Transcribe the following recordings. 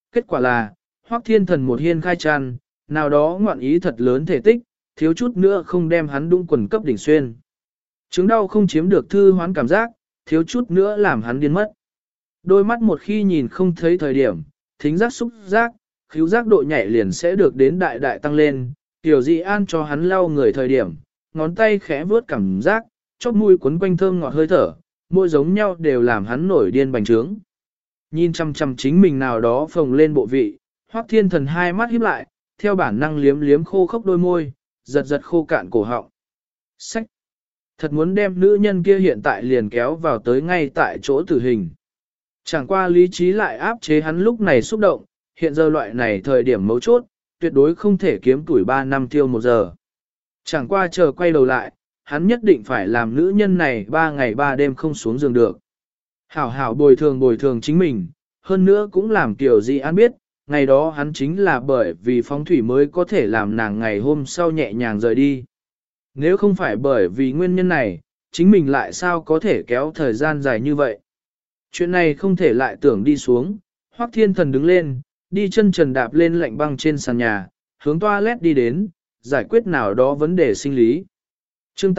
Kết quả là, Hoắc Thiên Thần một hiên khai tràn, nào đó ngoạn ý thật lớn thể tích, thiếu chút nữa không đem hắn đung quần cấp đỉnh xuyên. Chứng đau không chiếm được thư hoán cảm giác, thiếu chút nữa làm hắn điên mất. Đôi mắt một khi nhìn không thấy thời điểm, thính giác xúc giác, khứu giác độ nhạy liền sẽ được đến đại đại tăng lên. Tiểu Dị An cho hắn lau người thời điểm, ngón tay khẽ vướt cảm giác, chóp mũi quấn quanh thơm ngọt hơi thở, môi giống nhau đều làm hắn nổi điên bành trướng. Nhìn chăm chăm chính mình nào đó phồng lên bộ vị, Hoắc Thiên Thần hai mắt híp lại, theo bản năng liếm liếm khô khốc đôi môi, giật giật khô cạn cổ họng. Sách! Thật muốn đem nữ nhân kia hiện tại liền kéo vào tới ngay tại chỗ tử hình. Chẳng qua lý trí lại áp chế hắn lúc này xúc động, hiện giờ loại này thời điểm mấu chốt, tuyệt đối không thể kiếm tuổi 3 năm tiêu 1 giờ. Chẳng qua chờ quay đầu lại, hắn nhất định phải làm nữ nhân này 3 ngày 3 đêm không xuống giường được. Hảo hảo bồi thường chính mình, hơn nữa cũng làm Tiểu Dị An biết, ngày đó hắn chính là bởi vì phóng thủy mới có thể làm nàng ngày hôm sau nhẹ nhàng rời đi. Nếu không phải bởi vì nguyên nhân này, chính mình lại sao có thể kéo thời gian dài như vậy. Chuyện này không thể lại tưởng đi xuống, Hoắc Thiên Thần đứng lên, đi chân trần đạp lên lạnh băng trên sàn nhà, hướng toilet đi đến, giải quyết nào đó vấn đề sinh lý. Chương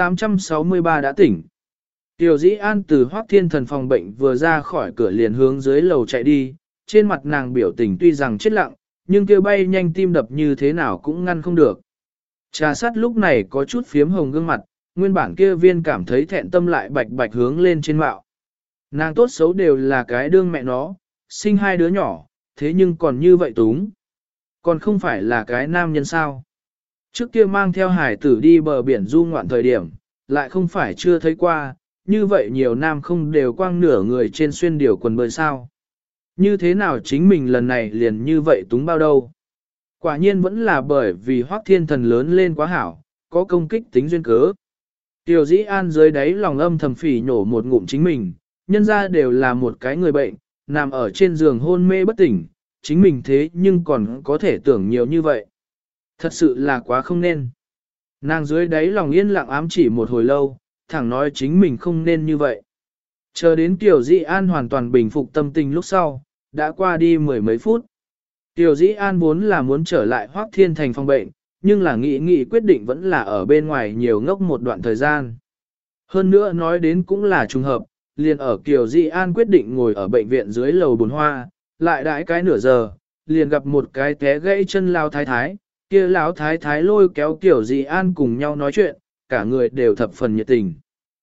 863 đã tỉnh. Tiểu Dĩ An từ Hoắc Thiên Thần phòng bệnh vừa ra khỏi cửa liền hướng dưới lầu chạy đi, trên mặt nàng biểu tình tuy rằng chết lặng, nhưng kêu bay nhanh tim đập như thế nào cũng ngăn không được. Trà sát lúc này có chút phiếm hồng gương mặt, nguyên bản kia viên cảm thấy thẹn tâm lại bạch bạch hướng lên trên mạo. Nàng tốt xấu đều là cái đương mẹ nó, sinh 2 đứa nhỏ, thế nhưng còn như vậy túng. Còn không phải là cái nam nhân sao. Trước kia mang theo hải tử đi bờ biển du ngoạn thời điểm, lại không phải chưa thấy qua, như vậy nhiều nam không đều quang nửa người trên xuyên điều quần bơi sao. Như thế nào chính mình lần này liền như vậy túng bao đâu. Quả nhiên vẫn là bởi vì Hoắc Thiên Thần lớn lên quá hảo, có công kích tính duyên cớ. Tiểu Dĩ An dưới đáy lòng âm thầm phỉ nhổ một ngụm chính mình, nhân ra đều là một cái người bệnh, nằm ở trên giường hôn mê bất tỉnh, chính mình thế nhưng còn có thể tưởng nhiều như vậy. Thật sự là quá không nên. Nàng dưới đáy lòng yên lặng ám chỉ một hồi lâu, thẳng nói chính mình không nên như vậy. Chờ đến Tiểu Dĩ An hoàn toàn bình phục tâm tình lúc sau, đã qua đi 10 mấy phút. Tiểu Dĩ An vốn là muốn trở lại Hoắc Thiên Thành phòng bệnh, nhưng là nghĩ quyết định vẫn là ở bên ngoài nhiều ngốc một đoạn thời gian. Hơn nữa nói đến cũng là trùng hợp, liền ở Tiểu Dĩ An quyết định ngồi ở bệnh viện dưới lầu 4 hoa, lại đãi cái nửa giờ, liền gặp một cái té gãy chân lao thái thái, kia lão thái thái lôi kéo Tiểu Dĩ An cùng nhau nói chuyện, cả người đều thập phần nhiệt tình.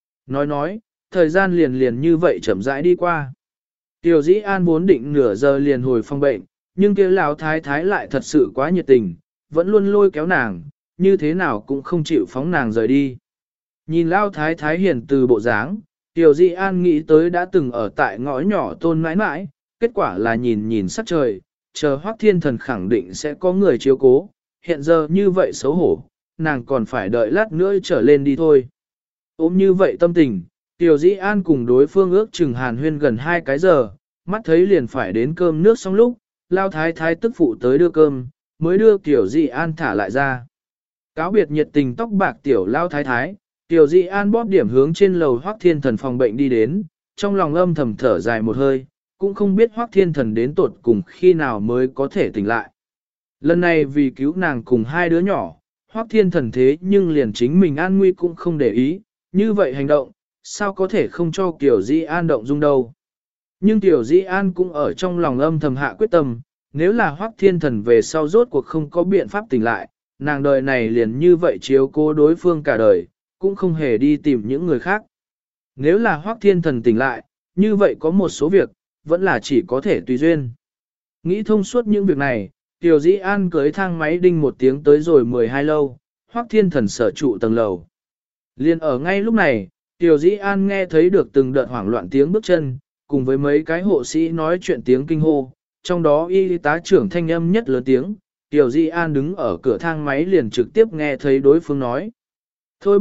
Nói, thời gian liền như vậy chậm rãi đi qua. Tiểu Dĩ An vốn định nửa giờ liền hồi phòng bệnh, nhưng kia lão thái thái lại thật sự quá nhiệt tình, vẫn luôn lôi kéo nàng, như thế nào cũng không chịu phóng nàng rời đi. Nhìn lão thái thái hiền từ bộ dáng, Tiểu Dĩ An nghĩ tới đã từng ở tại ngõ nhỏ tôn mãi mãi, kết quả là nhìn sắc trời, chờ Hoắc Thiên Thần khẳng định sẽ có người chiếu cố, hiện giờ như vậy xấu hổ, nàng còn phải đợi lát nữa trở lên đi thôi. Ôm như vậy tâm tình, Tiểu Dĩ An cùng đối phương ước chừng hàn huyên gần 2 cái giờ, mắt thấy liền phải đến cơm nước xong lúc, lao thái thái tức phụ tới đưa cơm, mới đưa Tiểu Dĩ An thả lại ra. Cáo biệt nhiệt tình tóc bạc tiểu lao thái thái, Tiểu Dĩ An bóp điểm hướng trên lầu Hoắc Thiên Thần phòng bệnh đi đến, trong lòng âm thầm thở dài một hơi, cũng không biết Hoắc Thiên Thần đến tột cùng khi nào mới có thể tỉnh lại. Lần này vì cứu nàng cùng 2 đứa nhỏ, Hoắc Thiên Thần thế nhưng liền chính mình an nguy cũng không để ý, như vậy hành động, sao có thể không cho Tiểu Dĩ An động dung đâu. Nhưng Tiểu Dĩ An cũng ở trong lòng âm thầm hạ quyết tâm, nếu là Hoắc Thiên Thần về sau rốt cuộc không có biện pháp tỉnh lại, nàng đời này liền như vậy chiếu cố đối phương cả đời, cũng không hề đi tìm những người khác. Nếu là Hoắc Thiên Thần tỉnh lại, như vậy có một số việc, vẫn là chỉ có thể tùy duyên. Nghĩ thông suốt những việc này, Tiểu Dĩ An cưới thang máy đinh một tiếng tới rồi 12 lâu, Hoắc Thiên Thần sở trụ tầng lầu. Liên ở ngay lúc này, Tiểu Dĩ An nghe thấy được từng đợt hoảng loạn tiếng bước chân, cùng với mấy cái hộ sĩ nói chuyện tiếng kinh hô, trong đó y tá trưởng thanh âm nhất lớn tiếng, Tiểu Dĩ An đứng ở cửa thang máy liền trực tiếp nghe thấy đối phương nói. Thôi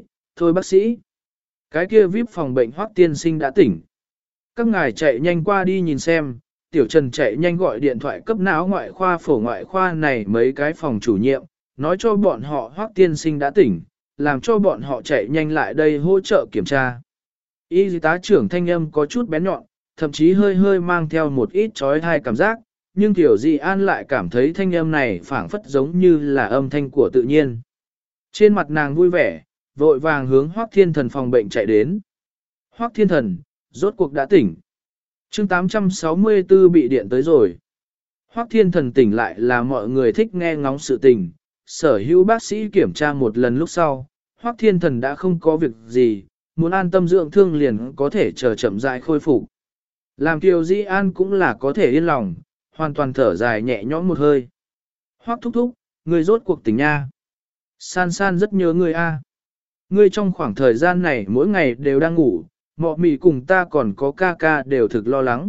bác sĩ, cái kia VIP phòng bệnh Hoắc tiên sinh đã tỉnh. Các ngài chạy nhanh qua đi nhìn xem, Tiểu Trần chạy nhanh gọi điện thoại cấp não ngoại khoa phổ ngoại khoa này mấy cái phòng chủ nhiệm, nói cho bọn họ Hoắc tiên sinh đã tỉnh, làm cho bọn họ chạy nhanh lại đây hỗ trợ kiểm tra. Y tá trưởng thanh âm có chút bén nhọn, thậm chí hơi mang theo một ít trói thai cảm giác, nhưng Tiểu Di An lại cảm thấy thanh âm này phảng phất giống như là âm thanh của tự nhiên. Trên mặt nàng vui vẻ, vội vàng hướng Hoắc Thiên Thần phòng bệnh chạy đến. Hoắc Thiên Thần, rốt cuộc đã tỉnh. Chương 864 bị điện tới rồi. Hoắc Thiên Thần tỉnh lại là mọi người thích nghe ngóng sự tình. Sở hữu bác sĩ kiểm tra một lần lúc sau, Hoắc Thiên Thần đã không có việc gì, muốn an tâm dưỡng thương liền có thể chờ chậm rãi khôi phục. Làm Kiều Di An cũng là có thể yên lòng, hoàn toàn thở dài nhẹ nhõm một hơi. Hoắc thúc thúc, người rốt cuộc tỉnh nha. San San rất nhớ người a. Ngươi trong khoảng thời gian này mỗi ngày đều đang ngủ, mọ mì cùng ta còn có ca ca đều thực lo lắng.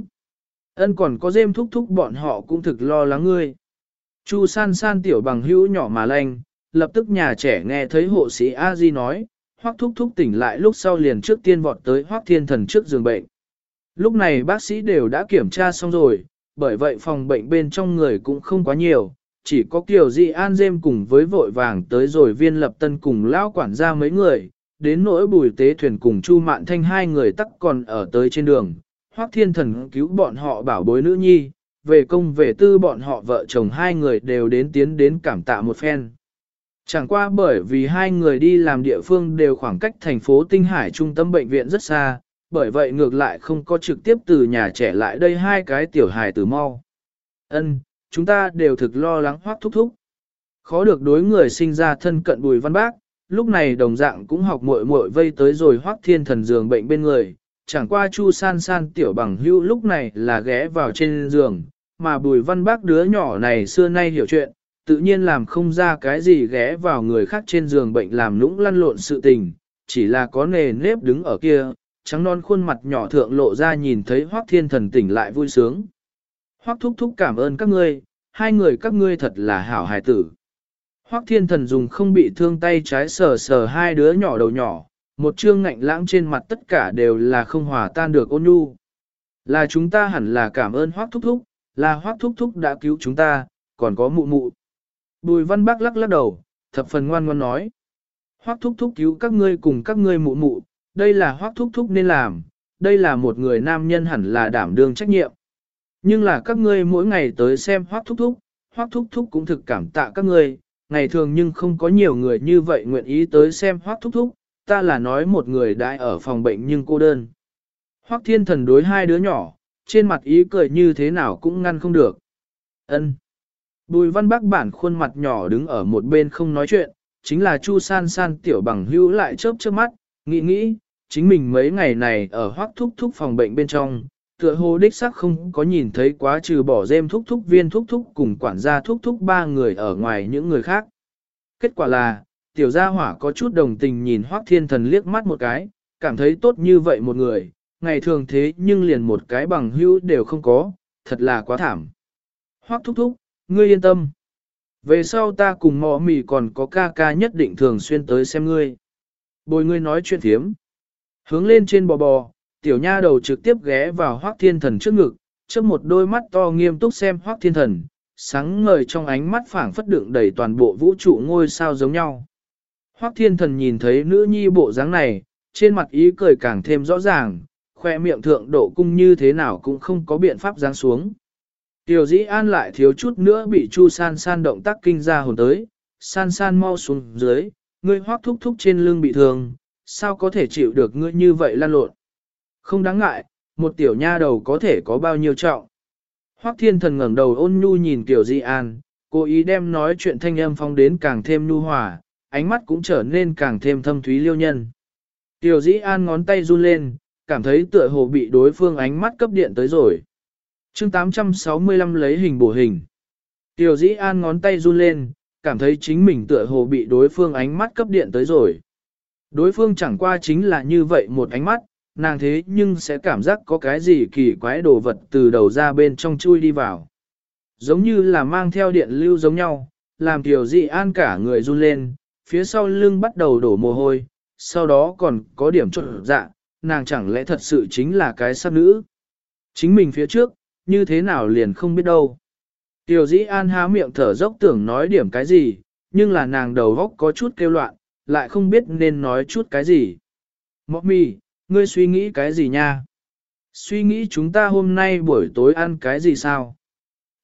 Ân còn có dêm thúc thúc bọn họ cũng thực lo lắng ngươi. Chu San San tiểu bằng hữu nhỏ mà lanh, lập tức nhà trẻ nghe thấy hộ sĩ A Di nói, Hoắc thúc thúc tỉnh lại lúc sau liền trước tiên vọt tới Hoắc Thiên Thần trước giường bệnh. Lúc này bác sĩ đều đã kiểm tra xong rồi, bởi vậy phòng bệnh bên trong người cũng không quá nhiều, chỉ có Kiều Di An Dêm cùng với vội vàng tới rồi Viên Lập Tân cùng lão quản gia mấy người, đến nỗi Bùi Tế Thuyền cùng Chu Mạn Thanh hai người tắc còn ở tới trên đường. Hoắc Thiên Thần cứu bọn họ bảo bối nữ nhi, về công về tư bọn họ vợ chồng hai người đều đến tiến đến cảm tạ một phen. Chẳng qua bởi vì hai người đi làm địa phương đều khoảng cách thành phố Tinh Hải trung tâm bệnh viện rất xa, bởi vậy ngược lại không có trực tiếp từ nhà trẻ lại đây hai cái tiểu hài tử mau. Ân, chúng ta đều thực lo lắng Hoắc thúc thúc. Khó được đối người sinh ra thân cận Bùi Văn Bác, lúc này đồng dạng cũng học muội muội vây tới rồi Hoắc Thiên Thần giường bệnh bên người, chẳng qua Chu San San tiểu bằng hữu lúc này là ghé vào trên giường, mà Bùi Văn Bác đứa nhỏ này xưa nay hiểu chuyện, tự nhiên làm không ra cái gì ghé vào người khác trên giường bệnh làm nũng lăn lộn sự tình, chỉ là có nề nếp đứng ở kia, trắng non khuôn mặt nhỏ thượng lộ ra nhìn thấy Hoắc Thiên Thần tỉnh lại vui sướng. Hoắc thúc thúc cảm ơn các ngươi, hai người các ngươi thật là hảo hài tử. Hoắc Thiên Thần dùng không bị thương tay trái sờ sờ hai đứa nhỏ đầu nhỏ, một trương ngạnh lãng trên mặt tất cả đều là không hòa tan được ôn nhu. Là chúng ta hẳn là cảm ơn Hoắc thúc thúc, là Hoắc thúc thúc đã cứu chúng ta, còn có mụ mụ. Bùi Văn Bác lắc lắc đầu, thập phần ngoan ngoãn nói. Hoắc thúc thúc cứu các ngươi cùng các ngươi mụ mụ, đây là Hoắc thúc thúc nên làm, đây là một người nam nhân hẳn là đảm đương trách nhiệm. Nhưng là các ngươi mỗi ngày tới xem Hoắc thúc thúc cũng thực cảm tạ các ngươi, ngày thường nhưng không có nhiều người như vậy nguyện ý tới xem Hoắc thúc thúc, ta là nói một người đã ở phòng bệnh nhưng cô đơn. Hoắc Thiên Thần đối hai đứa nhỏ, trên mặt ý cười như thế nào cũng ngăn không được. Ân. Bùi Văn Bác bản khuôn mặt nhỏ đứng ở một bên không nói chuyện, chính là Chu San San tiểu bằng hữu lại chớp chớp mắt, nghĩ, chính mình mấy ngày này ở Hoắc thúc thúc phòng bệnh bên trong, tựa hồ đích xác không có nhìn thấy quá trừ bỏ Dêm thúc thúc Viên thúc thúc cùng quản gia thúc thúc ba người ở ngoài những người khác. Kết quả là, tiểu gia hỏa có chút đồng tình nhìn Hoắc Thiên Thần liếc mắt một cái, cảm thấy tốt như vậy một người, ngày thường thế nhưng liền một cái bằng hữu đều không có, thật là quá thảm. Hoắc thúc thúc, ngươi yên tâm. Về sau ta cùng mọ mì còn có ca ca nhất định thường xuyên tới xem ngươi. Bồi ngươi nói chuyện thiếm. Hướng lên trên bò, tiểu nha đầu trực tiếp ghé vào Hoắc Thiên Thần trước ngực, trước một đôi mắt to nghiêm túc xem Hoắc Thiên Thần, sáng ngời trong ánh mắt phảng phất đựng đầy toàn bộ vũ trụ ngôi sao giống nhau. Hoắc Thiên Thần nhìn thấy nữ nhi bộ dáng này, trên mặt ý cười càng thêm rõ ràng, khoe miệng thượng độ cung như thế nào cũng không có biện pháp giáng xuống. Tiểu Dĩ An lại thiếu chút nữa bị Chu San San động tác kinh ra hồn tới, San San mau xuống dưới, ngươi Hoắc thúc thúc trên lưng bị thương, sao có thể chịu được ngươi như vậy lan lộn. Không đáng ngại, một tiểu nha đầu có thể có bao nhiêu trọng. Hoắc Thiên Thần ngẩng đầu ôn nhu nhìn Tiểu Dĩ An, cố ý đem nói chuyện thanh âm phong đến càng thêm nhu hòa, ánh mắt cũng trở nên càng thêm thâm thúy liêu nhân. Tiểu Dĩ An ngón tay run lên, cảm thấy tựa hồ bị đối phương ánh mắt cấp điện tới rồi. Chương 865 lấy hình bổ hình. Tiểu Dĩ An ngón tay run lên, cảm thấy chính mình tựa hồ bị đối phương ánh mắt cấp điện tới rồi. Đối phương chẳng qua chính là như vậy một ánh mắt, nàng thế nhưng sẽ cảm giác có cái gì kỳ quái đồ vật từ đầu ra bên trong chui đi vào. Giống như là mang theo điện lưu giống nhau, làm Tiểu Dĩ An cả người run lên, phía sau lưng bắt đầu đổ mồ hôi, sau đó còn có điểm trộn dạ, nàng chẳng lẽ thật sự chính là cái sắc nữ. Chính mình phía trước, như thế nào liền không biết đâu. Tiểu Dĩ An há miệng thở dốc tưởng nói điểm cái gì, nhưng là nàng đầu góc có chút kêu loạn, lại không biết nên nói chút cái gì. Mọc mì, ngươi suy nghĩ cái gì nha? Suy nghĩ chúng ta hôm nay buổi tối ăn cái gì sao?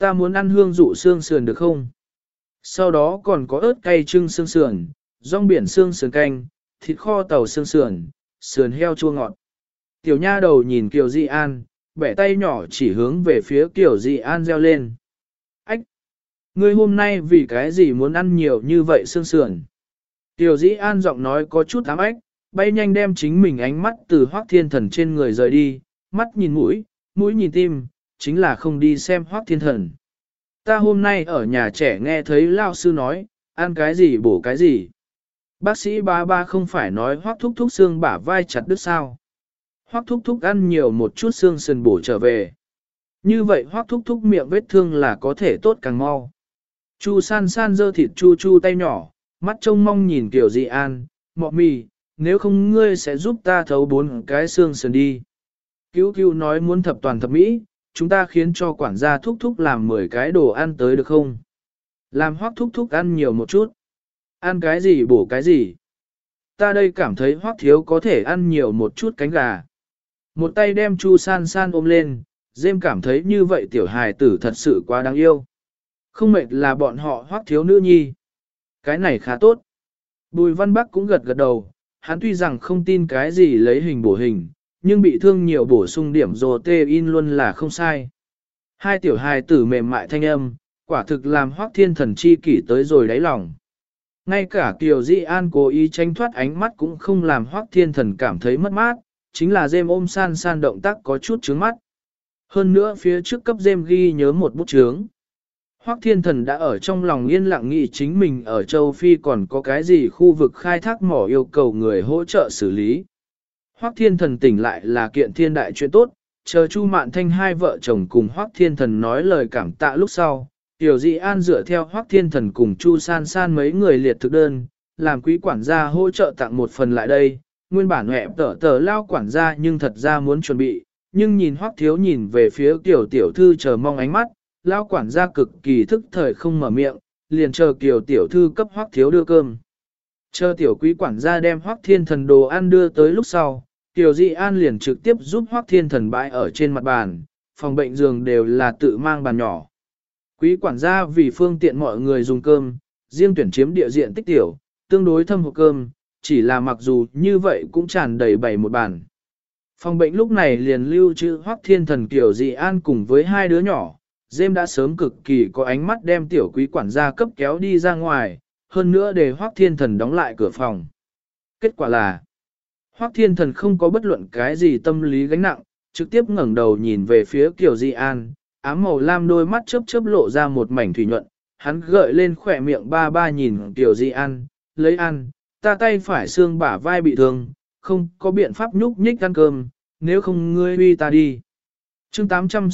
Ta muốn ăn hương dụ xương sườn được không? Sau đó còn có ớt cay trưng xương sườn, rong biển xương sườn canh, thịt kho tàu xương sườn, sườn heo chua ngọt. Tiểu nha đầu nhìn Kiều Di An, bẻ tay nhỏ chỉ hướng về phía Kiều Di An reo lên. Ách! Ngươi hôm nay vì cái gì muốn ăn nhiều như vậy xương sườn? Kiều Di An giọng nói có chút ám ách, bay nhanh đem chính mình ánh mắt từ Hoắc Thiên Thần trên người rời đi, mắt nhìn mũi, mũi nhìn tim, chính là không đi xem Hoắc Thiên Thần. Ta hôm nay ở nhà trẻ nghe thấy lao sư nói, ăn cái gì bổ cái gì. Bác sĩ ba không phải nói Hoắc thúc thúc xương bả vai chặt đứt sao. Hoắc thúc thúc ăn nhiều một chút xương sườn bổ trở về. Như vậy Hoắc thúc thúc miệng vết thương là có thể tốt càng mau. Chu san san giơ thịt chu chu tay nhỏ, mắt trông mong nhìn Kiều Di An, mọ mì, nếu không ngươi sẽ giúp ta thấu 4 cái xương sườn đi. Cứu cứu nói muốn thập toàn thập mỹ, chúng ta khiến cho quản gia thúc thúc làm 10 cái đồ ăn tới được không? Làm Hoắc thúc thúc ăn nhiều một chút. Ăn cái gì bổ cái gì? Ta đây cảm thấy Hoắc thiếu có thể ăn nhiều một chút cánh gà. Một tay đem Chu san san ôm lên, Dêm cảm thấy như vậy tiểu hài tử thật sự quá đáng yêu. Không mệt là bọn họ Hoắc thiếu nữ nhi. Cái này khá tốt. Bùi Văn Bắc cũng gật gật đầu, hắn tuy rằng không tin cái gì lấy hình bổ hình, nhưng bị thương nhiều bổ sung điểm protein luôn là không sai. Hai tiểu hài tử mềm mại thanh âm, quả thực làm Hoắc Thiên Thần chi kỷ tới rồi đáy lòng. Ngay cả Kiều Di An cố ý tránh thoát ánh mắt cũng không làm Hoắc Thiên Thần cảm thấy mất mát, chính là Dêm ôm san san động tác có chút chướng mắt. Hơn nữa phía trước cấp Dêm ghi nhớ một bút chướng. Hoắc Thiên Thần đã ở trong lòng yên lặng nghĩ chính mình ở châu Phi còn có cái gì khu vực khai thác mỏ yêu cầu người hỗ trợ xử lý. Hoắc Thiên Thần tỉnh lại là kiện thiên đại chuyện tốt, chờ Chu Mạn Thanh hai vợ chồng cùng Hoắc Thiên Thần nói lời cảm tạ lúc sau, Tiểu Dị An dựa theo Hoắc Thiên Thần cùng Chu San San mấy người liệt thực đơn, làm quý quản gia hỗ trợ tặng một phần lại đây, nguyên bản hẹp tờ lao quản gia nhưng thật ra muốn chuẩn bị, nhưng nhìn Hoắc Thiếu nhìn về phía Tiểu Tiểu Thư chờ mong ánh mắt, lao quản gia cực kỳ thức thời không mở miệng, liền chờ Tiểu Tiểu Thư cấp Hoắc Thiếu đưa cơm. Chờ Tiểu quý quản gia đem Hoắc Thiên Thần đồ ăn đưa tới lúc sau, Tiểu Dị An liền trực tiếp giúp Hoắc Thiên Thần bãi ở trên mặt bàn, phòng bệnh giường đều là tự mang bàn nhỏ. Quý quản gia vì phương tiện mọi người dùng cơm, riêng tuyển chiếm địa diện tích tiểu, tương đối thâm hộp cơm, chỉ là mặc dù như vậy cũng tràn đầy bảy một bàn. Phòng bệnh lúc này liền lưu trữ Hoắc Thiên Thần Tiểu Dị An cùng với hai đứa nhỏ, Dêm đã sớm cực kỳ có ánh mắt đem tiểu quý quản gia cấp kéo đi ra ngoài, hơn nữa để Hoắc Thiên Thần đóng lại cửa phòng. Kết quả là, Hoắc Thiên Thần không có bất luận cái gì tâm lý gánh nặng, trực tiếp ngẩng đầu nhìn về phía Kiều Di An, ám màu lam đôi mắt chớp chớp lộ ra một mảnh thủy nhuận, hắn gợi lên khỏe miệng ba nhìn Kiều Di An, lấy ăn, ta tay phải xương bả vai bị thương, không có biện pháp nhúc nhích ăn cơm, nếu không ngươi uy ta đi. Chương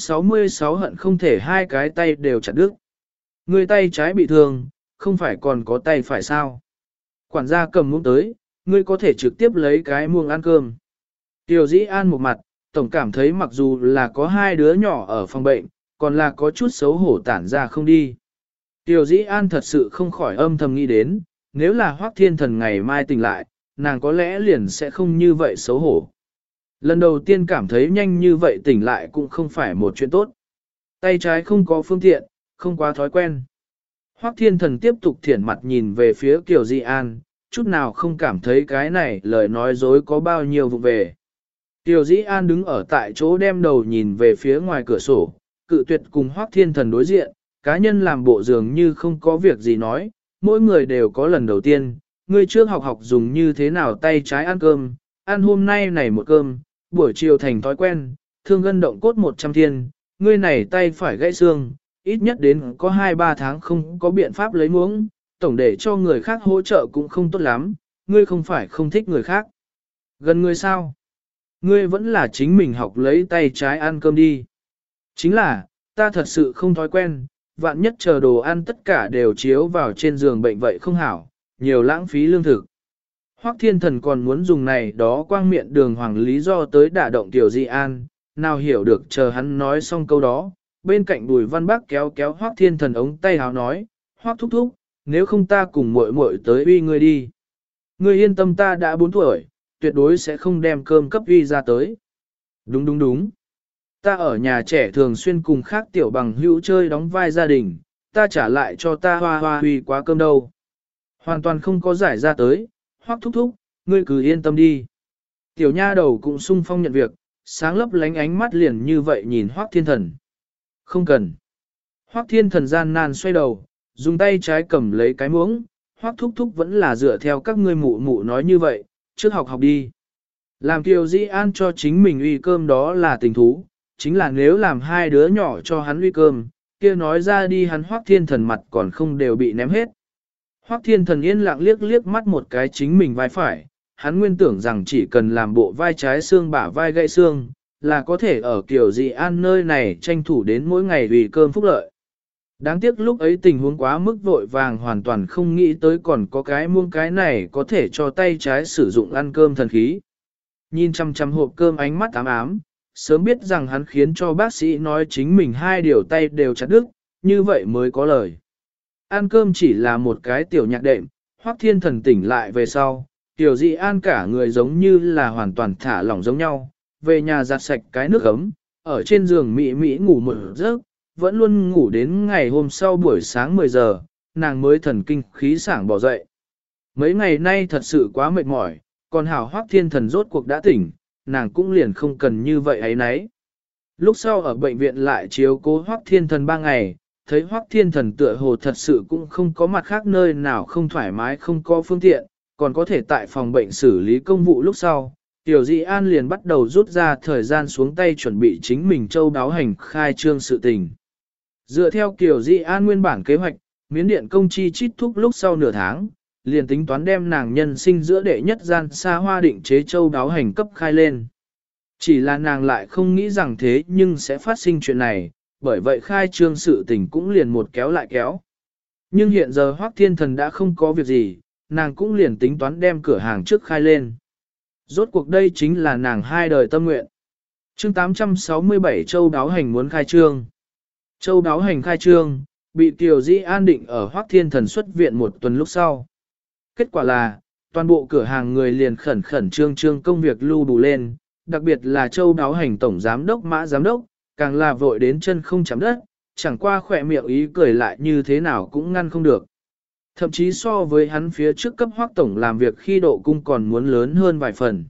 866 hận không thể hai cái tay đều chặt đứt. Ngươi tay trái bị thương, không phải còn có tay phải sao? Quản gia cầm muỗng tới, ngươi có thể trực tiếp lấy cái muỗng ăn cơm. Tiểu Dĩ An một mặt, tổng cảm thấy mặc dù là có hai đứa nhỏ ở phòng bệnh, còn là có chút xấu hổ tản ra không đi. Tiểu Dĩ An thật sự không khỏi âm thầm nghĩ đến, nếu là Hoắc Thiên Thần ngày mai tỉnh lại, nàng có lẽ liền sẽ không như vậy xấu hổ. Lần đầu tiên cảm thấy nhanh như vậy tỉnh lại cũng không phải một chuyện tốt. Tay trái không có phương tiện, không quá thói quen. Hoắc Thiên Thần tiếp tục thiển mặt nhìn về phía Kiều Di An, chút nào không cảm thấy cái này lời nói dối có bao nhiêu vụ về. Kiều Di An đứng ở tại chỗ đem đầu nhìn về phía ngoài cửa sổ, cự tuyệt cùng Hoắc Thiên Thần đối diện, cá nhân làm bộ dường như không có việc gì nói, mỗi người đều có lần đầu tiên, ngươi trước học dùng như thế nào tay trái ăn cơm, ăn hôm nay này một cơm, buổi chiều thành thói quen, thương gân động cốt 100 thiên, ngươi này tay phải gãy xương, ít nhất đến có 2-3 tháng không có biện pháp lấy muỗng, tổng để cho người khác hỗ trợ cũng không tốt lắm, ngươi không phải không thích người khác. Gần ngươi sao? Ngươi vẫn là chính mình học lấy tay trái ăn cơm đi. Chính là, ta thật sự không thói quen, vạn nhất chờ đồ ăn tất cả đều chiếu vào trên giường bệnh vậy không hảo, nhiều lãng phí lương thực. Hoắc Thiên Thần còn muốn dùng này đó quang miệng đường hoàng lý do tới đả động Tiểu Di An, nào hiểu được chờ hắn nói xong câu đó, bên cạnh Bùi Văn Bắc kéo kéo Hoắc Thiên Thần ống tay áo nói, Hoắc thúc thúc, nếu không ta cùng muội muội tới uy ngươi đi. Ngươi yên tâm ta đã 4 tuổi, tuyệt đối sẽ không đem cơm cấp uy ra tới. Đúng. Ta ở nhà trẻ thường xuyên cùng khác tiểu bằng hữu chơi đóng vai gia đình, ta trả lại cho ta hoa hoa huy quá cơm đâu. Hoàn toàn không có giải ra tới, Hoắc thúc thúc, ngươi cứ yên tâm đi. Tiểu nha đầu cũng sung phong nhận việc, sáng lấp lánh ánh mắt liền như vậy nhìn Hoắc Thiên Thần. Không cần. Hoắc Thiên Thần gian nan xoay đầu, dùng tay trái cầm lấy cái muỗng, Hoắc thúc thúc vẫn là dựa theo các ngươi mụ mụ nói như vậy, trước học học đi. Làm Kiều Dĩ An cho chính mình uy cơm đó là tình thú, chính là nếu làm hai đứa nhỏ cho hắn uy cơm, kia nói ra đi hắn Hoắc Thiên Thần mặt còn không đều bị ném hết. Hoắc Thiên Thần yên lặng liếc liếc mắt một cái chính mình vai phải, hắn nguyên tưởng rằng chỉ cần làm bộ vai trái xương bả vai gãy xương, là có thể ở Kiều Dĩ An nơi này tranh thủ đến mỗi ngày uy cơm phúc lợi. Đáng tiếc lúc ấy tình huống quá mức vội vàng hoàn toàn không nghĩ tới còn có cái muông cái này có thể cho tay trái sử dụng ăn cơm thần khí. Nhìn chăm chăm hộp cơm ánh mắt ám ám, sớm biết rằng hắn khiến cho bác sĩ nói chính mình hai điều tay đều chặt đứt, như vậy mới có lời. Ăn cơm chỉ là một cái tiểu nhạc đệm, Hoắc Thiên Thần tỉnh lại về sau, Tiểu Dị An cả người giống như là hoàn toàn thả lỏng giống nhau, về nhà giặt sạch cái nước ấm, ở trên giường mị ngủ một giấc, vẫn luôn ngủ đến ngày hôm sau buổi sáng 10 giờ, nàng mới thần kinh khí sảng bỏ dậy. Mấy ngày nay thật sự quá mệt mỏi, còn hảo Hoắc Thiên Thần rốt cuộc đã tỉnh, nàng cũng liền không cần như vậy ấy nấy. Lúc sau ở bệnh viện lại chiếu cố Hoắc Thiên Thần 3 ngày, thấy Hoắc Thiên Thần tựa hồ thật sự cũng không có mặt khác nơi nào không thoải mái không có phương tiện, còn có thể tại phòng bệnh xử lý công vụ lúc sau. Tiểu Dị An liền bắt đầu rút ra thời gian xuống tay chuẩn bị chính mình châu đáo hành khai trương sự tình. Dựa theo Tiểu Dị An nguyên bản kế hoạch, miến điện công chi chít thúc lúc sau nửa tháng, liền tính toán đem nàng nhân sinh giữa đệ nhất gian xa hoa định chế châu đáo hành cấp khai lên. Chỉ là nàng lại không nghĩ rằng thế nhưng sẽ phát sinh chuyện này, bởi vậy khai trương sự tình cũng liền một kéo lại kéo. Nhưng hiện giờ Hoắc Thiên Thần đã không có việc gì, nàng cũng liền tính toán đem cửa hàng trước khai lên. Rốt cuộc đây chính là nàng hai đời tâm nguyện. Chương 867 Châu Đáo Hành muốn khai trương. Châu Đáo Hành khai trương, bị Kiều Dĩ An định ở Hoắc Thiên Thần xuất viện một tuần lúc sau. Kết quả là, toàn bộ cửa hàng người liền khẩn trương công việc lưu đủ lên, đặc biệt là Châu Đáo Hành tổng giám đốc Mã giám đốc, càng là vội đến chân không chạm đất, chẳng qua khỏe miệng ý cười lại như thế nào cũng ngăn không được. Thậm chí so với hắn phía trước cấp Hoắc tổng làm việc khi độ cung còn muốn lớn hơn vài phần.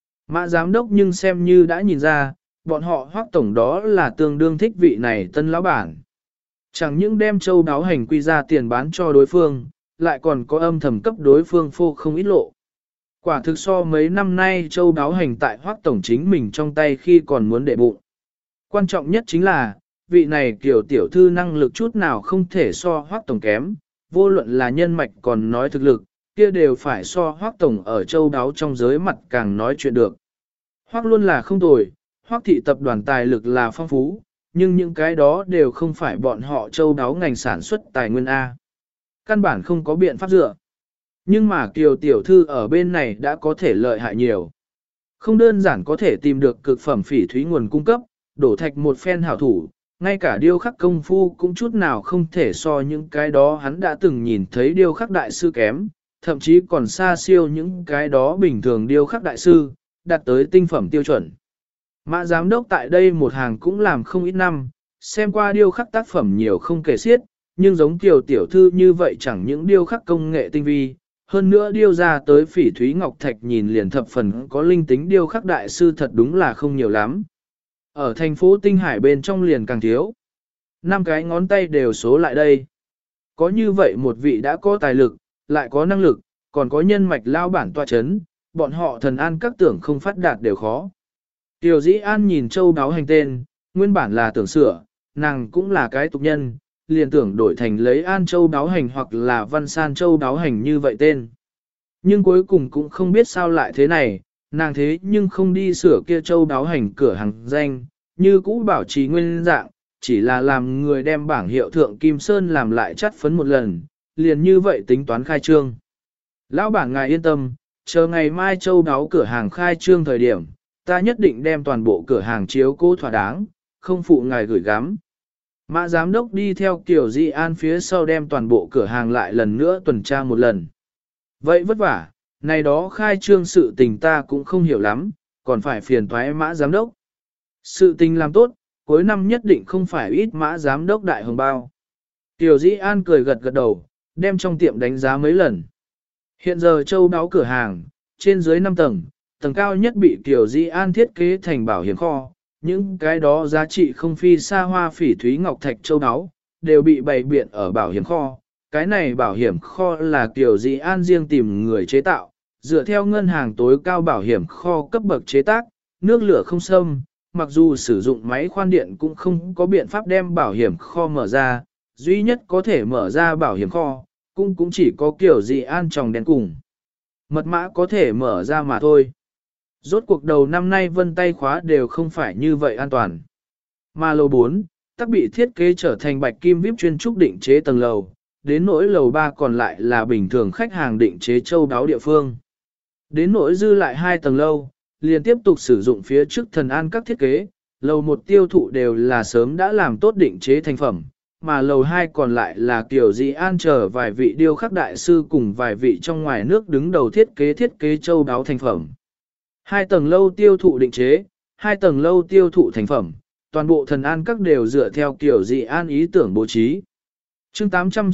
Mã giám đốc nhưng xem như đã nhìn ra, bọn họ Hoắc tổng đó là tương đương thích vị này tân lão bản. Chẳng những đem châu đáo hành quy ra tiền bán cho đối phương, lại còn có âm thầm cấp đối phương phô không ít lộ. Quả thực so mấy năm nay châu đáo hành tại Hoắc tổng chính mình trong tay khi còn muốn để bụng. Quan trọng nhất chính là, vị này kiểu tiểu thư năng lực chút nào không thể so Hoắc tổng kém, vô luận là nhân mạch còn nói thực lực, kia đều phải so Hoắc tổng ở châu đáo trong giới mặt càng nói chuyện được. Hoắc luôn là không tồi, Hoắc thị tập đoàn tài lực là phong phú, nhưng những cái đó đều không phải bọn họ châu đáo ngành sản xuất tài nguyên A. Căn bản không có biện pháp dựa. Nhưng mà Kiều tiểu thư ở bên này đã có thể lợi hại nhiều. Không đơn giản có thể tìm được cực phẩm phỉ thúy nguồn cung cấp, đổ thạch một phen hảo thủ, ngay cả điêu khắc công phu cũng chút nào không thể so những cái đó hắn đã từng nhìn thấy điêu khắc đại sư kém, thậm chí còn xa siêu những cái đó bình thường điêu khắc đại sư, đạt tới tinh phẩm tiêu chuẩn. Mã giám đốc tại đây một hàng cũng làm không ít năm, xem qua điêu khắc tác phẩm nhiều không kể xiết, nhưng giống Kiều tiểu thư như vậy chẳng những điêu khắc công nghệ tinh vi, hơn nữa điêu ra tới phỉ thúy ngọc thạch nhìn liền thập phần có linh tính điêu khắc đại sư thật đúng là không nhiều lắm. Ở thành phố Tinh Hải bên trong liền càng thiếu. 5 cái ngón tay đều số lại đây. Có như vậy một vị đã có tài lực, lại có năng lực, còn có nhân mạch lao bản tọa chấn, bọn họ thần an các tưởng không phát đạt đều khó. Tiểu Dĩ An nhìn châu đáo hành tên, nguyên bản là tưởng sửa, nàng cũng là cái tục nhân, liền tưởng đổi thành lấy An châu đáo hành hoặc là Văn San châu đáo hành như vậy tên. Nhưng cuối cùng cũng không biết sao lại thế này, nàng thế nhưng không đi sửa kia châu đáo hành cửa hàng danh, như cũ bảo trì nguyên dạng, chỉ là làm người đem bảng hiệu thượng Kim Sơn làm lại chắt phấn một lần, liền như vậy tính toán khai trương. Lão bản ngài yên tâm, chờ ngày mai châu đáo cửa hàng khai trương thời điểm, ta nhất định đem toàn bộ cửa hàng chiếu cố thỏa đáng, không phụ ngài gửi gắm. Mã giám đốc đi theo Kiều Dĩ An phía sau đem toàn bộ cửa hàng lại lần nữa tuần tra một lần. Vậy vất vả, này đó khai trương sự tình ta cũng không hiểu lắm, còn phải phiền toái Mã giám đốc. Sự tình làm tốt, cuối năm nhất định không phải ít mã giám đốc đại hồng bao. Tiểu Dĩ An cười gật gật đầu, đem trong tiệm đánh giá mấy lần. Hiện giờ châu đáo cửa hàng, trên dưới 5 tầng, tầng cao nhất bị Tiểu Dĩ An thiết kế thành bảo hiểm kho, những cái đó giá trị không phi xa hoa phỉ thúy ngọc thạch châu đáo, đều bị bày biện ở bảo hiểm kho. Cái này bảo hiểm kho là Tiểu Dĩ An riêng tìm người chế tạo, dựa theo ngân hàng tối cao bảo hiểm kho cấp bậc chế tác, nước lửa không xâm, mặc dù sử dụng máy khoan điện cũng không có biện pháp đem bảo hiểm kho mở ra, duy nhất có thể mở ra bảo hiểm kho, cũng chỉ có Tiểu Dĩ An tròng đèn cùng. Mật mã có thể mở ra mà thôi. Rốt cuộc đầu năm nay vân tay khóa đều không phải như vậy an toàn. Mà lầu 4, tắc bị thiết kế trở thành bạch kim VIP chuyên trúc định chế tầng lầu, đến nỗi lầu 3 còn lại là bình thường khách hàng định chế châu đáo địa phương. Đến nỗi dư lại 2 tầng lâu, liền tiếp tục sử dụng phía trước thần an các thiết kế, lầu 1 tiêu thụ đều là sớm đã làm tốt định chế thành phẩm, mà lầu 2 còn lại là Tiểu Dĩ An chờ vài vị điêu khắc đại sư cùng vài vị trong ngoài nước đứng đầu thiết kế châu đáo thành phẩm. 2 tầng lâu tiêu thụ định chế, 2 tầng lâu tiêu thụ thành phẩm, toàn bộ thần an các đều dựa theo Tiểu Dĩ An ý tưởng bố trí. Chương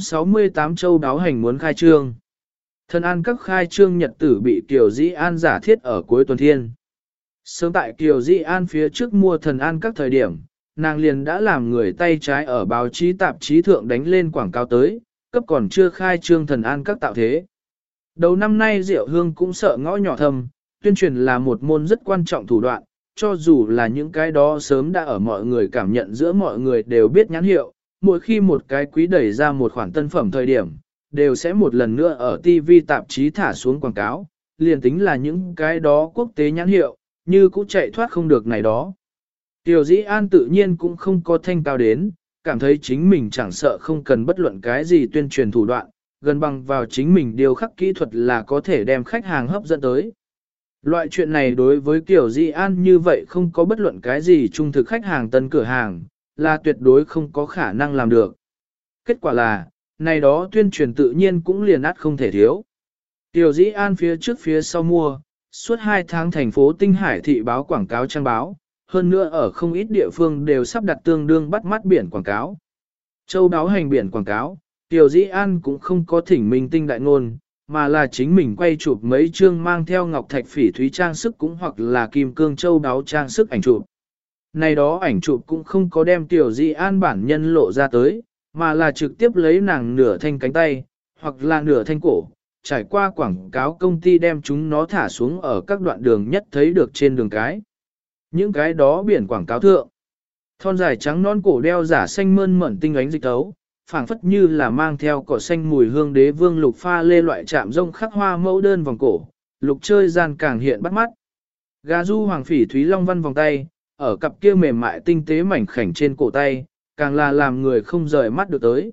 868 châu đáo hành muốn khai trương. Thần an các khai trương nhật tử bị Tiểu Dĩ An giả thiết ở cuối tuần thiên. Sớm tại Tiểu Dĩ An phía trước mua thần an các thời điểm, nàng liền đã làm người tay trái ở báo chí tạp chí thượng đánh lên quảng cáo tới, cấp còn chưa khai trương thần an các tạo thế. Đầu năm nay Diệu Hương cũng sợ ngõ nhỏ thầm, tuyên truyền là một môn rất quan trọng thủ đoạn, cho dù là những cái đó sớm đã ở mọi người cảm nhận giữa mọi người đều biết nhãn hiệu, mỗi khi một cái quý đẩy ra một khoản tân phẩm thời điểm, đều sẽ một lần nữa ở TV tạp chí thả xuống quảng cáo, liền tính là những cái đó quốc tế nhãn hiệu, như cũng chạy thoát không được này đó. Tiểu Dĩ An tự nhiên cũng không có thanh cao đến, cảm thấy chính mình chẳng sợ không cần bất luận cái gì tuyên truyền thủ đoạn, gần bằng vào chính mình điều khắc kỹ thuật là có thể đem khách hàng hấp dẫn tới. Loại chuyện này đối với Tiểu Dĩ An như vậy không có bất luận cái gì trung thực khách hàng tân cửa hàng, là tuyệt đối không có khả năng làm được. Kết quả là, này đó tuyên truyền tự nhiên cũng liền át không thể thiếu. Tiểu Dĩ An phía trước phía sau mua, suốt 2 tháng thành phố Tinh Hải thị báo quảng cáo trang báo, hơn nữa ở không ít địa phương đều sắp đặt tương đương bắt mắt biển quảng cáo. Châu đáo hành biển quảng cáo, Tiểu Dĩ An cũng không có thỉnh minh tinh đại ngôn, mà là chính mình quay chụp mấy chương mang theo ngọc thạch phỉ thúy trang sức cũng hoặc là kim cương châu đáo trang sức ảnh chụp. Này đó ảnh chụp cũng không có đem Tiểu Dĩ An bản nhân lộ ra tới, mà là trực tiếp lấy nàng nửa thanh cánh tay, hoặc là nửa thanh cổ, trải qua quảng cáo công ty đem chúng nó thả xuống ở các đoạn đường nhất thấy được trên đường cái. Những cái đó biển quảng cáo thượng, thon dài trắng non cổ đeo giả xanh mơn mởn tinh ánh dịch tấu, phảng phất như là mang theo cỏ xanh mùi hương đế vương lục pha lê loại chạm rông khắc hoa mẫu đơn vòng cổ, lục chơi gian càng hiện bắt mắt. Gà du hoàng phỉ thúy long văn vòng tay, ở cặp kia mềm mại tinh tế mảnh khảnh trên cổ tay, càng là làm người không rời mắt được tới.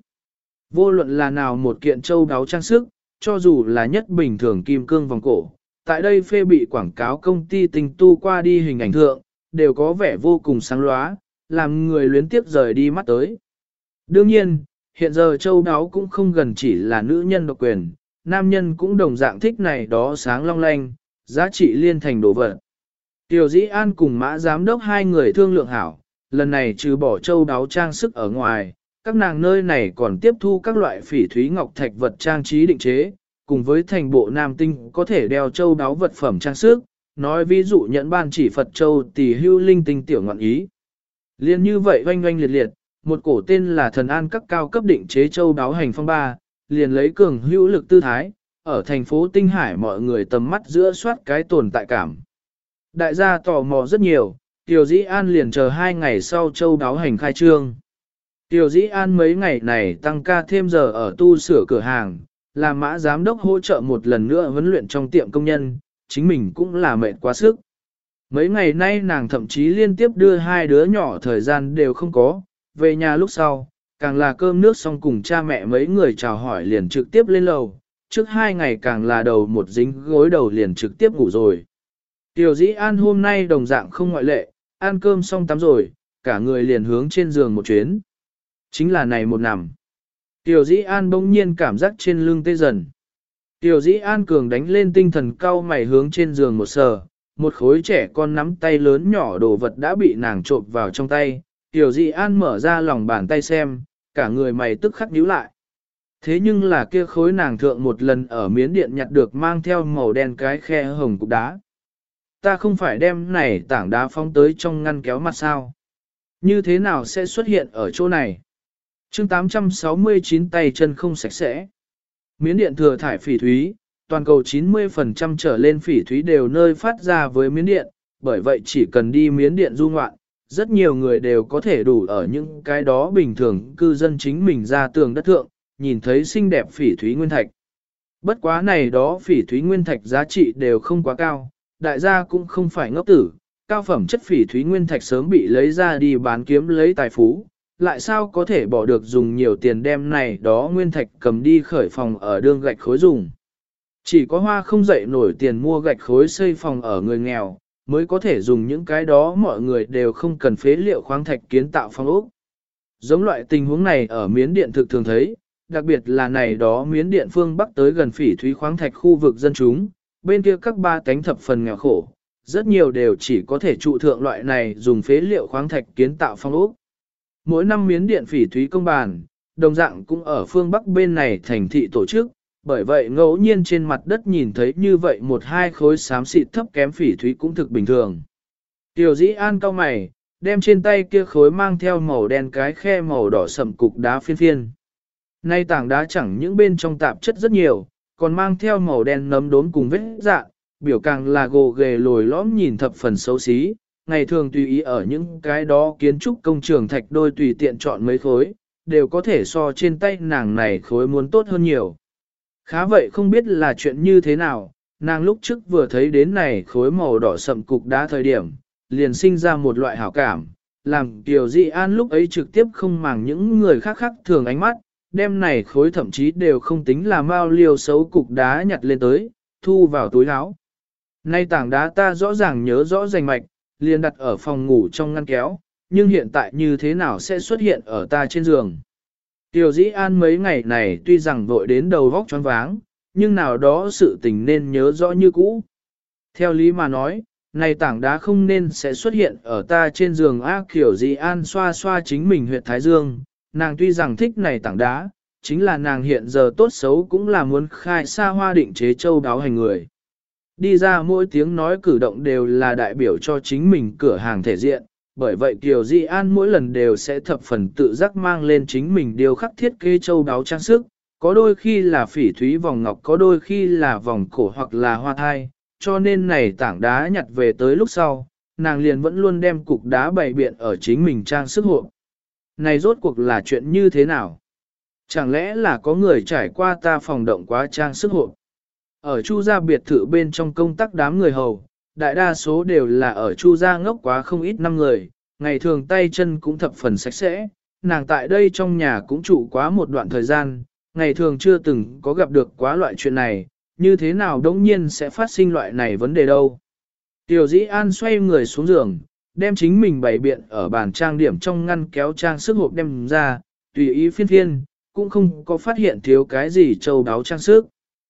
Vô luận là nào một kiện châu đáo trang sức, cho dù là nhất bình thường kim cương vòng cổ, tại đây phê bị quảng cáo công ty tinh tu qua đi hình ảnh thượng, đều có vẻ vô cùng sáng lóa, làm người luyến tiếp rời đi mắt tới. Đương nhiên, hiện giờ châu đáo cũng không gần chỉ là nữ nhân độc quyền, nam nhân cũng đồng dạng thích này đó sáng long lanh, giá trị liên thành đồ vật. Tiểu Dĩ An cùng Mã giám đốc hai người thương lượng hảo, lần này trừ bỏ châu đáo trang sức ở ngoài, các nàng nơi này còn tiếp thu các loại phỉ thúy ngọc thạch vật trang trí định chế, cùng với thành bộ nam tinh có thể đeo châu đáo vật phẩm trang sức, nói ví dụ nhẫn ban chỉ Phật châu tỷ hưu linh tinh tiểu ngọn ý. Liên như vậy oanh oanh liệt liệt, một cổ tên là thần an các cao cấp định chế châu đáo hành phong ba, liền lấy cường hữu lực tư thái, ở thành phố Tinh Hải mọi người tầm mắt giữa soát cái tồn tại cảm. Đại gia tò mò rất nhiều, Tiểu Dĩ An liền chờ 2 ngày sau châu đáo hành khai trương. Tiểu Dĩ An mấy ngày này tăng ca thêm giờ ở tu sửa cửa hàng, làm Mã giám đốc hỗ trợ một lần nữa huấn luyện trong tiệm công nhân, chính mình cũng là mệt quá sức. Mấy ngày nay nàng thậm chí liên tiếp đưa 2 đứa nhỏ thời gian đều không có, về nhà lúc sau, càng là cơm nước xong cùng cha mẹ mấy người chào hỏi liền trực tiếp lên lầu, trước 2 ngày càng là đầu một dính gối đầu liền trực tiếp ngủ rồi. Tiểu Dĩ An hôm nay đồng dạng không ngoại lệ, ăn cơm xong tắm rồi, cả người liền hướng trên giường một chuyến. Chính là này một nằm. Tiểu Dĩ An bỗng nhiên cảm giác trên lưng tê dần. Tiểu Dĩ An cường đánh lên tinh thần cau mày hướng trên giường một sờ, một khối trẻ con nắm tay lớn nhỏ đồ vật đã bị nàng trộm vào trong tay, Tiểu Dị An mở ra lòng bàn tay xem, cả người mày tức khắc nhíu lại. Thế nhưng là kia khối nàng thượng một lần ở miến điện nhặt được mang theo màu đen cái khe hồng cục đá. Ta không phải đem này tảng đá phóng tới trong ngăn kéo mặt sao. Như thế nào sẽ xuất hiện ở chỗ này? chương 869 tay chân không sạch sẽ. Miến điện thừa thải phỉ thúy, toàn cầu 90% trở lên phỉ thúy đều nơi phát ra với miến điện, bởi vậy chỉ cần đi miến điện du ngoạn, rất nhiều người đều có thể đủ ở những cái đó bình thường cư dân chính mình ra tường đất thượng, nhìn thấy xinh đẹp phỉ thúy nguyên thạch. Bất quá này đó phỉ thúy nguyên thạch giá trị đều không quá cao, đại gia cũng không phải ngốc tử, cao phẩm chất phỉ thúy nguyên thạch sớm bị lấy ra đi bán kiếm lấy tài phú, lại sao có thể bỏ được dùng nhiều tiền đem này đó nguyên thạch cầm đi khởi phòng ở đương gạch khối dùng. Chỉ có hoa không dậy nổi tiền mua gạch khối xây phòng ở người nghèo, mới có thể dùng những cái đó mọi người đều không cần phế liệu khoáng thạch kiến tạo phòng ốc. Giống loại tình huống này ở miến điện thực thường thấy, đặc biệt là này đó miến điện phương Bắc tới gần phỉ thúy khoáng thạch khu vực dân chúng, bên kia các ba cánh thập phần nghèo khổ, rất nhiều đều chỉ có thể trụ thượng loại này dùng phế liệu khoáng thạch kiến tạo phòng ốc. Mỗi năm miến điện phỉ thúy công bàn, đồng dạng cũng ở phương Bắc bên này thành thị tổ chức, bởi vậy ngẫu nhiên trên mặt đất nhìn thấy như vậy một hai khối xám xịt thấp kém phỉ thúy cũng thực bình thường. Tiểu Dĩ An cau mày, đem trên tay kia khối mang theo màu đen cái khe màu đỏ sậm cục đá phiên phiên. Nay tảng đá chẳng những bên trong tạp chất rất nhiều, còn mang theo màu đen nấm đốm cùng vết dạng, biểu càng là gồ ghề lồi lõm nhìn thập phần xấu xí, ngày thường tùy ý ở những cái đó kiến trúc công trường thạch đôi tùy tiện chọn mấy khối, đều có thể so trên tay nàng này khối muốn tốt hơn nhiều. Khá vậy không biết là chuyện như thế nào, nàng lúc trước vừa thấy đến này khối màu đỏ sậm cục đá thời điểm, liền sinh ra một loại hảo cảm, làm Kiều Dị An lúc ấy trực tiếp không màng những người khác khác thường ánh mắt, đem này khối thậm chí đều không tính là mao liêu xấu cục đá nhặt lên tới, thu vào túi áo. Nay tảng đá ta rõ ràng nhớ rõ rành mạch, liền đặt ở phòng ngủ trong ngăn kéo, nhưng hiện tại như thế nào sẽ xuất hiện ở ta trên giường. Tiểu Dĩ An mấy ngày này tuy rằng vội đến đầu vóc choáng váng, nhưng nào đó sự tình nên nhớ rõ như cũ. Theo lý mà nói, này tảng đá không nên sẽ xuất hiện ở ta trên giường ác. Tiểu Dĩ An xoa xoa chính mình huyệt thái dương, nàng tuy rằng thích này tảng đá, chính là nàng hiện giờ tốt xấu cũng là muốn khai xa hoa định chế châu đáo hành người. Đi ra mỗi tiếng nói cử động đều là đại biểu cho chính mình cửa hàng thể diện, bởi vậy Kiều Dị An mỗi lần đều sẽ thập phần tự giác mang lên chính mình điều khắc thiết kế châu đáo trang sức, có đôi khi là phỉ thúy vòng ngọc, có đôi khi là vòng cổ hoặc là hoa thai, cho nên này tảng đá nhặt về tới lúc sau, nàng liền vẫn luôn đem cục đá bày biện ở chính mình trang sức hộp. Này rốt cuộc là chuyện như thế nào? Chẳng lẽ là có người trải qua ta phòng động quá trang sức hộp? Ở Chu gia biệt thự bên trong công tác đám người hầu, đại đa số đều là ở Chu gia ngốc quá không ít năm người, ngày thường tay chân cũng thập phần sạch sẽ, nàng tại đây trong nhà cũng trụ quá một đoạn thời gian, ngày thường chưa từng có gặp được quá loại chuyện này, như thế nào đống nhiên sẽ phát sinh loại này vấn đề đâu. Tiểu Dĩ An xoay người xuống giường, đem chính mình bày biện ở bàn trang điểm trong ngăn kéo trang sức hộp đem ra, tùy ý phiên phiên, cũng không có phát hiện thiếu cái gì châu đáo trang sức.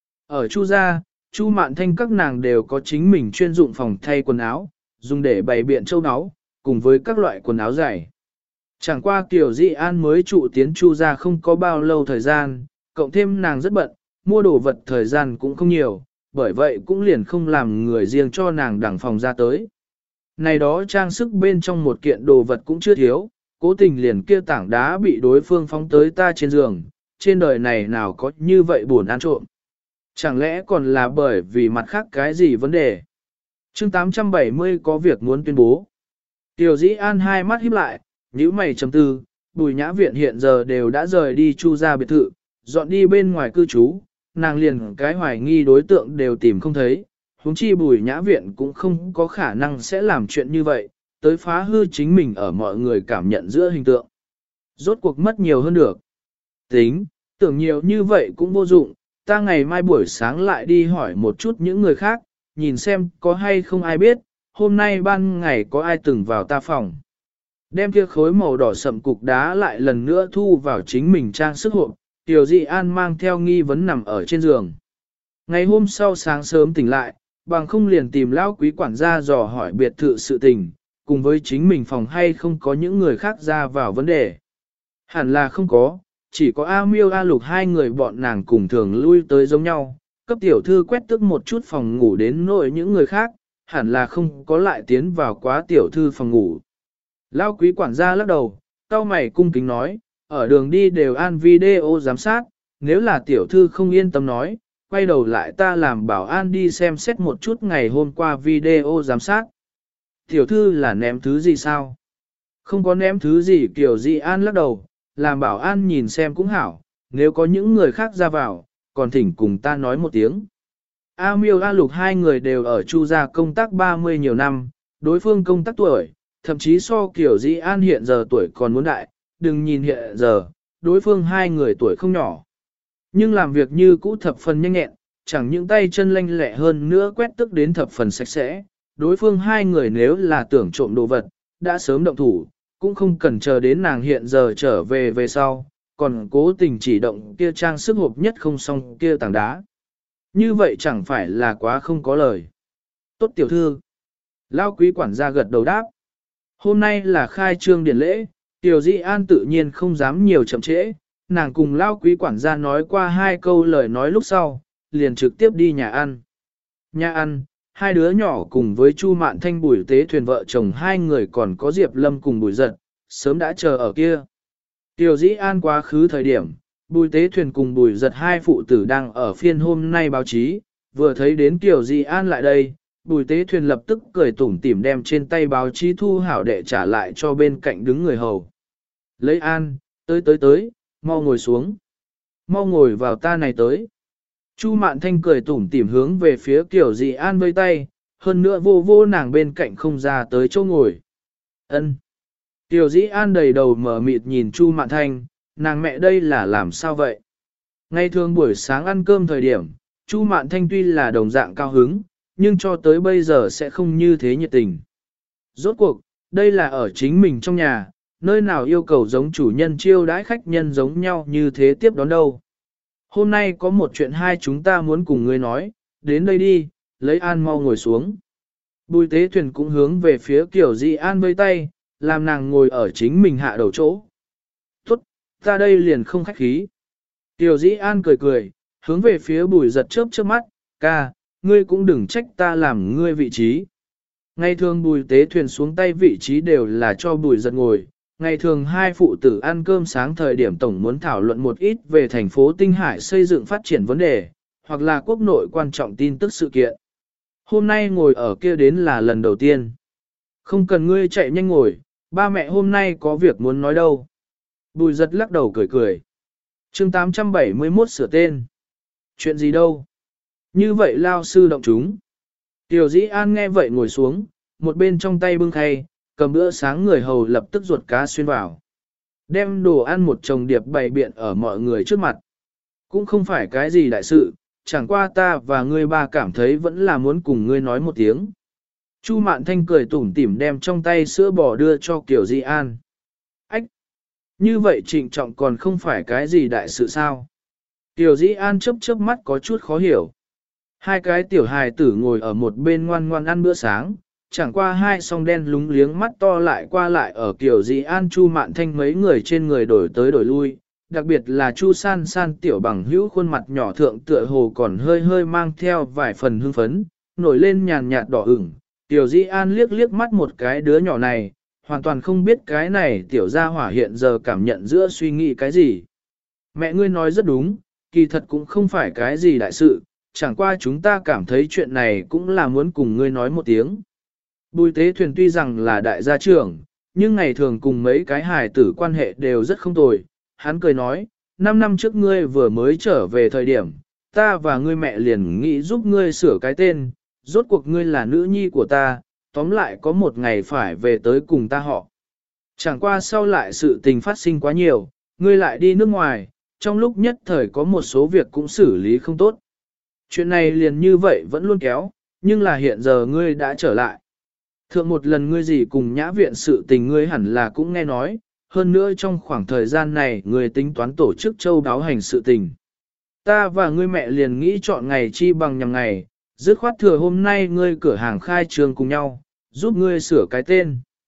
Ở Chu gia, Chu Mạn Thanh các nàng đều có chính mình chuyên dụng phòng thay quần áo, dùng để bày biện châu áo, cùng với các loại quần áo dày. Chẳng qua Tiểu Dị An mới trụ tiến Chu gia không có bao lâu thời gian, cộng thêm nàng rất bận, mua đồ vật thời gian cũng không nhiều, bởi vậy cũng liền không làm người riêng cho nàng đẳng phòng ra tới. Này đó trang sức bên trong một kiện đồ vật cũng chưa thiếu, cố tình liền kia tảng đá bị đối phương phóng tới ta trên giường, trên đời này nào có như vậy buồn ăn trộm. Chẳng lẽ còn là bởi vì mặt khác cái gì vấn đề? chương 870 có việc muốn tuyên bố. Tiểu Dĩ An hai mắt híp lại, nhíu mày trầm tư, Bùi Nhã Viện hiện giờ đều đã rời đi Chu gia biệt thự, dọn đi bên ngoài cư trú, nàng liền cái hoài nghi đối tượng đều tìm không thấy, huống chi Bùi Nhã Viện cũng không có khả năng sẽ làm chuyện như vậy, tới phá hư chính mình ở mọi người cảm nhận giữa hình tượng. Rốt cuộc mất nhiều hơn được. Tính, tưởng nhiều như vậy cũng vô dụng, ta ngày mai buổi sáng lại đi hỏi một chút những người khác, nhìn xem có hay không ai biết, hôm nay ban ngày có ai từng vào ta phòng. Đem kia khối màu đỏ sậm cục đá lại lần nữa thu vào chính mình trang sức hộp, Tiểu Dị An mang theo nghi vấn nằm ở trên giường. Ngày hôm sau sáng sớm tỉnh lại, bằng không liền tìm lão quý quản gia dò hỏi biệt thự sự tình, cùng với chính mình phòng hay không có những người khác ra vào vấn đề. Hẳn là không có, chỉ có A Miêu A Lục hai người bọn nàng cùng thường lui tới giống nhau, cấp tiểu thư quét tước một chút phòng ngủ đến nội những người khác, hẳn là không có lại tiến vào quá tiểu thư phòng ngủ. Lao quý quản gia lắc đầu, cau mày cung kính nói, ở đường đi đều an video giám sát, nếu là tiểu thư không yên tâm nói, quay đầu lại ta làm bảo an đi xem xét một chút ngày hôm qua video giám sát. Tiểu thư là ném thứ gì sao? Không có ném thứ gì, kiểu gì an lắc đầu, làm bảo an nhìn xem cũng hảo, nếu có những người khác ra vào, còn thỉnh cùng ta nói một tiếng. A Miêu A Lục hai người đều ở Chu gia công tác 30 nhiều năm, đối phương công tác tuổi, thậm chí so kiểu Di An hiện giờ tuổi còn muốn đại, đừng nhìn hiện giờ, đối phương hai người tuổi không nhỏ. Nhưng làm việc như cũ thập phần nhanh nhẹn, chẳng những tay chân lanh lẹ hơn nữa quét tức đến thập phần sạch sẽ, đối phương hai người nếu là tưởng trộm đồ vật, đã sớm động thủ, cũng không cần chờ đến nàng hiện giờ trở về sau, còn cố tình chỉ động kia trang sức hộp nhất không xong kia tảng đá. Như vậy chẳng phải là quá không có lời. Tốt tiểu thư. Lao quý quản gia gật đầu đáp. Hôm nay là khai trương điển lễ, Tiểu Di An tự nhiên không dám nhiều chậm trễ, nàng cùng Lao quý quản gia nói qua hai câu lời nói lúc sau, liền trực tiếp đi nhà ăn. Nhà ăn, hai đứa nhỏ cùng với Chu Mạn Thanh Bùi Tế Thuyền vợ chồng hai người còn có Diệp Lâm cùng Bùi Giật, sớm đã chờ ở kia. Tiểu Di An quá khứ thời điểm, Bùi Tế Thuyền cùng Bùi Giật hai phụ tử đang ở phiên hôm nay báo chí, vừa thấy đến Tiểu Di An lại đây, Bùi Tế Thuyền lập tức cười tủm tỉm đem trên tay báo chí thu hảo đệ trả lại cho bên cạnh đứng người hầu. Lấy An, tới, mau ngồi xuống. Mau ngồi vào ta này tới. Chu Mạn Thanh cười tủm tỉm hướng về phía Tiểu Di An vây tay, hơn nữa vô vô nàng bên cạnh không ra tới chỗ ngồi. Ân. Tiểu Di An đầy đầu mở mịt nhìn Chu Mạn Thanh, nàng mẹ đây là làm sao vậy? Ngày thường buổi sáng ăn cơm thời điểm, Chu Mạn Thanh tuy là đồng dạng cao hứng, nhưng cho tới bây giờ sẽ không như thế nhiệt tình. Rốt cuộc, đây là ở chính mình trong nhà, nơi nào yêu cầu giống chủ nhân chiêu đãi khách nhân giống nhau như thế tiếp đón đâu. Hôm nay có một chuyện hai chúng ta muốn cùng ngươi nói, đến đây đi, lấy An mau ngồi xuống. Bùi Tế Thuyền cũng hướng về phía Tiểu Di An vây tay, làm nàng ngồi ở chính mình hạ đầu chỗ. Tốt, ta đây liền không khách khí. Tiểu Di An cười cười, hướng về phía Bùi Giật chớp chớp mắt, ca, ngươi cũng đừng trách ta làm ngươi vị trí. Ngày thường Bùi Tế Thuyền xuống tay vị trí đều là cho Bùi Giật ngồi. Ngày thường hai phụ tử ăn cơm sáng thời điểm tổng muốn thảo luận một ít về thành phố Tinh Hải xây dựng phát triển vấn đề, hoặc là quốc nội quan trọng tin tức sự kiện. Hôm nay ngồi ở kia đến là lần đầu tiên. Không cần ngươi chạy nhanh ngồi, ba mẹ hôm nay có việc muốn nói đâu. Bùi Giật lắc đầu cười cười. Chương 871 sửa tên. Chuyện gì đâu? Như vậy lao sư động chúng. Tiểu Dĩ An nghe vậy ngồi xuống, một bên trong tay bưng khay, cầm bữa sáng người hầu lập tức ruột cá xuyên vào. Đem đồ ăn một chồng điệp bày biện ở mọi người trước mặt. Cũng không phải cái gì đại sự, chẳng qua ta và ngươi ba cảm thấy vẫn là muốn cùng ngươi nói một tiếng. Chu Mạn Thanh cười tủm tỉm đem trong tay sữa bò đưa cho Kiều Di An. Ách! Như vậy trịnh trọng còn không phải cái gì đại sự sao? Kiều Di An chớp chớp mắt có chút khó hiểu. Hai cái tiểu hài tử ngồi ở một bên ngoan ngoan ăn bữa sáng, chẳng qua hai song đen lúng liếng mắt to lại qua lại ở Kiều Di An Chu Mạn Thanh mấy người trên người đổi tới đổi lui, đặc biệt là Chu San San tiểu bằng hữu khuôn mặt nhỏ thượng tựa hồ còn hơi hơi mang theo vài phần hưng phấn, nổi lên nhàn nhạt đỏ ửng. Tiểu Di An liếc liếc mắt một cái đứa nhỏ này, hoàn toàn không biết cái này tiểu gia hỏa hiện giờ cảm nhận giữa suy nghĩ cái gì. Mẹ ngươi nói rất đúng, kỳ thật cũng không phải cái gì đại sự, chẳng qua chúng ta cảm thấy chuyện này cũng là muốn cùng ngươi nói một tiếng. Bùi Tế Thuyền tuy rằng là đại gia trưởng, nhưng ngày thường cùng mấy cái hài tử quan hệ đều rất không tồi. Hắn cười nói, 5 năm trước ngươi vừa mới trở về thời điểm, ta và ngươi mẹ liền nghĩ giúp ngươi sửa cái tên, rốt cuộc ngươi là nữ nhi của ta, tóm lại có một ngày phải về tới cùng ta họ. Chẳng qua sau lại sự tình phát sinh quá nhiều, ngươi lại đi nước ngoài, trong lúc nhất thời có một số việc cũng xử lý không tốt. Chuyện này liền như vậy vẫn luôn kéo, nhưng là hiện giờ ngươi đã trở lại. Thượng một lần ngươi gì cùng nhã viện sự tình ngươi hẳn là cũng nghe nói, hơn nữa trong khoảng thời gian này ngươi tính toán tổ chức châu đáo hành sự tình. Ta và ngươi mẹ liền nghĩ chọn ngày chi bằng nhằm ngày, dứt khoát thừa hôm nay ngươi cửa hàng khai trương cùng nhau, giúp ngươi sửa cái tên.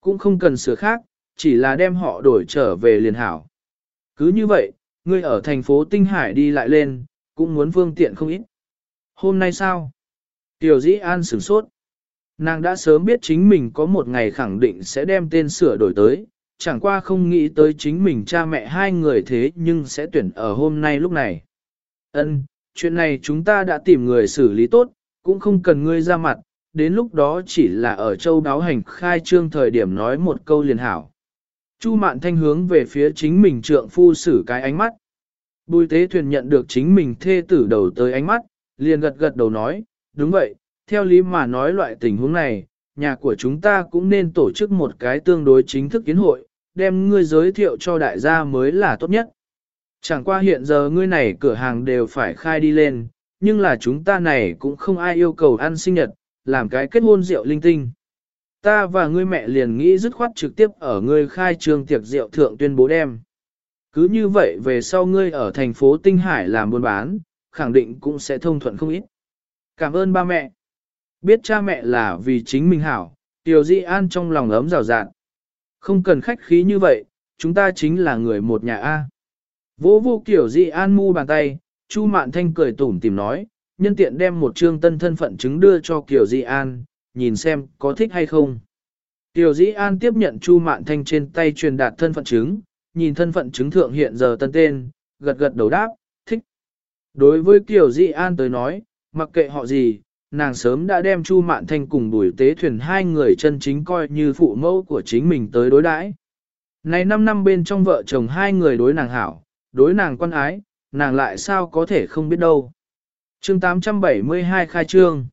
Cũng không cần sửa khác, chỉ là đem họ đổi trở về liền hảo. Cứ như vậy, ngươi ở thành phố Tinh Hải đi lại lên, cũng muốn phương tiện không ít. Hôm nay sao? Tiểu Dĩ An sửng sốt. Nàng đã sớm biết chính mình có một ngày khẳng định sẽ đem tên sửa đổi tới, chẳng qua không nghĩ tới chính mình cha mẹ hai người thế nhưng sẽ tuyển ở hôm nay lúc này. Ân, chuyện này chúng ta đã tìm người xử lý tốt, cũng không cần ngươi ra mặt, đến lúc đó chỉ là ở châu đáo hành khai trương thời điểm nói một câu liền hảo. Chu Mạn Thanh hướng về phía chính mình trượng phu xử cái ánh mắt. Bùi Tế Thuyền nhận được chính mình thê tử đầu tới ánh mắt, liền gật gật đầu nói, đúng vậy, theo lý mà nói loại tình huống này, nhà của chúng ta cũng nên tổ chức một cái tương đối chính thức kiến hội, đem ngươi giới thiệu cho đại gia mới là tốt nhất. Chẳng qua hiện giờ ngươi này cửa hàng đều phải khai đi lên, nhưng là chúng ta này cũng không ai yêu cầu ăn sinh nhật, làm cái kết hôn rượu linh tinh. Ta và ngươi mẹ liền nghĩ dứt khoát trực tiếp ở ngươi khai trương tiệc rượu thượng tuyên bố đem. Cứ như vậy về sau ngươi ở thành phố Tinh Hải làm buôn bán, khẳng định cũng sẽ thông thuận không ít. Cảm ơn ba mẹ. Biết cha mẹ là vì chính mình hảo, Tiểu Di An trong lòng ấm rào rạt. Không cần khách khí như vậy, chúng ta chính là người một nhà A. Vô vô Tiểu Di An mu bàn tay, Chu Mạn Thanh cười tủm tìm nói, nhân tiện đem một trương tân thân phận chứng đưa cho Kiều Di An, nhìn xem có thích hay không. Kiều Di An tiếp nhận Chu Mạn Thanh trên tay truyền đạt thân phận chứng, nhìn thân phận chứng thượng hiện giờ tân tên, gật gật đầu đáp, thích. Đối với Kiều Di An tới nói, mặc kệ họ gì, nàng sớm đã đem Chu Mạn Thanh cùng Bùi Tế Thuyền hai người chân chính coi như phụ mẫu của chính mình tới đối đãi. Này 5 năm bên trong vợ chồng hai người đối nàng hảo, đối nàng quan ái, nàng lại sao có thể không biết đâu. Chương 872 khai trương.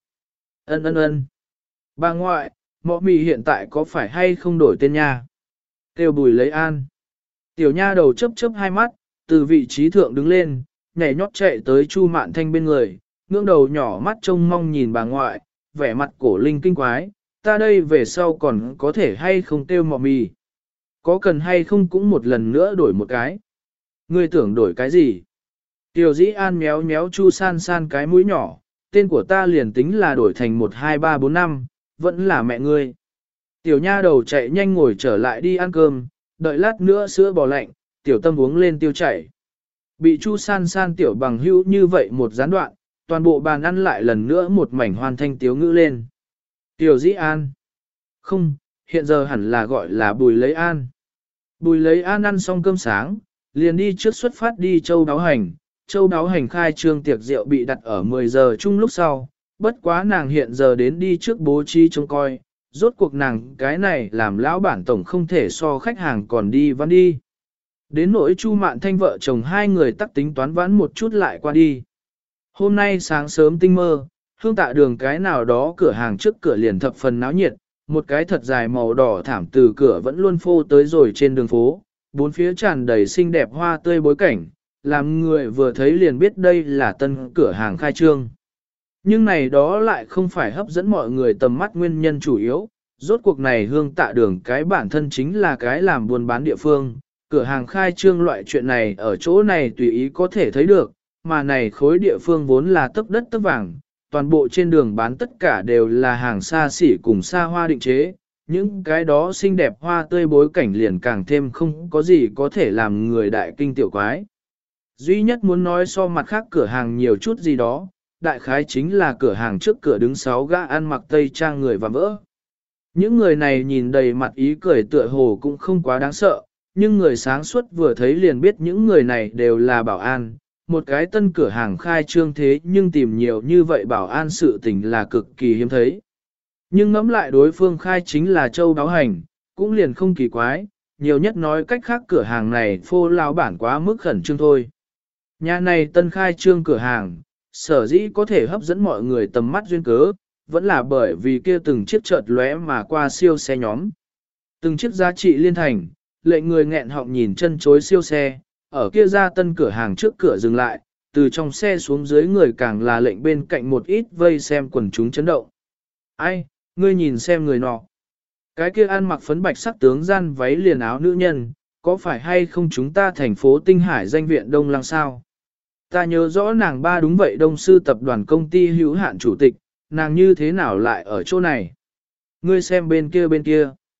Ân. Bà ngoại, mọ mì hiện tại có phải hay không đổi tên nha? Kêu Bùi lấy an. Tiểu nha đầu chớp chớp hai mắt, từ vị trí thượng đứng lên, nhảy nhót chạy tới Chu Mạn Thanh bên người, ngưỡng đầu nhỏ mắt trông mong nhìn bà ngoại, vẻ mặt cổ linh kinh quái, ta đây về sau còn có thể hay không kêu mọ mì? Có cần hay không cũng một lần nữa đổi một cái? Ngươi tưởng đổi cái gì? Tiểu Dĩ An méo méo Chu San San cái mũi nhỏ, tên của ta liền tính là đổi thành 1 2 3 4 5, vẫn là mẹ ngươi. Tiểu nha đầu chạy nhanh ngồi trở lại đi ăn cơm, đợi lát nữa sữa bò lạnh, tiểu tâm uống lên tiêu chảy. Bị Chu San San tiểu bằng hữu như vậy một gián đoạn, toàn bộ bàn ăn lại lần nữa một mảnh hoàn thanh tiếu ngữ lên. Tiểu Dĩ An. Không, hiện giờ hẳn là gọi là Bùi lấy an. Bùi lấy an ăn xong cơm sáng, liền đi trước xuất phát đi Châu Đáo Hành. Châu Đáo Hành khai trương tiệc rượu bị đặt ở 10 giờ chung lúc sau, bất quá nàng hiện giờ đến đi trước bố trí trông coi, rốt cuộc nàng cái này làm lão bản tổng không thể so khách hàng còn đi văn đi. Đến nỗi Chu Mạn Thanh vợ chồng hai người tắc tính toán vãn một chút lại qua đi. Hôm nay sáng sớm tinh mơ, Hương Tạ Đường cái nào đó cửa hàng trước cửa liền thập phần náo nhiệt, một cái thật dài màu đỏ thảm từ cửa vẫn luôn phô tới rồi trên đường phố, bốn phía tràn đầy xinh đẹp hoa tươi bối cảnh, làm người vừa thấy liền biết đây là tân cửa hàng khai trương. Nhưng này đó lại không phải hấp dẫn mọi người tầm mắt nguyên nhân chủ yếu, rốt cuộc này Hương Tạ Đường cái bản thân chính là cái làm buôn bán địa phương, cửa hàng khai trương loại chuyện này ở chỗ này tùy ý có thể thấy được, mà này khối địa phương vốn là tấc đất tấc vàng, toàn bộ trên đường bán tất cả đều là hàng xa xỉ cùng xa hoa định chế, những cái đó xinh đẹp hoa tươi bối cảnh liền càng thêm không có gì có thể làm người đại kinh tiểu quái. Duy nhất muốn nói so mặt khác cửa hàng nhiều chút gì đó, đại khái chính là cửa hàng trước cửa đứng 6 gã ăn mặc tây trang người và vỡ. Những người này nhìn đầy mặt ý cười tựa hồ cũng không quá đáng sợ, nhưng người sáng suốt vừa thấy liền biết những người này đều là bảo an. Một cái tân cửa hàng khai trương thế nhưng tìm nhiều như vậy bảo an sự tình là cực kỳ hiếm thấy. Nhưng ngẫm lại đối phương khai chính là Châu Đáo Hành, cũng liền không kỳ quái, nhiều nhất nói cách khác cửa hàng này phô lao bản quá mức khẩn trương thôi. Nhà này tân khai trương cửa hàng, sở dĩ có thể hấp dẫn mọi người tầm mắt duyên cớ, vẫn là bởi vì kia từng chiếc chợt lóe mà qua siêu xe nhóm. Từng chiếc giá trị liên thành, lệnh người nghẹn họng nhìn chân chối siêu xe, ở kia ra tân cửa hàng trước cửa dừng lại, từ trong xe xuống dưới người càng là lệnh bên cạnh một ít vây xem quần chúng chấn động. Ai, ngươi nhìn xem người nọ. Cái kia ăn mặc phấn bạch sắc tướng gian váy liền áo nữ nhân, có phải hay không chúng ta thành phố Tinh Hải danh viện Đông Lăng sao? Ta nhớ rõ nàng ba đúng vậy Đông Sư tập đoàn công ty hữu hạn chủ tịch, nàng như thế nào lại ở chỗ này? Ngươi xem bên kia.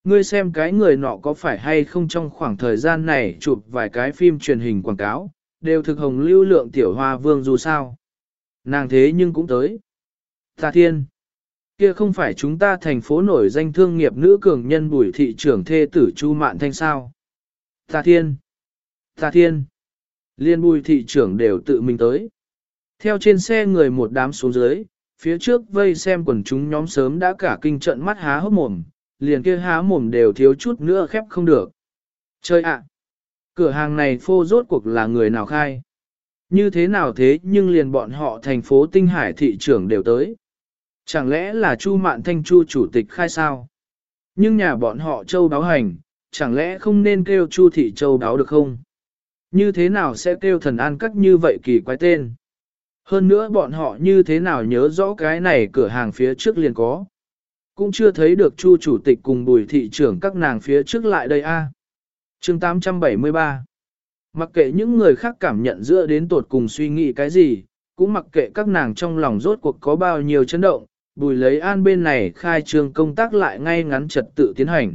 ngươi xem cái người nọ có phải hay không trong khoảng thời gian này chụp vài cái phim truyền hình quảng cáo, đều thực hồng lưu lượng tiểu hoa vương dù sao. Nàng thế nhưng cũng tới. Tà Thiên, kia không phải chúng ta thành phố nổi danh thương nghiệp nữ cường nhân Bùi thị trưởng thê tử Chu Mạn Thanh sao? Tà Thiên, Tà Thiên, liên Bùi thị trưởng đều tự mình tới. Theo trên xe người một đám xuống dưới, phía trước vây xem quần chúng nhóm sớm đã cả kinh trận mắt há hốc mồm, liền kia há mồm đều thiếu chút nữa khép không được. Chơi ạ! Cửa hàng này phô rốt cuộc là người nào khai? Như thế nào thế nhưng liền bọn họ thành phố Tinh Hải thị trưởng đều tới. Chẳng lẽ là Chu Mạn Thanh Chu chủ tịch khai sao? Nhưng nhà bọn họ châu báo hành, chẳng lẽ không nên kêu Chu thị châu báo được không? Như thế nào sẽ kêu thần an các như vậy kỳ quái tên? Hơn nữa bọn họ như thế nào nhớ rõ cái này cửa hàng phía trước liền có. Cũng chưa thấy được Chu chủ tịch cùng Bùi thị trưởng các nàng phía trước lại đây a. Chương 873. Mặc kệ những người khác cảm nhận giữa đến tột cùng suy nghĩ cái gì, cũng mặc kệ các nàng trong lòng rốt cuộc có bao nhiêu chấn động, Bùi Lấy An bên này khai trương công tác lại ngay ngắn trật tự tiến hành.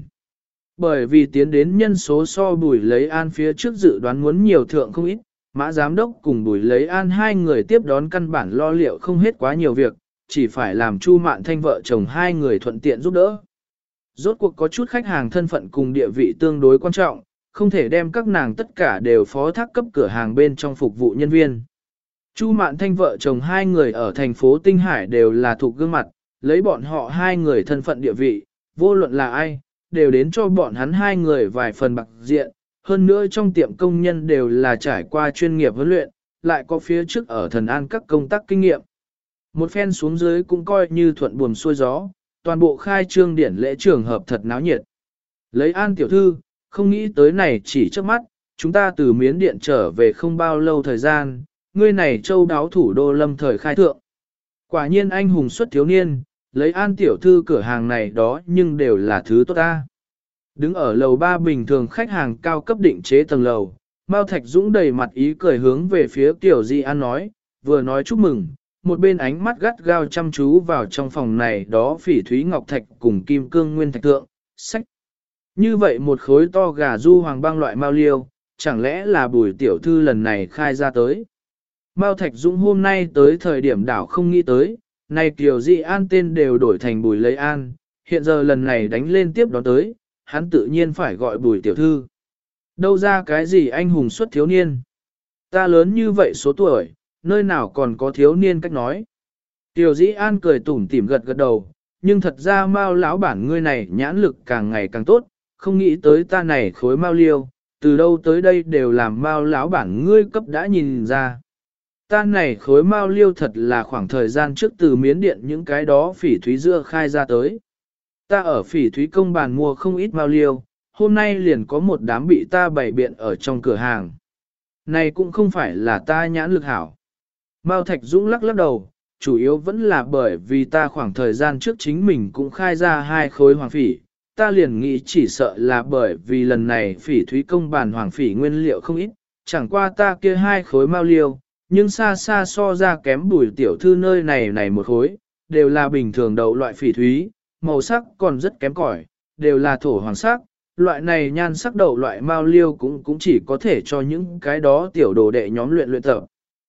Bởi vì tiến đến nhân số so Bùi Lấy An phía trước dự đoán muốn nhiều thượng không ít, Mã Giám Đốc cùng Bùi Lấy An hai người tiếp đón căn bản lo liệu không hết quá nhiều việc, chỉ phải làm Chu Mạn Thanh vợ chồng hai người thuận tiện giúp đỡ. Rốt cuộc có chút khách hàng thân phận cùng địa vị tương đối quan trọng, không thể đem các nàng tất cả đều phó thác cấp cửa hàng bên trong phục vụ nhân viên. Chu Mạn Thanh vợ chồng hai người ở thành phố Tinh Hải đều là thuộc gương mặt, lấy bọn họ hai người thân phận địa vị, vô luận là ai, đều đến cho bọn hắn hai người vài phần bạc diện, hơn nữa trong tiệm công nhân đều là trải qua chuyên nghiệp huấn luyện, lại có phía trước ở thần an các công tác kinh nghiệm. Một phen xuống dưới cũng coi như thuận buồm xuôi gió, toàn bộ khai trương điển lễ trường hợp thật náo nhiệt. Lấy An tiểu thư, không nghĩ tới này chỉ trước mắt, chúng ta từ Miến Điện trở về không bao lâu thời gian, ngươi này châu đáo thủ đô lâm thời khai thượng. Quả nhiên anh hùng xuất thiếu niên, lấy An tiểu thư cửa hàng này đó nhưng đều là thứ tốt ta. Đứng ở lầu 3 bình thường khách hàng cao cấp định chế tầng lầu, Mao Thạch Dũng đầy mặt ý cười hướng về phía Tiểu Di An nói, vừa nói chúc mừng, một bên ánh mắt gắt gao chăm chú vào trong phòng này đó phỉ thúy ngọc thạch cùng kim cương nguyên thạch tượng, sách. Như vậy một khối to gà du hoàng băng loại mao liêu, chẳng lẽ là Bùi tiểu thư lần này khai ra tới. Mao Thạch Dũng hôm nay tới thời điểm đảo không nghĩ tới, nay Kiều Di An tên đều đổi thành Bùi Lấy An, hiện giờ lần này đánh lên tiếp đón tới, hắn tự nhiên phải gọi Bùi tiểu thư. Đâu ra cái gì anh hùng xuất thiếu niên. Ta lớn như vậy số tuổi, nơi nào còn có thiếu niên cách nói. Tiểu Dĩ An cười tủm tỉm gật gật đầu, nhưng thật ra Mao lão bản ngươi này nhãn lực càng ngày càng tốt, không nghĩ tới ta này khối Mao liêu, từ đâu tới đây đều làm Mao lão bản ngươi cấp đã nhìn ra. Ta này khối Mao liêu thật là khoảng thời gian trước từ Miến Điện những cái đó phỉ thúy dưa khai ra tới. Ta ở phỉ thúy công bàn mua không ít Mao liêu, hôm nay liền có một đám bị ta bày biện ở trong cửa hàng. Này cũng không phải là ta nhãn lực hảo. Mao Thạch Dũng lắc lắc đầu, chủ yếu vẫn là bởi vì ta khoảng thời gian trước chính mình cũng khai ra hai khối hoàng phỉ, ta liền nghĩ chỉ sợ là bởi vì lần này phỉ thúy công bàn hoàng phỉ nguyên liệu không ít, chẳng qua ta kia hai khối mao liêu, nhưng xa xa so ra kém Bùi tiểu thư nơi này một khối, đều là bình thường đậu loại phỉ thúy, màu sắc còn rất kém cỏi, đều là thổ hoàng sắc, loại này nhan sắc đậu loại mao liêu cũng chỉ có thể cho những cái đó tiểu đồ đệ nhóm luyện tập.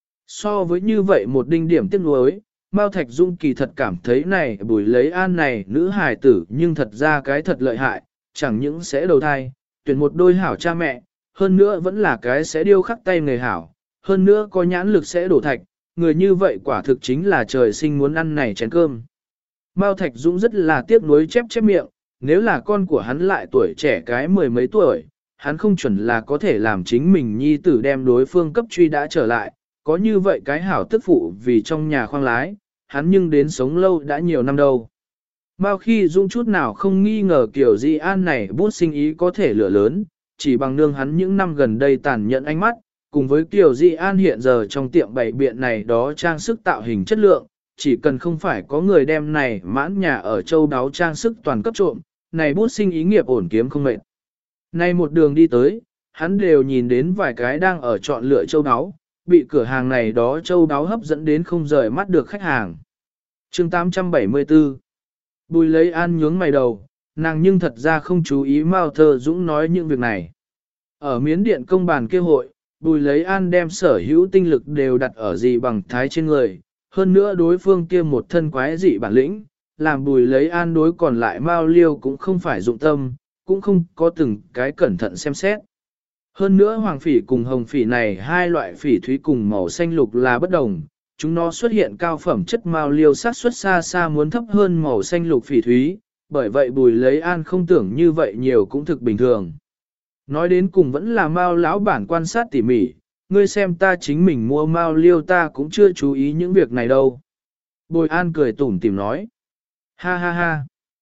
So với như vậy một đinh điểm tiếc nuối, Mao Thạch Dung kỳ thật cảm thấy này Bùi Lấy An này nữ hài tử nhưng thật ra cái thật lợi hại, chẳng những sẽ đầu thai, tuyển một đôi hảo cha mẹ, hơn nữa vẫn là cái sẽ điêu khắc tay người hảo, hơn nữa có nhãn lực sẽ đổ thạch, người như vậy quả thực chính là trời sinh muốn ăn này chén cơm. Mao Thạch Dung rất là tiếc nuối chép miệng, nếu là con của hắn lại tuổi trẻ cái mười mấy tuổi, hắn không chuẩn là có thể làm chính mình nhi tử đem đối phương cấp truy đã trở lại, có như vậy cái hảo tức phụ vì trong nhà khoang lái, hắn nhưng đến sống lâu đã nhiều năm đâu. Mao khi Dung chút nào không nghi ngờ kiểu Di An này bút sinh ý có thể lửa lớn, chỉ bằng nương hắn những năm gần đây tàn nhẫn ánh mắt, cùng với kiểu Di An hiện giờ trong tiệm bày biện này đó trang sức tạo hình chất lượng, chỉ cần không phải có người đem này mãn nhà ở châu đáo trang sức toàn cấp trộm, này bút sinh ý nghiệp ổn kiếm không mệt. Nay một đường đi tới, hắn đều nhìn đến vài cái đang ở chọn lựa châu đáo, bị cửa hàng này đó châu đáo hấp dẫn đến không rời mắt được khách hàng. Chương 874. Bùi Lấy An nhướng mày đầu, nàng nhưng thật ra không chú ý Mao Thơ Dũng nói những việc này. Ở Miến Điện công bàn kêu hội, Bùi Lấy An đem sở hữu tinh lực đều đặt ở dị bằng thái trên người, hơn nữa đối phương kia một thân quái dị bản lĩnh, làm Bùi Lấy An đối còn lại Mao Liêu cũng không phải dụng tâm, cũng không có từng cái cẩn thận xem xét. Hơn nữa hoàng phỉ cùng hồng phỉ này hai loại phỉ thúy cùng màu xanh lục là bất đồng, chúng nó xuất hiện cao phẩm chất Mao Liêu sát suất xa xa muốn thấp hơn màu xanh lục phỉ thúy, bởi vậy Bùi Lấy An không tưởng như vậy nhiều cũng thực bình thường. Nói đến cùng vẫn là Mao lão bản quan sát tỉ mỉ, ngươi xem ta chính mình mua Mao Liêu ta cũng chưa chú ý những việc này đâu. Bùi An cười tủm tỉm nói. Ha ha ha.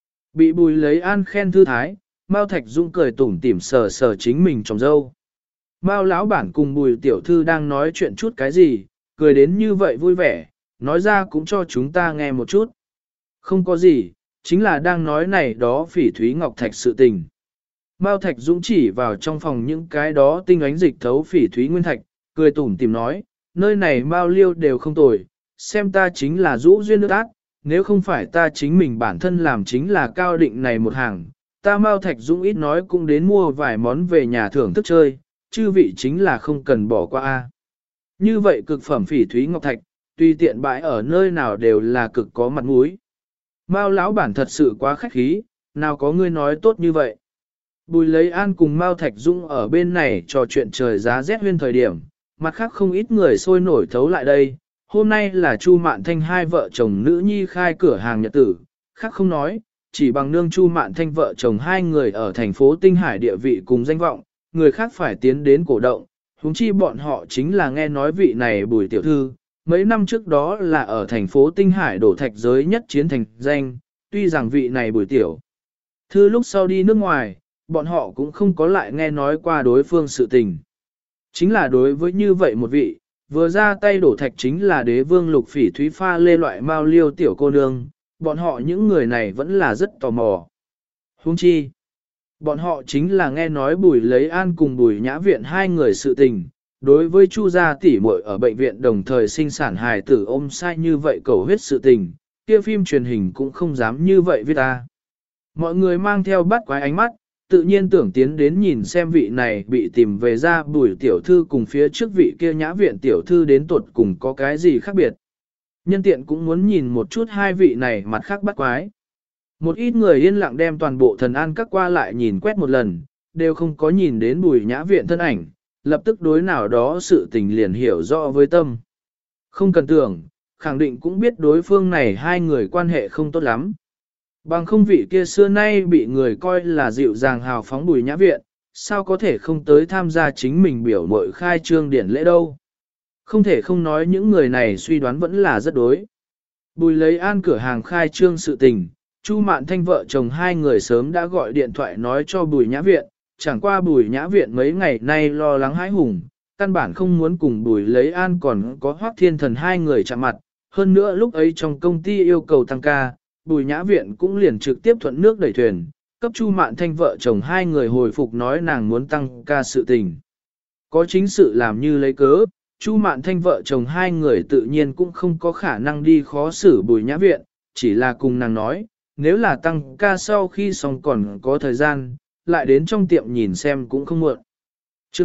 Bị Bùi Lấy An khen thư thái, Mao Thạch Dung cười tủm tỉm sờ sờ chính mình trong râu. Mao lão bản cùng Bùi tiểu thư đang nói chuyện chút cái gì, cười đến như vậy vui vẻ, nói ra cũng cho chúng ta nghe một chút. Không có gì, chính là đang nói này đó phỉ thúy ngọc thạch sự tình. Mao Thạch Dũng chỉ vào trong phòng những cái đó tinh ánh dịch thấu phỉ thúy nguyên thạch, cười tủm tỉm nói, nơi này Mao Liêu đều không tồi, xem ta chính là rũ duyên nước ác, nếu không phải ta chính mình bản thân làm chính là cao định này một hàng, ta Mao Thạch Dũng ít nói cũng đến mua vài món về nhà thưởng thức chơi, chư vị chính là không cần bỏ qua a. Như vậy cực phẩm phỉ thúy ngọc thạch, tùy tiện bãi ở nơi nào đều là cực có mặt mũi. Mao lão bản thật sự quá khách khí, nào có ngươi nói tốt như vậy. Bùi Lấy An cùng Mao Thạch Dung ở bên này trò chuyện trời giá rét huyên thời điểm, mặt khác không ít người sôi nổi thấu lại đây. Hôm nay là Chu Mạn Thanh hai vợ chồng nữ nhi khai cửa hàng nhật tử, khác không nói, chỉ bằng nương Chu Mạn Thanh vợ chồng hai người ở thành phố Tinh Hải địa vị cùng danh vọng, người khác phải tiến đến cổ động, huống chi bọn họ chính là nghe nói vị này Bùi tiểu thư, mấy năm trước đó là ở thành phố Tinh Hải đổ thạch giới nhất chiến thành danh, tuy rằng vị này Bùi tiểu thư lúc sau đi nước ngoài, bọn họ cũng không có lại nghe nói qua đối phương sự tình. Chính là đối với như vậy một vị, vừa ra tay đổ thạch chính là đế vương lục phỉ thúy pha lê loại Mao Liêu tiểu cô nương, bọn họ những người này vẫn là rất tò mò. Huống chi, bọn họ chính là nghe nói Bùi Lấy An cùng Bùi Nhã Viện hai người sự tình, đối với Chu gia tỷ muội ở bệnh viện đồng thời sinh sản hài tử ôm sai như vậy cầu huyết sự tình, kia phim truyền hình cũng không dám như vậy với ta. Mọi người mang theo bắt quái ánh mắt, tự nhiên tưởng tiến đến nhìn xem vị này bị tìm về ra Bùi tiểu thư cùng phía trước vị kia Nhã Viện tiểu thư đến tuột cùng có cái gì khác biệt. Nhân tiện cũng muốn nhìn một chút hai vị này mặt khác bắt quái. Một ít người yên lặng đem toàn bộ thần an các qua lại nhìn quét một lần, đều không có nhìn đến Bùi Nhã Viện thân ảnh, lập tức đối nào đó sự tình liền hiểu rõ với tâm. Không cần tưởng, khẳng định cũng biết đối phương này hai người quan hệ không tốt lắm. Bằng không vị kia xưa nay bị người coi là dịu dàng hào phóng Bùi Nhã Viện, sao có thể không tới tham gia chính mình biểu mội khai trương điển lễ đâu. Không thể không nói những người này suy đoán vẫn là rất đối. Bùi Lấy An cửa hàng khai trương sự tình, Chu Mạn Thanh vợ chồng hai người sớm đã gọi điện thoại nói cho Bùi Nhã Viện, chẳng qua Bùi Nhã Viện mấy ngày nay lo lắng hãi hùng, căn bản không muốn cùng Bùi Lấy An còn có Hoắc Thiên Thần hai người chạm mặt, hơn nữa lúc ấy trong công ty yêu cầu tăng ca, Bùi Nhã Viện cũng liền trực tiếp thuận nước đẩy thuyền, cấp Chu Mạn Thanh vợ chồng hai người hồi phục nói nàng muốn tăng ca sự tình. Có chính sự làm như lấy cớ, Chu Mạn Thanh vợ chồng hai người tự nhiên cũng không có khả năng đi khó xử Bùi Nhã Viện, chỉ là cùng nàng nói, nếu là tăng ca sau khi xong còn có thời gian, lại đến trong tiệm nhìn xem cũng không muộn. Chương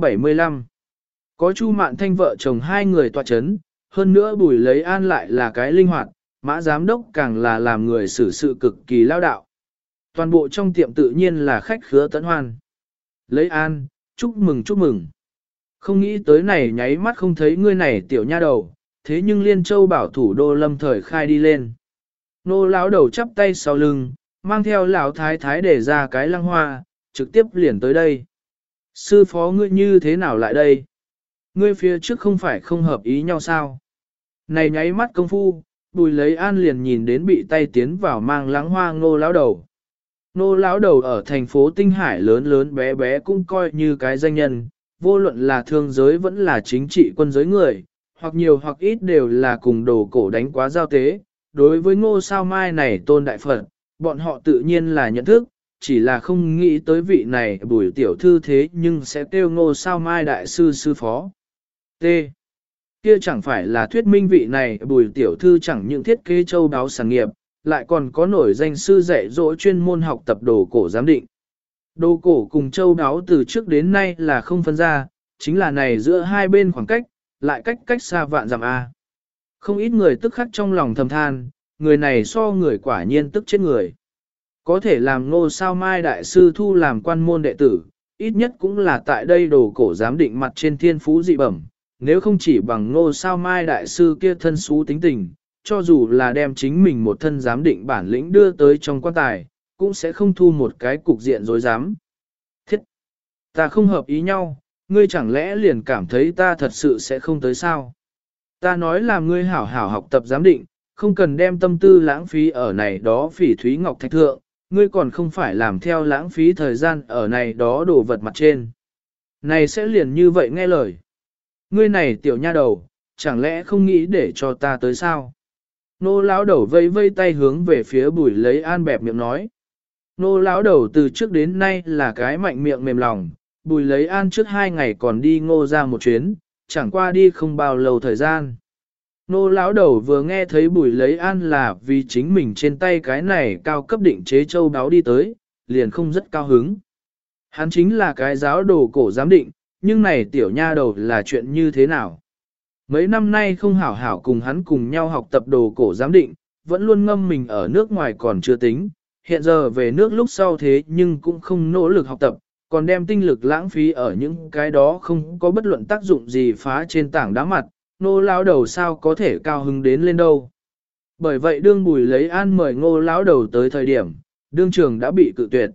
875 Có Chu Mạn Thanh vợ chồng hai người tọa chấn, hơn nữa Bùi Lấy An lại là cái linh hoạt, Mã giám đốc càng là làm người xử sự cực kỳ lao đạo. Toàn bộ trong tiệm tự nhiên là khách khứa tấn hoan. Lấy An, chúc mừng chúc mừng. Không nghĩ tới này nháy mắt không thấy ngươi này tiểu nha đầu, thế nhưng Liên Châu bảo thủ đô lâm thời khai đi lên. Nô lão đầu chắp tay sau lưng, mang theo lão thái thái để ra cái lăng hoa, trực tiếp liền tới đây. Sư phó ngươi như thế nào lại đây? Ngươi phía trước không phải không hợp ý nhau sao? Này nháy mắt công phu, Bùi Lấy An liền nhìn đến bị tay tiến vào mang lăng hoa Nô lão đầu. Nô lão đầu ở thành phố Tinh Hải lớn lớn bé bé cũng coi như cái danh nhân, vô luận là thương giới vẫn là chính trị quân giới người, hoặc nhiều hoặc ít đều là cùng đồ cổ đánh quá giao tế. Đối với Ngô Sao Mai này tôn đại Phật, bọn họ tự nhiên là nhận thức, chỉ là không nghĩ tới vị này Bùi tiểu thư thế nhưng sẽ kêu Ngô Sao Mai đại sư sư phó. T. Kia chẳng phải là thuyết minh vị này Bùi tiểu thư chẳng những thiết kế châu đáo sản nghiệp, lại còn có nổi danh sư dạy dỗ chuyên môn học tập đồ cổ giám định. Đồ cổ cùng châu đáo từ trước đến nay là không phân ra, chính là này giữa hai bên khoảng cách, lại cách xa vạn dặm A. Không ít người tức khắc trong lòng thầm than, người này so người quả nhiên tức chết người. Có thể làm Ngô Sao Mai đại sư thu làm quan môn đệ tử, ít nhất cũng là tại đây đồ cổ giám định mặt trên thiên phú dị bẩm, nếu không chỉ bằng Ngô Sao Mai đại sư kia thân xú tính tình, cho dù là đem chính mình một thân giám định bản lĩnh đưa tới trong quan tài, cũng sẽ không thu một cái cục diện dối dám. Thiết! Ta không hợp ý nhau, ngươi chẳng lẽ liền cảm thấy ta thật sự sẽ không tới sao? Ta nói là ngươi hảo hảo học tập giám định, không cần đem tâm tư lãng phí ở này đó phỉ thúy ngọc thạch thượng, ngươi còn không phải làm theo lãng phí thời gian ở này đó đồ vật mặt trên. Này sẽ liền như vậy nghe lời. Ngươi này tiểu nha đầu, chẳng lẽ không nghĩ để cho ta tới sao? Nô lão đầu vây vây tay hướng về phía Bùi Lấy An bẹp miệng nói. Nô lão đầu từ trước đến nay là cái mạnh miệng mềm lòng, Bùi Lấy An trước 2 ngày còn đi Ngô ra một chuyến, chẳng qua đi không bao lâu thời gian. Nô lão đầu vừa nghe thấy Bùi Lấy An là vì chính mình trên tay cái này cao cấp định chế châu đáo đi tới, liền không rất cao hứng. Hắn chính là cái giáo đồ cổ giám định, nhưng này tiểu nha đầu là chuyện như thế nào? Mấy năm nay không hảo hảo cùng hắn cùng nhau học tập đồ cổ giám định, vẫn luôn ngâm mình ở nước ngoài còn chưa tính, hiện giờ về nước lúc sau thế nhưng cũng không nỗ lực học tập, còn đem tinh lực lãng phí ở những cái đó không có bất luận tác dụng gì phá trên tảng đá mặt, nô lão đầu sao có thể cao hứng đến lên đâu. Bởi vậy đương Bùi Lấy An mời Ngô lão đầu tới thời điểm, đương trường đã bị cự tuyệt.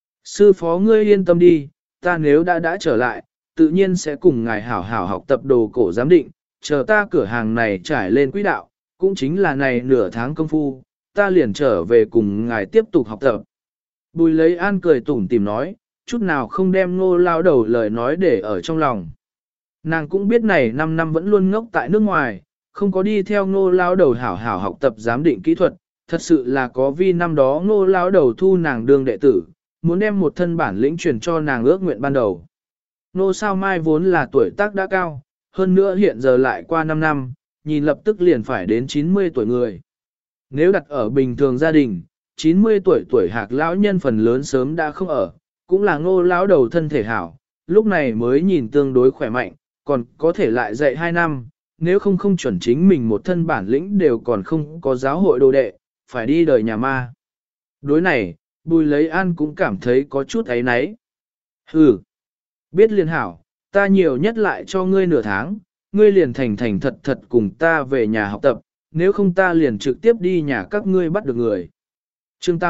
Sư phó ngươi yên tâm đi, ta nếu đã trở lại, tự nhiên sẽ cùng ngài hảo hảo học tập đồ cổ giám định, chờ ta cửa hàng này trải lên quỹ đạo, cũng chính là này nửa tháng công phu, ta liền trở về cùng ngài tiếp tục học tập. Bùi Lấy An cười tủm tỉm nói, chút nào không đem Ngô lão đầu lời nói để ở trong lòng. Nàng cũng biết này 5 năm vẫn luôn ngốc tại nước ngoài, không có đi theo Ngô lão đầu hảo hảo học tập giám định kỹ thuật, thật sự là có vì năm đó Ngô lão đầu thu nàng đương đệ tử, muốn đem một thân bản lĩnh truyền cho nàng ước nguyện ban đầu. Ngô Sao Mai vốn là tuổi tác đã cao, hơn nữa hiện giờ lại qua 5 năm, nhìn lập tức liền phải đến 90 tuổi người. Nếu đặt ở bình thường gia đình, 90 tuổi hạc lão nhân phần lớn sớm đã không ở, cũng là Ngô lão đầu thân thể hảo, lúc này mới nhìn tương đối khỏe mạnh, còn có thể lại dạy 2 năm, nếu không chuẩn chính mình một thân bản lĩnh đều còn không có giáo hội đồ đệ, phải đi đời nhà ma. Đối này, Bùi Lấy An cũng cảm thấy có chút áy náy. Biết liền hảo, ta nhiều nhất lại cho ngươi nửa tháng, ngươi liền thành thật cùng ta về nhà học tập, nếu không ta liền trực tiếp đi nhà các ngươi bắt được người. Chương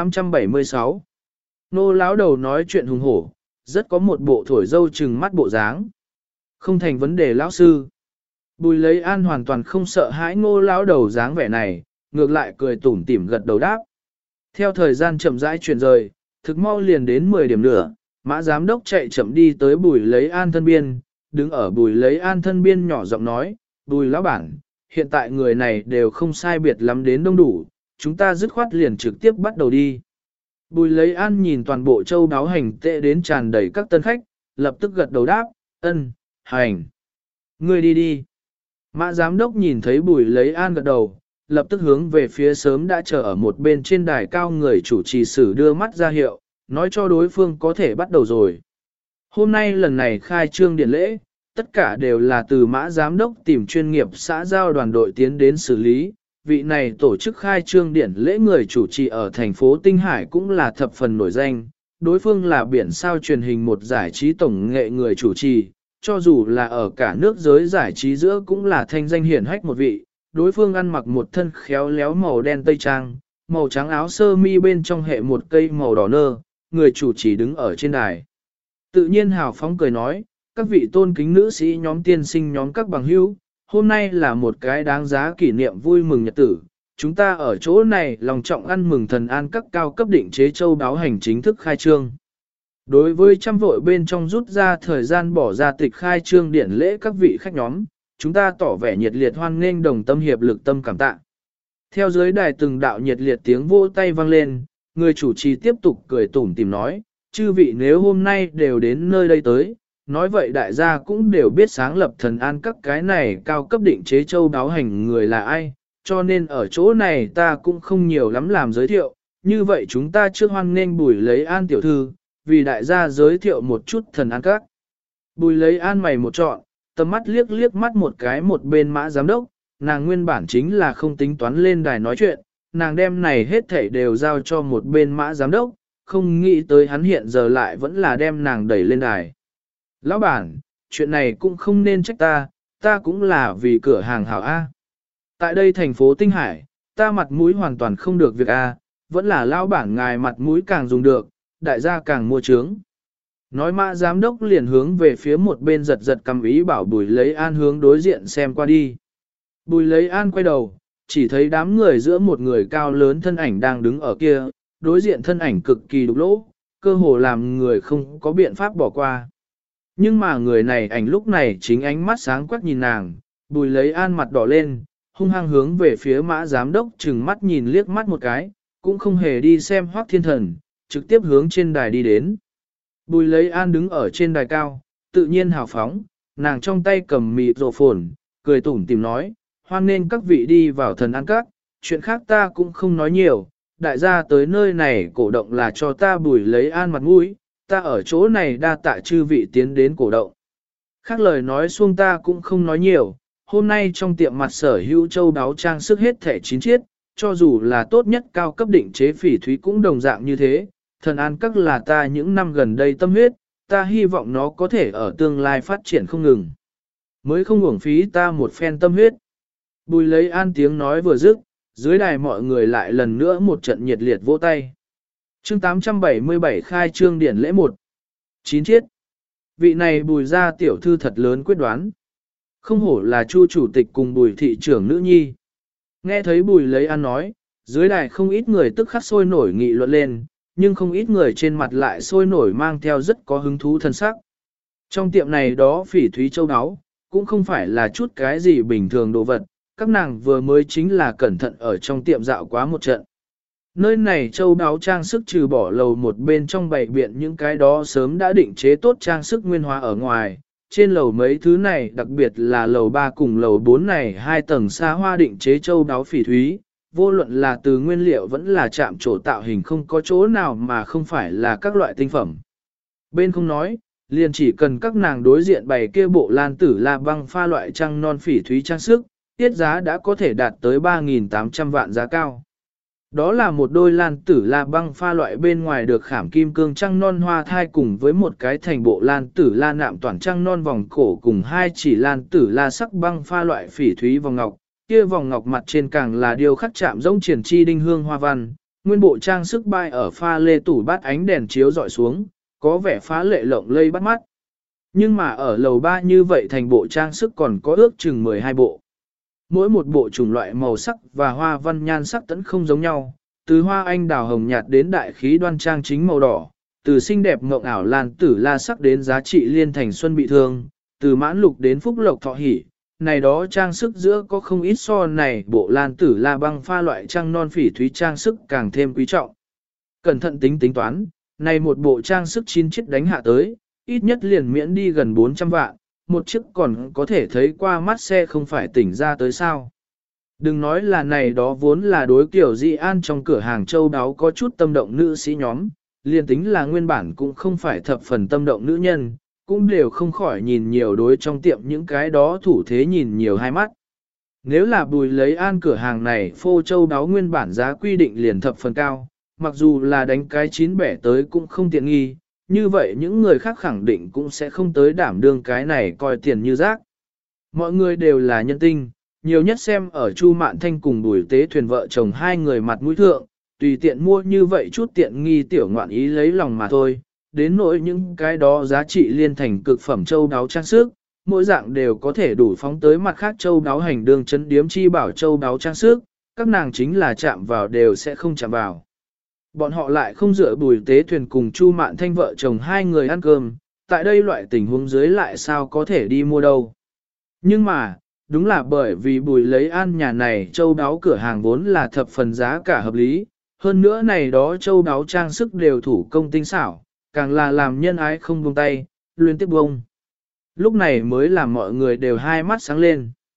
876 Nô lão đầu nói chuyện hùng hổ, rất có một bộ thổi dâu trừng mắt bộ dáng. Không thành vấn đề lão sư. Bùi Lấy An hoàn toàn không sợ hãi Ngô lão đầu dáng vẻ này, ngược lại cười tủm tỉm gật đầu đáp. Theo thời gian chậm rãi chuyển rời, thực mau liền đến 10 điểm nữa, Mã giám đốc chạy chậm đi tới Bùi Lấy An thân biên, đứng ở Bùi Lấy An thân biên nhỏ giọng nói, Bùi lão bản, hiện tại người này đều không sai biệt lắm đến đông đủ, chúng ta dứt khoát liền trực tiếp bắt đầu đi. Bùi Lấy An nhìn toàn bộ châu đáo hành tệ đến tràn đầy các tân khách, lập tức gật đầu đáp, ân, hành. Ngươi đi đi. Mã giám đốc nhìn thấy Bùi Lấy An gật đầu, lập tức hướng về phía sớm đã chờ ở một bên trên đài cao người chủ trì sử đưa mắt ra hiệu, nói cho đối phương có thể bắt đầu rồi. Hôm nay lần này khai trương điện lễ, tất cả đều là từ Mã giám đốc tìm chuyên nghiệp xã giao đoàn đội tiến đến xử lý. Vị này tổ chức khai trương điển lễ người chủ trì ở thành phố Tinh Hải cũng là thập phần nổi danh, đối phương là biển sao truyền hình một giải trí tổng nghệ người chủ trì, cho dù là ở cả nước giới giải trí giữa cũng là thanh danh hiển hách một vị, đối phương ăn mặc một thân khéo léo màu đen tây trang, màu trắng áo sơ mi bên trong hệ một cây màu đỏ nơ, người chủ trì đứng ở trên đài. Tự nhiên hào phóng cười nói, các vị tôn kính nữ sĩ nhóm tiên sinh nhóm các bằng hữu, hôm nay là một cái đáng giá kỷ niệm vui mừng nhật tử. Chúng ta ở chỗ này lòng trọng ăn mừng thần an các cao cấp định chế châu đáo hành chính thức khai trương. Đối với trăm vội bên trong rút ra thời gian bỏ ra tịch khai trương điển lễ các vị khách nhóm, chúng ta tỏ vẻ nhiệt liệt hoan nghênh đồng tâm hiệp lực tâm cảm tạ. Theo dưới đài từng đạo nhiệt liệt tiếng vỗ tay vang lên, người chủ trì tiếp tục cười tủm tỉm nói, chư vị nếu hôm nay đều đến nơi đây tới, nói vậy đại gia cũng đều biết sáng lập thần an các cái này cao cấp định chế châu đáo hành người là ai, cho nên ở chỗ này ta cũng không nhiều lắm làm giới thiệu, như vậy chúng ta trước hoan nghênh Bùi Lấy An tiểu thư, vì đại gia giới thiệu một chút Thần An Các. Bùi Lấy An mày một trọn, tầm mắt liếc liếc mắt một cái một bên Mã giám đốc, nàng nguyên bản chính là không tính toán lên đài nói chuyện, nàng đem này hết thảy đều giao cho một bên Mã giám đốc, không nghĩ tới hắn hiện giờ lại vẫn là đem nàng đẩy lên đài. Lão bản, chuyện này cũng không nên trách ta cũng là vì cửa hàng hảo A. Tại đây thành phố Tinh Hải, ta mặt mũi hoàn toàn không được việc A, vẫn là lão bản ngài mặt mũi càng dùng được, đại gia càng mua trướng. Nói Mã giám đốc liền hướng về phía một bên giật giật cầm ý bảo Bùi Lấy An hướng đối diện xem qua đi. Bùi Lấy An quay đầu, chỉ thấy đám người giữa một người cao lớn thân ảnh đang đứng ở kia, đối diện thân ảnh cực kỳ đục lỗ, cơ hồ làm người không có biện pháp bỏ qua. Nhưng mà người này ảnh lúc này chính ánh mắt sáng quắc nhìn nàng, Bùi Lấy An mặt đỏ lên, hung hăng hướng về phía Mã giám đốc chừng mắt nhìn liếc mắt một cái, cũng không hề đi xem Hoắc Thiên Thần, trực tiếp hướng trên đài đi đến. Bùi Lấy An đứng ở trên đài cao, tự nhiên hào phóng, nàng trong tay cầm mịt rổ phồn, cười tủm tìm nói, hoan nên các vị đi vào Thần An Các, chuyện khác ta cũng không nói nhiều, đại gia tới nơi này cổ động là cho ta Bùi Lấy An mặt mũi, ta ở chỗ này đa tạ chư vị tiến đến cổ động. Khác lời nói xuông ta cũng không nói nhiều, hôm nay trong tiệm mặt sở hữu châu đáo trang sức hết thẻ 9 chiết, cho dù là tốt nhất cao cấp định chế phỉ thúy cũng đồng dạng như thế, Thần An Các là ta những năm gần đây tâm huyết, ta hy vọng nó có thể ở tương lai phát triển không ngừng. Mới không uổng phí ta một phen tâm huyết. Bùi Lấy An tiếng nói vừa dứt, dưới đài mọi người lại lần nữa một trận nhiệt liệt vỗ tay. Chương 877 khai trương điển lễ 1. 9 chiết. Vị này Bùi gia tiểu thư thật lớn quyết đoán. Không hổ là Chu chủ tịch cùng Bùi thị trưởng nữ nhi. Nghe thấy Bùi Lấy An nói, dưới đài không ít người tức khắc sôi nổi nghị luận lên, nhưng không ít người trên mặt lại sôi nổi mang theo rất có hứng thú thân sắc. Trong tiệm này đó phỉ thúy châu áo, cũng không phải là chút cái gì bình thường đồ vật, các nàng vừa mới chính là cẩn thận ở trong tiệm dạo quá một trận. Nơi này châu áo trang sức trừ bỏ lầu một bên trong bày biện những cái đó sớm đã định chế tốt trang sức nguyên hóa ở ngoài, trên lầu mấy thứ này đặc biệt là lầu 3 cùng lầu 4 này hai tầng xa hoa định chế châu áo phỉ thúy, vô luận là từ nguyên liệu vẫn là chạm trổ tạo hình không có chỗ nào mà không phải là các loại tinh phẩm. Bên không nói, liền chỉ cần các nàng đối diện bày kia bộ lan tử la băng pha loại trăng non phỉ thúy trang sức, tiết giá đã có thể đạt tới 3.800 vạn giá cao. Đó là một đôi lan tử la băng pha loại bên ngoài được khảm kim cương trăng non hoa thai cùng với một cái thành bộ lan tử la nạm toàn trăng non vòng cổ cùng hai chỉ lan tử la sắc băng pha loại phỉ thúy vòng ngọc, kia vòng ngọc mặt trên càng là điêu khắc chạm giống triển chi đinh hương hoa văn, nguyên bộ trang sức bay ở pha lê tủ bát ánh đèn chiếu dọi xuống, có vẻ phá lệ lộng lây bắt mắt. Nhưng mà ở lầu 3 như vậy thành bộ trang sức còn có ước chừng 12 bộ. Mỗi một bộ chủng loại màu sắc và hoa văn nhan sắc tẫn không giống nhau, từ hoa anh đào hồng nhạt đến đại khí đoan trang chính màu đỏ, từ xinh đẹp ngộng ảo lan tử la sắc đến giá trị liên thành xuân bị thương, từ mãn lục đến phúc lộc thọ hỷ. Này đó trang sức giữa có không ít so này bộ lan tử la băng pha loại trăng non phỉ thúy trang sức càng thêm quý trọng. Cẩn thận tính toán, này một bộ trang sức 9 chiếc đánh hạ tới, ít nhất liền miễn đi gần 400 vạn, một chiếc còn có thể thấy qua mắt xe không phải tỉnh ra tới sao. Đừng nói là này đó vốn là đối kiểu dị an trong cửa hàng châu đáo có chút tâm động nữ sĩ nhóm, liền tính là nguyên bản cũng không phải thập phần tâm động nữ nhân, cũng đều không khỏi nhìn nhiều đối trong tiệm những cái đó thủ thế nhìn nhiều hai mắt. Nếu là Bùi Lấy An cửa hàng này phô châu đáo nguyên bản giá quy định liền thập phần cao, mặc dù là đánh cái 9 bẻ tới cũng không tiện nghi, như vậy những người khác khẳng định cũng sẽ không tới đảm đương cái này coi tiền như rác. Mọi người đều là nhân tinh, nhiều nhất xem ở Chu Mạn Thanh cùng Bùi Tế Thuyền vợ chồng hai người mặt mũi thượng, tùy tiện mua như vậy chút tiện nghi tiểu ngoạn ý lấy lòng mà thôi, đến nỗi những cái đó giá trị liên thành cực phẩm châu đáo trang sức, mỗi dạng đều có thể đủ phóng tới mặt khác châu đáo hành đường chấn điếm chi bảo châu đáo trang sức, các nàng chính là chạm vào đều sẽ không chạm vào. Bọn họ lại không dựa Bùi Tế Thuyền cùng Chu Mạn Thanh vợ chồng hai người ăn cơm, tại đây loại tình huống dưới lại sao có thể đi mua đâu. Nhưng mà, đúng là bởi vì Bùi Lấy An nhà này châu đáo cửa hàng vốn là thập phần giá cả hợp lý, hơn nữa này đó châu đáo trang sức đều thủ công tinh xảo, càng là làm nhân ái không buông tay, liên tiếp bông. Lúc này mới làm mọi người đều hai mắt sáng lên.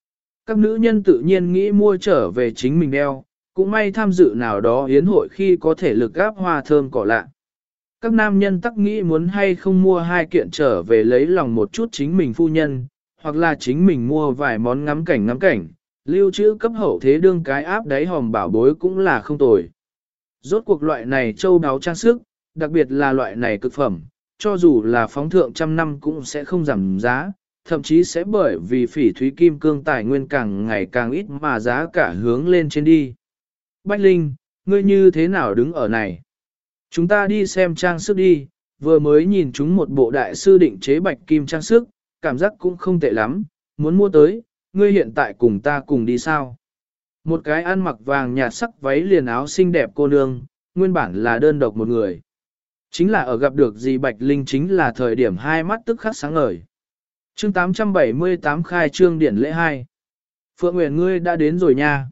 Các nữ nhân tự nhiên nghĩ mua trở về chính mình đeo, cũng may tham dự nào đó yến hội khi có thể lực gáp hoa thơm cỏ lạ. Các nam nhân tắc nghĩ muốn hay không mua hai kiện trở về lấy lòng một chút chính mình phu nhân, hoặc là chính mình mua vài món ngắm cảnh, lưu trữ cấp hậu thế đương cái áp đáy hòm bảo bối cũng là không tồi. Rốt cuộc loại này châu đáo trang sức, đặc biệt là loại này cực phẩm, cho dù là phóng thượng trăm năm cũng sẽ không giảm giá, thậm chí sẽ bởi vì phỉ thúy kim cương tài nguyên càng ngày càng ít mà giá cả hướng lên trên đi. Bách Linh, ngươi như thế nào đứng ở này? Chúng ta đi xem trang sức đi, vừa mới nhìn chúng một bộ đại sư định chế bạch kim trang sức, cảm giác cũng không tệ lắm, muốn mua tới, ngươi hiện tại cùng ta cùng đi sao? Một cái ăn mặc vàng nhạt sắc váy liền áo xinh đẹp cô nương, nguyên bản là đơn độc một người. Chính là ở gặp được dì Bạch Linh chính là thời điểm hai mắt tức khắc sáng ngời. Chương 878 khai trương điển lễ 2. Phượng Nguyễn ngươi đã đến rồi nha.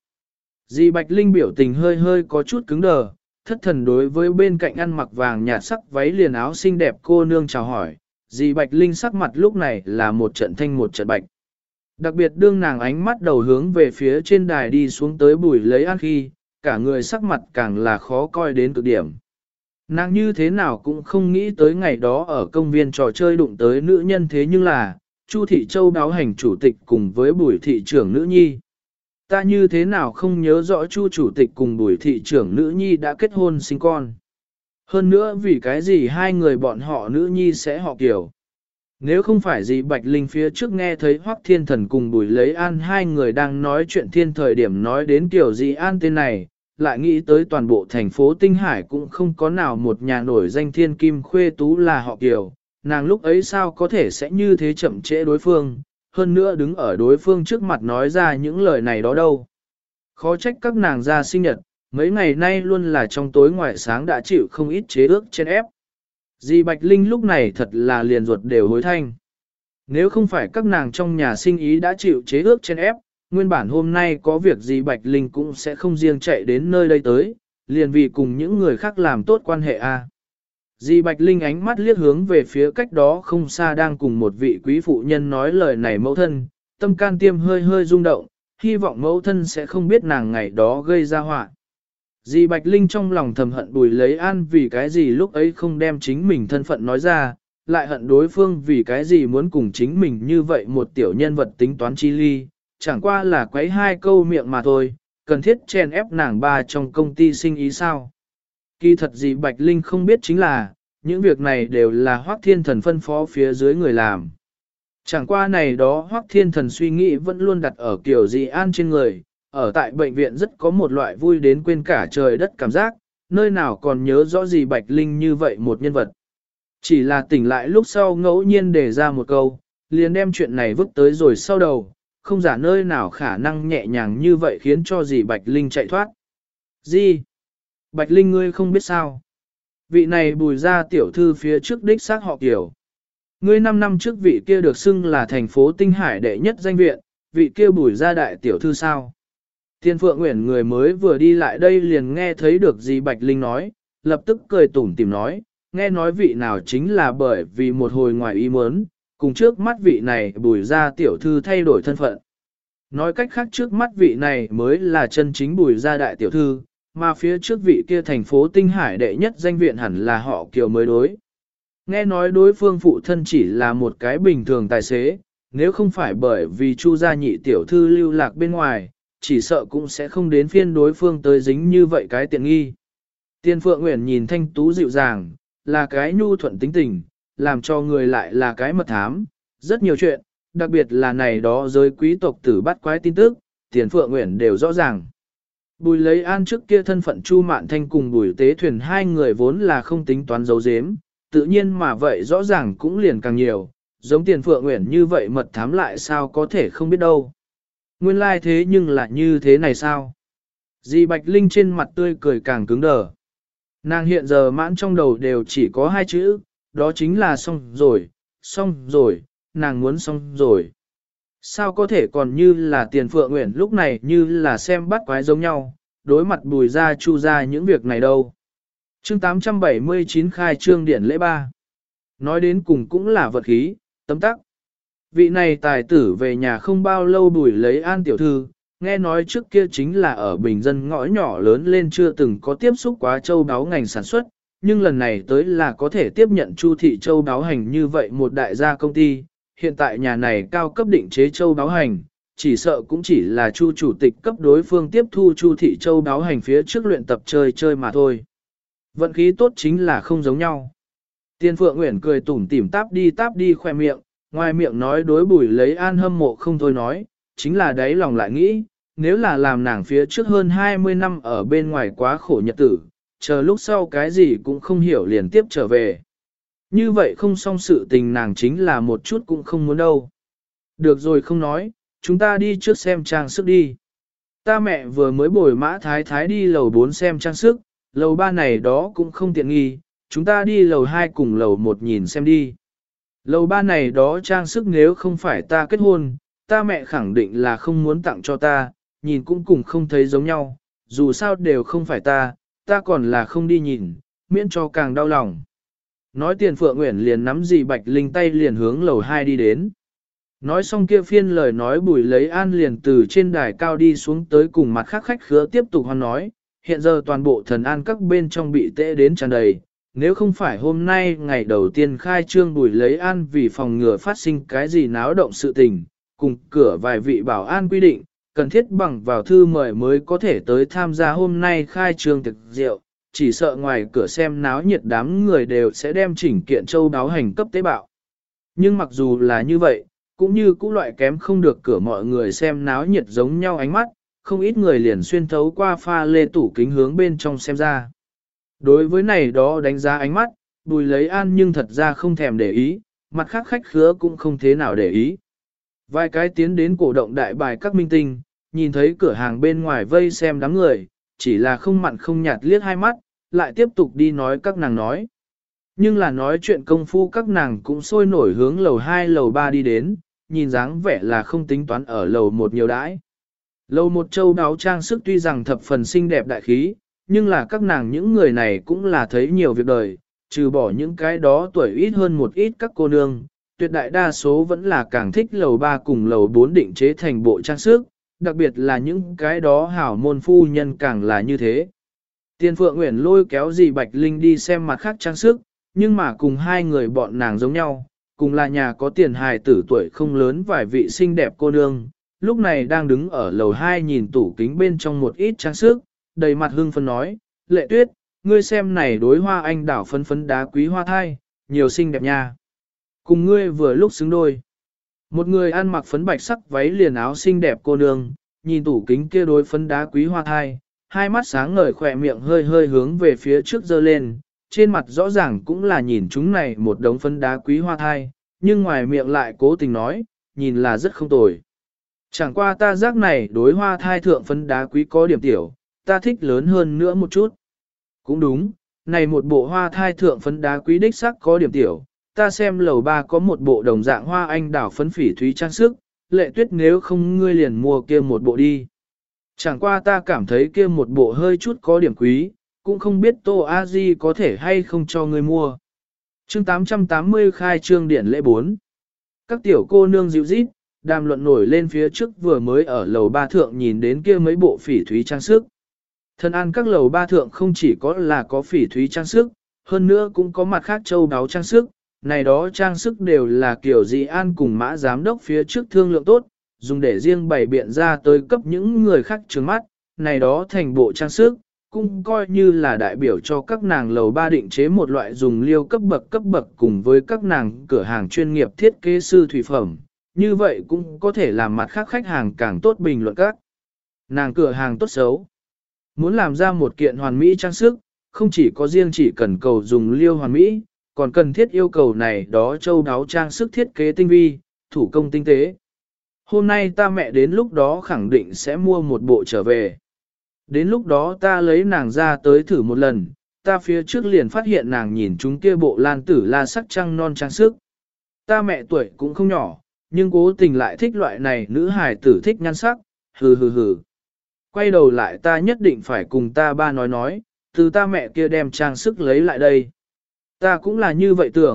Dì Bạch Linh biểu tình hơi hơi có chút cứng đờ, thất thần đối với bên cạnh ăn mặc vàng nhạt sắc váy liền áo xinh đẹp cô nương chào hỏi. Dì Bạch Linh sắc mặt lúc này là một trận thanh một trận bạch. Đặc biệt đương nàng ánh mắt đầu hướng về phía trên đài đi xuống tới Bùi Lấy An khi, cả người sắc mặt càng là khó coi đến cực điểm. Nàng như thế nào cũng không nghĩ tới ngày đó ở công viên trò chơi đụng tới nữ nhân thế nhưng là, Chu Thị Châu đáo hành chủ tịch cùng với Bùi thị trưởng nữ nhi. Ta như thế nào không nhớ rõ Chu chủ tịch cùng Bùi thị trưởng nữ nhi đã kết hôn sinh con. Hơn nữa vì cái gì hai người bọn họ nữ nhi sẽ họ kiểu. Nếu không phải gì Bạch Linh phía trước nghe thấy Hoắc Thiên Thần cùng Bùi Lấy An hai người đang nói chuyện thiên thời điểm nói đến kiểu gì An tên này, lại nghĩ tới toàn bộ thành phố Tinh Hải cũng không có nào một nhà nổi danh thiên kim khuê tú là họ Kiều, nàng lúc ấy sao có thể sẽ như thế chậm trễ đối phương, hơn nữa đứng ở đối phương trước mặt nói ra những lời này đó đâu. Khó trách các nàng ra sinh nhật, mấy ngày nay luôn là trong tối ngoài sáng đã chịu không ít chế ước trên ép. Dì Bạch Linh lúc này thật là liền ruột đều hối thanh. Nếu không phải các nàng trong nhà sinh ý đã chịu chế ước trên ép, nguyên bản hôm nay có việc gì Bạch Linh cũng sẽ không riêng chạy đến nơi đây tới, liền vì cùng những người khác làm tốt quan hệ a. Dì Bạch Linh ánh mắt liếc hướng về phía cách đó không xa đang cùng một vị quý phụ nhân nói lời này mẫu thân, tâm can tiêm hơi hơi rung động, hy vọng mẫu thân sẽ không biết nàng ngày đó gây ra họa. Dì Bạch Linh trong lòng thầm hận Bùi Lấy An vì cái gì lúc ấy không đem chính mình thân phận nói ra, lại hận đối phương vì cái gì muốn cùng chính mình như vậy một tiểu nhân vật tính toán chi ly, chẳng qua là quấy hai câu miệng mà thôi, cần thiết chèn ép nàng ba trong công ty sinh ý sao. Kỳ thật dì Bạch Linh không biết chính là, những việc này đều là Hoắc Thiên Thần phân phó phía dưới người làm. Chẳng qua này đó Hoắc Thiên Thần suy nghĩ vẫn luôn đặt ở kiểu dì An trên người, ở tại bệnh viện rất có một loại vui đến quên cả trời đất cảm giác, nơi nào còn nhớ rõ gì Bạch Linh như vậy một nhân vật. Chỉ là tỉnh lại lúc sau ngẫu nhiên đề ra một câu, liền đem chuyện này vứt tới rồi sau đầu, không giả nơi nào khả năng nhẹ nhàng như vậy khiến cho gì Bạch Linh chạy thoát. Gì? Bạch Linh ngươi không biết sao? Vị này Bùi gia tiểu thư phía trước đích xác họ Kiều. Ngươi 5 năm trước vị kia được xưng là thành phố Tinh Hải đệ nhất danh viện, vị kia Bùi gia đại tiểu thư sao? Thiên Phượng Nguyễn người mới vừa đi lại đây liền nghe thấy được gì Bạch Linh nói, lập tức cười tủm tỉm nói, nghe nói vị nào chính là bởi vì một hồi ngoài ý muốn, cùng trước mắt vị này Bùi gia tiểu thư thay đổi thân phận. Nói cách khác trước mắt vị này mới là chân chính Bùi gia đại tiểu thư, mà phía trước vị kia thành phố Tinh Hải đệ nhất danh viện hẳn là họ Kiều mới đối. Nghe nói đối phương phụ thân chỉ là một cái bình thường tài xế, nếu không phải bởi vì Chu gia nhị tiểu thư lưu lạc bên ngoài, chỉ sợ cũng sẽ không đến phiên đối phương tới dính như vậy cái tiện nghi. Tiên Phượng Nguyễn nhìn thanh tú dịu dàng, là cái nhu thuận tính tình, làm cho người lại là cái mật thám, rất nhiều chuyện, đặc biệt là này đó giới quý tộc tử bắt quái tin tức, Tiền Phượng Nguyễn đều rõ ràng. Bùi Lấy An trước kia thân phận Chu Mạn Thanh cùng Bùi Tế Thuyền hai người vốn là không tính toán giấu giếm, tự nhiên mà vậy rõ ràng cũng liền càng nhiều, giống Tiền Phượng Nguyễn như vậy mật thám lại sao có thể không biết đâu. Nguyên lai thế nhưng là như thế này sao? Dì Bạch Linh trên mặt tươi cười càng cứng đờ. Nàng hiện giờ mãn trong đầu đều chỉ có hai chữ, đó chính là xong rồi, nàng muốn xong rồi. Sao có thể còn như là Tiền Phượng Nguyễn lúc này như là xem bắt quái giống nhau, đối mặt Bùi gia Chu gia những việc này đâu. Chương 879 khai trương điển lễ 3. Nói đến cùng cũng là vật khí, tấm tắc. Vị này tài tử về nhà không bao lâu Bùi lấy An tiểu thư, nghe nói trước kia chính là ở bình dân ngõ nhỏ lớn lên chưa từng có tiếp xúc quá châu đáo ngành sản xuất, nhưng lần này tới là có thể tiếp nhận Chu thị châu đáo hành như vậy một đại gia công ty, hiện tại nhà này cao cấp định chế châu đáo hành, chỉ sợ cũng chỉ là Chu chủ tịch cấp đối phương tiếp thu Chu thị châu đáo hành phía trước luyện tập chơi chơi mà thôi. Vận khí tốt chính là không giống nhau. Tiên Phượng Uyển cười tủm tỉm táp đi khoe miệng, ngoài miệng nói đối Bùi lấy An hâm mộ không thôi nói, chính là đáy lòng lại nghĩ, nếu là làm nàng phía trước hơn 20 năm ở bên ngoài quá khổ nhật tử, chờ lúc sau cái gì cũng không hiểu liền tiếp trở về. Như vậy không xong sự tình nàng chính là một chút cũng không muốn đâu. Được rồi không nói, chúng ta đi trước xem trang sức đi. Ta mẹ vừa mới bồi Mã Thái Thái đi lầu 4 xem trang sức, lầu 3 này đó cũng không tiện nghi, chúng ta đi lầu 2 cùng lầu 1 nhìn xem đi. Lầu 3 này đó trang sức nếu không phải ta kết hôn, ta mẹ khẳng định là không muốn tặng cho ta, nhìn cũng cùng không thấy giống nhau, dù sao đều không phải ta còn là không đi nhìn, miễn cho càng đau lòng. Nói Tiền Phượng Uyển liền nắm dì Bạch Linh tay liền hướng lầu 2 đi đến. Nói xong kia phiên lời nói Bùi lấy An liền từ trên đài cao đi xuống tới cùng mặt khác khách khứa tiếp tục hoan nói, hiện giờ toàn bộ thần an các bên trong bị tệ đến tràn đầy, nếu không phải hôm nay ngày đầu tiên khai trương Bùi lấy An vì phòng ngừa phát sinh cái gì náo động sự tình, cùng cửa vài vị bảo an quy định, cần thiết bằng vào thư mời mới có thể tới tham gia hôm nay khai trương thực rượu, chỉ sợ ngoài cửa xem náo nhiệt đám người đều sẽ đem chỉnh kiện châu đáo hành cấp tế bạo. Nhưng mặc dù là như vậy, cũng như cũ loại kém không được cửa mọi người xem náo nhiệt giống nhau ánh mắt, không ít người liền xuyên thấu qua pha lê tủ kính hướng bên trong xem ra. Đối với này đó đánh giá ánh mắt, Bùi lấy An nhưng thật ra không thèm để ý, mặt khác khách khứa cũng không thế nào để ý. Vài cái tiến đến cổ động đại bài các minh tinh, nhìn thấy cửa hàng bên ngoài vây xem đám người, chỉ là không mặn không nhạt liếc hai mắt, lại tiếp tục đi nói các nàng nói. Nhưng là nói chuyện công phu các nàng cũng sôi nổi hướng lầu 2 lầu 3 đi đến, nhìn dáng vẻ là không tính toán ở lầu 1 nhiều đãi. Lầu 1 châu đáo trang sức tuy rằng thập phần xinh đẹp đại khí, nhưng là các nàng những người này cũng là thấy nhiều việc đời, trừ bỏ những cái đó tuổi ít hơn một ít các cô nương, tuyệt đại đa số vẫn là càng thích lầu 3 cùng lầu 4 định chế thành bộ trang sức, đặc biệt là những cái đó hảo môn phu nhân càng là như thế. Tiên Phượng Uyển lôi kéo dì Bạch Linh đi xem mặt khác trang sức, nhưng mà cùng hai người bọn nàng giống nhau, cùng là nhà có tiền hài tử tuổi không lớn vài vị xinh đẹp cô nương, lúc này đang đứng ở lầu 2 nhìn tủ kính bên trong một ít trang sức, đầy mặt hưng phấn nói, Lệ Tuyết, ngươi xem này đối hoa anh đảo phấn phấn đá quý hoa thai, nhiều xinh đẹp nha. Cùng ngươi vừa lúc xứng đôi. Một người ăn mặc phấn bạch sắc váy liền áo xinh đẹp cô nương, nhìn tủ kính kia đối phấn đá quý hoa thai, hai mắt sáng ngời khỏe miệng hơi hơi hướng về phía trước giơ lên, trên mặt rõ ràng cũng là nhìn chúng này một đống phấn đá quý hoa thai, nhưng ngoài miệng lại cố tình nói, nhìn là rất không tồi. Chẳng qua ta giác này đối hoa thai thượng phấn đá quý có điểm tiểu, ta thích lớn hơn nữa một chút. Cũng đúng, này một bộ hoa thai thượng phấn đá quý đích sắc có điểm tiểu, ta xem lầu 3 có một bộ đồng dạng hoa anh đảo phấn phỉ thúy trang sức, Lệ Tuyết nếu không ngươi liền mua kia một bộ đi. Chẳng qua ta cảm thấy kia một bộ hơi chút có điểm quý, cũng không biết Tô A Di có thể hay không cho ngươi mua. Chương 880 khai trương điển lễ 4. Các tiểu cô nương dịu rít, đàm luận nổi lên phía trước vừa mới ở lầu 3 thượng nhìn đến kia mấy bộ phỉ thúy trang sức. Thân an các lầu 3 thượng không chỉ có là có phỉ thúy trang sức, hơn nữa cũng có mặt khác châu đáo trang sức, này đó trang sức đều là kiểu dị an cùng Mã giám đốc phía trước thương lượng tốt, dùng để riêng bày biện ra tới cấp những người khác trừng mắt, này đó thành bộ trang sức, cũng coi như là đại biểu cho các nàng lầu 3 định chế một loại dùng liêu cấp bậc cùng với các nàng cửa hàng chuyên nghiệp thiết kế sư thủy phẩm, như vậy cũng có thể làm mặt khác khách hàng càng tốt bình luận các nàng cửa hàng tốt xấu. Muốn làm ra một kiện hoàn mỹ trang sức, không chỉ có riêng chỉ cần cầu dùng liêu hoàn mỹ, còn cần thiết yêu cầu này đó châu đáo trang sức thiết kế tinh vi, thủ công tinh tế. Hôm nay ta mẹ đến lúc đó khẳng định sẽ mua một bộ trở về. Đến lúc đó ta lấy nàng ra tới thử một lần, ta phía trước liền phát hiện nàng nhìn chúng kia bộ lan tử la sắc trăng non trang sức. Ta mẹ tuổi cũng không nhỏ, nhưng cố tình lại thích loại này nữ hài tử thích nhan sắc, hừ hừ hừ. Quay đầu lại ta nhất định phải cùng ta ba nói, từ ta mẹ kia đem trang sức lấy lại đây. Ta cũng là như vậy tưởng,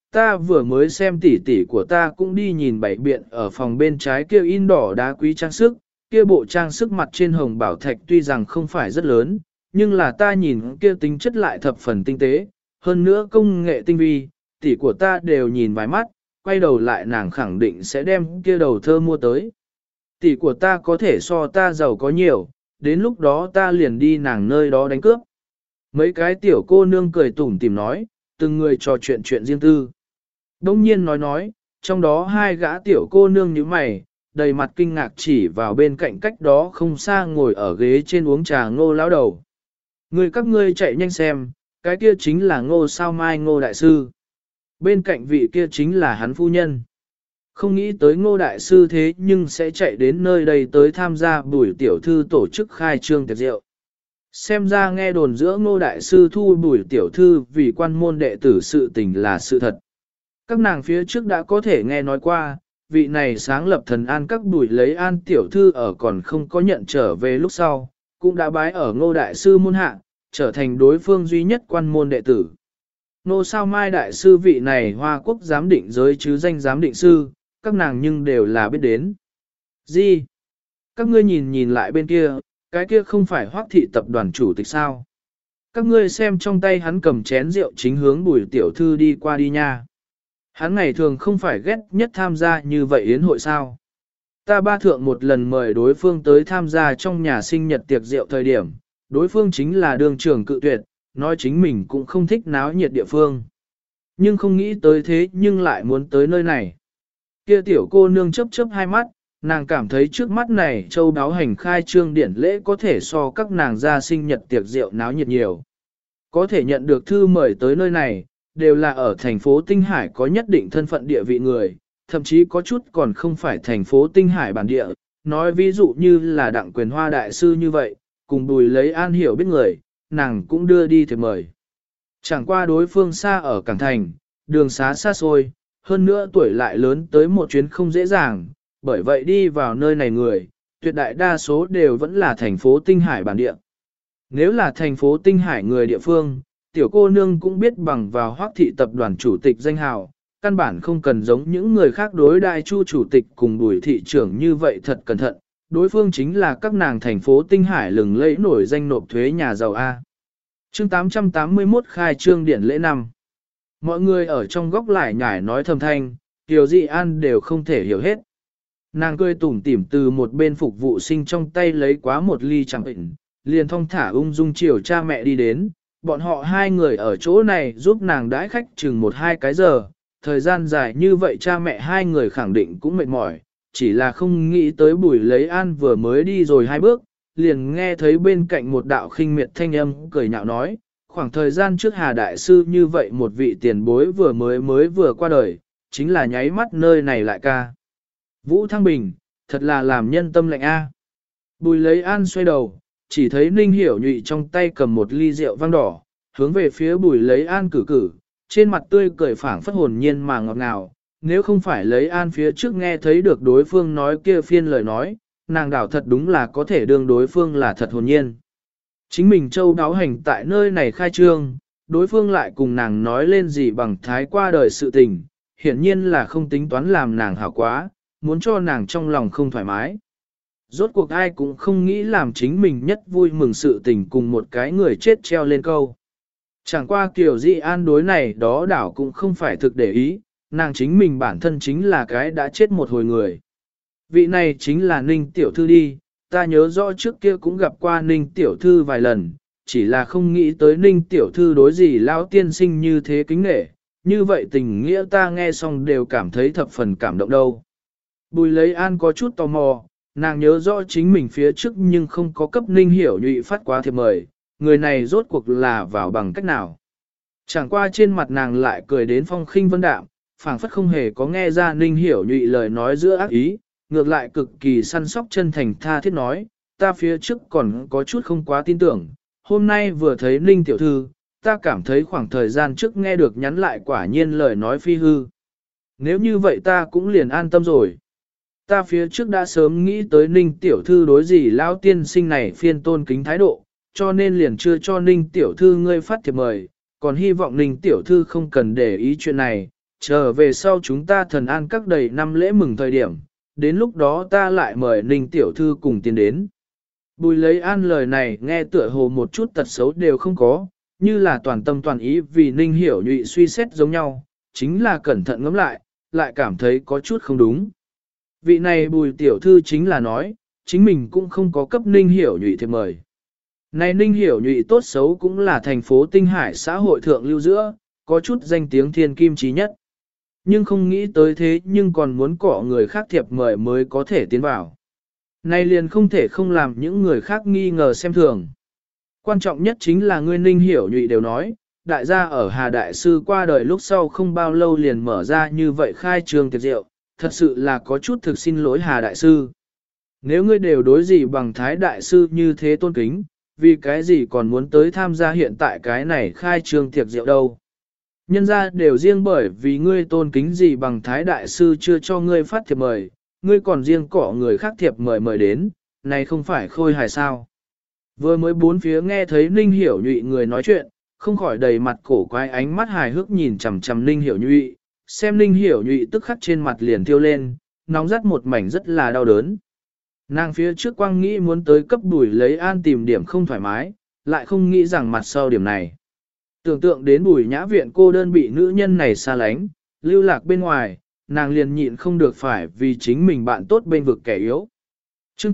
ta vừa mới xem tỷ tỷ của ta cũng đi nhìn bảy biện ở phòng bên trái kia in đỏ đá quý trang sức, kia bộ trang sức mặt trên hồng bảo thạch tuy rằng không phải rất lớn, nhưng là ta nhìn kia tính chất lại thập phần tinh tế, hơn nữa công nghệ tinh vi, tỷ của ta đều nhìn vài mắt, quay đầu lại nàng khẳng định sẽ đem kia đầu thơ mua tới. Tỷ của ta có thể so ta giàu có nhiều, đến lúc đó ta liền đi nàng nơi đó đánh cướp. Mấy cái tiểu cô nương cười tủm tỉm nói, từng người trò chuyện riêng tư. Đông nhiên nói, trong đó hai gã tiểu cô nương như mày, đầy mặt kinh ngạc chỉ vào bên cạnh cách đó không xa ngồi ở ghế trên uống trà Ngô lão đầu. Người các ngươi chạy nhanh xem, cái kia chính là Ngô Sao Mai Ngô đại sư. Bên cạnh vị kia chính là hắn phu nhân. Không nghĩ tới Ngô đại sư thế nhưng sẽ chạy đến nơi đây tới tham gia buổi tiểu thư tổ chức khai trương tiệc rượu. Xem ra nghe đồn giữa Ngô đại sư thu buổi tiểu thư vì quan môn đệ tử sự tình là sự thật. Các nàng phía trước đã có thể nghe nói qua, vị này sáng lập thần an các buổi lấy an tiểu thư ở còn không có nhận trở về lúc sau, cũng đã bái ở Ngô đại sư môn hạ, trở thành đối phương duy nhất quan môn đệ tử. Ngô Sao Mai đại sư vị này Hoa Quốc giám định giới chứ danh giám định sư, các nàng nhưng đều là biết đến. Gì? Các ngươi nhìn lại bên kia, cái kia không phải Hoắc thị tập đoàn chủ tịch sao? Các ngươi xem trong tay hắn cầm chén rượu chính hướng Bùi tiểu thư đi qua đi nha. Hắn ngày thường không phải ghét nhất tham gia như vậy yến hội sao? Ta ba thượng một lần mời đối phương tới tham gia trong nhà sinh nhật tiệc rượu thời điểm, đối phương chính là đường trưởng cự tuyệt, nói chính mình cũng không thích náo nhiệt địa phương. Nhưng không nghĩ tới thế nhưng lại muốn tới nơi này. Kia tiểu cô nương chớp chớp hai mắt, nàng cảm thấy trước mắt này châu đáo hành khai trương điển lễ có thể so các nàng ra sinh nhật tiệc rượu náo nhiệt nhiều. Có thể nhận được thư mời tới nơi này, đều là ở thành phố Tinh Hải có nhất định thân phận địa vị người, thậm chí có chút còn không phải thành phố Tinh Hải bản địa, nói ví dụ như là Đặng Quyền Hoa đại sư như vậy, cùng Bùi lấy an hiểu biết người, nàng cũng đưa đi thiệp mời. Chẳng qua đối phương xa ở Cảng Thành, đường xá xa xôi, hơn nữa tuổi lại lớn tới một chuyến không dễ dàng, bởi vậy đi vào nơi này người, tuyệt đại đa số đều vẫn là thành phố Tinh Hải bản địa. Nếu là thành phố Tinh Hải người địa phương, tiểu cô nương cũng biết bằng vào Hoắc thị tập đoàn chủ tịch danh hào, căn bản không cần giống những người khác đối đại Chu chủ tịch cùng Bùi thị trưởng như vậy thật cẩn thận, đối phương chính là các nàng thành phố Tinh Hải lừng lẫy nổi danh nộp thuế nhà giàu A. Chương 881 khai trương điển lễ năm. Mọi người ở trong góc lại nhải nói thầm thanh, Kiều Dị An đều không thể hiểu hết. Nàng cười tủm tỉm từ một bên phục vụ sinh trong tay lấy quá một ly chẳng bệnh, liền thong thả ung dung chiều cha mẹ đi đến, bọn họ hai người ở chỗ này giúp nàng đãi khách chừng 1-2 cái giờ, thời gian dài như vậy cha mẹ hai người khẳng định cũng mệt mỏi, chỉ là không nghĩ tới Bùi lấy an vừa mới đi rồi 2 bước, liền nghe thấy bên cạnh một đạo khinh miệt thanh âm cười nhạo nói, khoảng thời gian trước Hà Đại Sư như vậy một vị tiền bối mới vừa qua đời, chính là nháy mắt nơi này lại ca. Vũ Thăng Bình, thật là làm nhân tâm lạnh a. Bùi lấy an xoay đầu, chỉ thấy Ninh Hiểu Nhụy trong tay cầm một ly rượu vang đỏ, hướng về phía Bùi lấy an cử, trên mặt tươi cười phảng phất hồn nhiên mà ngọt ngào. Nếu không phải lấy an phía trước nghe thấy được đối phương nói kia phiên lời nói, nàng đảo thật đúng là có thể đương đối phương là thật hồn nhiên. Chính mình châu đáo hành tại nơi này khai trương, đối phương lại cùng nàng nói lên gì bằng thái qua đời sự tình, hiển nhiên là không tính toán làm nàng hảo quá, muốn cho nàng trong lòng không thoải mái. Rốt cuộc ai cũng không nghĩ làm chính mình nhất vui mừng sự tình cùng một cái người chết treo lên câu. Chẳng qua Kiều Dị An đối này đó đảo cũng không phải thực để ý, nàng chính mình bản thân chính là cái đã chết một hồi người. Vị này chính là Ninh Tiểu Thư đi, ta nhớ rõ trước kia cũng gặp qua Ninh Tiểu Thư vài lần, chỉ là không nghĩ tới Ninh Tiểu Thư đối gì lão tiên sinh như thế kính nể, như vậy tình nghĩa ta nghe xong đều cảm thấy thập phần cảm động đâu. Bùi lấy an có chút tò mò, nàng nhớ rõ chính mình phía trước nhưng không có cấp Ninh Hiểu Nhụy phát quá thiệp mời, người này rốt cuộc là vào bằng cách nào. Chẳng qua trên mặt nàng lại cười đến phong khinh vân đạm, phảng phất không hề có nghe ra Ninh Hiểu Nhụy lời nói giữa ác ý, ngược lại cực kỳ săn sóc chân thành tha thiết nói, ta phía trước còn có chút không quá tin tưởng, hôm nay vừa thấy Ninh Tiểu Thư, ta cảm thấy khoảng thời gian trước nghe được nhắn lại quả nhiên lời nói phi hư. Nếu như vậy ta cũng liền an tâm rồi. Ta phía trước đã sớm nghĩ tới Ninh Tiểu Thư đối gì lão tiên sinh này phiên tôn kính thái độ, cho nên liền chưa cho Ninh Tiểu Thư ngươi phát thiệp mời, còn hy vọng Ninh Tiểu Thư không cần để ý chuyện này, trở về sau chúng ta thần an các đầy năm lễ mừng thời điểm, đến lúc đó ta lại mời Ninh tiểu thư cùng tiến đến. Bùi lấy an lời này nghe tựa hồ một chút tật xấu đều không có, như là toàn tâm toàn ý vì Ninh hiểu nhụy suy xét giống nhau, chính là cẩn thận ngẫm lại cảm thấy có chút không đúng. Vị này bùi tiểu thư chính là nói, chính mình cũng không có cấp Ninh hiểu nhụy thiệp mời. Này Ninh hiểu nhụy tốt xấu cũng là thành phố Tinh Hải xã hội thượng lưu giữa, có chút danh tiếng thiên kim trí nhất. Nhưng không nghĩ tới thế nhưng còn muốn cọ người khác thiệp mời mới có thể tiến vào. Này liền không thể không làm những người khác nghi ngờ xem thường. Quan trọng nhất chính là ngươi Ninh hiểu nhụy đều nói, đại gia ở Hà Đại Sư qua đời lúc sau không bao lâu liền mở ra như vậy khai trường tiệc rượu, thật sự là có chút thực xin lỗi Hà Đại Sư. Nếu ngươi đều đối gì bằng Thái Đại Sư như thế tôn kính, vì cái gì còn muốn tới tham gia hiện tại cái này khai trường tiệc rượu đâu. Nhân ra đều riêng bởi vì ngươi tôn kính gì bằng Thái Đại Sư chưa cho ngươi phát thiệp mời, ngươi còn riêng cỏ người khác thiệp mời đến, này không phải khôi hài sao. Vừa mới bốn phía nghe thấy Ninh hiểu nhụy người nói chuyện, không khỏi đầy mặt cổ quái ánh mắt hài hước nhìn chằm chằm Ninh hiểu nhụy, xem Ninh hiểu nhụy tức khắc trên mặt liền tiêu lên, nóng rát một mảnh rất là đau đớn. Nàng phía trước quang nghĩ muốn tới cấp Bùi lấy an tìm điểm không thoải mái, lại không nghĩ rằng mặt sau điểm này. Tưởng tượng đến Bùi nhã viện cô đơn bị nữ nhân này xa lánh, lưu lạc bên ngoài, nàng liền nhịn không được phải vì chính mình bạn tốt bên vực kẻ yếu. Chương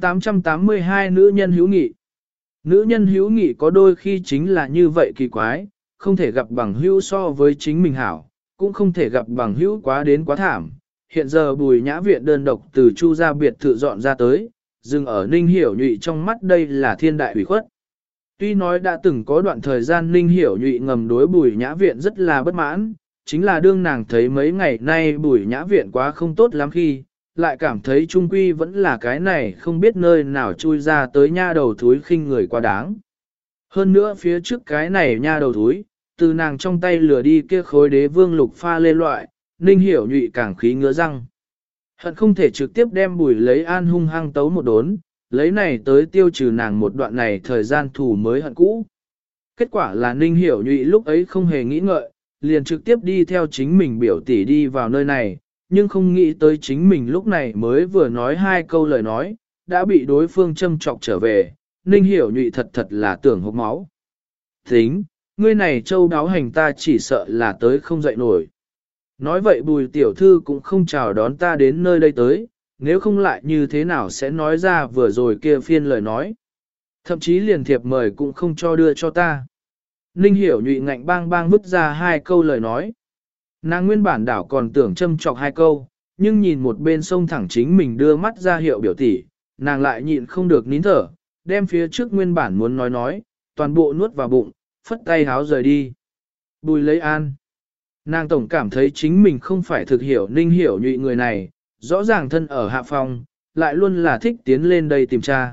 882 nữ nhân hữu nghị. Nữ nhân hữu nghị có đôi khi chính là như vậy kỳ quái, không thể gặp bằng hữu so với chính mình hảo, cũng không thể gặp bằng hữu quá đến quá thảm. Hiện giờ Bùi nhã viện đơn độc từ Chu gia biệt thự dọn ra tới, dừng ở Ninh hiểu nhụy trong mắt đây là thiên đại ủy khuất. Tuy nói đã từng có đoạn thời gian Ninh hiểu nhụy ngầm đối Bùi nhã viện rất là bất mãn, chính là đương nàng thấy mấy ngày nay Bùi nhã viện quá không tốt lắm khi, lại cảm thấy trung quy vẫn là cái này không biết nơi nào chui ra tới nha đầu thúi khinh người quá đáng. Hơn nữa phía trước cái này nha đầu thúi, từ nàng trong tay lừa đi kia khối đế vương lục pha lê loại, Ninh hiểu nhụy càng khí ngứa răng. Hận không thể trực tiếp đem Bùi lấy an hung hăng tấu một đốn, lấy này tới tiêu trừ nàng một đoạn này thời gian thù mới hận cũ. Kết quả là Ninh hiểu nhụy lúc ấy không hề nghĩ ngợi, liền trực tiếp đi theo chính mình biểu tỷ đi vào nơi này, nhưng không nghĩ tới chính mình lúc này mới vừa nói hai câu lời nói, đã bị đối phương châm chọc trở về, Ninh hiểu nhụy thật thật là tưởng hốc máu. Tính, ngươi này châu đáo hành ta chỉ sợ là tới không dậy nổi. Nói vậy Bùi tiểu thư cũng không chào đón ta đến nơi đây tới, nếu không lại như thế nào sẽ nói ra vừa rồi kia phiên lời nói. Thậm chí liền thiệp mời cũng không cho đưa cho ta. Ninh hiểu nhụy ngạnh bang bang vứt ra hai câu lời nói. Nàng nguyên bản đảo còn tưởng châm chọc hai câu, nhưng nhìn một bên sông thẳng chính mình đưa mắt ra hiệu biểu tỷ, nàng lại nhịn không được nín thở, đem phía trước nguyên bản muốn nói, toàn bộ nuốt vào bụng, phất tay háo rời đi. Bùi lấy an. Nàng tổng cảm thấy chính mình không phải thực hiểu Ninh hiểu nhụy người này, rõ ràng thân ở hạ phòng, lại luôn là thích tiến lên đây tìm tra.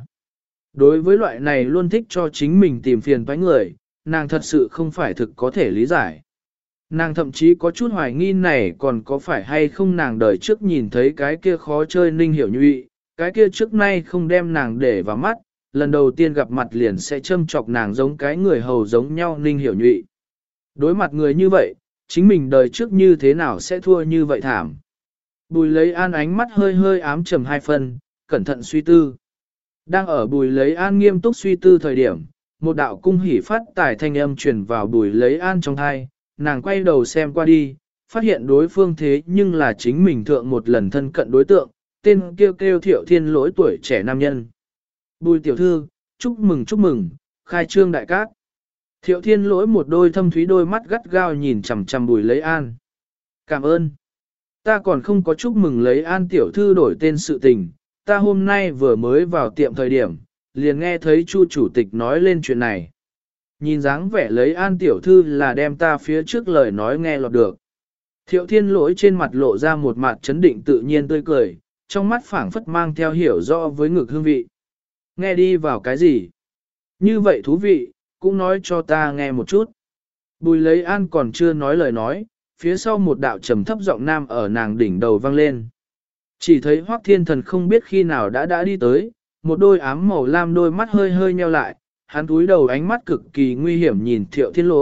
Đối với loại này luôn thích cho chính mình tìm phiền toái người, nàng thật sự không phải thực có thể lý giải. Nàng thậm chí có chút hoài nghi này còn có phải hay không nàng đời trước nhìn thấy cái kia khó chơi Ninh hiểu nhụy, cái kia trước nay không đem nàng để vào mắt, lần đầu tiên gặp mặt liền sẽ châm chọc nàng giống cái người hầu giống nhau Ninh hiểu nhụy. Đối mặt người như vậy, chính mình đời trước như thế nào sẽ thua như vậy thảm. Bùi lấy an ánh mắt hơi hơi ám trầm hai phần, cẩn thận suy tư. Đang ở Bùi lấy an nghiêm túc suy tư thời điểm, một đạo cung hỉ phát tài thanh âm truyền vào Bùi lấy an trong thai, nàng quay đầu xem qua đi, phát hiện đối phương thế nhưng là chính mình thượng một lần thân cận đối tượng, tên kêu kêu Thiệu Thiên Lỗi tuổi trẻ nam nhân. Bùi tiểu thư, chúc mừng, khai trương đại cát. Thiệu Thiên Lỗi một đôi thâm thúy đôi mắt gắt gao nhìn chằm chằm Bùi lấy an. Cảm ơn. Ta còn không có chúc mừng lấy an tiểu thư đổi tên sự tình, ta hôm nay vừa mới vào tiệm thời điểm, liền nghe thấy Chu chủ tịch nói lên chuyện này. Nhìn dáng vẻ lấy an tiểu thư là đem ta phía trước lời nói nghe lọt được. Thiệu Thiên Lỗi trên mặt lộ ra một mặt chấn định tự nhiên tươi cười, trong mắt phảng phất mang theo hiểu rõ với ngực hương vị. Nghe đi vào cái gì? Như vậy thú vị, cũng nói cho ta nghe một chút. Bùi lấy an còn chưa nói lời nói, phía sau một đạo trầm thấp giọng nam ở nàng đỉnh đầu vang lên. Chỉ thấy Hoắc Thiên Thần không biết khi nào đã đi tới, một đôi ám màu lam đôi mắt hơi hơi nheo lại, hắn cúi đầu ánh mắt cực kỳ nguy hiểm nhìn Thiệu Thiên Lỗi,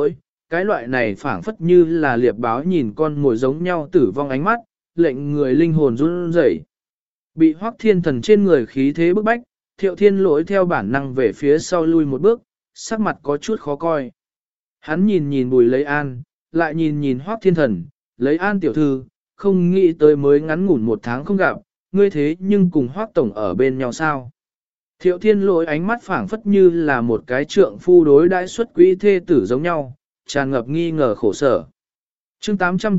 cái loại này phảng phất như là liệp báo nhìn con mồi giống nhau tử vong ánh mắt, lệnh người linh hồn run rẩy. Bị Hoắc Thiên Thần trên người khí thế bức bách, Thiệu Thiên Lỗi theo bản năng về phía sau lui một bước, sắc mặt có chút khó coi. Hắn nhìn nhìn Bùi Lấy An, lại nhìn nhìn Hoắc Thiên Thần, Lấy An tiểu thư, không nghĩ tới mới ngắn ngủn 1 tháng không gặp, ngươi thế nhưng cùng Hoắc tổng ở bên nhau sao? Thiệu Thiên Lỗi ánh mắt phảng phất như là một cái trượng phu đối đãi xuất quý thê tử giống nhau, tràn ngập nghi ngờ khổ sở. Chương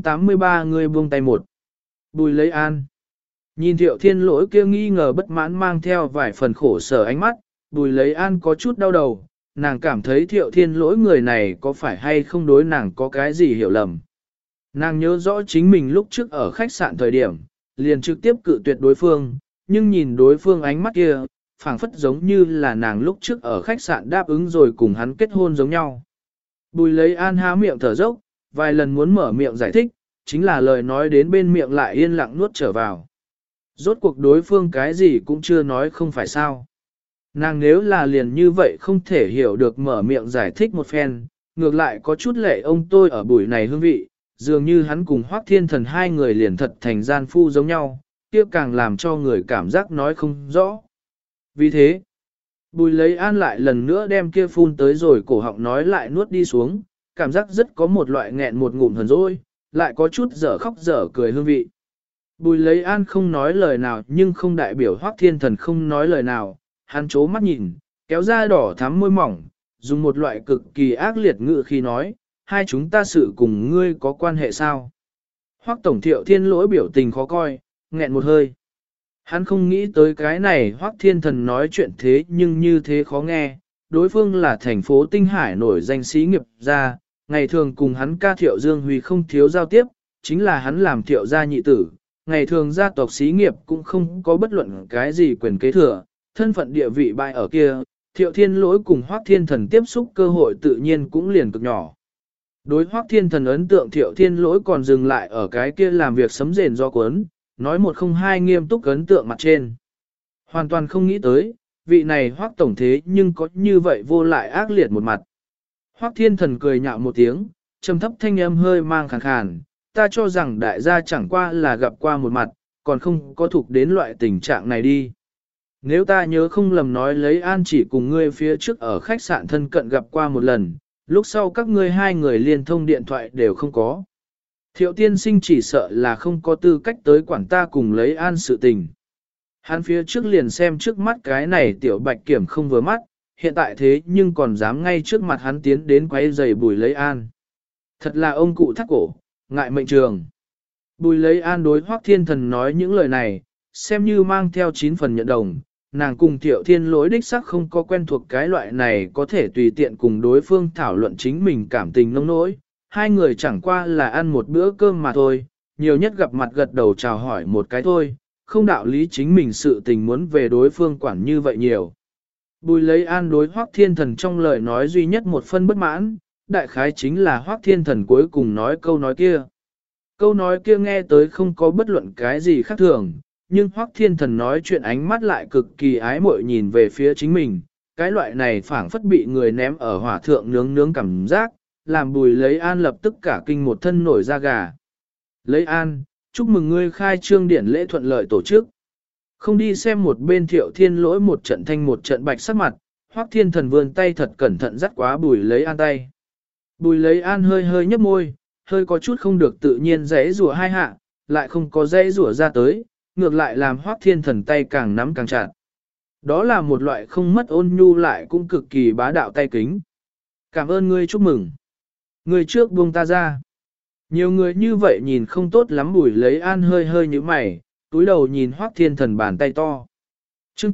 883 người buông tay một. Bùi Lấy An. Nhìn Thiệu Thiên Lỗi kia nghi ngờ bất mãn mang theo vài phần khổ sở ánh mắt, Bùi Lấy An có chút đau đầu, nàng cảm thấy Thiệu Thiên Lỗi người này có phải hay không đối nàng có cái gì hiểu lầm. Nàng nhớ rõ chính mình lúc trước ở khách sạn thời điểm, liền trực tiếp cự tuyệt đối phương, nhưng nhìn đối phương ánh mắt kia, phảng phất giống như là nàng lúc trước ở khách sạn đáp ứng rồi cùng hắn kết hôn giống nhau. Bùi Lấy An há miệng thở dốc, vài lần muốn mở miệng giải thích, chính là lời nói đến bên miệng lại yên lặng nuốt trở vào. Rốt cuộc đối phương cái gì cũng chưa nói không phải sao. Nàng nếu là liền như vậy không thể hiểu được mở miệng giải thích một phen, ngược lại có chút lệ ông tôi ở buổi này hương vị, dường như hắn cùng Hoắc Thiên Thần hai người liền thật thành gian phu giống nhau, kia càng làm cho người cảm giác nói không rõ. Vì thế, Bùi Lấy An lại lần nữa đem kia phun tới rồi cổ họng nói lại nuốt đi xuống, cảm giác rất có một loại nghẹn một ngụm hờn dỗi, lại có chút dở khóc dở cười hương vị. Bùi Lấy An không nói lời nào nhưng không đại biểu Hoắc Thiên Thần không nói lời nào, hắn chố mắt nhìn, kéo ra đỏ thắm môi mỏng, dùng một loại cực kỳ ác liệt ngữ khi nói, hai chúng ta sự cùng ngươi có quan hệ sao? Hoắc Tổng Thiệu Thiên Lỗi biểu tình khó coi, nghẹn một hơi. Hắn không nghĩ tới cái này Hoắc Thiên Thần nói chuyện thế nhưng như thế khó nghe, đối phương là thành phố Tinh Hải nổi danh sĩ nghiệp gia, ngày thường cùng hắn ca Thiệu Dương Huy không thiếu giao tiếp, chính là hắn làm Thiệu gia nhị tử, ngày thường gia tộc sĩ nghiệp cũng không có bất luận cái gì quyền kế thừa, thân phận địa vị bại ở kia, Thiệu Thiên Lỗi cùng Hoắc Thiên Thần tiếp xúc cơ hội tự nhiên cũng liền cực nhỏ. Đối Hoắc Thiên Thần ấn tượng Thiệu Thiên Lỗi còn dừng lại ở cái kia làm việc sấm rền do cuốn, nói một không hai nghiêm túc ấn tượng mặt trên. Hoàn toàn không nghĩ tới, vị này Hoắc tổng thế nhưng có như vậy vô lại ác liệt một mặt. Hoắc Thiên Thần cười nhạo một tiếng, trầm thấp thanh âm hơi mang khàn khàn, ta cho rằng đại gia chẳng qua là gặp qua một mặt, còn không có thuộc đến loại tình trạng này đi. Nếu ta nhớ không lầm nói Lấy An chỉ cùng ngươi phía trước ở khách sạn thân cận gặp qua một lần, lúc sau các ngươi hai người liên thông điện thoại đều không có. Thiệu tiên sinh chỉ sợ là không có tư cách tới quản ta cùng Lấy An sự tình. Hắn phía trước liền xem trước mắt cái này tiểu bạch kiểm không vừa mắt, hiện tại thế nhưng còn dám ngay trước mặt hắn tiến đến quấy giày Bùi Lấy An. Thật là ông cụ thắt cổ, ngại mệnh trường. Bùi Lấy An đối Hoắc Thiên Thần nói những lời này, xem như mang theo 9 phần nhận đồng, nàng cùng Thiệu Thiên Lỗi đích sắc không có quen thuộc cái loại này có thể tùy tiện cùng đối phương thảo luận chính mình cảm tình nông nỗi. Hai người chẳng qua là ăn một bữa cơm mà thôi, nhiều nhất gặp mặt gật đầu chào hỏi một cái thôi, không đạo lý chính mình sự tình muốn về đối phương quản như vậy nhiều. Bùi Lấy An đối Hoắc Thiên Thần trong lời nói duy nhất một phân bất mãn, đại khái chính là Hoắc Thiên Thần cuối cùng nói câu nói kia. Câu nói kia nghe tới không có bất luận cái gì khác thường, nhưng Hoắc Thiên Thần nói chuyện ánh mắt lại cực kỳ ái muội nhìn về phía chính mình, cái loại này phảng phất bị người ném ở hỏa thượng nướng nướng cảm giác, làm Bùi Lấy An lập tức cả kinh một thân nổi da gà. Lấy An, chúc mừng ngươi khai trương điển lễ thuận lợi tổ chức. Không đi xem một bên Thiệu Thiên Lỗi một trận thanh một trận bạch sắc mặt, Hoắc Thiên Thần vươn tay thật cẩn thận dắt quá Bùi Lấy An tay. Bùi Lấy An hơi hơi nhấp môi, hơi có chút không được tự nhiên rẽ rủa hai hạ, lại không có rẽ rủa ra tới, ngược lại làm Hoắc Thiên Thần tay càng nắm càng chặt. Đó là một loại không mất ôn nhu lại cũng cực kỳ bá đạo tay kính. Cảm ơn ngươi, chúc mừng. Ngươi trước buông ta ra. Nhiều người như vậy nhìn không tốt lắm. Bùi Lấy An hơi hơi như mày, túi đầu nhìn Hoắc Thiên Thần bàn tay to. Chương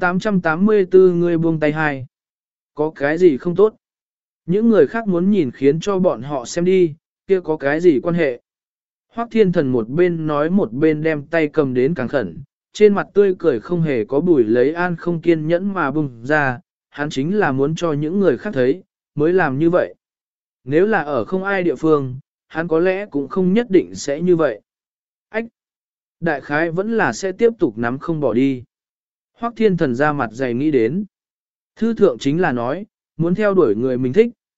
884 ngươi buông tay hai. Có cái gì không tốt? Những người khác muốn nhìn khiến cho bọn họ xem đi, kia có cái gì quan hệ? Hoắc Thiên Thần một bên nói một bên đem tay cầm đến càng khẩn, trên mặt tươi cười không hề có. Bùi Lấy An không kiên nhẫn mà bùng ra, hắn chính là muốn cho những người khác thấy, mới làm như vậy. Nếu là ở không ai địa phương, hắn có lẽ cũng không nhất định sẽ như vậy. Ách! Đại khái vẫn là sẽ tiếp tục nắm không bỏ đi. Hoắc Thiên Thần ra mặt dày nghĩ đến. Thư thượng chính là nói, muốn theo đuổi người mình thích,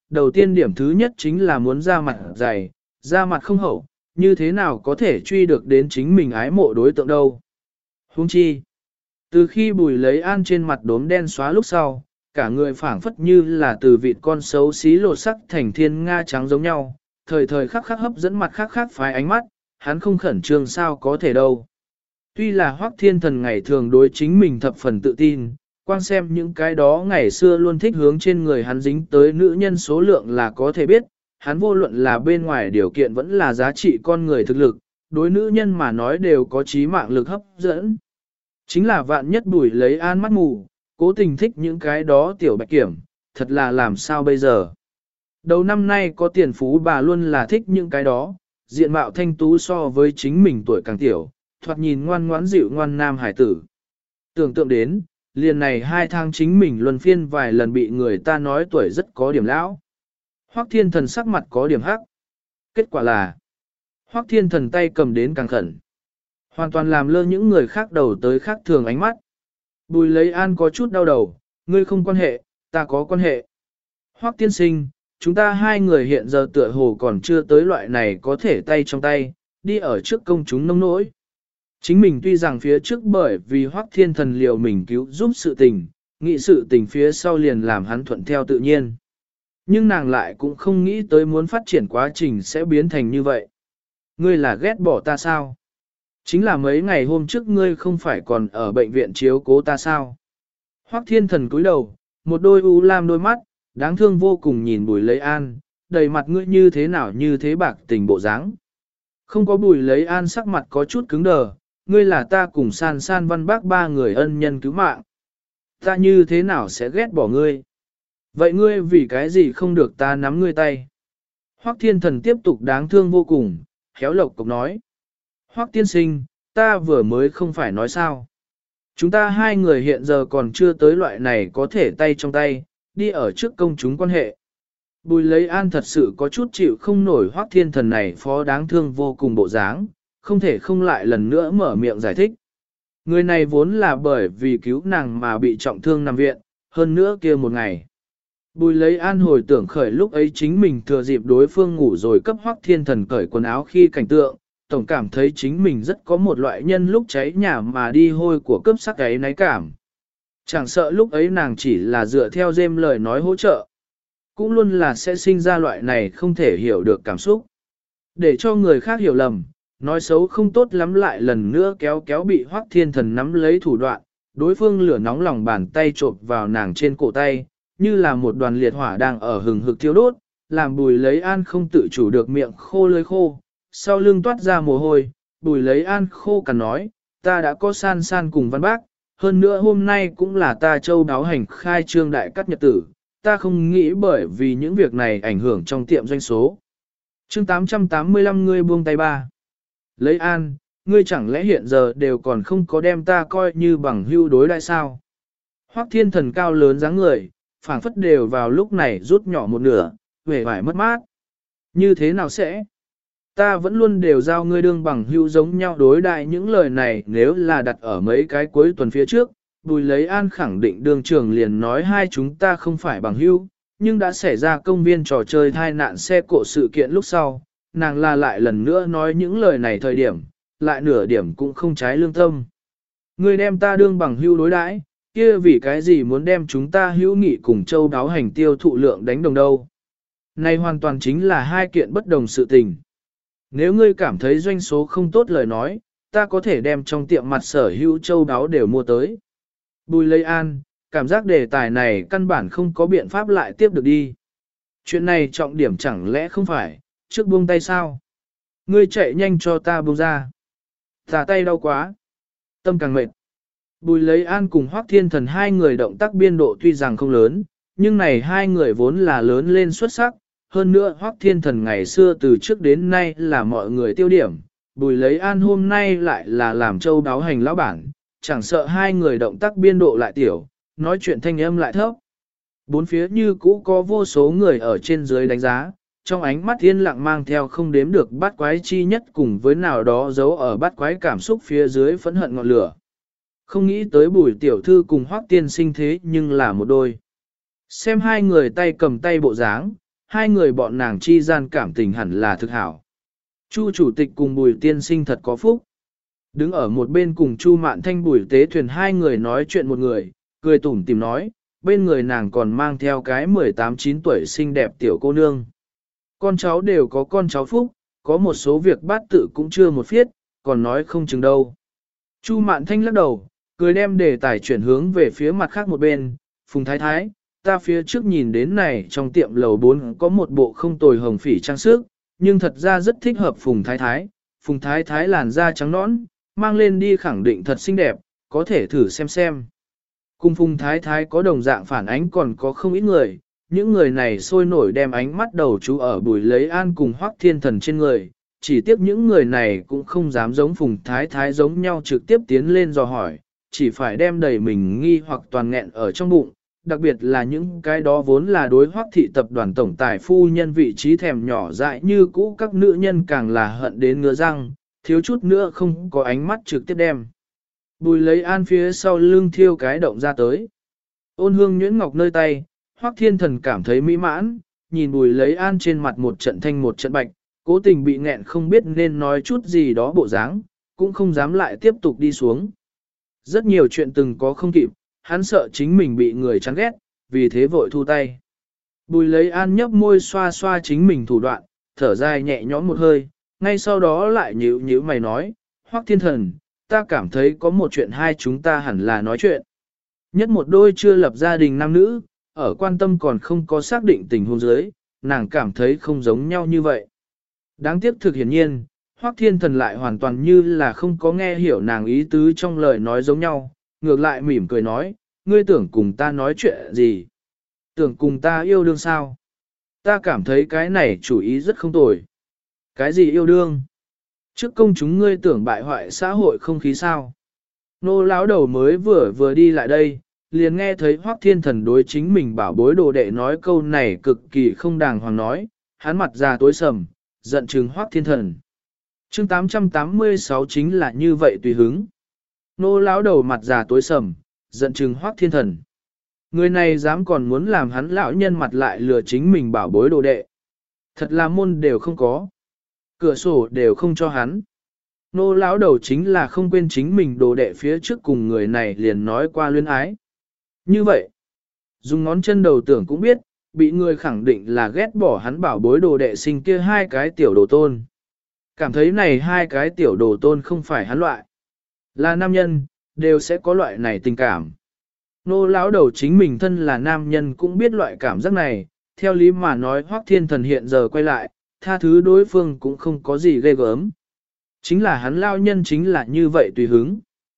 đầu tiên điểm thứ nhất chính là muốn ra mặt dày, ra mặt không hậu, như thế nào có thể truy được đến chính mình ái mộ đối tượng đâu. Huống chi, từ khi Bùi Lấy An trên mặt đốm đen xóa lúc sau, cả người phảng phất như là từ vịt con xấu xí lột sắc thành thiên nga trắng giống nhau, thời thời khắc khắc hấp dẫn mặt khắc khắc phái ánh mắt, hắn không khẩn trương sao có thể đâu. Tuy là Hoắc Thiên Thần ngày thường đối chính mình thập phần tự tin, quan xem những cái đó ngày xưa luôn thích hướng trên người hắn dính tới nữ nhân số lượng là có thể biết, hắn vô luận là bên ngoài điều kiện vẫn là giá trị con người thực lực, đối nữ nhân mà nói đều có trí mạng lực hấp dẫn. Chính là vạn nhất Bùi Lấy An mắt mù, cố tình thích những cái đó tiểu bạch kiểm, thật là làm sao bây giờ. Đầu năm nay có tiền phú bà luôn là thích những cái đó, diện mạo thanh tú so với chính mình tuổi càng tiểu, thoạt nhìn ngoan ngoãn dịu ngoan nam hải tử. Tưởng tượng đến, liền này 2 tháng chính mình luân phiên vài lần bị người ta nói tuổi rất có điểm lão. Hoắc Thiên Thần sắc mặt có điểm hắc. Kết quả là, Hoắc Thiên Thần tay cầm đến càng khẩn. Hoàn toàn làm lơ những người khác đầu tới khác thường ánh mắt. Bùi Lấy An có chút đau đầu, ngươi không quan hệ, ta có quan hệ. Hoắc tiên sinh, chúng ta hai người hiện giờ tựa hồ còn chưa tới loại này có thể tay trong tay, đi ở trước công chúng nông nỗi. Chính mình tuy rằng phía trước bởi vì Hoắc Thiên Thần liều mình cứu giúp sự tình, nghĩ sự tình phía sau liền làm hắn thuận theo tự nhiên. Nhưng nàng lại cũng không nghĩ tới muốn phát triển quá trình sẽ biến thành như vậy. Ngươi là ghét bỏ ta sao? Chính là mấy ngày hôm trước ngươi không phải còn ở bệnh viện chiếu cố ta sao? Hoắc Thiên Thần cúi đầu, một đôi u lam đôi mắt, đáng thương vô cùng nhìn Bùi Lấy An, đầy mặt ngươi như thế nào như thế bạc tình bộ dáng. Không có Bùi Lấy An sắc mặt có chút cứng đờ, ngươi là ta cùng San San Văn Bác 3 người ân nhân cứu mạng. Ta như thế nào sẽ ghét bỏ ngươi? Vậy ngươi vì cái gì không được ta nắm ngươi tay? Hoắc Thiên Thần tiếp tục đáng thương vô cùng, khéo lộc cộc nói. Hoắc tiên sinh, ta vừa mới không phải nói sao. Chúng ta hai người hiện giờ còn chưa tới loại này có thể tay trong tay, đi ở trước công chúng quan hệ. Bùi Lấy An thật sự có chút chịu không nổi Hoắc Thiên Thần này phó đáng thương vô cùng bộ dáng, không thể không lại lần nữa mở miệng giải thích. Người này vốn là bởi vì cứu nàng mà bị trọng thương nằm viện, hơn nữa kia một ngày. Bùi Lấy An hồi tưởng khởi lúc ấy chính mình thừa dịp đối phương ngủ rồi cấp Hoắc Thiên Thần cởi quần áo khi cảnh tượng, tổng cảm thấy chính mình rất có một loại nhân lúc cháy nhà mà đi hôi của cướp sắc ấy náy cảm. Chẳng sợ lúc ấy nàng chỉ là dựa theo dêm lời nói hỗ trợ, cũng luôn là sẽ sinh ra loại này không thể hiểu được cảm xúc. Để cho người khác hiểu lầm, nói xấu không tốt lắm lại lần nữa kéo kéo bị Hoắc Thiên Thần nắm lấy thủ đoạn, đối phương lửa nóng lòng bàn tay chộp vào nàng trên cổ tay, như là một đoàn liệt hỏa đang ở hừng hực thiêu đốt, làm Bùi Lấy An không tự chủ được miệng khô lưỡi khô, sau lưng toát ra mồ hôi, Bùi Lấy An khô cằn nói, ta đã có San San cùng Văn Bác, hơn nữa hôm nay cũng là ta châu đáo hành khai trương đại cắt nhật tử, ta không nghĩ bởi vì những việc này ảnh hưởng trong tiệm doanh số. Chương 885 ngươi buông tay ba. Lấy An, ngươi chẳng lẽ hiện giờ đều còn không có đem ta coi như bằng hữu đối đãi sao? Hoắc Thiên Thần cao lớn dáng người, phảng phất đều vào lúc này rút nhỏ một nửa, vẻ vải mất mát. Như thế nào sẽ? Ta vẫn luôn đều giao ngươi đương bằng hữu giống nhau đối đại những lời này nếu là đặt ở mấy cái cuối tuần phía trước, Bùi Lấy An khẳng định đường trưởng liền nói hai chúng ta không phải bằng hữu, nhưng đã xảy ra công viên trò chơi thai nạn xe cộ sự kiện lúc sau, nàng là lại lần nữa nói những lời này thời điểm, lại nửa điểm cũng không trái lương tâm. Ngươi đem ta đương bằng hữu đối đãi, kia vì cái gì muốn đem chúng ta hữu nghị cùng châu đáo hành tiêu thụ lượng đánh đồng đâu. Này hoàn toàn chính là hai kiện bất đồng sự tình. Nếu ngươi cảm thấy doanh số không tốt lời nói, ta có thể đem trong tiệm mặt sở hữu châu đáo đều mua tới. Bùi Lấy An, cảm giác đề tài này căn bản không có biện pháp lại tiếp được đi. Chuyện này trọng điểm chẳng lẽ không phải, trước buông tay sao? Ngươi chạy nhanh cho ta buông ra. Ta tay đau quá. Tâm càng mệt. Bùi Lấy An cùng Hoắc Thiên Thần hai người động tác biên độ tuy rằng không lớn, nhưng này hai người vốn là lớn lên xuất sắc. Hơn nữa Hoắc Thiên Thần ngày xưa từ trước đến nay là mọi người tiêu điểm. Bùi Lấy An hôm nay lại là làm châu đáo hành lão bản, chẳng sợ hai người động tác biên độ lại tiểu, nói chuyện thanh âm lại thấp. Bốn phía như cũ có vô số người ở trên dưới đánh giá, trong ánh mắt yên lặng mang theo không đếm được bát quái chi nhất cùng với nào đó giấu ở bát quái cảm xúc phía dưới phẫn hận ngọn lửa. Không nghĩ tới Bùi tiểu thư cùng Hoắc tiên sinh thế nhưng là một đôi. Xem hai người tay cầm tay bộ dáng, hai người bọn nàng chi gian cảm tình hẳn là thực hảo. Chu chủ tịch cùng Bùi tiên sinh thật có phúc. Đứng ở một bên cùng Chu Mạn Thanh Bùi Tế Thuyền hai người nói chuyện một người, cười tủm tìm nói, bên người nàng còn mang theo cái 18-9 tuổi xinh đẹp tiểu cô nương. Con cháu đều có con cháu phúc, có một số việc bát tự cũng chưa một phiết, còn nói không chừng đâu. Chu Mạn Thanh lắc đầu, cười đem đề tài chuyển hướng về phía mặt khác một bên, Phùng Thái Thái, ta phía trước nhìn đến này trong tiệm lầu 4 có một bộ không tồi hồng phỉ trang sức, nhưng thật ra rất thích hợp Phùng Thái Thái. Phùng Thái Thái làn da trắng nõn, mang lên đi khẳng định thật xinh đẹp, có thể thử xem. Cùng Phùng Thái Thái có đồng dạng phản ánh còn có không ít người, những người này sôi nổi đem ánh mắt đầu chú ở Bùi Lấy An cùng Hoắc Thiên Thần trên người, chỉ tiếc những người này cũng không dám giống Phùng Thái Thái giống nhau trực tiếp tiến lên dò hỏi, chỉ phải đem đầy mình nghi hoặc toàn nghẹn ở trong bụng, đặc biệt là những cái đó vốn là đối Hoắc thị tập đoàn tổng tài phu nhân vị trí thèm nhỏ dại như cũ các nữ nhân càng là hận đến ngứa răng, thiếu chút nữa không có ánh mắt trực tiếp đem. Bùi Lấy An phía sau lưng thiêu cái động ra tới. Ôn hương nhuyễn ngọc nơi tay, Hoắc Thiên Thần cảm thấy mỹ mãn, nhìn Bùi Lấy An trên mặt một trận thanh một trận bạch, cố tình bị nghẹn không biết nên nói chút gì đó bộ dáng, cũng không dám lại tiếp tục đi xuống. Rất nhiều chuyện từng có không kịp, hắn sợ chính mình bị người chán ghét, vì thế vội thu tay. Bùi Lấy An nhấp môi xoa xoa chính mình thủ đoạn, thở dài nhẹ nhõm một hơi, ngay sau đó lại nhíu mày nói, Hoắc Thiên Thần, ta cảm thấy có một chuyện hai chúng ta hẳn là nói chuyện. Nhất một đôi chưa lập gia đình nam nữ, ở quan tâm còn không có xác định tình huống dưới, nàng cảm thấy không giống nhau như vậy. Đáng tiếc thực hiển nhiên, Hoắc Thiên Thần lại hoàn toàn như là không có nghe hiểu nàng ý tứ trong lời nói giống nhau, ngược lại mỉm cười nói, ngươi tưởng cùng ta nói chuyện gì? Tưởng cùng ta yêu đương sao? Ta cảm thấy cái này chủ ý rất không tồi. Cái gì yêu đương? Trước công chúng ngươi tưởng bại hoại xã hội không khí sao? Nô lão đầu mới vừa đi lại đây, liền nghe thấy Hoắc Thiên Thần đối chính mình bảo bối đồ đệ nói câu này cực kỳ không đàng hoàng nói, hắn mặt già tối sầm, giận trừng Hoắc Thiên Thần. Chương 886 chính là như vậy tùy hứng. Nô lão đầu mặt già tối sầm, giận trừng Hoắc Thiên Thần. Người này dám còn muốn làm hắn lão nhân mặt lại lừa chính mình bảo bối đồ đệ. Thật là môn đều không có. Cửa sổ đều không cho hắn. Nô lão đầu chính là không quên chính mình đồ đệ phía trước cùng người này liền nói qua luyến ái. Như vậy, dùng ngón chân đầu tưởng cũng biết, bị người khẳng định là ghét bỏ hắn bảo bối đồ đệ sinh kia hai cái tiểu đồ tôn. Cảm thấy này hai cái tiểu đồ tôn không phải hắn loại. Là nam nhân, đều sẽ có loại này tình cảm. Nô lão đầu chính mình thân là nam nhân cũng biết loại cảm giác này, theo lý mà nói Hoắc Thiên Thần hiện giờ quay lại, tha thứ đối phương cũng không có gì ghê gớm. Chính là hắn lao nhân chính là như vậy tùy hứng.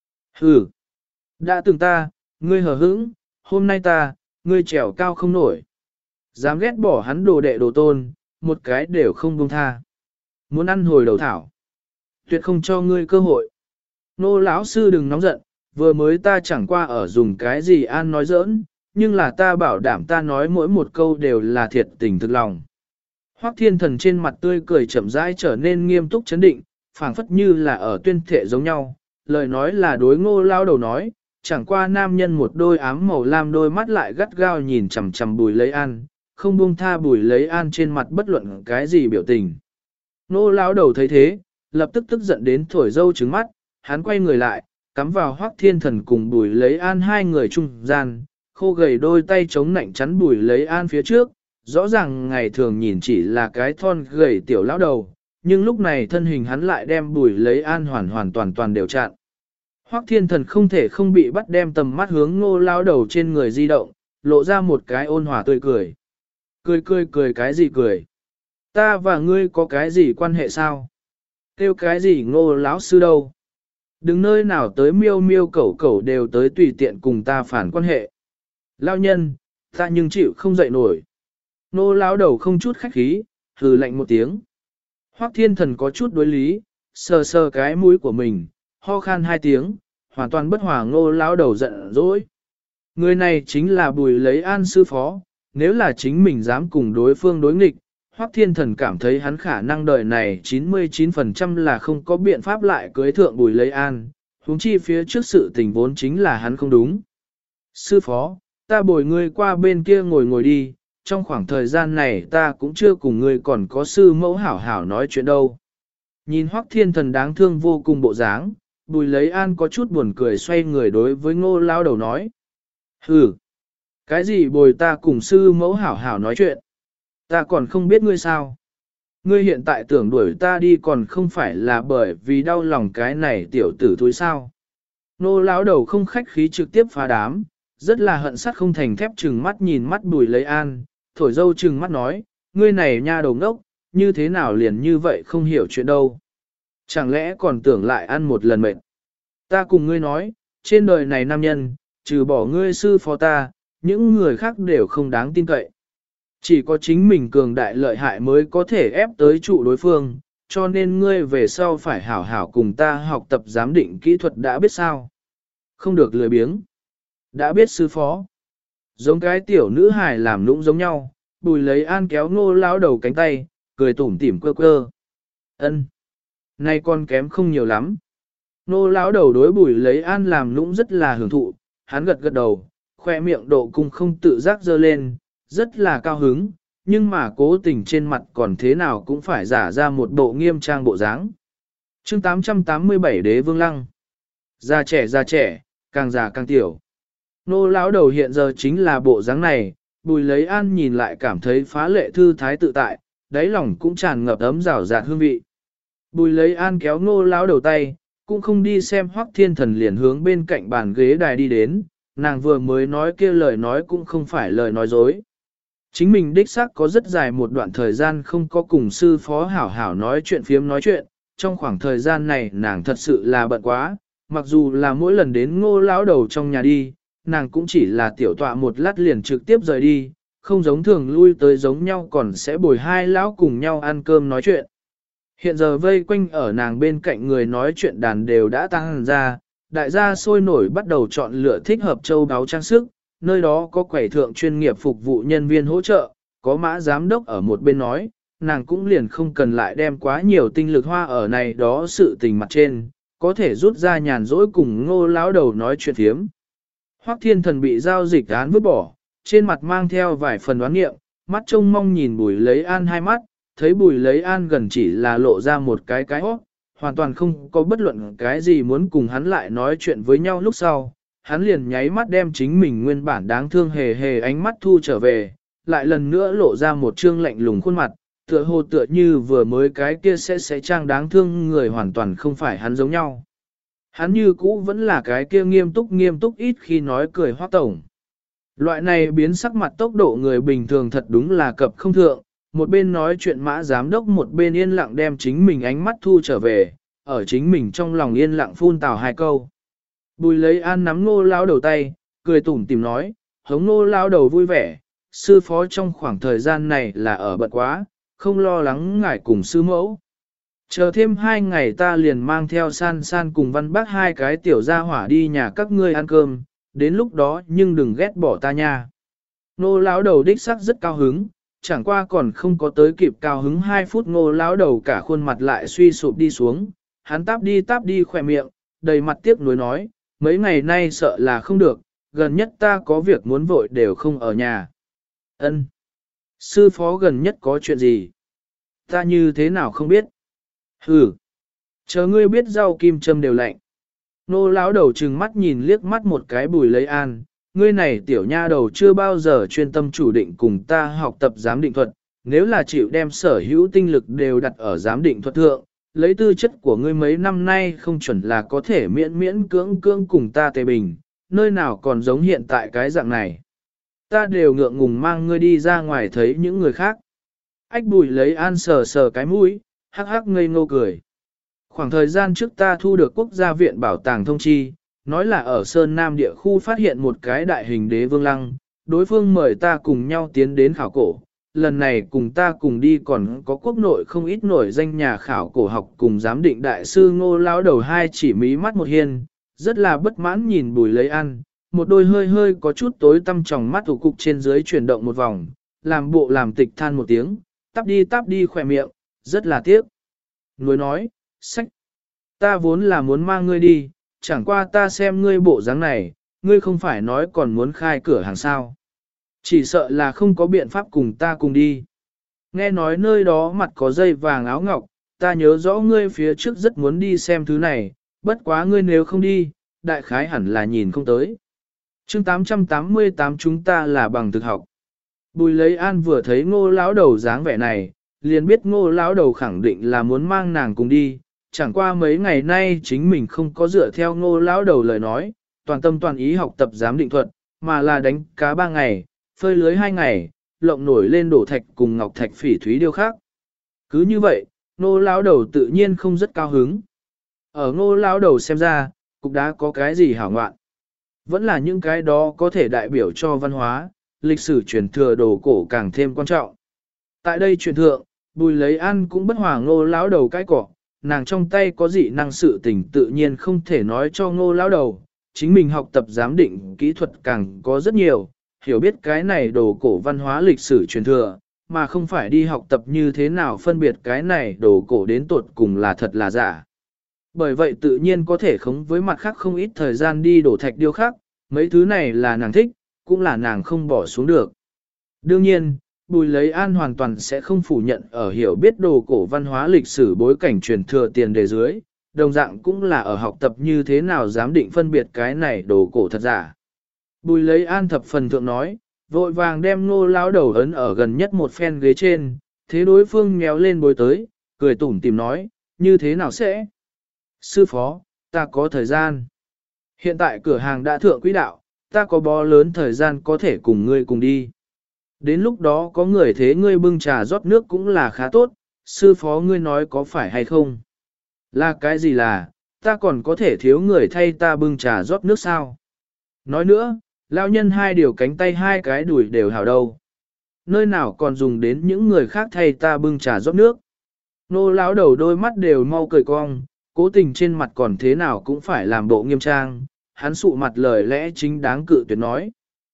Hừ, đã từng ta, ngươi hờ hững, hôm nay ta, ngươi trèo cao không nổi. Dám ghét bỏ hắn đồ đệ đồ tôn, một cái đều không buông tha. Muốn ăn hồi đầu thảo. Tuyệt không cho ngươi cơ hội. Nô lão sư đừng nóng giận, vừa mới ta chẳng qua ở dùng cái gì an nói giỡn, nhưng là ta bảo đảm ta nói mỗi một câu đều là thiệt tình thực lòng. Hoắc Thiên Thần trên mặt tươi cười chậm rãi trở nên nghiêm túc chấn định, phảng phất như là ở tuyên thệ giống nhau, lời nói là đối Ngô lão đầu nói, chẳng qua nam nhân một đôi ám màu lam đôi mắt lại gắt gao nhìn chằm chằm Bùi Lấy An, không buông tha Bùi Lấy An trên mặt bất luận cái gì biểu tình. Ngô lão đầu thấy thế, lập tức tức giận đến thổi dâu trứng mắt, hắn quay người lại, cắm vào Hoắc Thiên Thần cùng Bùi Lấy An hai người trung gian, khô gầy đôi tay chống nạnh chắn Bùi Lấy An phía trước, rõ ràng ngày thường nhìn chỉ là cái thon gầy tiểu lão đầu, nhưng lúc này thân hình hắn lại đem Bùi Lấy An hoàn toàn đều chặn. Hoắc Thiên Thần không thể không bị bắt đem tầm mắt hướng Ngô lão đầu trên người di động, lộ ra một cái ôn hòa tươi cười. Cười cái gì cười? Ta và ngươi có cái gì quan hệ sao? Kêu cái gì Ngô lão sư đâu? Đừng nơi nào tới miêu miêu cẩu cẩu đều tới tùy tiện cùng ta phản quan hệ. Lão nhân, ta nhưng chịu không dậy nổi. Ngô lão đầu không chút khách khí, hừ lạnh một tiếng. Hoắc Thiên Thần có chút đối lý, sờ sờ cái mũi của mình, ho khan hai tiếng, hoàn toàn bất hòa Ngô lão đầu giận dỗi. Người này chính là Bùi Lấy An sư phó, nếu là chính mình dám cùng đối phương đối nghịch, Hoắc Thiên Thần cảm thấy hắn khả năng đời này 99% là không có biện pháp lại cưới thượng Bùi Lấy An, huống chi phía trước sự tình vốn chính là hắn không đúng. Sư phó, ta bồi ngươi qua bên kia ngồi đi, trong khoảng thời gian này ta cũng chưa cùng ngươi còn có sư mẫu hảo hảo nói chuyện đâu. Nhìn Hoắc Thiên Thần đáng thương vô cùng bộ dáng, Bùi Lấy An có chút buồn cười xoay người đối với Ngô Lão Đầu nói. Hừ, cái gì bồi ta cùng sư mẫu hảo hảo nói chuyện? Ta còn không biết ngươi sao? Ngươi hiện tại tưởng đuổi ta đi còn không phải là bởi vì đau lòng cái này tiểu tử thúi sao? Ngô Lão Đầu không khách khí trực tiếp phá đám, rất là hận sắt không thành thép trừng mắt nhìn mắt Bùi Lấy An, thổi dâu trừng mắt nói, ngươi này nha đầu ngốc, như thế nào liền như vậy không hiểu chuyện đâu. Chẳng lẽ còn tưởng lại ăn một lần mệt. Ta cùng ngươi nói, trên đời này nam nhân, trừ bỏ ngươi sư phó ta, những người khác đều không đáng tin cậy. Chỉ có chính mình cường đại lợi hại mới có thể ép tới trụ đối phương, cho nên ngươi về sau phải hảo hảo cùng ta học tập giám định kỹ thuật đã biết sao. Không được lười biếng. Đã biết sư phó. Giống cái tiểu nữ hài làm nũng giống nhau, Bùi Lấy An kéo Ngô Lão Đầu cánh tay, cười tủm tỉm quơ quơ. Ân, nay con kém không nhiều lắm. Ngô Lão Đầu đối Bùi Lấy An làm nũng rất là hưởng thụ, hắn gật gật đầu, khoe miệng độ cung không tự giác dơ lên, rất là cao hứng, nhưng mà cố tình trên mặt còn thế nào cũng phải giả ra một bộ nghiêm trang bộ dáng. Chương 887 Đế Vương Lăng. Già trẻ, càng già càng tiểu. Ngô Lão Đầu hiện giờ chính là bộ dáng này, Bùi Lấy An nhìn lại cảm thấy phá lệ thư thái tự tại, đáy lòng cũng tràn ngập ấm rào rạt hương vị. Bùi Lấy An kéo Ngô Lão Đầu tay, cũng không đi xem Hoắc Thiên Thần liền hướng bên cạnh bàn ghế đài đi đến, nàng vừa mới nói kia lời nói cũng không phải lời nói dối. Chính mình đích xác có rất dài một đoạn thời gian không có cùng sư phó hảo hảo nói chuyện phiếm nói chuyện, trong khoảng thời gian này nàng thật sự là bận quá, mặc dù là mỗi lần đến Ngô Lão Đầu trong nhà đi, nàng cũng chỉ là tiểu tọa một lát liền trực tiếp rời đi, không giống thường lui tới giống nhau còn sẽ bồi hai lão cùng nhau ăn cơm nói chuyện. Hiện giờ vây quanh ở nàng bên cạnh người nói chuyện đàn đều đã tăng ra, đại gia sôi nổi bắt đầu chọn lựa thích hợp châu báu trang sức, nơi đó có quầy thượng chuyên nghiệp phục vụ nhân viên hỗ trợ, có Mã giám đốc ở một bên nói, nàng cũng liền không cần lại đem quá nhiều tinh lực hoa ở này đó sự tình mặt trên, có thể rút ra nhàn rỗi cùng Ngô Lão Đầu nói chuyện thiếm. Hoắc Thiên Thần bị giao dịch án vứt bỏ, trên mặt mang theo vài phần đoán nghiệm, mắt trông mong nhìn Bùi Lấy An hai mắt, thấy Bùi Lấy An gần chỉ là lộ ra một cái hót, hoàn toàn không có bất luận cái gì muốn cùng hắn lại nói chuyện với nhau lúc sau. Hắn liền nháy mắt đem chính mình nguyên bản đáng thương hề hề ánh mắt thu trở về, lại lần nữa lộ ra một trương lạnh lùng khuôn mặt, tựa hồ tựa như vừa mới cái kia sẽ trang đáng thương người hoàn toàn không phải hắn giống nhau. Hắn như cũ vẫn là cái kia nghiêm túc ít khi nói cười Hoắc tổng. Loại này biến sắc mặt tốc độ người bình thường thật đúng là cập không thượng, một bên nói chuyện Mã giám đốc một bên yên lặng đem chính mình ánh mắt thu trở về, ở chính mình trong lòng yên lặng phun tào hai câu. Bùi Lấy An nắm Ngô Lão Đầu tay, cười tủm tỉm nói, hống Ngô Lão Đầu vui vẻ, sư phó trong khoảng thời gian này là ở bận quá, không lo lắng ngại cùng sư mẫu. Chờ thêm 2 ngày ta liền mang theo San San cùng Văn Bác hai cái tiểu gia hỏa đi nhà các ngươi ăn cơm, đến lúc đó nhưng đừng ghét bỏ ta nha. Ngô Lão Đầu đích sắc rất cao hứng, chẳng qua còn không có tới kịp cao hứng 2 phút Ngô Lão Đầu cả khuôn mặt lại suy sụp đi xuống, hắn táp đi khỏe miệng, đầy mặt tiếc nuối nói, mấy ngày nay sợ là không được, gần nhất ta có việc muốn vội đều không ở nhà. Ân, sư phó gần nhất có chuyện gì? Ta như thế nào không biết? Hừ, chờ ngươi biết rau kim châm đều lạnh. Nô Lão Đầu trừng mắt nhìn liếc mắt một cái Bùi Lấy An, ngươi này tiểu nha đầu chưa bao giờ chuyên tâm chủ định cùng ta học tập giám định thuật, nếu là chịu đem sở hữu tinh lực đều đặt ở giám định thuật thượng, lấy tư chất của ngươi mấy năm nay không chuẩn là có thể miễn cưỡng cùng ta tề bình, nơi nào còn giống hiện tại cái dạng này. Ta đều ngượng ngùng mang ngươi đi ra ngoài thấy những người khác. Ách Bùi Lấy An sờ cái mũi, hắc hắc ngây ngô cười. Khoảng thời gian trước ta thu được quốc gia viện bảo tàng thông chi, nói là ở Sơn Nam địa khu phát hiện một cái đại hình đế vương lăng, đối phương mời ta cùng nhau tiến đến khảo cổ. Lần này cùng ta cùng đi còn có quốc nội không ít nổi danh nhà khảo cổ học cùng giám định đại sư Ngô Lão Đầu hai chỉ mí mắt một hiên, rất là bất mãn nhìn Bùi Lấy An, một đôi hơi có chút tối tăm tròng mắt thủ cục trên dưới chuyển động một vòng, làm bộ làm tịch than một tiếng, tắp đi khỏe miệng, rất là tiếc. Nuối nói, sách, ta vốn là muốn mang ngươi đi, chẳng qua ta xem ngươi bộ dáng này, ngươi không phải nói còn muốn khai cửa hàng sao. Chỉ sợ là không có biện pháp cùng ta cùng đi. Nghe nói nơi đó mặt có dây vàng áo ngọc, ta nhớ rõ ngươi phía trước rất muốn đi xem thứ này, bất quá ngươi nếu không đi, đại khái hẳn là nhìn không tới. Chương 888 chúng ta là bằng thực học. Bùi lấy an vừa thấy ngô lão đầu dáng vẻ này, liền biết ngô lão đầu khẳng định là muốn mang nàng cùng đi, chẳng qua mấy ngày nay chính mình không có dựa theo ngô lão đầu lời nói, toàn tâm toàn ý học tập giám định thuật, mà là đánh cá 3 ngày, phơi lưới 2 ngày, lộng nổi lên đổ thạch cùng ngọc thạch phỉ thúy điêu khác. Cứ như vậy, ngô lão đầu tự nhiên không rất cao hứng. Ở ngô lão đầu xem ra, cục đá có cái gì hảo ngoạn. Vẫn là những cái đó có thể đại biểu cho văn hóa, lịch sử truyền thừa đồ cổ càng thêm quan trọng. Tại đây truyền thượng, Bùi lấy ăn cũng bất hòa ngô lão đầu cái cỏ, nàng trong tay có dị năng sự tình tự nhiên không thể nói cho ngô lão đầu, chính mình học tập giám định kỹ thuật càng có rất nhiều, hiểu biết cái này đồ cổ văn hóa lịch sử truyền thừa, mà không phải đi học tập như thế nào phân biệt cái này đồ cổ đến tột cùng là thật là giả. Bởi vậy tự nhiên có thể khống với mặt khác không ít thời gian đi đổ thạch điêu khác, mấy thứ này là nàng thích, cũng là nàng không bỏ xuống được. Đương nhiên, Bùi lấy an hoàn toàn sẽ không phủ nhận ở hiểu biết đồ cổ văn hóa lịch sử bối cảnh truyền thừa tiền đề dưới, đồng dạng cũng là ở học tập như thế nào giám định phân biệt cái này đồ cổ thật giả. Bùi lấy an thập phần thượng nói, vội vàng đem ngô lão đầu ấn ở gần nhất một phen ghế trên, thế đối phương nhéo lên bối tới, cười tủm tìm nói, như thế nào sẽ? Sư phó, ta có thời gian. Hiện tại cửa hàng đã thượng quỹ đạo, ta có bó lớn thời gian có thể cùng ngươi cùng đi. Đến lúc đó có người thế ngươi bưng trà rót nước cũng là khá tốt, sư phó ngươi nói có phải hay không? Là cái gì là, ta còn có thể thiếu người thay ta bưng trà rót nước sao? Nói nữa, lão nhân hai điều cánh tay hai cái đùi đều hảo đâu. Nơi nào còn dùng đến những người khác thay ta bưng trà rót nước? Nô lão đầu đôi mắt đều mau cười cong, cố tình trên mặt còn thế nào cũng phải làm bộ nghiêm trang, hắn sụ mặt lời lẽ chính đáng cự tuyệt nói.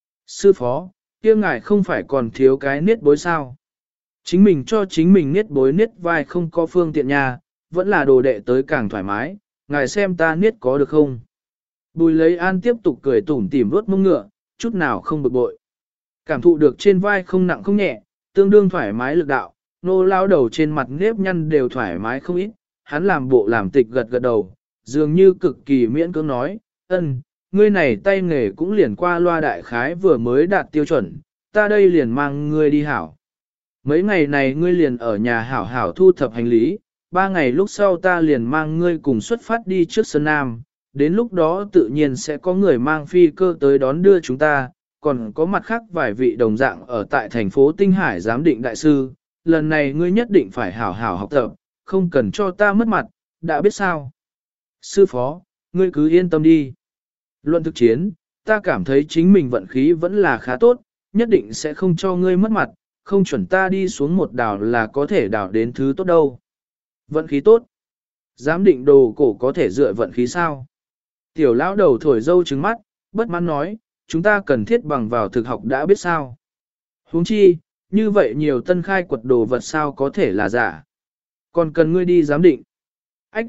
Sư phó, kia ngài không phải còn thiếu cái niết bối sao? Chính mình cho chính mình niết bối niết vai không có phương tiện nhà, vẫn là đồ đệ tới càng thoải mái, ngài xem ta niết có được không? Bùi lấy an tiếp tục cười tủm tỉm vuốt mông ngựa, chút nào không bực bội. Cảm thụ được trên vai không nặng không nhẹ, tương đương thoải mái lực đạo, nô lao đầu trên mặt nếp nhăn đều thoải mái không ít, hắn làm bộ làm tịch gật gật đầu, dường như cực kỳ miễn cưỡng nói, ngươi này tay nghề cũng liền qua loa đại khái vừa mới đạt tiêu chuẩn, ta đây liền mang ngươi đi hảo. Mấy ngày này ngươi liền ở nhà hảo hảo thu thập hành lý, 3 ngày lúc sau ta liền mang ngươi cùng xuất phát đi trước Sơn Nam, đến lúc đó tự nhiên sẽ có người mang phi cơ tới đón đưa chúng ta, còn có mặt khác vài vị đồng dạng ở tại thành phố Tinh Hải giám định đại sư, lần này ngươi nhất định phải hảo hảo học tập, không cần cho ta mất mặt, đã biết sao. Sư phó, ngươi cứ yên tâm đi. Luận thực chiến, ta cảm thấy chính mình vận khí vẫn là khá tốt, nhất định sẽ không cho ngươi mất mặt, không chuẩn ta đi xuống một đảo là có thể đảo đến thứ tốt đâu. Vận khí tốt. Giám định đồ cổ có thể dựa vận khí sao? Tiểu lão đầu thổi dâu trứng mắt, bất mãn nói, chúng ta cần thiết bằng vào thực học đã biết sao. Huống chi, như vậy nhiều tân khai quật đồ vật sao có thể là giả. Còn cần ngươi đi giám định. Ách!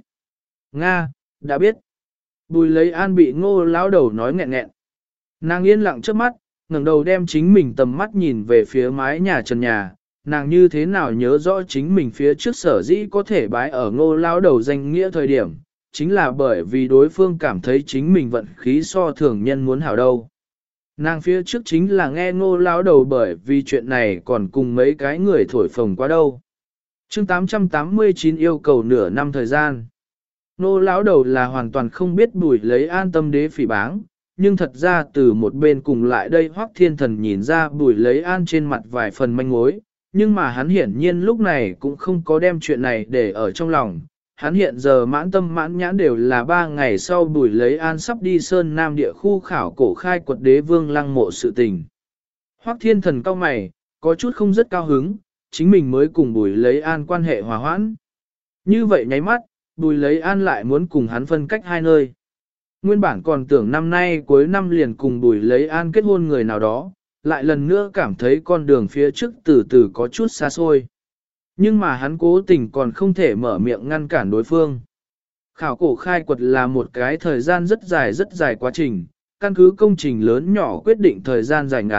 Nga, đã biết. Bùi lấy an bị ngô lão đầu nói nghẹn nghẹn. Nàng yên lặng trước mắt, ngẩng đầu đem chính mình tầm mắt nhìn về phía mái nhà trần nhà. Nàng như thế nào nhớ rõ chính mình phía trước sở dĩ có thể bái ở ngô lão đầu danh nghĩa thời điểm, chính là bởi vì đối phương cảm thấy chính mình vận khí so thường nhân muốn hảo đâu. Nàng phía trước chính là nghe ngô lão đầu bởi vì chuyện này còn cùng mấy cái người thổi phồng quá đâu. Chương 889 yêu cầu nửa năm thời gian. Ngô lão đầu là hoàn toàn không biết Bùi lấy an tâm đế phỉ báng, nhưng thật ra từ một bên cùng lại đây Hoắc Thiên Thần nhìn ra Bùi lấy an trên mặt vài phần manh mối, nhưng mà hắn hiển nhiên lúc này cũng không có đem chuyện này để ở trong lòng. Hắn hiện giờ mãn tâm mãn nhãn đều là 3 ngày sau Bùi lấy an sắp đi Sơn Nam địa khu khảo cổ khai quật đế vương lăng mộ sự tình. Hoắc Thiên Thần cao mày, có chút không rất cao hứng, chính mình mới cùng Bùi lấy an quan hệ hòa hoãn. Như vậy nháy mắt, Bùi lấy an lại muốn cùng hắn phân cách hai nơi. Nguyên bản còn tưởng năm nay cuối năm liền cùng Bùi lấy an kết hôn người nào đó, lại lần nữa cảm thấy con đường phía trước từ từ có chút xa xôi. Nhưng mà hắn cố tình còn không thể mở miệng ngăn cản đối phương. Khảo cổ khai quật là một cái thời gian rất dài quá trình, căn cứ công trình lớn nhỏ quyết định thời gian dài ngắn,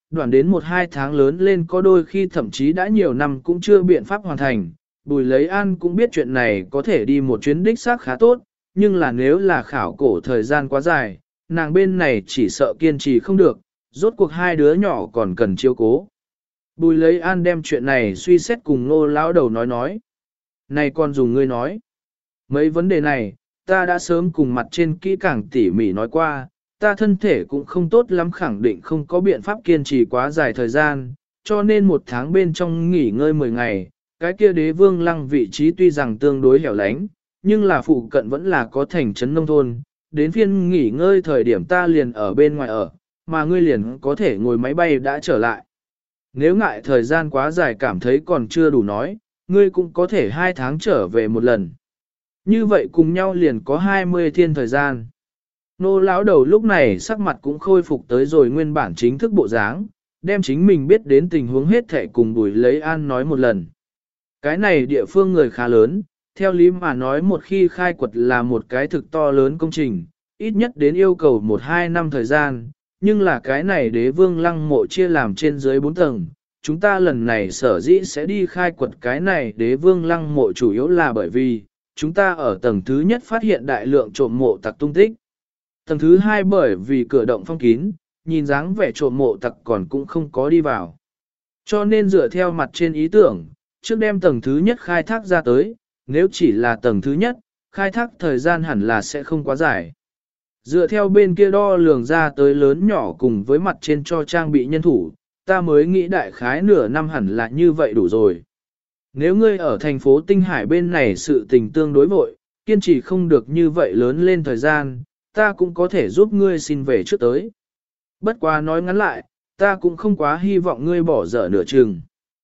đoạn đến 1-2 tháng lớn lên có đôi khi thậm chí đã nhiều năm cũng chưa biện pháp hoàn thành. Bùi Lấy An cũng biết chuyện này có thể đi một chuyến đích xác khá tốt, nhưng là nếu là khảo cổ thời gian quá dài, nàng bên này chỉ sợ kiên trì không được, rốt cuộc hai đứa nhỏ còn cần chiếu cố. Bùi Lấy An đem chuyện này suy xét cùng Nô lão đầu nói. Này con dùng ngươi nói. Mấy vấn đề này, ta đã sớm cùng mặt trên kỹ càng tỉ mỉ nói qua, ta thân thể cũng không tốt lắm khẳng định không có biện pháp kiên trì quá dài thời gian, cho nên 1 tháng bên trong nghỉ ngơi 10 ngày, cái kia Đế Vương Lăng vị trí tuy rằng tương đối hẻo lánh, nhưng là phụ cận vẫn là có thành trấn nông thôn, đến phiên nghỉ ngơi thời điểm ta liền ở bên ngoài ở, mà ngươi liền có thể ngồi máy bay đã trở lại. Nếu ngại thời gian quá dài cảm thấy còn chưa đủ nói, ngươi cũng có thể 2 tháng trở về một lần. Như vậy cùng nhau liền có 20 thiên thời gian. Nô lão đầu lúc này sắc mặt cũng khôi phục tới rồi nguyên bản chính thức bộ dáng, đem chính mình biết đến tình huống hết thảy cùng Bùi Lấy An nói một lần. Cái này địa phương người khá lớn, theo lý mà nói một khi khai quật là một cái thực to lớn công trình, ít nhất đến yêu cầu 1-2 năm thời gian, nhưng là cái này Đế Vương Lăng mộ chia làm trên dưới 4 tầng. Chúng ta lần này sở dĩ sẽ đi khai quật cái này Đế Vương Lăng mộ chủ yếu là bởi vì, chúng ta ở tầng thứ nhất phát hiện đại lượng trộm mộ tặc tung tích. Tầng thứ hai bởi vì cửa động phong kín, nhìn dáng vẻ trộm mộ tặc còn cũng không có đi vào. Cho nên dựa theo mặt trên ý tưởng, trước đem tầng thứ nhất khai thác ra tới, nếu chỉ là tầng thứ nhất, khai thác thời gian hẳn là sẽ không quá dài. Dựa theo bên kia đo lường ra tới lớn nhỏ cùng với mặt trên cho trang bị nhân thủ, ta mới nghĩ đại khái nửa năm hẳn là như vậy đủ rồi. Nếu ngươi ở thành phố Tinh Hải bên này sự tình tương đối vội, kiên trì không được như vậy lớn lên thời gian, ta cũng có thể giúp ngươi xin về trước tới. Bất quá nói ngắn lại, ta cũng không quá hy vọng ngươi bỏ dở nửa chừng.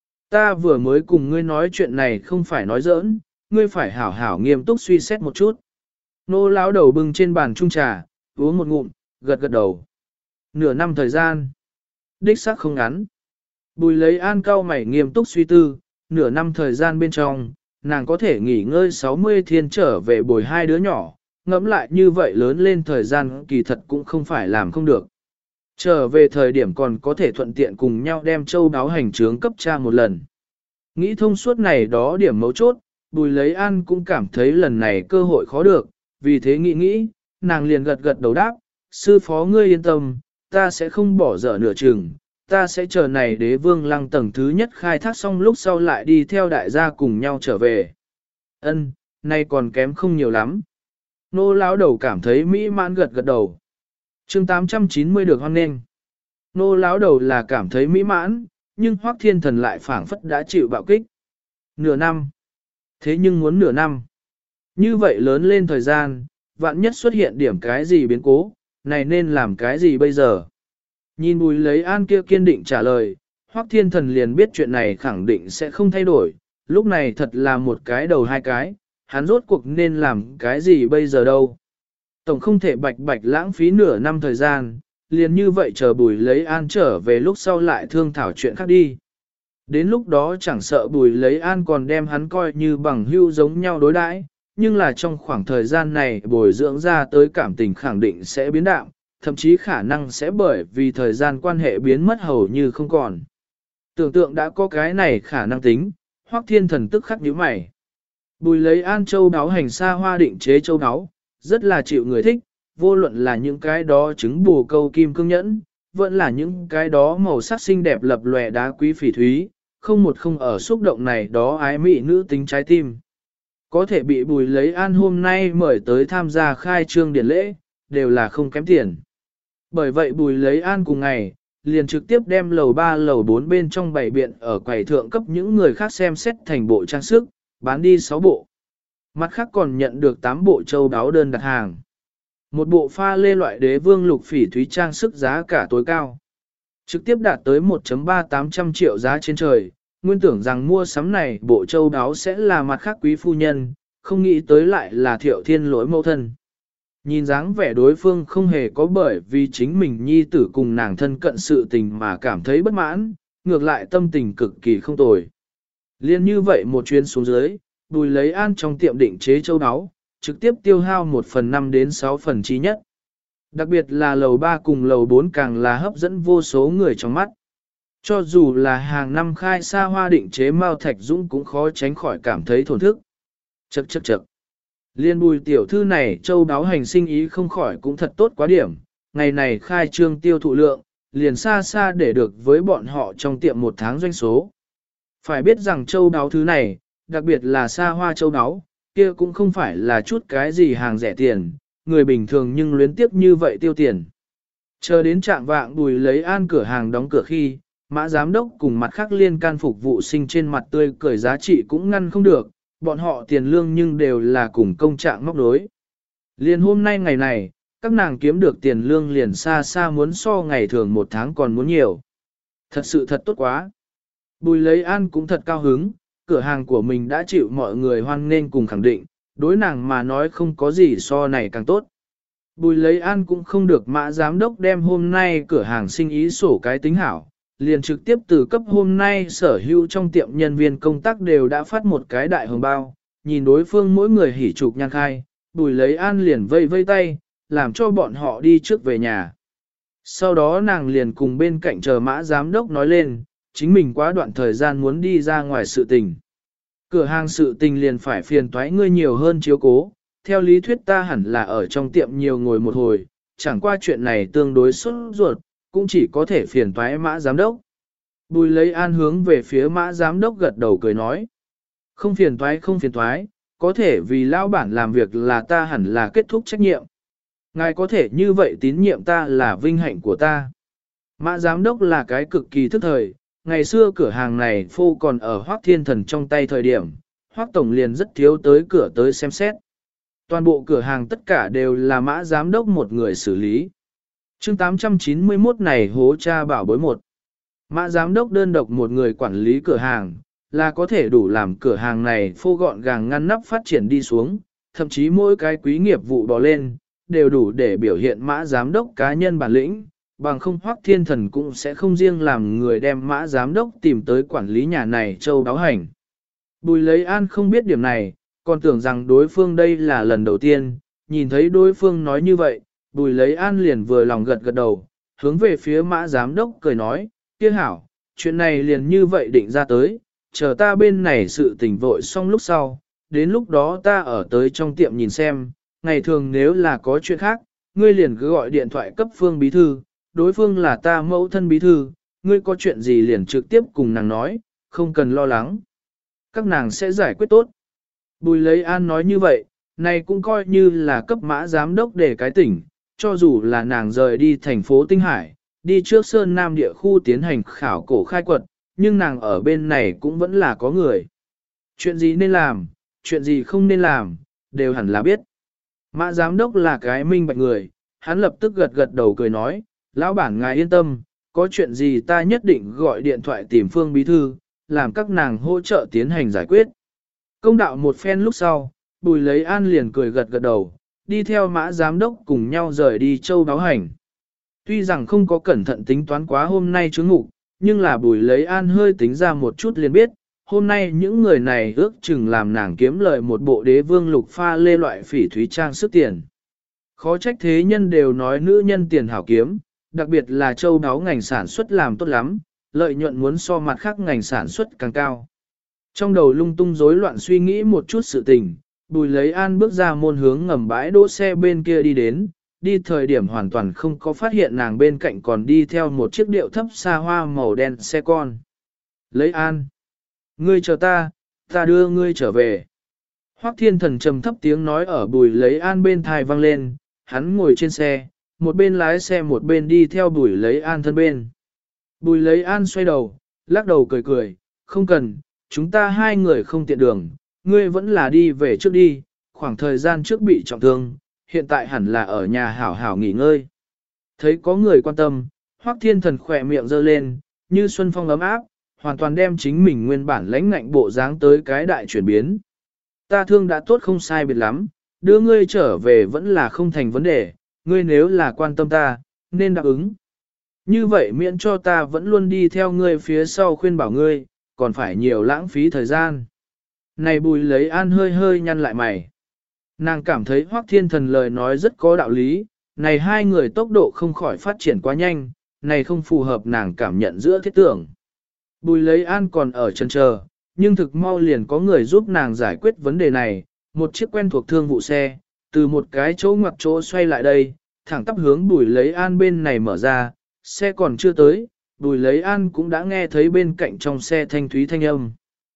Ta vừa mới cùng ngươi nói chuyện này không phải nói giỡn, ngươi phải hảo hảo nghiêm túc suy xét một chút. Nô lão đầu bưng trên bàn chung trà, uống một ngụm, gật gật đầu. Nửa năm thời gian. Đích xác không ngắn. Bùi Lấy An cau mày nghiêm túc suy tư, nửa năm thời gian bên trong, nàng có thể nghỉ ngơi 60 thiên trở về bồi hai đứa nhỏ, ngẫm lại như vậy lớn lên thời gian kỳ thật cũng không phải làm không được. Trở về thời điểm còn có thể thuận tiện cùng nhau đem châu đáo hành trướng cấp cha một lần. Nghĩ thông suốt này đó điểm mấu chốt, Bùi Lấy An cũng cảm thấy lần này cơ hội khó được, vì thế nghĩ, nàng liền gật gật đầu đáp, sư phó ngươi yên tâm, ta sẽ không bỏ dở nửa chừng, ta sẽ chờ này Đế Vương Lăng tầng thứ nhất khai thác xong lúc sau lại đi theo đại gia cùng nhau trở về. Ân, nay còn kém không nhiều lắm. Nô lão đầu cảm thấy mỹ mãn gật gật đầu. Chương 890 được hoan nghênh. Nô lão đầu là cảm thấy mỹ mãn, nhưng Hoắc Thiên Thần lại phảng phất đã chịu bạo kích. Nửa năm. Thế nhưng muốn nửa năm. Như vậy lớn lên thời gian, vạn nhất xuất hiện điểm cái gì biến cố, này nên làm cái gì bây giờ? Nhìn Bùi Lấy An kia kiên định trả lời, Hoắc Thiên Thần liền biết chuyện này khẳng định sẽ không thay đổi, lúc này thật là một cái đầu hai cái, hắn rốt cuộc nên làm cái gì bây giờ đâu. Tổng không thể bạch bạch lãng phí nửa năm thời gian, liền như vậy chờ Bùi Lấy An trở về lúc sau lại thương thảo chuyện khác đi. Đến lúc đó chẳng sợ Bùi Lấy An còn đem hắn coi như bằng hữu giống nhau đối đãi, nhưng là trong khoảng thời gian này bồi dưỡng ra tới cảm tình khẳng định sẽ biến đạm, thậm chí khả năng sẽ bởi vì thời gian quan hệ biến mất hầu như không còn. Tưởng tượng đã có cái này khả năng tính, Hoắc Thiên Thần tức khắc nhíu mày. Bùi Lấy An châu đáo hành xa hoa định chế châu đáo, rất là chịu người thích, vô luận là những cái đó trứng bù câu kim cương nhẫn, vẫn là những cái đó màu sắc xinh đẹp lập lòe đá quý phỉ thúy, không một không ở xúc động này đó ái mị nữ tính trái tim. Có thể bị Bùi Lấy An hôm nay mời tới tham gia khai trương điển lễ, đều là không kém tiền. Bởi vậy Bùi Lấy An cùng ngày, liền trực tiếp đem lầu 3 lầu 4 bên trong bảy biện ở quầy thượng cấp những người khác xem xét thành bộ trang sức, bán đi 6 bộ. Mặt khác còn nhận được 8 bộ châu đáo đơn đặt hàng. Một bộ pha lê loại Đế Vương lục phỉ thúy trang sức giá cả tối cao. Trực tiếp đạt tới 1,3800 triệu giá trên trời, nguyên tưởng rằng mua sắm này bộ châu đáo sẽ là mặt khác quý phu nhân, không nghĩ tới lại là Thiệu Thiên Lỗi mẫu thân. Nhìn dáng vẻ đối phương không hề có bởi vì chính mình nhi tử cùng nàng thân cận sự tình mà cảm thấy bất mãn, ngược lại tâm tình cực kỳ không tồi. Liên như vậy một chuyến xuống dưới, Bùi Lấy An trong tiệm định chế châu áo, trực tiếp tiêu hao 1/5 đến 6/9 nhất. Đặc biệt là lầu 3 cùng lầu 4 càng là hấp dẫn vô số người trong mắt. Cho dù là hàng năm khai xa hoa định chế Mao Thạch Dũng cũng khó tránh khỏi cảm thấy thổn thức. Chậc chậc chậc. Liên Bùi tiểu thư này châu đáo hành sinh ý không khỏi cũng thật tốt quá điểm, ngày này khai trương tiêu thụ lượng, liền xa xa để được với bọn họ trong tiệm một tháng doanh số. Phải biết rằng châu đáo thứ này, đặc biệt là xa hoa châu đáo, kia cũng không phải là chút cái gì hàng rẻ tiền, người bình thường nhưng luyến tiếc như vậy tiêu tiền. Chờ đến trạng vạng Bùi lấy An cửa hàng đóng cửa khi, Mã giám đốc cùng mặt khác liên can phục vụ sinh trên mặt tươi cười giá trị cũng ngăn không được, bọn họ tiền lương nhưng đều là cùng công trạng móc đối. Liền hôm nay ngày này, các nàng kiếm được tiền lương liền xa xa muốn so ngày thường một tháng còn muốn nhiều. Thật sự thật tốt quá. Bùi lấy An cũng thật cao hứng, cửa hàng của mình đã chịu mọi người hoan nghênh cùng khẳng định, đối nàng mà nói không có gì so này càng tốt. Bùi lấy An cũng không được Mã giám đốc đem hôm nay cửa hàng sinh ý sổ cái tính hảo, liền trực tiếp từ cấp hôm nay sở hữu trong tiệm nhân viên công tác đều đã phát một cái đại hồng bao, nhìn đối phương mỗi người hỉ chụp nhan khai, Bùi lấy An liền vây vây tay, làm cho bọn họ đi trước về nhà. Sau đó nàng liền cùng bên cạnh chờ Mã giám đốc nói lên, chính mình quá đoạn thời gian muốn đi ra ngoài sự tình. Cửa hàng sự tình liền phải phiền toái ngươi nhiều hơn chiếu cố, theo lý thuyết ta hẳn là ở trong tiệm nhiều ngồi một hồi, chẳng qua chuyện này tương đối sốt ruột, cũng chỉ có thể phiền toái Mã giám đốc. Bùi lấy An hướng về phía Mã giám đốc gật đầu cười nói. Không phiền toái, có thể vì lão bản làm việc là ta hẳn là kết thúc trách nhiệm. Ngài có thể như vậy tín nhiệm ta là vinh hạnh của ta. Mã giám đốc là cái cực kỳ thức thời, ngày xưa cửa hàng này phô còn ở Hoắc Thiên Thần trong tay thời điểm, Hoắc Tổng liền rất thiếu tới cửa tới xem xét. Toàn bộ cửa hàng tất cả đều là Mã giám đốc một người xử lý. Chương 891 này hố cha bảo bối một. Mã giám đốc đơn độc một người quản lý cửa hàng, là có thể đủ làm cửa hàng này phô gọn gàng ngăn nắp phát triển đi xuống, thậm chí mỗi cái quý nghiệp vụ bò lên, đều đủ để biểu hiện Mã giám đốc cá nhân bản lĩnh, bằng không Hoắc Thiên Thần cũng sẽ không riêng làm người đem Mã giám đốc tìm tới quản lý nhà này châu đáo hành. Bùi lấy An không biết điểm này, còn tưởng rằng đối phương đây là lần đầu tiên, nhìn thấy đối phương nói như vậy, Bùi lấy An liền vừa lòng gật gật đầu, hướng về phía Mã giám đốc cười nói, kia hảo, chuyện này liền như vậy định ra tới, chờ ta bên này sự tình vội xong lúc sau, đến lúc đó ta ở tới trong tiệm nhìn xem, ngày thường nếu là có chuyện khác, ngươi liền cứ gọi điện thoại cấp Phương bí thư, đối phương là ta mẫu thân bí thư, ngươi có chuyện gì liền trực tiếp cùng nàng nói, không cần lo lắng. Các nàng sẽ giải quyết tốt. Bùi lấy An nói như vậy, này cũng coi như là cấp Mã giám đốc để cái tỉnh, cho dù là nàng rời đi thành phố Tinh Hải, đi trước Sơn Nam địa khu tiến hành khảo cổ khai quật, nhưng nàng ở bên này cũng vẫn là có người. Chuyện gì nên làm, chuyện gì không nên làm, đều hẳn là biết. Mã giám đốc là cái minh bạch người, hắn lập tức gật gật đầu cười nói, lão bản ngài yên tâm, có chuyện gì ta nhất định gọi điện thoại tìm Phương bí thư, làm các nàng hỗ trợ tiến hành giải quyết. Công đạo một phen lúc sau, Bùi lấy An liền cười gật gật đầu, đi theo Mã giám đốc cùng nhau rời đi châu báo hành. Tuy rằng không có cẩn thận tính toán quá hôm nay chướng ngục, nhưng là Bùi lấy An hơi tính ra một chút liền biết, hôm nay những người này ước chừng làm nàng kiếm lợi một bộ đế vương lục pha lê loại phỉ thúy trang sức tiền. Khó trách thế nhân đều nói nữ nhân tiền hảo kiếm, đặc biệt là châu đáo ngành sản xuất làm tốt lắm, lợi nhuận muốn so mặt khác ngành sản xuất càng cao. Trong đầu lung tung rối loạn suy nghĩ một chút sự tình, Bùi lấy An bước ra môn hướng ngầm bãi đỗ xe bên kia đi đến, đi thời điểm hoàn toàn không có phát hiện nàng bên cạnh còn đi theo một chiếc điệu thấp xa hoa màu đen xe con. Lấy An, ngươi chờ ta đưa ngươi trở về. Hoắc Thiên Thần trầm thấp tiếng nói ở Bùi lấy An bên thai vang lên, hắn ngồi trên xe, một bên lái xe một bên đi theo Bùi lấy An thân bên. Bùi lấy An xoay đầu, lắc đầu cười cười, không cần, chúng ta hai người không tiện đường, ngươi vẫn là đi về trước đi, khoảng thời gian trước bị trọng thương, hiện tại hẳn là ở nhà hảo hảo nghỉ ngơi. Thấy có người quan tâm, Hoắc Thiên Thần khỏe miệng giơ lên, như xuân phong ấm áp, hoàn toàn đem chính mình nguyên bản lãnh ngạnh bộ dáng tới cái đại chuyển biến. Ta thương đã tốt không sai biệt lắm, đưa ngươi trở về vẫn là không thành vấn đề, ngươi nếu là quan tâm ta, nên đáp ứng. Như vậy miễn cho ta vẫn luôn đi theo ngươi phía sau khuyên bảo ngươi, còn phải nhiều lãng phí thời gian. Này Bùi lấy An hơi hơi nhăn lại mày. Nàng cảm thấy Hoắc Thiên Thần lời nói rất có đạo lý, này hai người tốc độ không khỏi phát triển quá nhanh, này không phù hợp nàng cảm nhận giữa thiết tưởng. Bùi lấy an còn ở chân chờ, nhưng thực mau liền có người giúp nàng giải quyết vấn đề này, một chiếc quen thuộc thương vụ xe, từ một cái chỗ ngoặc chỗ xoay lại đây, thẳng tắp hướng bùi lấy an bên này mở ra, xe còn chưa tới, bùi lấy an cũng đã nghe thấy bên cạnh trong xe thanh thúy thanh âm.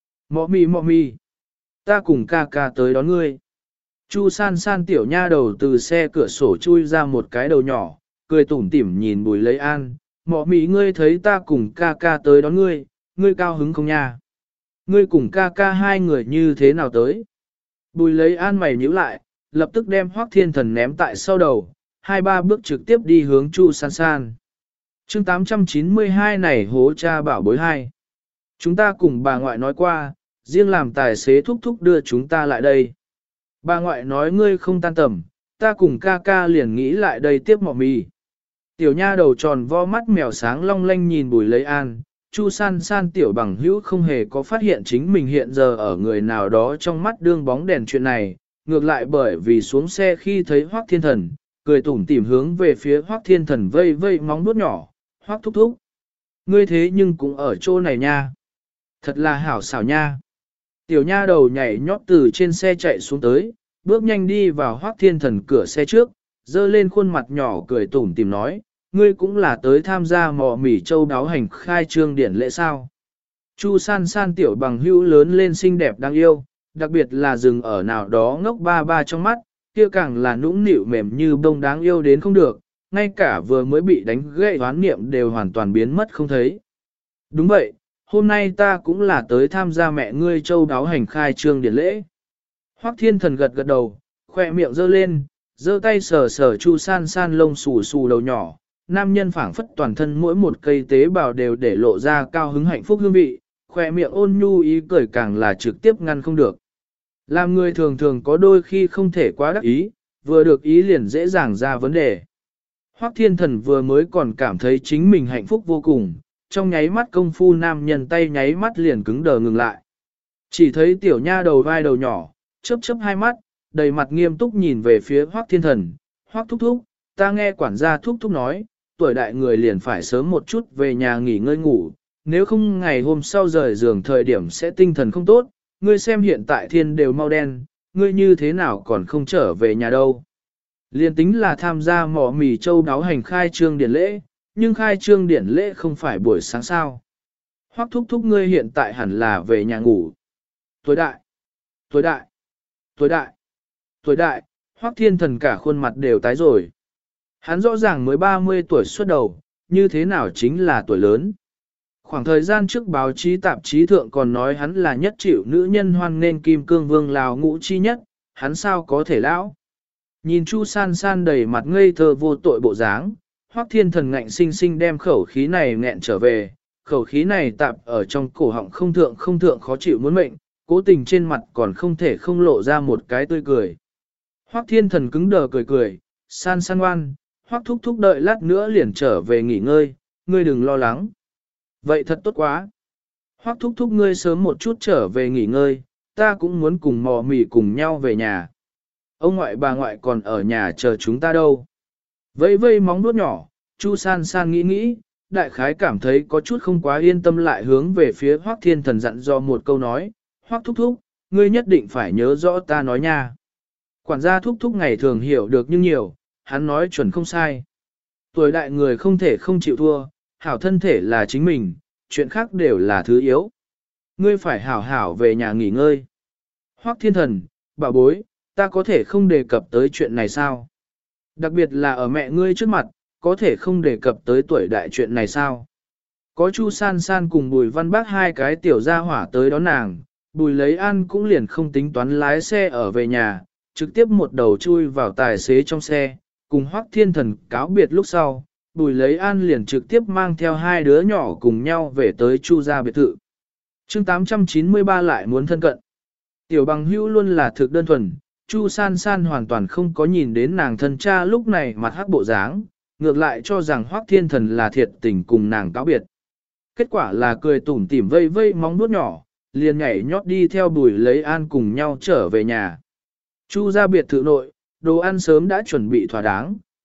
Mọ mì, ta cùng ca ca tới đón ngươi. Chu san san tiểu nha đầu từ xe cửa sổ chui ra một cái đầu nhỏ, cười tủm tỉm nhìn bùi lấy an, mọ mì ngươi thấy ta cùng ca ca tới đón ngươi, ngươi cao hứng không nha? Ngươi cùng ca ca hai người như thế nào tới? Bùi lấy an mày nhíu lại, lập tức đem Hoắc Thiên Thần ném tại sau đầu, 2-3 bước trực tiếp đi hướng Chu san san. Chương 892 này hố cha bảo bối hai. Chúng ta cùng bà ngoại nói qua, riêng làm tài xế thúc thúc đưa chúng ta lại đây. Bà ngoại nói ngươi không tan tầm, ta cùng ca ca liền nghĩ lại đây tiếp mọ mì. Tiểu nha đầu tròn vo mắt mèo sáng long lanh nhìn bùi lấy an, Chu san san tiểu bằng hữu không hề có phát hiện chính mình hiện giờ ở người nào đó trong mắt đương bóng đèn chuyện này, ngược lại bởi vì xuống xe khi thấy Hoắc Thiên Thần, cười tủm tỉm hướng về phía Hoắc Thiên Thần vây vây móng vuốt nhỏ, Hoắc thúc thúc. Ngươi thế nhưng cũng ở chỗ này nha. Thật là hảo xảo nha. Tiểu nha đầu nhảy nhót từ trên xe chạy xuống tới, bước nhanh đi vào Hoắc Thiên Thần cửa xe trước, dơ lên khuôn mặt nhỏ cười tủm tỉm nói, ngươi cũng là tới tham gia mò mỉ châu đáo hành khai trương điển lễ sao. Chu san san tiểu bằng hữu lớn lên xinh đẹp đáng yêu, đặc biệt là dừng ở nào đó ngốc ba ba trong mắt, kia càng là nũng nịu mềm như bông đáng yêu đến không được, ngay cả vừa mới bị đánh gậy hoán niệm đều hoàn toàn biến mất không thấy. Đúng vậy, hôm nay ta cũng là tới tham gia mẹ ngươi châu đáo hành khai trương điển lễ. Hoắc Thiên Thần gật gật đầu, khoe miệng giơ lên, giơ tay sờ sờ Chu san san lông xù xù đầu nhỏ, nam nhân phảng phất toàn thân mỗi một cây tế bào đều để lộ ra cao hứng hạnh phúc hương vị, khoe miệng ôn nhu ý cười càng là trực tiếp ngăn không được. Làm người thường thường có đôi khi không thể quá đắc ý, vừa được ý liền dễ dàng ra vấn đề. Hoắc Thiên Thần vừa mới còn cảm thấy chính mình hạnh phúc vô cùng, trong nháy mắt công phu nam nhân tay nháy mắt liền cứng đờ ngừng lại. Chỉ thấy tiểu nha đầu vai đầu nhỏ, chớp chớp hai mắt, đầy mặt nghiêm túc nhìn về phía Hoắc Thiên Thần, Hoắc thúc thúc, ta nghe quản gia thúc thúc nói, tuổi đại người liền phải sớm một chút về nhà nghỉ ngơi ngủ, nếu không ngày hôm sau rời giường thời điểm sẽ tinh thần không tốt, ngươi xem hiện tại thiên đều mau đen, ngươi như thế nào còn không trở về nhà đâu. Liên tính là tham gia mỏ mì châu đáo hành khai trương điển lễ, nhưng khai trương điển lễ không phải buổi sáng sao. Hoắc thúc thúc ngươi hiện tại hẳn là về nhà ngủ. Tuổi đại, tuổi đại, tuổi đại, tuổi đại, Hoắc Thiên Thần cả khuôn mặt đều tái rồi. Hắn rõ ràng mới 30 tuổi xuất đầu, như thế nào chính là tuổi lớn. Khoảng thời gian trước báo chí tạp chí thượng còn nói hắn là nhất chịu nữ nhân hoan nên kim cương vương Lào ngũ chi nhất, hắn sao có thể lão. Nhìn Chu san san đầy mặt ngây thơ vô tội bộ dáng, Hoắc Thiên Thần ngạnh sinh sinh đem khẩu khí này nghẹn trở về, khẩu khí này tạp ở trong cổ họng không thượng khó chịu muốn mệnh, cố tình trên mặt còn không thể không lộ ra một cái tươi cười. Hoắc Thiên Thần cứng đờ cười cười, san san ngoan, Hoắc thúc thúc đợi lát nữa liền trở về nghỉ ngơi, ngươi đừng lo lắng. Vậy thật tốt quá. Hoắc thúc thúc ngươi sớm một chút trở về nghỉ ngơi, ta cũng muốn cùng mò mì cùng nhau về nhà. Ông ngoại bà ngoại còn ở nhà chờ chúng ta đâu. Vây vây móng vuốt nhỏ, Chu san san nghĩ, đại khái cảm thấy có chút không quá yên tâm lại hướng về phía Hoắc Thiên Thần dặn dò một câu nói, Hoắc thúc thúc, ngươi nhất định phải nhớ rõ ta nói nha. Quản gia thúc thúc ngày thường hiểu được nhưng nhiều, hắn nói chuẩn không sai. Tuổi đại người không thể không chịu thua, hảo thân thể là chính mình, chuyện khác đều là thứ yếu. Ngươi phải hảo hảo về nhà nghỉ ngơi. Hoắc Thiên Thần, bảo bối, ta có thể không đề cập tới chuyện này sao? Đặc biệt là ở mẹ ngươi trước mặt, có thể không đề cập tới tuổi đại chuyện này sao? Có Chu san san cùng Bùi Văn Bác hai cái tiểu gia hỏa tới đón nàng, Bùi lấy ăn cũng liền không tính toán lái xe ở về nhà, trực tiếp một đầu chui vào tài xế trong xe, cùng Hoắc Thiên Thần cáo biệt lúc sau, Bùi lấy an liền trực tiếp mang theo hai đứa nhỏ cùng nhau về tới Chu gia biệt thự. Chương 893 lại muốn thân cận. Tiểu bằng hữu luôn là thực đơn thuần, Chu san san hoàn toàn không có nhìn đến nàng thân cha lúc này mặt hắc bộ dáng, ngược lại cho rằng Hoắc Thiên Thần là thiệt tình cùng nàng cáo biệt. Kết quả là cười tủm tỉm vây vây móng vuốt nhỏ, liền nhảy nhót đi theo Bùi lấy an cùng nhau trở về nhà. Chu gia biệt thự nội, đồ ăn sớm đã chuẩn bị thỏa đáng,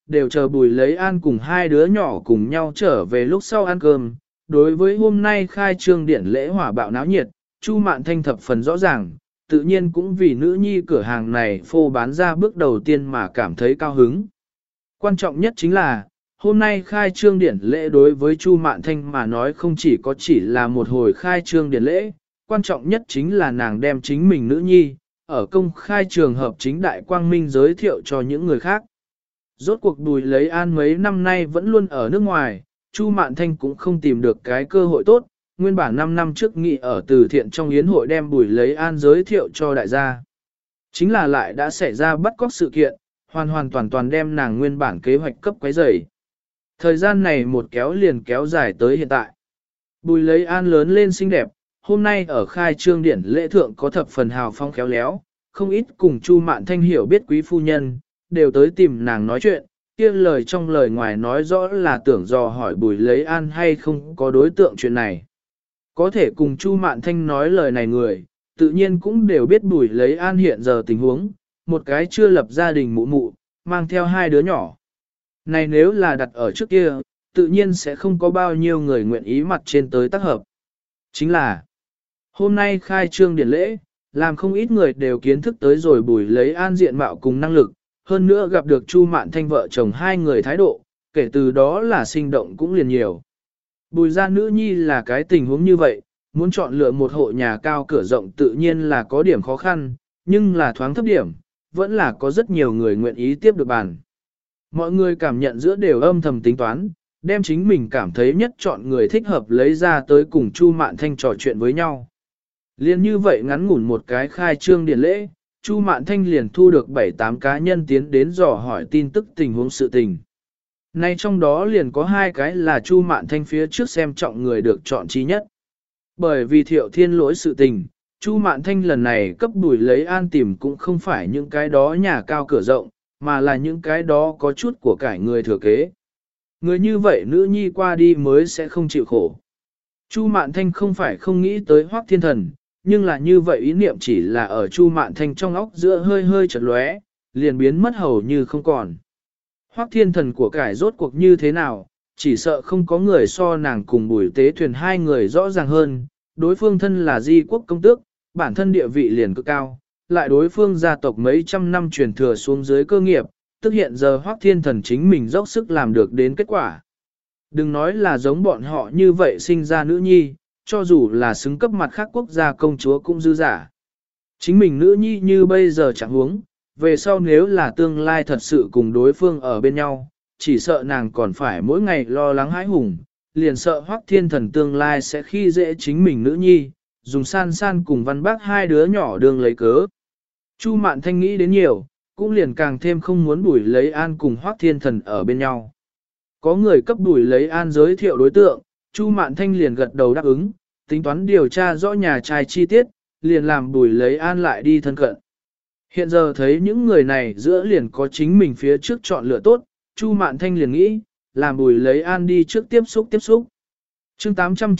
đều chờ Bùi Lấy An cùng hai đứa nhỏ cùng nhau trở về lúc sau ăn cơm. Đối với hôm nay khai trương điển lễ hỏa bạo náo nhiệt, Chu Mạn Thanh thập phần rõ ràng, tự nhiên cũng vì nữ nhi cửa hàng này phô bán ra bước đầu tiên mà cảm thấy cao hứng. Quan trọng nhất chính là, hôm nay khai trương điển lễ đối với Chu Mạn Thanh mà nói không chỉ là một hồi khai trương điển lễ, quan trọng nhất chính là nàng đem chính mình nữ nhi, ở công khai trường hợp chính đại quang minh giới thiệu cho những người khác. Rốt cuộc Bùi Lấy An mấy năm nay vẫn luôn ở nước ngoài, Chu Mạn Thanh cũng không tìm được cái cơ hội tốt, nguyên bản 5 năm trước nghị ở từ thiện trong yến hội đem Bùi Lấy An giới thiệu cho đại gia. Chính là lại đã xảy ra bắt cóc sự kiện, hoàn toàn đem nàng nguyên bản kế hoạch cấp quấy rầy. Thời gian này một kéo liền kéo dài tới hiện tại. Bùi Lấy An lớn lên xinh đẹp, hôm nay ở khai trương điển lễ thượng có thập phần hào phong khéo léo, không ít cùng Chu Mạn Thanh hiểu biết quý phu nhân, đều tới tìm nàng nói chuyện, kia lời trong lời ngoài nói rõ là tưởng dò hỏi Bùi Lấy An hay không có đối tượng chuyện này. Có thể cùng Chu Mạn Thanh nói lời này người, tự nhiên cũng đều biết Bùi Lấy An hiện giờ tình huống, một cái chưa lập gia đình mụ mụ, mang theo hai đứa nhỏ. Này nếu là đặt ở trước kia, tự nhiên sẽ không có bao nhiêu người nguyện ý mặt trên tới tác hợp. Chính là, hôm nay khai trương điển lễ, làm không ít người đều kiến thức tới rồi Bùi Lấy An diện mạo cùng năng lực, hơn nữa gặp được Chu Mạn Thanh vợ chồng hai người thái độ, kể từ đó là sinh động cũng liền nhiều. Bùi gia nữ nhi là cái tình huống như vậy, muốn chọn lựa một hộ nhà cao cửa rộng tự nhiên là có điểm khó khăn, nhưng là thoáng thấp điểm, vẫn là có rất nhiều người nguyện ý tiếp được bàn. Mọi người cảm nhận giữa đều âm thầm tính toán, đem chính mình cảm thấy nhất chọn người thích hợp lấy ra tới cùng Chu Mạn Thanh trò chuyện với nhau. Liên như vậy ngắn ngủn một cái khai trương điển lễ, Chu Mạn Thanh liền thu được 7-8 cá nhân tiến đến dò hỏi tin tức tình huống sự tình. Nay trong đó liền có 2 cái là Chu Mạn Thanh phía trước xem trọng người được chọn chi nhất. Bởi vì Thiệu Thiên lỗi sự tình, Chu Mạn Thanh lần này cấp Bùi Lấy An tìm cũng không phải những cái đó nhà cao cửa rộng, mà là những cái đó có chút của cải người thừa kế. Người như vậy nữ nhi qua đi mới sẽ không chịu khổ. Chu Mạn Thanh không phải không nghĩ tới Hoắc Thiên Thần, nhưng là như vậy ý niệm chỉ là ở Chu Mạn Thanh trong óc giữa hơi hơi chợt lóe, liền biến mất hầu như không còn. Hoắc Thiên Thần của cải rốt cuộc như thế nào, chỉ sợ không có người so nàng cùng Bùi Tế Thuyền hai người rõ ràng hơn, đối phương thân là di quốc công tước, bản thân địa vị liền cực cao, lại đối phương gia tộc mấy trăm năm truyền thừa xuống dưới cơ nghiệp, tức hiện giờ Hoắc Thiên Thần chính mình dốc sức làm được đến kết quả. Đừng nói là giống bọn họ như vậy sinh ra nữ nhi, cho dù là xứng cấp mặt khác quốc gia công chúa cũng dư giả. Chính mình nữ nhi như bây giờ chẳng huống, về sau nếu là tương lai thật sự cùng đối phương ở bên nhau, chỉ sợ nàng còn phải mỗi ngày lo lắng hãi hùng, liền sợ Hoắc Thiên Thần tương lai sẽ khi dễ chính mình nữ nhi, dùng san san cùng Văn Bác hai đứa nhỏ đường lấy cớ. Chu Mạn Thanh nghĩ đến nhiều, cũng liền càng thêm không muốn Bùi Lấy An cùng Hoắc Thiên Thần ở bên nhau. Có người cấp Bùi Lấy An giới thiệu đối tượng, Chu Mạn Thanh liền gật đầu đáp ứng, tính toán điều tra rõ nhà trai chi tiết, liền làm Bùi Lấy An lại đi thân cận. Hiện giờ thấy những người này giữa liền có chính mình phía trước chọn lựa tốt, Chu Mạn Thanh liền nghĩ, làm Bùi Lấy An đi trước tiếp xúc. Chương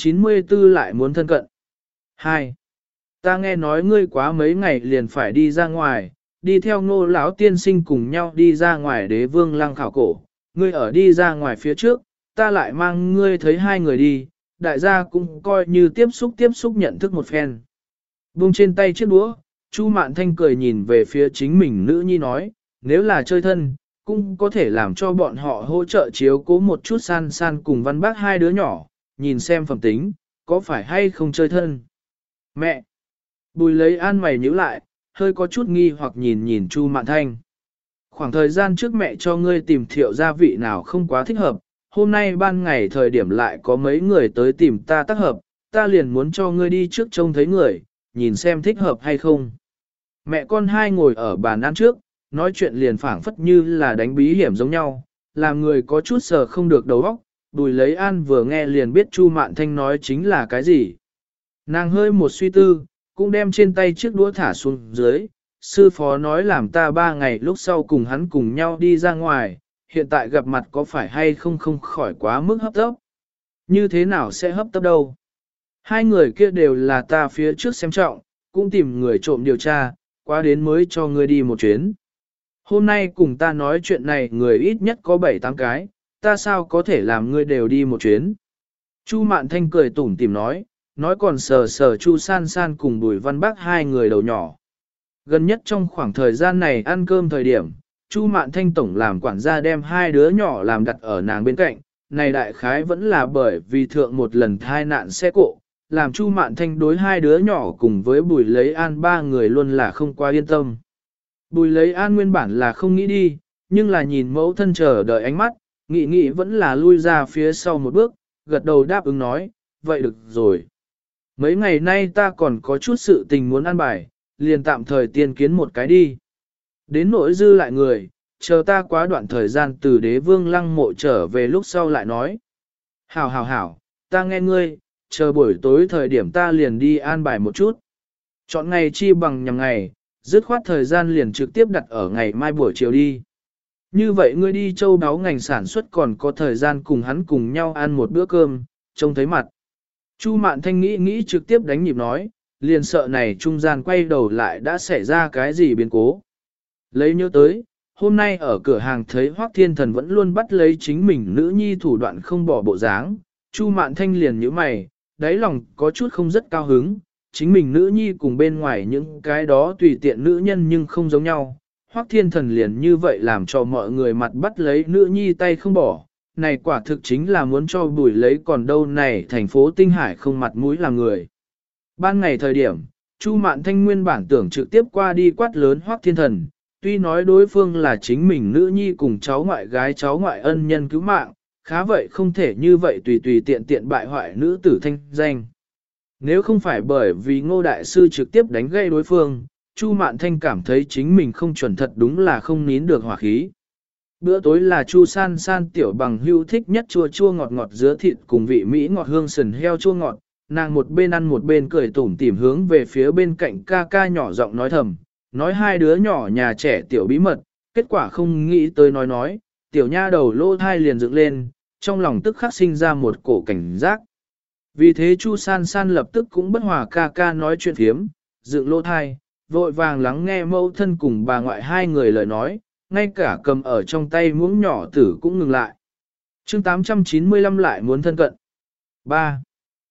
894 lại muốn thân cận. 2. Ta nghe nói ngươi quá mấy ngày liền phải đi ra ngoài, đi theo Ngô lão tiên sinh cùng nhau đi ra ngoài Đế Vương Lăng khảo cổ. Ngươi ở đi ra ngoài phía trước, ta lại mang ngươi thấy hai người đi, đại gia cũng coi như tiếp xúc nhận thức một phen. Buông trên tay chiếc đũa, Chu Mạn Thanh cười nhìn về phía chính mình nữ nhi nói, nếu là chơi thân, cũng có thể làm cho bọn họ hỗ trợ chiếu cố một chút san san cùng Văn Bác hai đứa nhỏ, nhìn xem phẩm tính, có phải hay không chơi thân. Mẹ! Bùi Lấy An mày nhíu lại, hơi có chút nghi hoặc nhìn Chu Mạn Thanh. Khoảng thời gian trước mẹ cho ngươi tìm Thiệu gia vị nào không quá thích hợp, hôm nay ban ngày thời điểm lại có mấy người tới tìm ta tác hợp, ta liền muốn cho ngươi đi trước trông thấy người, nhìn xem thích hợp hay không. Mẹ con hai ngồi ở bàn ăn trước, nói chuyện liền phảng phất như là đánh bí hiểm giống nhau, làm người có chút sờ không được đầu óc. Bùi Lấy An vừa nghe liền biết Chu Mạn Thanh nói chính là cái gì. Nàng hơi một suy tư, cũng đem trên tay chiếc đũa thả xuống dưới, sư phó nói làm ta 3 ngày lúc sau cùng hắn cùng nhau đi ra ngoài, hiện tại gặp mặt có phải hay không khỏi quá mức hấp tấp. Như thế nào sẽ hấp tấp đâu? Hai người kia đều là ta phía trước xem trọng, cũng tìm người trộm điều tra, qua đến mới cho ngươi đi một chuyến. Hôm nay cùng ta nói chuyện này người ít nhất có 7-8 cái, ta sao có thể làm ngươi đều đi một chuyến. Chu Mạn Thanh cười tủm tỉm nói còn sờ sờ Chu San San cùng Bùi Văn Bác hai người đầu nhỏ. Gần nhất trong khoảng thời gian này ăn cơm thời điểm, Chu Mạn Thanh tổng làm quản gia đem hai đứa nhỏ làm đặt ở nàng bên cạnh, này đại khái vẫn là bởi vì thượng một lần thai nạn xe cộ, làm Chu Mạn Thanh đối hai đứa nhỏ cùng với Bùi Lấy An ba người luôn là không quá yên tâm. Bùi Lấy An nguyên bản là không nghĩ đi, nhưng là nhìn mẫu thân chờ đợi ánh mắt, nghĩ vẫn là lui ra phía sau một bước, gật đầu đáp ứng nói, vậy được rồi. Mấy ngày nay ta còn có chút sự tình muốn ăn bài, liền tạm thời tiên kiến một cái đi. Đến nỗi dư lại người, chờ ta quá đoạn thời gian từ đế vương lăng mộ trở về lúc sau lại nói. Hảo, ta nghe ngươi, chờ buổi tối thời điểm ta liền đi an bài một chút. Chọn ngày chi bằng nhằm ngày, dứt khoát thời gian liền trực tiếp đặt ở ngày mai buổi chiều đi. Như vậy ngươi đi châu đáo ngành sản xuất còn có thời gian cùng hắn cùng nhau ăn một bữa cơm, trông thấy mặt. Chu Mạn Thanh nghĩ trực tiếp đánh nhịp nói, liền sợ này trung gian quay đầu lại đã xảy ra cái gì biến cố. Lấy nhớ tới, hôm nay ở cửa hàng thấy Hoắc Thiên Thần vẫn luôn bắt lấy chính mình nữ nhi thủ đoạn không bỏ bộ dáng, Chu Mạn Thanh liền nhíu mày, đáy lòng có chút không rất cao hứng, chính mình nữ nhi cùng bên ngoài những cái đó tùy tiện nữ nhân nhưng không giống nhau. Hoắc Thiên Thần liền như vậy làm cho mọi người mặt bắt lấy nữ nhi tay không bỏ, này quả thực chính là muốn cho Bùi Lấy còn đâu này thành phố Tinh Hải không mặt mũi làm người. Ban ngày thời điểm, Chu Mạn Thanh nguyên bản tưởng trực tiếp qua đi quát lớn Hoắc Thiên Thần, tuy nói đối phương là chính mình nữ nhi cùng cháu ngoại gái cháu ngoại ân nhân cứu mạng, khá vậy không thể như vậy tùy tiện bại hoại nữ tử thanh danh. Nếu không phải bởi vì Ngô Đại Sư trực tiếp đánh gây đối phương, Chu Mạn Thanh cảm thấy chính mình không chuẩn thật đúng là không nín được hỏa khí. Bữa tối là Chu San San tiểu bằng hưu thích nhất chua ngọt dứa thịt cùng vị Mỹ ngọt hương sườn heo chua ngọt, nàng một bên ăn một bên cười tủm tỉm hướng về phía bên cạnh ca nhỏ giọng nói thầm, nói hai đứa nhỏ nhà trẻ tiểu bí mật, kết quả không nghĩ tới nói, tiểu nha đầu lô thai liền dựng lên, trong lòng tức khắc sinh ra một cổ cảnh giác. Vì thế Chu San San lập tức cũng bất hòa ca nói chuyện phiếm, dựng lô thai, vội vàng lắng nghe mẫu thân cùng bà ngoại hai người lời nói, ngay cả cầm ở trong tay muỗng nhỏ tử cũng ngừng lại. Chương 895 lại muốn thân cận. 3.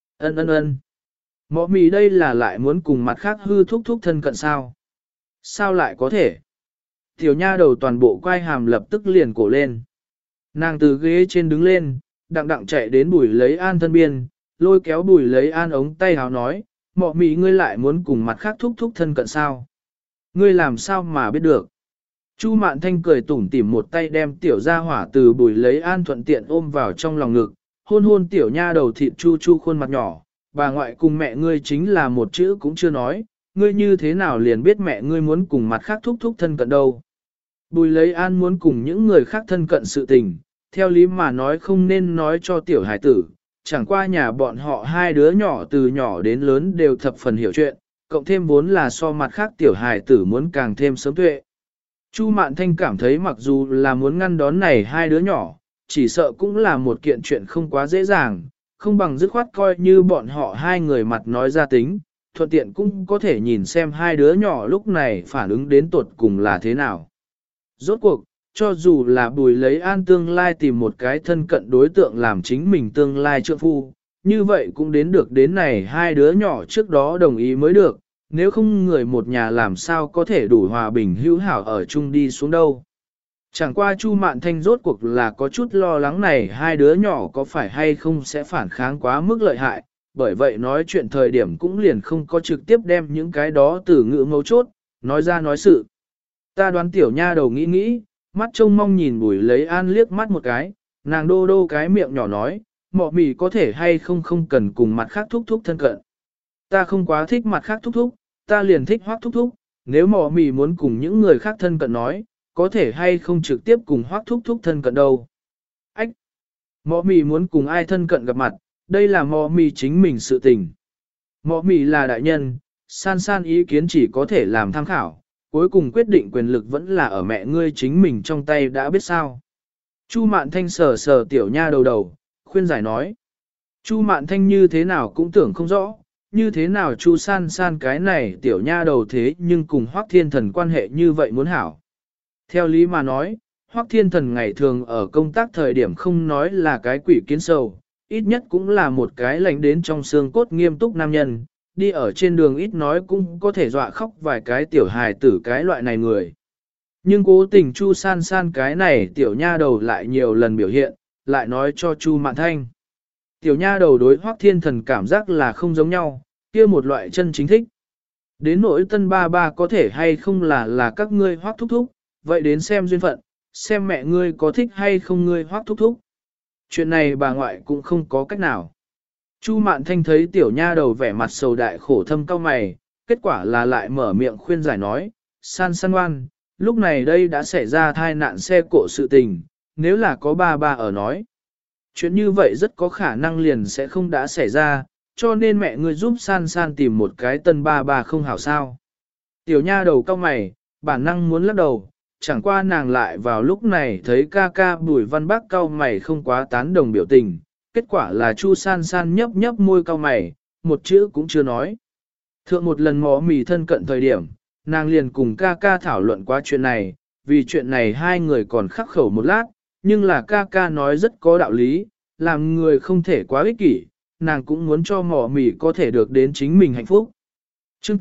Ân. Mọ mì đây là lại muốn cùng mặt khác hư thúc thân cận sao? Sao lại có thể? Tiểu nha đầu toàn bộ quay hàm lập tức liền cổ lên. Nàng từ ghế trên đứng lên, đặng chạy đến Bùi Lấy An thân biên, lôi kéo Bùi Lấy An ống tay háo nói, mọ mì ngươi lại muốn cùng mặt khác thúc thân cận sao? Ngươi làm sao mà biết được? Chu Mạn Thanh cười tủm tỉm một tay đem tiểu gia hỏa từ Bùi Lấy An thuận tiện ôm vào trong lòng ngực, hôn tiểu nha đầu thịt chu khuôn mặt nhỏ, bà ngoại cùng mẹ ngươi chính là một chữ cũng chưa nói, ngươi như thế nào liền biết mẹ ngươi muốn cùng mặt khác thúc thân cận đâu. Bùi Lấy An muốn cùng những người khác thân cận sự tình, theo lý mà nói không nên nói cho tiểu hải tử, chẳng qua nhà bọn họ hai đứa nhỏ từ nhỏ đến lớn đều thập phần hiểu chuyện, cộng thêm vốn là so mặt khác tiểu hải tử muốn càng thêm sớm tuệ. Chu Mạn Thanh cảm thấy mặc dù là muốn ngăn đón này hai đứa nhỏ, chỉ sợ cũng là một kiện chuyện không quá dễ dàng, không bằng dứt khoát coi như bọn họ hai người mặt nói ra tính, thuận tiện cũng có thể nhìn xem hai đứa nhỏ lúc này phản ứng đến tuột cùng là thế nào. Rốt cuộc, cho dù là Bùi Lấy An tương lai tìm một cái thân cận đối tượng làm chính mình tương lai trượng phu, như vậy cũng đến này hai đứa nhỏ trước đó đồng ý mới được, nếu không người một nhà làm sao có thể đủ hòa bình hữu hảo ở chung đi xuống đâu. Chẳng qua Chu Mạn Thanh rốt cuộc là có chút lo lắng này hai đứa nhỏ có phải hay không sẽ phản kháng quá mức lợi hại, bởi vậy nói chuyện thời điểm cũng liền không có trực tiếp đem những cái đó từ ngữ mấu chốt, nói ra nói sự. Ta đoán tiểu nha đầu nghĩ, mắt trông mong nhìn Bùi Lấy An liếc mắt một cái, nàng đô cái miệng nhỏ nói, mọ mì có thể hay không cần cùng mặt khác thúc thân cận. Ta không quá thích mặt khác thúc, ta liền thích Hoắc thúc, nếu mọ mì muốn cùng những người khác thân cận nói, có thể hay không trực tiếp cùng Hoắc thúc thân cận đâu. Ách! Mọ mì muốn cùng ai thân cận gặp mặt, đây là mọ mì chính mình sự tình. Mọ mì là đại nhân, san ý kiến chỉ có thể làm tham khảo, cuối cùng quyết định quyền lực vẫn là ở mẹ ngươi chính mình trong tay đã biết sao. Chu Mạn Thanh sờ tiểu nha đầu, khuyên giải nói. Chu Mạn Thanh như thế nào cũng tưởng không rõ, như thế nào Chu San cái này tiểu nha đầu thế nhưng cùng Hoắc Thiên Thần quan hệ như vậy muốn hảo. Theo lý mà nói, Hoắc Thiên Thần ngày thường ở công tác thời điểm không nói là cái quỷ kiến sầu, ít nhất cũng là một cái lạnh đến trong xương cốt nghiêm túc nam nhân, đi ở trên đường ít nói cũng có thể dọa khóc vài cái tiểu hài tử cái loại này người. Nhưng cố tình Chu San San cái này tiểu nha đầu lại nhiều lần biểu hiện, lại nói cho Chu Mạn Thanh. Tiểu nha đầu đối Hoắc Thiên Thần cảm giác là không giống nhau, kia một loại chân chính thích. Đến nỗi tân ba ba có thể hay không là các ngươi Hoắc thúc thúc, vậy đến xem duyên phận, xem mẹ ngươi có thích hay không ngươi Hoắc thúc thúc. Chuyện này bà ngoại cũng không có cách nào. Chu Mạn Thanh thấy tiểu nha đầu vẻ mặt sầu đại khổ thâm cao mày, kết quả là lại mở miệng khuyên giải nói, San San ngoan, lúc này đây đã xảy ra thai nạn xe cộ sự tình, nếu là có ba ba ở nói. Chuyện như vậy rất có khả năng liền sẽ không đã xảy ra, cho nên mẹ ngươi giúp San San tìm một cái tân ba ba không hảo sao. Tiểu nha đầu cao mày, bản năng muốn lắc đầu, chẳng qua nàng lại vào lúc này thấy ca ca Bùi Văn Bác cao mày không quá tán đồng biểu tình, kết quả là Chu San San nhấp nhấp môi cao mày, một chữ cũng chưa nói. Thượng một lần mò mì thân cận thời điểm, nàng liền cùng ca ca thảo luận qua chuyện này, vì chuyện này hai người còn khắc khẩu một lát, nhưng là ca ca nói rất có đạo lý, làm người không thể quá ích kỷ, nàng cũng muốn cho mỏ mì có thể được đến chính mình hạnh phúc. Chương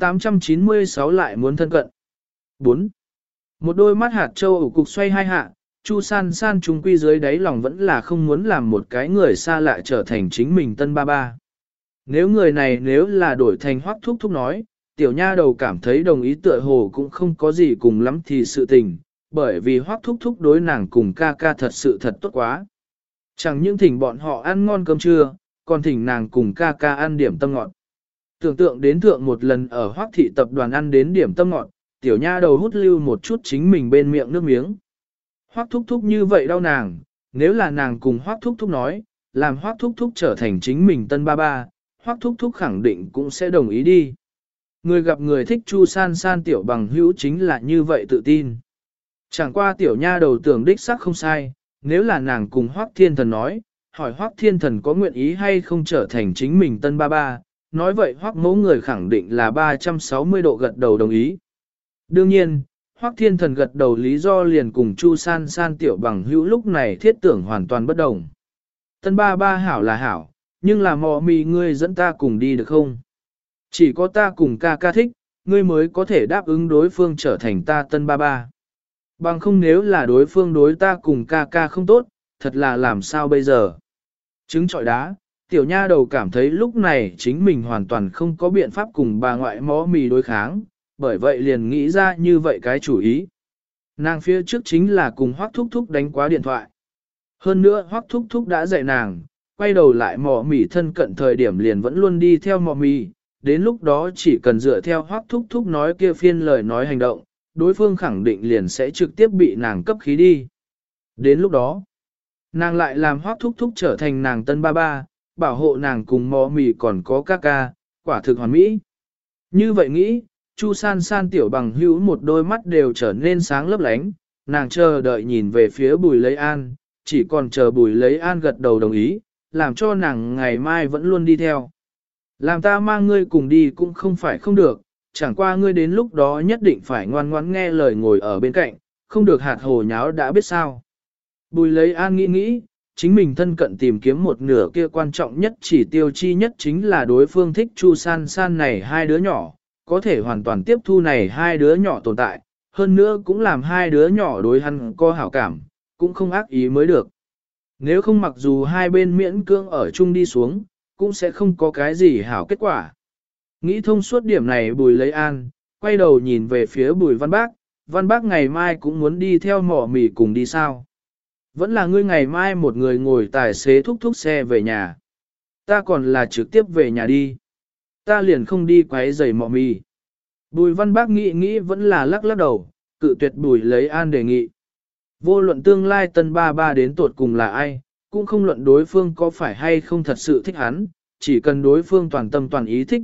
896 lại muốn thân cận. 4. Một đôi mắt hạt châu ủ cục xoay hai hạ, Chu San San trung quy dưới đáy lòng vẫn là không muốn làm một cái người xa lạ trở thành chính mình tân ba ba. Nếu người này nếu là đổi thành Hoắc thúc thúc nói, tiểu nha đầu cảm thấy đồng ý tựa hồ cũng không có gì cùng lắm thì sự tình, bởi vì Hoắc thúc thúc đối nàng cùng ca ca thật sự thật tốt quá. Chẳng những thỉnh bọn họ ăn ngon cơm trưa, còn thỉnh nàng cùng ca ca ăn điểm tâm ngọt. Tưởng tượng đến thượng một lần ở Hoắc thị tập đoàn ăn đến điểm tâm ngọt, tiểu nha đầu hút lưu một chút chính mình bên miệng nước miếng. Hoắc thúc thúc như vậy đau nàng, nếu là nàng cùng Hoắc thúc thúc nói, làm Hoắc thúc thúc trở thành chính mình tân ba ba, Hoắc thúc thúc khẳng định cũng sẽ đồng ý đi. Người gặp người thích Chu San San tiểu bằng hữu chính là như vậy tự tin. Chẳng qua tiểu nha đầu tưởng đích xác không sai, nếu là nàng cùng Hoắc Thiên Thần nói, hỏi Hoắc Thiên Thần có nguyện ý hay không trở thành chính mình tân ba ba, nói vậy Hoắc mẫu người khẳng định là 360 độ gật đầu đồng ý. Đương nhiên, Hoắc Thiên Thần gật đầu lý do liền cùng Chu San San tiểu bằng hữu lúc này thiết tưởng hoàn toàn bất đồng. Tân ba ba hảo là hảo, nhưng là mò mì ngươi dẫn ta cùng đi được không? Chỉ có ta cùng ca ca thích, ngươi mới có thể đáp ứng đối phương trở thành ta tân ba ba. Bằng không nếu là đối phương đối ta cùng ca ca không tốt, thật là làm sao bây giờ? Trứng trọi đá, tiểu nha đầu cảm thấy lúc này chính mình hoàn toàn không có biện pháp cùng bà ngoại mó mì đối kháng, bởi vậy liền nghĩ ra như vậy cái chủ ý. Nàng phía trước chính là cùng Hoắc Thúc Thúc đánh quá điện thoại. Hơn nữa Hoắc Thúc Thúc đã dạy nàng, quay đầu lại mò mì thân cận thời điểm liền vẫn luôn đi theo mò mì, đến lúc đó chỉ cần dựa theo Hoắc Thúc Thúc nói kia phiên lời nói hành động, đối phương khẳng định liền sẽ trực tiếp bị nàng cấp khí đi. Đến lúc đó, nàng lại làm Hoắc Thúc Thúc trở thành nàng tân ba ba, bảo hộ nàng cùng mò mì còn có ca ca, quả thực hoàn mỹ. Như vậy nghĩ, Chu San San tiểu bằng hữu một đôi mắt đều trở nên sáng lấp lánh, nàng chờ đợi nhìn về phía Bùi Lấy An, chỉ còn chờ Bùi Lấy An gật đầu đồng ý, làm cho nàng ngày mai vẫn luôn đi theo. Làm ta mang ngươi cùng đi cũng không phải không được, chẳng qua ngươi đến lúc đó nhất định phải ngoan ngoãn nghe lời ngồi ở bên cạnh, không được hạt hồ nháo đã biết sao. Bùi Lấy An nghĩ, chính mình thân cận tìm kiếm một nửa kia quan trọng nhất chỉ tiêu chi nhất chính là đối phương thích Chu San San này hai đứa nhỏ, có thể hoàn toàn tiếp thu này hai đứa nhỏ tồn tại, hơn nữa cũng làm hai đứa nhỏ đối hắn có hảo cảm, cũng không ác ý mới được. Nếu không mặc dù hai bên miễn cưỡng ở chung đi xuống, cũng sẽ không có cái gì hảo kết quả. Nghĩ thông suốt điểm này Bùi Lấy An, quay đầu nhìn về phía Bùi Văn Bác ngày mai cũng muốn đi theo mỏ mì cùng đi sao. Vẫn là ngươi ngày mai một người ngồi tài xế thúc xe về nhà. Ta còn là trực tiếp về nhà đi. Ta liền không đi quấy rầy mọ mì. Bùi Văn Bác nghĩ vẫn là lắc đầu, cự tuyệt Bùi Lấy An đề nghị. Vô luận tương lai tân ba ba đến tột cùng là ai, cũng không luận đối phương có phải hay không thật sự thích hắn, chỉ cần đối phương toàn tâm toàn ý thích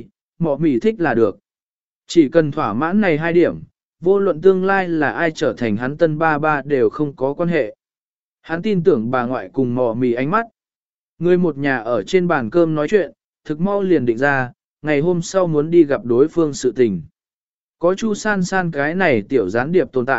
mọ mì thích là được. Chỉ cần thỏa mãn này hai điểm, vô luận tương lai là ai trở thành hắn tân ba ba đều không có quan hệ. Hắn tin tưởng bà ngoại cùng mọ mì ánh mắt. Người một nhà ở trên bàn cơm nói chuyện, thực mau liền định ra, ngày hôm sau muốn đi gặp đối phương sự tình. Có Chu San San cái này tiểu gián điệp tồn tại,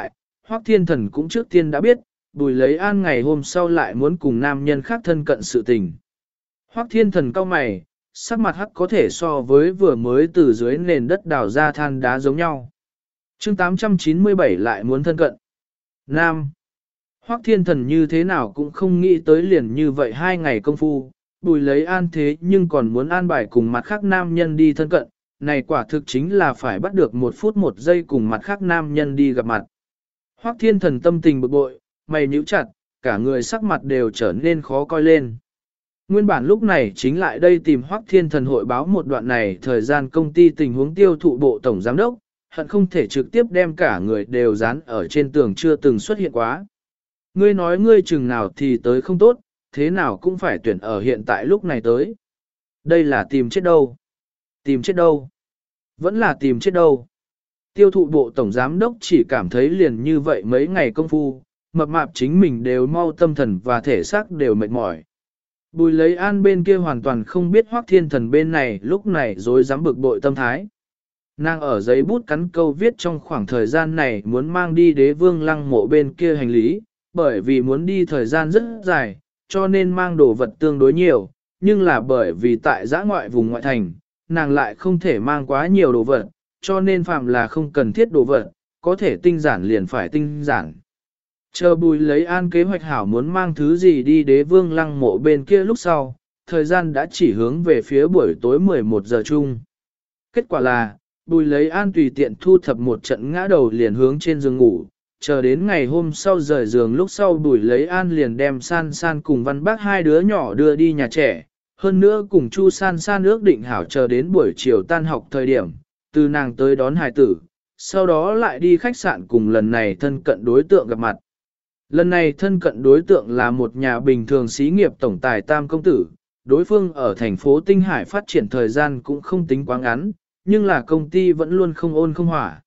Hoắc Thiên Thần cũng trước tiên đã biết, Bùi Lấy An ngày hôm sau lại muốn cùng nam nhân khác thân cận sự tình. Hoắc Thiên Thần cau mày, sắc mặt hắc có thể so với vừa mới từ dưới nền đất đào ra than đá giống nhau. Chương 897 lại muốn thân cận. Nam. Hoắc Thiên Thần như thế nào cũng không nghĩ tới liền như vậy 2 ngày công phu, Bùi Lấy An thế nhưng còn muốn an bài cùng mặt khác nam nhân đi thân cận, này quả thực chính là phải bắt được 1 phút 1 giây cùng mặt khác nam nhân đi gặp mặt. Hoắc Thiên Thần tâm tình bực bội, mày nhíu chặt, cả người sắc mặt đều trở nên khó coi lên. Nguyên bản lúc này chính lại đây tìm Hoắc Thiên Thần hội báo một đoạn này thời gian công ty tình huống tiêu thụ bộ tổng giám đốc, hận không thể trực tiếp đem cả người đều dán ở trên tường chưa từng xuất hiện quá. Ngươi nói ngươi chừng nào thì tới không tốt, thế nào cũng phải tuyển ở hiện tại lúc này tới. Đây là tìm chết đâu? Tìm chết đâu? Vẫn là tìm chết đâu? Tiêu thụ bộ tổng giám đốc chỉ cảm thấy liền như vậy mấy ngày công phu, mập mạp chính mình đều mau tâm thần và thể xác đều mệt mỏi. Bùi Lấy An bên kia hoàn toàn không biết Hoắc Thiên Thần bên này lúc này rồi dám bực bội tâm thái. Nàng ở giấy bút cắn câu viết trong khoảng thời gian này muốn mang đi Đế Vương Lăng mộ bên kia hành lý, bởi vì muốn đi thời gian rất dài, cho nên mang đồ vật tương đối nhiều, nhưng là bởi vì tại giã ngoại vùng ngoại thành, nàng lại không thể mang quá nhiều đồ vật, cho nên phạm là không cần thiết đồ vật, có thể tinh giản liền phải tinh giản. Chờ Bùi Lấy An kế hoạch hảo muốn mang thứ gì đi Đế Vương Lăng mộ bên kia lúc sau, thời gian đã chỉ hướng về phía buổi tối 11 giờ chung. Kết quả là, Bùi Lấy An tùy tiện thu thập một trận ngã đầu liền hướng trên giường ngủ, chờ đến ngày hôm sau rời giường lúc sau Bùi Lấy An liền đem San San cùng Văn Bác 2 đứa nhỏ đưa đi nhà trẻ, hơn nữa cùng Chu San San ước định hảo chờ đến buổi chiều tan học thời điểm, từ nàng tới đón hài tử, sau đó lại đi khách sạn cùng lần này thân cận đối tượng gặp mặt. Lần này thân cận đối tượng là một nhà bình thường xí nghiệp tổng tài Tam Công Tử, đối phương ở thành phố Tinh Hải phát triển thời gian cũng không tính quá ngắn, nhưng là công ty vẫn luôn không ôn không hỏa.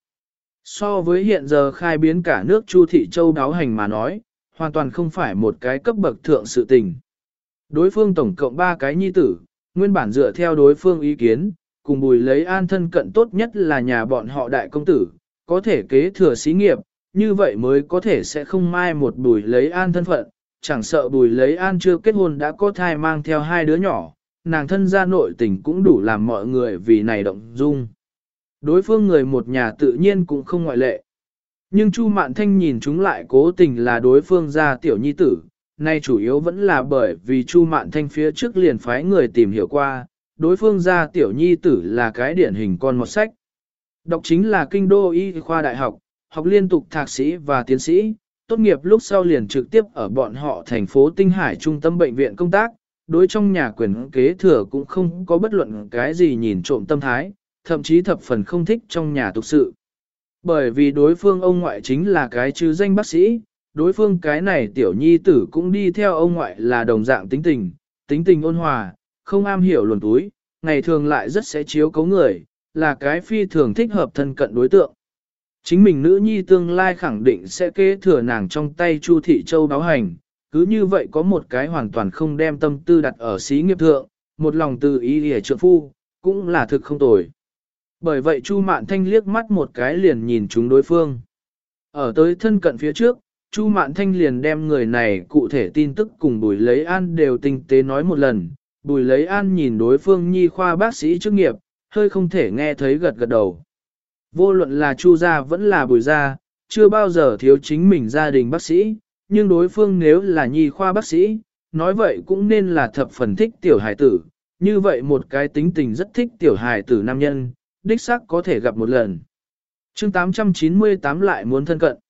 So với hiện giờ khai biến cả nước Chu Thị Châu đáo hành mà nói, hoàn toàn không phải một cái cấp bậc thượng sự tình. Đối phương tổng cộng 3 cái nhi tử, nguyên bản dựa theo đối phương ý kiến, cùng Bùi Lấy An thân cận tốt nhất là nhà bọn họ đại công tử, có thể kế thừa xí nghiệp, như vậy mới có thể sẽ không mai một Bùi Lấy An thân phận, chẳng sợ Bùi Lấy An chưa kết hôn đã có thai mang theo 2 đứa nhỏ, nàng thân gia nội tình cũng đủ làm mọi người vì này động dung. Đối phương người một nhà tự nhiên cũng không ngoại lệ. Nhưng Chu Mạn Thanh nhìn chúng lại cố tình là đối phương gia tiểu nhi tử, nay chủ yếu vẫn là bởi vì Chu Mạn Thanh phía trước liền phái người tìm hiểu qua, đối phương gia tiểu nhi tử là cái điển hình con một sách. Đọc chính là kinh đô y khoa đại học, học liên tục thạc sĩ và tiến sĩ, tốt nghiệp lúc sau liền trực tiếp ở bọn họ thành phố Tinh Hải trung tâm bệnh viện công tác, đối trong nhà quyền kế thừa cũng không có bất luận cái gì nhìn trộm tâm thái, thậm chí thập phần không thích trong nhà tục sự. Bởi vì đối phương ông ngoại chính là cái chứ danh bác sĩ, đối phương cái này tiểu nhi tử cũng đi theo ông ngoại là đồng dạng tính tình ôn hòa, không am hiểu luồn túi, ngày thường lại rất sẽ chiếu cấu người, là cái phi thường thích hợp thân cận đối tượng. Chính mình nữ nhi tương lai khẳng định sẽ kế thừa nàng trong tay Chu Thị Châu báo hành, cứ như vậy có một cái hoàn toàn không đem tâm tư đặt ở xí nghiệp thượng, một lòng từ ý hề trượng phu, cũng là thực không tồi. Bởi vậy Chu Mạn Thanh liếc mắt một cái liền nhìn chúng đối phương. Ở tới thân cận phía trước, Chu Mạn Thanh liền đem người này cụ thể tin tức cùng Bùi Lấy An đều tinh tế nói một lần. Bùi Lấy An nhìn đối phương nhi khoa bác sĩ chức nghiệp, hơi không thể nghe thấy gật gật đầu. Vô luận là Chu gia vẫn là Bùi gia, chưa bao giờ thiếu chính mình gia đình bác sĩ, nhưng đối phương nếu là nhi khoa bác sĩ, nói vậy cũng nên là thập phần thích tiểu hài tử, như vậy một cái tính tình rất thích tiểu hài tử nam nhân, đích xác có thể gặp một lần. Chương 898 lại muốn thân cận.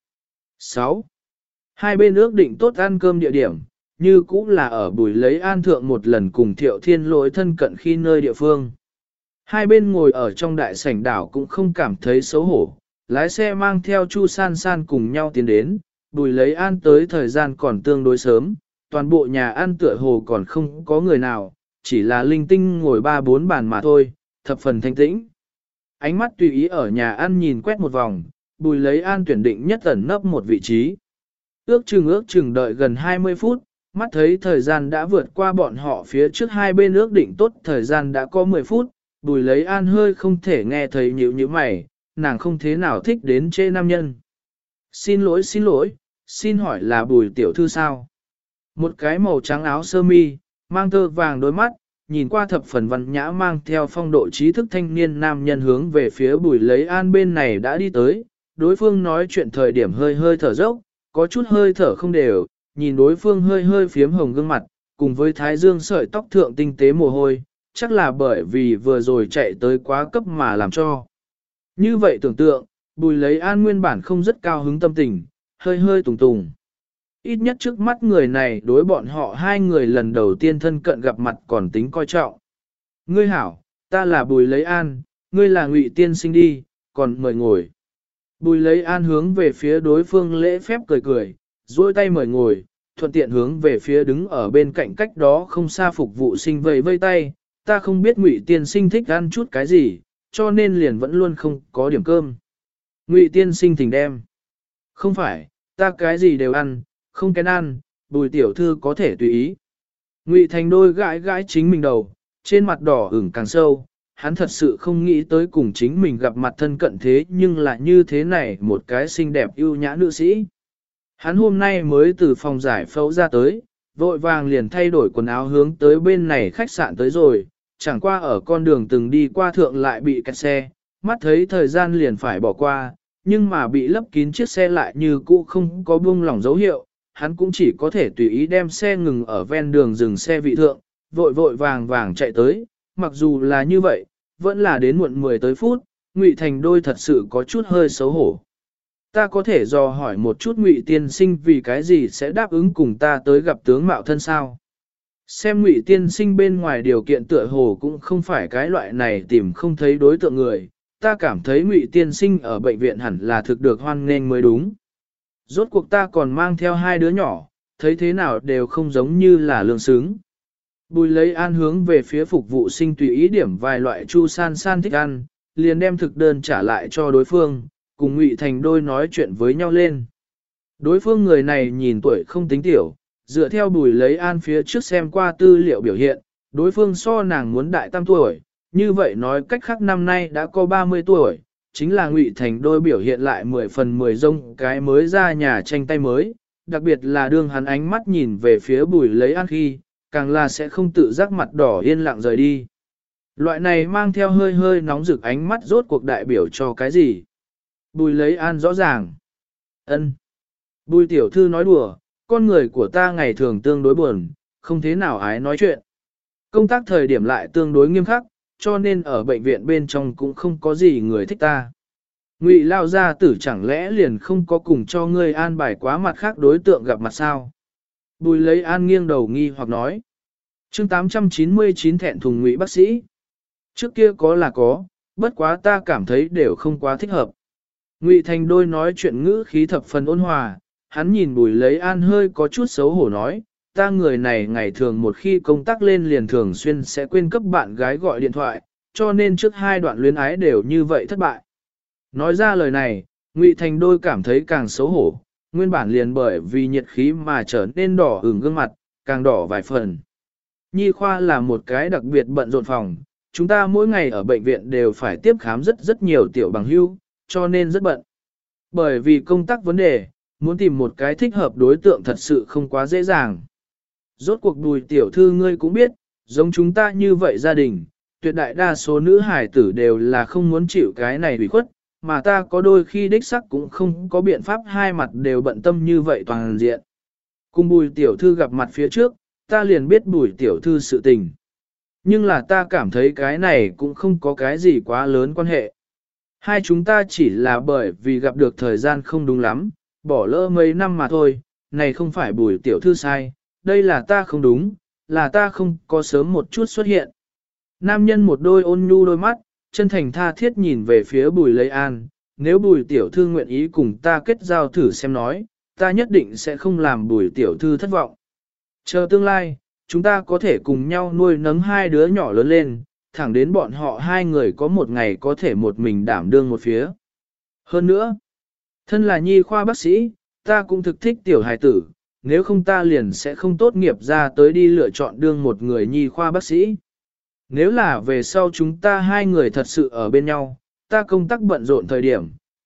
6. Hai bên ước định tốt ăn cơm địa điểm, như cũ là ở Bùi Lấy An thượng một lần cùng Thiệu Thiên Lỗi thân cận khi nơi địa phương. Hai bên ngồi ở trong đại sảnh đảo cũng không cảm thấy xấu hổ, lái xe mang theo Chu San San cùng nhau tiến đến, Bùi Lấy An tới thời gian còn tương đối sớm, toàn bộ nhà ăn tựa hồ còn không có người nào, chỉ là linh tinh ngồi 3-4 bàn mà thôi, thập phần thanh tĩnh. Ánh mắt tùy ý ở nhà ăn nhìn quét một vòng, Bùi Lấy An tuyển định nhất ẩn nấp một vị trí. Ước chừng đợi gần 20 phút, mắt thấy thời gian đã vượt qua bọn họ phía trước hai bên ước định tốt thời gian đã có 10 phút, Bùi Lấy An hơi không thể nghe thấy nhíu mày, nàng không thế nào thích đến chê nam nhân. Xin lỗi, xin hỏi là Bùi tiểu thư sao? Một cái màu trắng áo sơ mi, mang tơ vàng đôi mắt, nhìn qua thập phần văn nhã mang theo phong độ trí thức thanh niên nam nhân hướng về phía Bùi Lấy An bên này đã đi tới, đối phương nói chuyện thời điểm hơi hơi thở dốc, có chút hơi thở không đều, nhìn đối phương hơi hơi phiếm hồng gương mặt, cùng với thái dương sợi tóc thượng tinh tế mồ hôi, chắc là bởi vì vừa rồi chạy tới quá cấp mà làm cho. Như vậy tưởng tượng, Bùi Lấy An nguyên bản không rất cao hứng tâm tình, hơi hơi tùng tùng. Ít nhất trước mắt người này đối bọn họ hai người lần đầu tiên thân cận gặp mặt còn tính coi trọng. Ngươi hảo, ta là Bùi Lấy An, ngươi là Ngụy tiên sinh đi, còn mời ngồi. Bùi Lấy An hướng về phía đối phương lễ phép cười cười, duỗi tay mời ngồi, thuận tiện hướng về phía đứng ở bên cạnh cách đó không xa phục vụ sinh vây vây tay, ta không biết Ngụy tiên sinh thích ăn chút cái gì, cho nên liền vẫn luôn không có điểm cơm. Ngụy tiên sinh thỉnh đem. Không phải, ta cái gì đều ăn, không kén ăn, Bùi tiểu thư có thể tùy ý. Ngụy Thành đôi gãi gãi chính mình đầu, trên mặt đỏ ửng càng sâu, hắn thật sự không nghĩ tới cùng chính mình gặp mặt thân cận thế nhưng lại như thế này một cái xinh đẹp ưu nhã nữ sĩ. Hắn hôm nay mới từ phòng giải phẫu ra tới, vội vàng liền thay đổi quần áo hướng tới bên này khách sạn tới rồi, chẳng qua ở con đường từng đi qua thượng lại bị kẹt xe, mắt thấy thời gian liền phải bỏ qua, nhưng mà bị lấp kín chiếc xe lại như cũ không có buông lỏng dấu hiệu, hắn cũng chỉ có thể tùy ý đem xe ngừng ở ven đường dừng xe vị thượng, vội vội vàng vàng chạy tới, mặc dù là như vậy, vẫn là đến muộn 10 tới phút, Ngụy Thành đôi thật sự có chút hơi xấu hổ. Ta có thể dò hỏi một chút Ngụy tiên sinh vì cái gì sẽ đáp ứng cùng ta tới gặp tướng mạo thân sao? Xem Ngụy tiên sinh bên ngoài điều kiện tựa hồ cũng không phải cái loại này tìm không thấy đối tượng người, ta cảm thấy Ngụy tiên sinh ở bệnh viện hẳn là thực được hoan nghênh mới đúng. Rốt cuộc ta còn mang theo hai đứa nhỏ, thấy thế nào đều không giống như là lương xứng. Bùi Lấy An hướng về phía phục vụ sinh tùy ý điểm vài loại chu san san thích ăn, liền đem thực đơn trả lại cho đối phương, cùng Ngụy Thành đôi nói chuyện với nhau lên. Đối phương người này nhìn tuổi không tính tiểu, dựa theo Bùi Lấy An phía trước xem qua tư liệu biểu hiện, đối phương so nàng muốn đại tam tuổi, như vậy nói cách khác năm nay đã có 30 tuổi, chính là Ngụy Thành đôi biểu hiện lại 10 phần 10 rông cái mới ra nhà tranh tay mới, đặc biệt là đương hắn ánh mắt nhìn về phía Bùi Lấy An khi, càng là sẽ không tự giác mặt đỏ yên lặng rời đi. Loại này mang theo hơi hơi nóng rực ánh mắt rốt cuộc đại biểu cho cái gì? Bùi Lấy An rõ ràng. Ân. Bùi tiểu thư nói đùa, con người của ta ngày thường tương đối buồn, không thế nào ái nói chuyện. Công tác thời điểm lại tương đối nghiêm khắc, cho nên ở bệnh viện bên trong cũng không có gì người thích ta. Ngụy lao gia tử chẳng lẽ liền không có cùng cho ngươi an bài quá mặt khác đối tượng gặp mặt sao? Bùi Lấy An nghiêng đầu nghi hoặc nói. Chương 899 thẹn thùng Ngụy bác sĩ. Trước kia có là có, bất quá ta cảm thấy đều không quá thích hợp. Ngụy Thành đôi nói chuyện ngữ khí thập phần ôn hòa, hắn nhìn Bùi Lấy An hơi có chút xấu hổ nói, ta người này ngày thường một khi công tác lên liền thường xuyên sẽ quên cấp bạn gái gọi điện thoại, cho nên trước hai đoạn luyến ái đều như vậy thất bại. Nói ra lời này, Ngụy Thành đôi cảm thấy càng xấu hổ, nguyên bản liền bởi vì nhiệt khí mà trở nên đỏ ửng gương mặt, càng đỏ vài phần. Nhi khoa là một cái đặc biệt bận rộn phòng, chúng ta mỗi ngày ở bệnh viện đều phải tiếp khám rất nhiều tiểu bằng hưu, cho nên rất bận. Bởi vì công tác vấn đề, muốn tìm một cái thích hợp đối tượng thật sự không quá dễ dàng. Rốt cuộc Bùi tiểu thư ngươi cũng biết, giống chúng ta như vậy gia đình, tuyệt đại đa số nữ hải tử đều là không muốn chịu cái này ủy khuất, mà ta có đôi khi đích sắc cũng không có biện pháp hai mặt đều bận tâm như vậy toàn diện. Cùng Bùi tiểu thư gặp mặt phía trước, ta liền biết Bùi tiểu thư sự tình. Nhưng là ta cảm thấy cái này cũng không có cái gì quá lớn quan hệ. Hai chúng ta chỉ là bởi vì gặp được thời gian không đúng lắm, bỏ lỡ mấy năm mà thôi, này không phải Bùi tiểu thư sai, đây là ta không đúng, là ta không có sớm một chút xuất hiện. Nam nhân một đôi ôn nhu đôi mắt, chân thành tha thiết nhìn về phía Bùi Lấy An, nếu Bùi tiểu thư nguyện ý cùng ta kết giao thử xem nói, ta nhất định sẽ không làm Bùi tiểu thư thất vọng. Chờ tương lai, chúng ta có thể cùng nhau nuôi nấng hai đứa nhỏ lớn lên, thẳng đến bọn họ hai người có một ngày có thể một mình đảm đương một phía. Hơn nữa, thân là nhi khoa bác sĩ, ta cũng thực thích tiểu hài tử, nếu không ta liền sẽ không tốt nghiệp ra tới đi lựa chọn đương một người nhi khoa bác sĩ. Nếu là về sau chúng ta hai người thật sự ở bên nhau, ta công tác bận rộn thời điểm,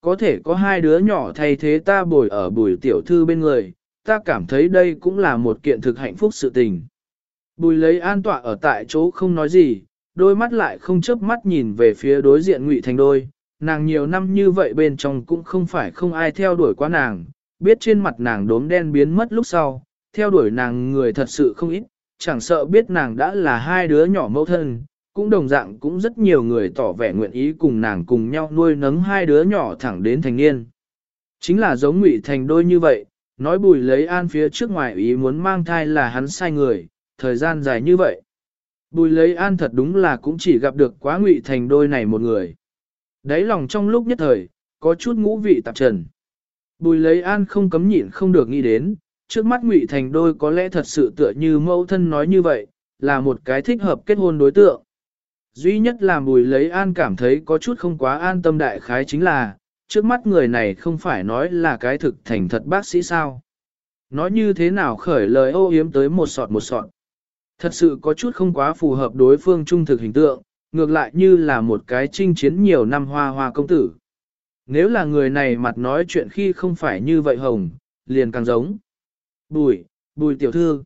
có thể có hai đứa nhỏ thay thế ta bồi ở Bùi tiểu thư bên người, ta cảm thấy đây cũng là một kiện thực hạnh phúc sự tình. Bùi lấy an tọa ở tại chỗ không nói gì, đôi mắt lại không chớp mắt nhìn về phía đối diện Ngụy Thành Đôi, nàng nhiều năm như vậy bên trong cũng không phải không ai theo đuổi quá nàng, biết trên mặt nàng đốm đen biến mất lúc sau, theo đuổi nàng người thật sự không ít, chẳng sợ biết nàng đã là hai đứa nhỏ mẫu thân, cũng đồng dạng cũng rất nhiều người tỏ vẻ nguyện ý cùng nàng cùng nhau nuôi nấng hai đứa nhỏ thẳng đến thành niên. Chính là giống Ngụy Thành Đôi như vậy, nói Bùi lấy an phía trước ngoài ý muốn mang thai là hắn sai người, thời gian dài như vậy. Bùi lấy an thật đúng là cũng chỉ gặp được quá Ngụy Thành Đôi này một người. Đáy lòng trong lúc nhất thời, có chút ngũ vị tạp trần. Bùi lấy an không cấm nhịn không được nghĩ đến, trước mắt Ngụy Thành Đôi có lẽ thật sự tựa như mẫu thân nói như vậy, là một cái thích hợp kết hôn đối tượng. Duy nhất làm Bùi lấy an cảm thấy có chút không quá an tâm đại khái chính là, trước mắt người này không phải nói là cái thực thành thật bác sĩ sao. Nói như thế nào khởi lời ô yếm tới một sọt. Thật sự có chút không quá phù hợp đối phương trung thực hình tượng, ngược lại như là một cái chinh chiến nhiều năm hoa hoa công tử. Nếu là người này mặt nói chuyện khi không phải như vậy hồng, liền càng giống. Bùi tiểu thư.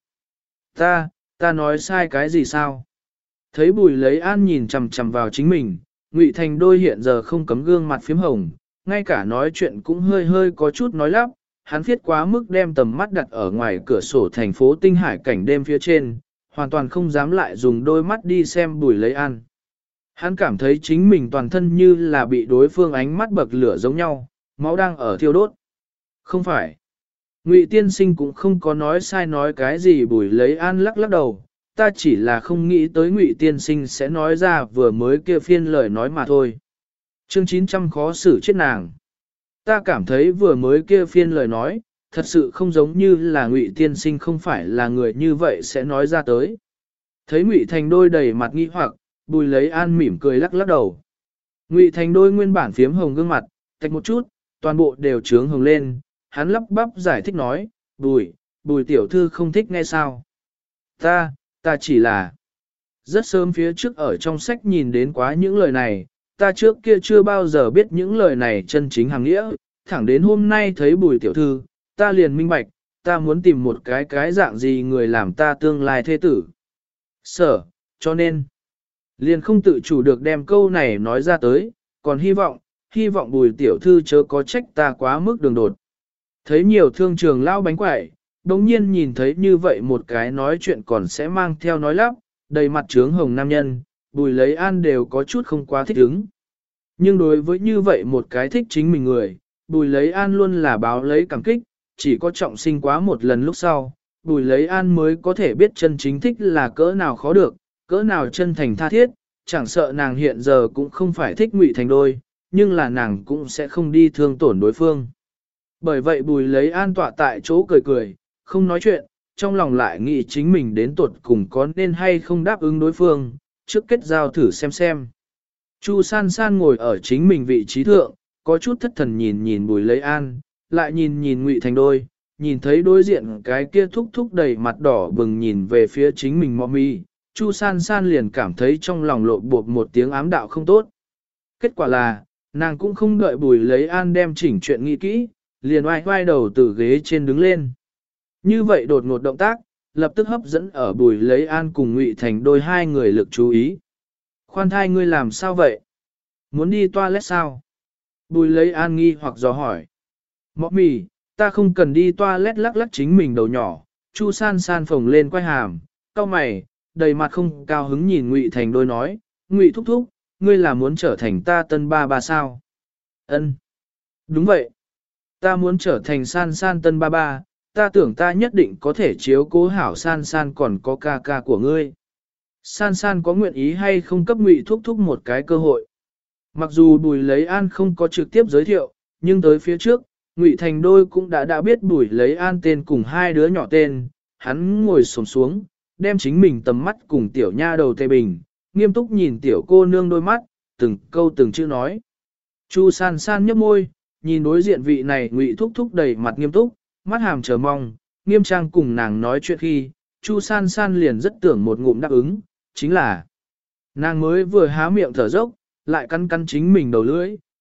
Ta nói sai cái gì sao? Thấy Bùi lấy an nhìn chằm chằm vào chính mình, Ngụy Thành Đôi hiện giờ không cấm gương mặt phím hồng, ngay cả nói chuyện cũng hơi có chút nói lắp, hắn viết quá mức đem tầm mắt đặt ở ngoài cửa sổ thành phố tinh hải cảnh đêm phía trên, hoàn toàn không dám lại dùng đôi mắt đi xem Bùi lấy an. Hắn cảm thấy chính mình toàn thân như là bị đối phương ánh mắt bậc lửa giống nhau, máu đang ở thiêu đốt. Không phải. Ngụy tiên sinh cũng không có nói sai nói cái gì. Bùi lấy an lắc đầu, ta chỉ là không nghĩ tới Ngụy tiên sinh sẽ nói ra vừa mới kia phiên lời nói mà thôi. Chương 900 khó xử chết nàng. Ta cảm thấy vừa mới kia phiên lời nói, thật sự không giống như là Ngụy tiên sinh không phải là người như vậy sẽ nói ra tới. Thấy Ngụy Thành Đôi đầy mặt nghi hoặc, Bùi lấy an mỉm cười lắc đầu. Ngụy Thành Đôi nguyên bản phiếm hồng gương mặt, tạch một chút, toàn bộ đều trướng hồng lên, hắn lắp bắp giải thích nói, Bùi tiểu thư không thích nghe sao. Ta chỉ là, rất sớm phía trước ở trong sách nhìn đến quá những lời này, ta trước kia chưa bao giờ biết những lời này chân chính hàng nghĩa, thẳng đến hôm nay thấy Bùi tiểu thư, ta liền minh bạch, ta muốn tìm một cái dạng gì người làm ta tương lai thế tử. Cho nên, liền không tự chủ được đem câu này nói ra tới, còn hy vọng Bùi tiểu thư chớ có trách ta quá mức đường đột. Thấy nhiều thương trường lao bánh quẩy, đồng nhiên nhìn thấy như vậy một cái nói chuyện còn sẽ mang theo nói lắp, đầy mặt trướng hồng nam nhân, Bùi lấy an đều có chút không quá thích ứng. Nhưng đối với như vậy một cái thích chính mình người, Bùi lấy an luôn là báo lấy cảm kích, chỉ có trọng sinh quá một lần lúc sau, Bùi lấy an mới có thể biết chân chính thích là cỡ nào khó được, cỡ nào chân thành tha thiết, chẳng sợ nàng hiện giờ cũng không phải thích Ngụy Thành Đôi, nhưng là nàng cũng sẽ không đi thương tổn đối phương. Bởi vậy Bùi lấy an tọa tại chỗ cười, không nói chuyện, trong lòng lại nghĩ chính mình đến tuột cùng có nên hay không đáp ứng đối phương, trước kết giao thử xem. Chu San San ngồi ở chính mình vị trí thượng, có chút thất thần nhìn Bùi lấy an, lại nhìn Ngụy Thành Đôi, nhìn thấy đối diện cái kia thúc đầy mặt đỏ bừng nhìn về phía chính mình mọ mi, Chu San San liền cảm thấy trong lòng lộn bột một tiếng ám đạo không tốt. Kết quả là, nàng cũng không đợi Bùi lấy an đem chỉnh chuyện nghĩ kỹ, liền oai đầu từ ghế trên đứng lên. Như vậy đột ngột động tác, lập tức hấp dẫn ở Bùi lấy an cùng Ngụy Thành Đôi hai người lực chú ý. Khoan thai ngươi làm sao vậy? Muốn đi toilet sao? Bùi lấy an nghi hoặc dò hỏi. Mọ mì, ta không cần đi toilet lắc chính mình đầu nhỏ. Chu San San phồng lên quay hàm, cau mày, đầy mặt không cao hứng nhìn Ngụy Thành Đôi nói, Ngụy thúc, ngươi là muốn trở thành ta tân ba sao? Ân, đúng vậy. Ta muốn trở thành San San tân ba, ta tưởng ta nhất định có thể chiếu cố hảo San San còn có ca của ngươi. San San có nguyện ý hay không cấp Ngụy thúc một cái cơ hội. Mặc dù Bùi lấy an không có trực tiếp giới thiệu, nhưng tới phía trước, Ngụy Thành Đôi cũng đã biết Bùi lấy an tên cùng hai đứa nhỏ tên, hắn ngồi xổm xuống, đem chính mình tầm mắt cùng tiểu nha đầu tê bình, nghiêm túc nhìn tiểu cô nương đôi mắt, từng câu từng chữ nói. Chu San San nhấp môi, nhìn đối diện vị này Ngụy thúc đầy mặt nghiêm túc, mắt hàm chờ mong, nghiêm trang cùng nàng nói chuyện khi, Chu San San liền rất tưởng một ngụm đáp ứng, chính là nàng mới vừa há miệng thở dốc, lại cắn chính mình đầu lưỡi,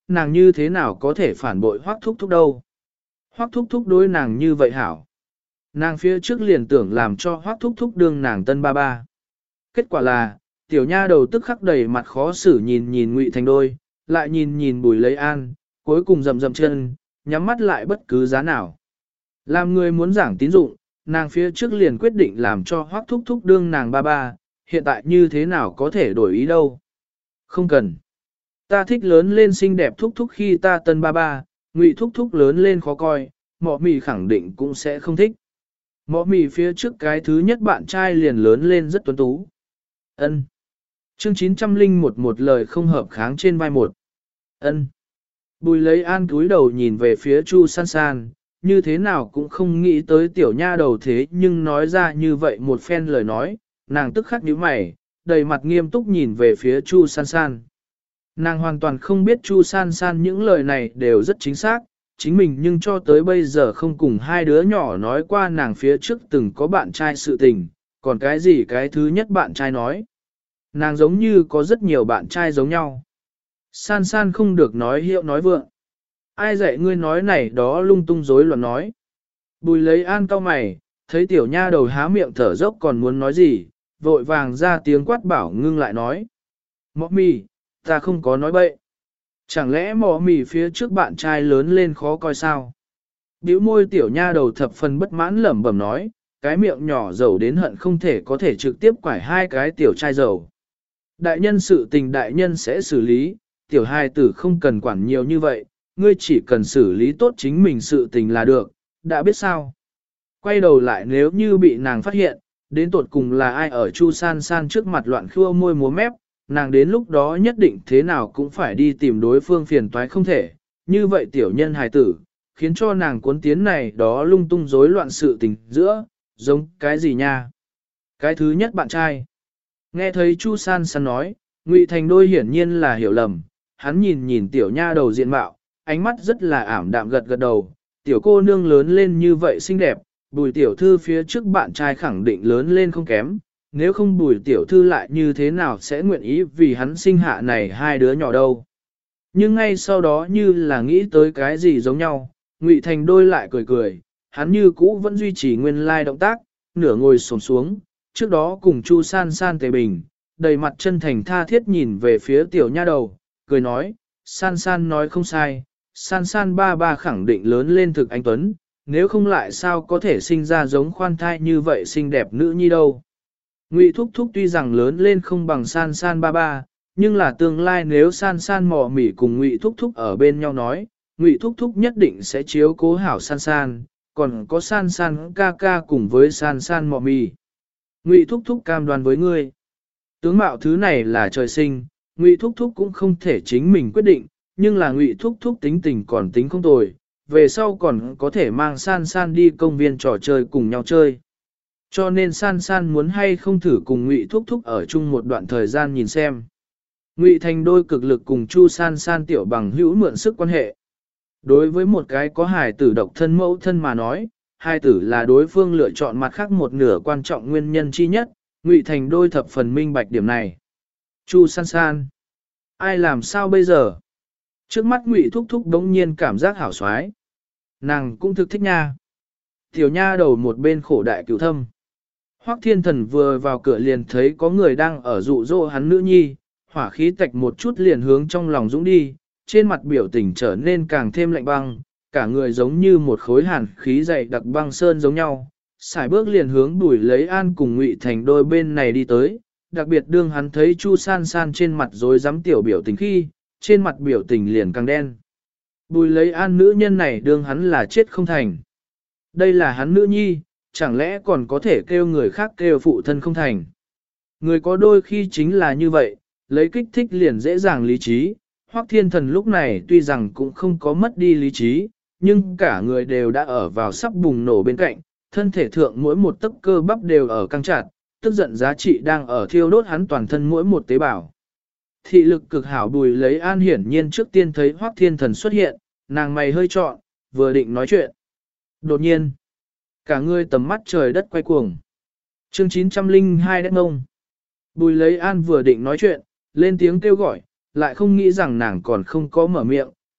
nàng như thế nào có thể phản bội Hoắc Thúc Thúc đâu. Hoắc Thúc Thúc đối nàng như vậy hảo. Nàng phía trước liền tưởng làm cho Hoắc Thúc Thúc đương nàng tân ba ba. Kết quả là, tiểu nha đầu tức khắc đầy mặt khó xử nhìn nhìn Ngụy Thành Đôi, lại nhìn nhìn Bùi Lấy An, cuối cùng rầm rầm chân, nhắm mắt lại bất cứ giá nào. Làm người muốn giảng tín dụng, nàng phía trước liền quyết định làm cho Hoắc Thúc Thúc đương nàng ba ba, hiện tại như thế nào có thể đổi ý đâu. Không cần. Ta thích lớn lên xinh đẹp Thúc Thúc khi ta tân ba ba, Ngụy Thúc Thúc lớn lên khó coi, Mọ Mì khẳng định cũng sẽ không thích. Mọ Mì phía trước cái thứ nhất bạn trai liền lớn lên rất tuấn tú. Ân. Chương 901 một lời không hợp kháng trên vai một. Ân. Bùi Lấy An cúi đầu nhìn về phía Chu San San, như thế nào cũng không nghĩ tới tiểu nha đầu thế nhưng nói ra như vậy một phen lời nói, nàng tức khắc nhíu mày, đầy mặt nghiêm túc nhìn về phía Chu San San. Nàng hoàn toàn không biết Chu San San những lời này đều rất chính xác, chính mình nhưng cho tới bây giờ không cùng hai đứa nhỏ nói qua nàng phía trước từng có bạn trai sự tình, còn cái gì cái thứ nhất bạn trai nói. Nàng giống như có rất nhiều bạn trai giống nhau. San San không được nói hiệu nói vượng. Ai dạy ngươi nói này đó lung tung rối loạn nói. Bùi Lấy An cau mày, thấy tiểu nha đầu há miệng thở dốc còn muốn nói gì, vội vàng ra tiếng quát bảo ngưng lại nói. Mọ Mì, ta không có nói bậy. Chẳng lẽ Mọ Mì phía trước bạn trai lớn lên khó coi sao? Bĩu môi tiểu nha đầu thập phần bất mãn lẩm bẩm nói, cái miệng nhỏ dầu đến hận không thể có thể trực tiếp quải hai cái tiểu trai dầu. Đại nhân sự tình đại nhân sẽ xử lý, tiểu hài tử không cần quản nhiều như vậy, ngươi chỉ cần xử lý tốt chính mình sự tình là được, đã biết sao. Quay đầu lại nếu như bị nàng phát hiện, đến tột cùng là ai ở Chu San San trước mặt loạn khua môi múa mép, nàng đến lúc đó nhất định thế nào cũng phải đi tìm đối phương phiền toái không thể, như vậy tiểu nhân hài tử, khiến cho nàng cuốn tiến này đó lung tung rối loạn sự tình giữa, giống cái gì nha. Cái thứ nhất bạn trai. Nghe thấy Chu San San nói, Ngụy Thành Đôi hiển nhiên là hiểu lầm, hắn nhìn nhìn tiểu nha đầu diện mạo, ánh mắt rất là ảm đạm gật gật đầu, tiểu cô nương lớn lên như vậy xinh đẹp, Bùi tiểu thư phía trước bạn trai khẳng định lớn lên không kém, nếu không Bùi tiểu thư lại như thế nào sẽ nguyện ý vì hắn sinh hạ này hai đứa nhỏ đâu. Nhưng ngay sau đó như là nghĩ tới cái gì giống nhau, Ngụy Thành Đôi lại cười cười, hắn như cũ vẫn duy trì nguyên lai động tác, nửa ngồi xổm xuống, trước đó cùng Chu San San tề bình, đầy mặt chân thành tha thiết nhìn về phía tiểu nha đầu, cười nói, San San nói không sai, San San ba ba khẳng định lớn lên thực anh tuấn, nếu không lại sao có thể sinh ra giống khoan thai như vậy xinh đẹp nữ nhi đâu. Ngụy Thúc Thúc tuy rằng lớn lên không bằng San San ba ba, nhưng là tương lai nếu San San Mọ Mì cùng Ngụy Thúc Thúc ở bên nhau nói, Ngụy Thúc Thúc nhất định sẽ chiếu cố hảo San San, còn có San San ca ca cùng với San San Mọ Mì. Ngụy Thúc Thúc cam đoan với ngươi. Tướng mạo thứ này là trời sinh, Ngụy Thúc Thúc cũng không thể chính mình quyết định, nhưng là Ngụy Thúc Thúc tính tình còn tính không tồi, về sau còn có thể mang San San đi công viên trò chơi cùng nhau chơi. Cho nên San San muốn hay không thử cùng Ngụy Thúc Thúc ở chung một đoạn thời gian nhìn xem. Ngụy Thành Đôi cực lực cùng Chu San San tiểu bằng hữu mượn sức quan hệ. Đối với một cái có hài tử độc thân mẫu thân mà nói, hài tử là đối phương lựa chọn mặt khác một nửa quan trọng nguyên nhân chi nhất, Ngụy Thành Đôi thập phần minh bạch điểm này. Chu San San, ai làm sao bây giờ? Trước mắt Ngụy Thúc Thúc đống nhiên cảm giác hảo xoái. Nàng cũng thực thích nha. Tiểu nha đầu một bên khổ đại cửu thâm. Hoắc Thiên Thần vừa vào cửa liền thấy có người đang ở dụ dỗ hắn nữ nhi, hỏa khí tạch một chút liền hướng trong lòng dũng đi, trên mặt biểu tình trở nên càng thêm lạnh băng, cả người giống như một khối hàn khí dày đặc băng sơn giống nhau. Sải bước liền hướng Bùi Lấy An cùng Ngụy Thành Đôi bên này đi tới, đặc biệt đương hắn thấy Chu San San trên mặt rối rắm tiểu biểu tình khi, trên mặt biểu tình liền càng đen. Bùi Lấy An nữ nhân này đương hắn là chết không thành. Đây là hắn nữ nhi, chẳng lẽ còn có thể kêu người khác kêu phụ thân không thành. Người có đôi khi chính là như vậy, lấy kích thích liền dễ dàng lý trí. Hoắc Thiên Thần lúc này tuy rằng cũng không có mất đi lý trí, nhưng cả người đều đã ở vào sắp bùng nổ bên cạnh, thân thể thượng mỗi một tấc cơ bắp đều ở căng chặt, tức giận giá trị đang ở thiêu đốt hắn toàn thân mỗi một tế bào. Thị lực cực hảo Bùi Lấy An hiển nhiên trước tiên thấy Hoắc Thiên Thần xuất hiện, nàng mày hơi trọn, vừa định nói chuyện. Đột nhiên, cả người tầm mắt trời đất quay cuồng. Chương 902 đất ngông. Bùi Lấy An vừa định nói chuyện, lên tiếng kêu gọi, lại không nghĩ rằng nàng còn không có mở miệng,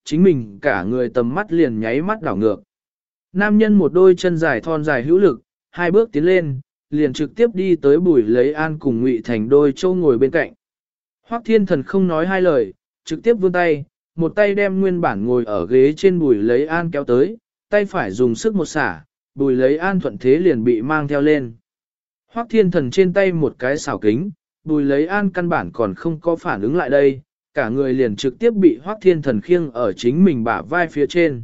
chính mình cả người tầm mắt liền nháy mắt đảo ngược. Nam nhân một đôi chân dài thon dài hữu lực, hai bước tiến lên, liền trực tiếp đi tới Bùi Lấy An cùng Ngụy Thành đôi châu ngồi bên cạnh. Hoắc Thiên Thần không nói hai lời, trực tiếp vươn tay, một tay đem nguyên bản ngồi ở ghế trên Bùi Lấy An kéo tới, tay phải dùng sức một xả, Bùi Lấy An thuận thế liền bị mang theo lên. Hoắc Thiên Thần trên tay một cái xảo kính, Bùi Lấy An căn bản còn không có phản ứng lại đây, cả người liền trực tiếp bị Hoắc Thiên Thần khiêng ở chính mình bả vai phía trên.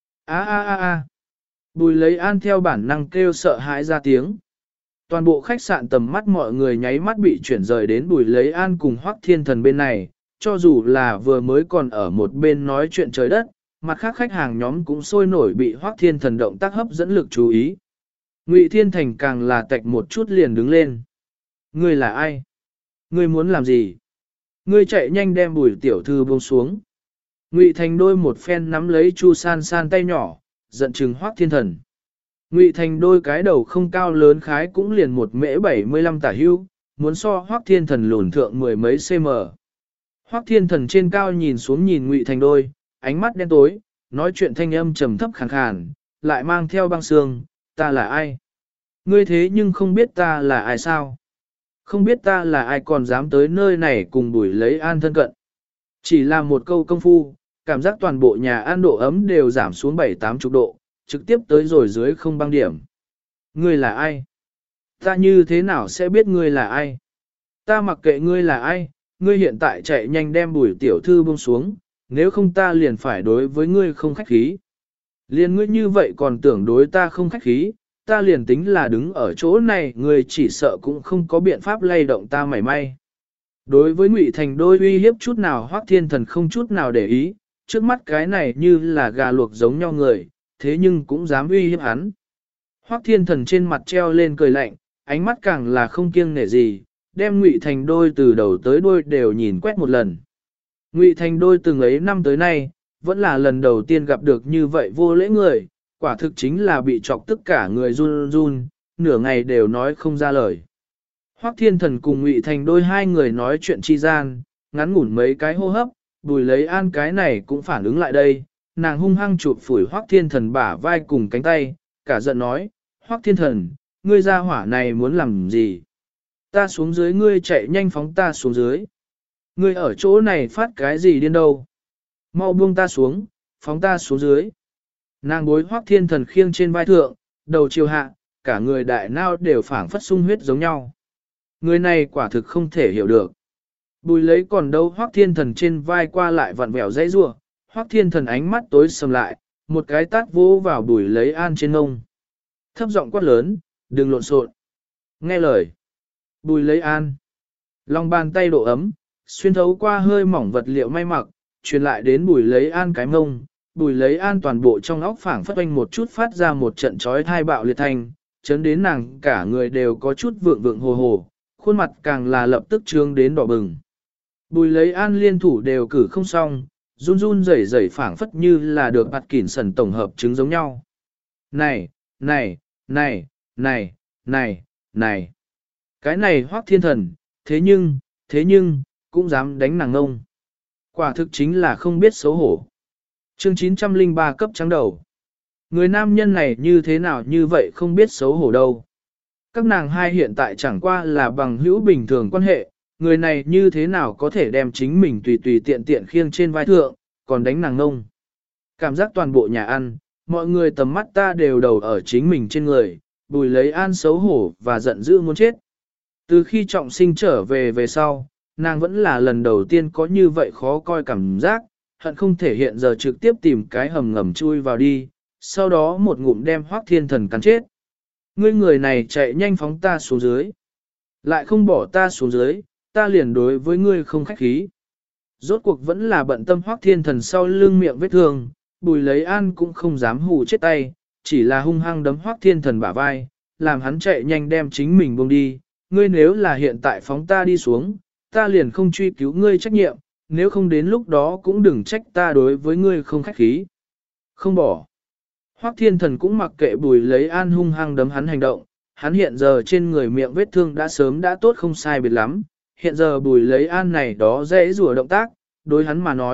A a a a. Bùi Lấy An theo bản năng kêu sợ hãi ra tiếng. Toàn bộ khách sạn tầm mắt mọi người nháy mắt bị chuyển rời đến Bùi Lấy An cùng Hoắc Thiên Thần bên này, cho dù là vừa mới còn ở một bên nói chuyện trời đất, mặt khác khách hàng nhóm cũng sôi nổi bị Hoắc Thiên Thần động tác hấp dẫn lực chú ý. Ngụy Thiên Thành càng là tạch một chút liền đứng lên. Ngươi là ai? Ngươi muốn làm gì? Ngươi chạy nhanh đem Bùi tiểu thư buông xuống. Ngụy Thành đôi một phen nắm lấy Chu San San tay nhỏ, giận chừng Hoắc Thiên Thần. Ngụy Thành đôi cái đầu không cao lớn khái cũng liền 1m75 tả hưu, muốn so Hoắc Thiên Thần lùn thượng mười mấy cm. Hoắc Thiên Thần trên cao nhìn xuống nhìn Ngụy Thành đôi, ánh mắt đen tối, nói chuyện thanh âm trầm thấp khàn khàn, lại mang theo băng sương, ta là ai? Ngươi thế nhưng không biết ta là ai sao? Không biết ta là ai còn dám tới nơi này cùng Bùi Lấy An thân cận. Chỉ là một câu công phu, cảm giác toàn bộ nhà an độ ấm đều giảm xuống 7-80 độ, trực tiếp tới rồi dưới không băng điểm. Ngươi là ai? Ta như thế nào sẽ biết ngươi là ai? Ta mặc kệ ngươi là ai, ngươi hiện tại chạy nhanh đem Bùi tiểu thư buông xuống, nếu không ta liền phải đối với ngươi không khách khí. Liền ngươi như vậy còn tưởng đối ta không khách khí, ta liền tính là đứng ở chỗ này, ngươi chỉ sợ cũng không có biện pháp lay động ta mảy may. Đối với Ngụy Thành đôi uy hiếp chút nào Hoắc Thiên Thần không chút nào để ý, trước mắt cái này như là gà luộc giống nhau người, thế nhưng cũng dám uy hiếp hắn. Hoắc Thiên Thần trên mặt treo lên cười lạnh, ánh mắt càng là không kiêng nể gì, đem Ngụy Thành đôi từ đầu tới đuôi đều nhìn quét một lần. Ngụy Thành đôi từng ấy năm tới nay, vẫn là lần đầu tiên gặp được như vậy vô lễ người, quả thực chính là bị chọc tất cả người run run, nửa ngày đều nói không ra lời. Hoắc Thiên Thần cùng Ngụy Thành đôi hai người nói chuyện chi gian, ngắn ngủn mấy cái hô hấp, Bùi Lấy An cái này cũng phản ứng lại đây, nàng hung hăng chụp phủi Hoắc Thiên Thần bả vai cùng cánh tay, cả giận nói, Hoắc Thiên Thần, ngươi ra hỏa này muốn làm gì? Ta xuống dưới ngươi chạy nhanh phóng ta xuống dưới. Ngươi ở chỗ này phát cái gì điên đâu? Mau buông ta xuống, phóng ta xuống dưới. Nàng bối Hoắc Thiên Thần khiêng trên vai thượng, đầu chiều hạ, cả người đại nao đều phảng phất sung huyết giống nhau. Người này quả thực không thể hiểu được. Bùi Lấy còn đâu Hoắc Thiên Thần trên vai qua lại vặn vẹo dãy rủa, Hoắc Thiên Thần ánh mắt tối sầm lại, một cái tát vỗ vào Bùi Lấy An trên ngông. Thấp giọng quát lớn, đừng lộn xộn. Nghe lời. Bùi Lấy An. Lòng bàn tay độ ấm, xuyên thấu qua hơi mỏng vật liệu may mặc, truyền lại đến Bùi Lấy An cái mông. Bùi Lấy An toàn bộ trong óc phảng phất oanh một chút phát ra một trận chói thai bạo liệt thanh, chấn đến nàng cả người đều có chút vượng vượng hồ hồ, khuôn mặt càng là lập tức trương đến đỏ bừng. Bùi Lấy An liên thủ đều cử không xong, run run rẩy rẩy phảng phất như là được bạt kỉn sần tổng hợp chứng giống nhau. Này, này, này, này, này, này. Cái này Hoắc Thiên Thần, thế nhưng, cũng dám đánh nàng ngông. Quả thực chính là không biết xấu hổ. Chương 903 cấp trắng đầu. Người nam nhân này như thế nào như vậy không biết xấu hổ đâu. Các nàng hai hiện tại chẳng qua là bằng hữu bình thường quan hệ, người này như thế nào có thể đem chính mình tùy tùy tiện tiện khiêng trên vai thượng, còn đánh nàng ngông. Cảm giác toàn bộ nhà ăn, mọi người tầm mắt ta đều đầu ở chính mình trên người, Bùi Lấy An xấu hổ và giận dữ muốn chết. Từ khi trọng sinh trở về sau, nàng vẫn là lần đầu tiên có như vậy khó coi cảm giác, hận không thể hiện giờ trực tiếp tìm cái hầm ngầm chui vào đi, sau đó một ngụm đem Hoắc Thiên Thần cắn chết. Ngươi người này chạy nhanh phóng ta xuống dưới. Lại không bỏ ta xuống dưới, ta liền đối với ngươi không khách khí. Rốt cuộc vẫn là bận tâm Hoắc Thiên Thần sau lưng miệng vết thương, Bùi Lấy An cũng không dám hù chết tay, chỉ là hung hăng đấm Hoắc Thiên Thần bả vai, làm hắn chạy nhanh đem chính mình buông đi. Ngươi nếu là hiện tại phóng ta đi xuống, ta liền không truy cứu ngươi trách nhiệm, nếu không đến lúc đó cũng đừng trách ta đối với ngươi không khách khí. Không bỏ. Hoắc Thiên Thần cũng mặc kệ Bùi Lấy An hung hăng đấm hắn hành động, hắn hiện giờ trên người miệng vết thương đã sớm đã tốt không sai biệt lắm, hiện giờ Bùi Lấy An này đó dễ rùa động tác, đối hắn mà nói,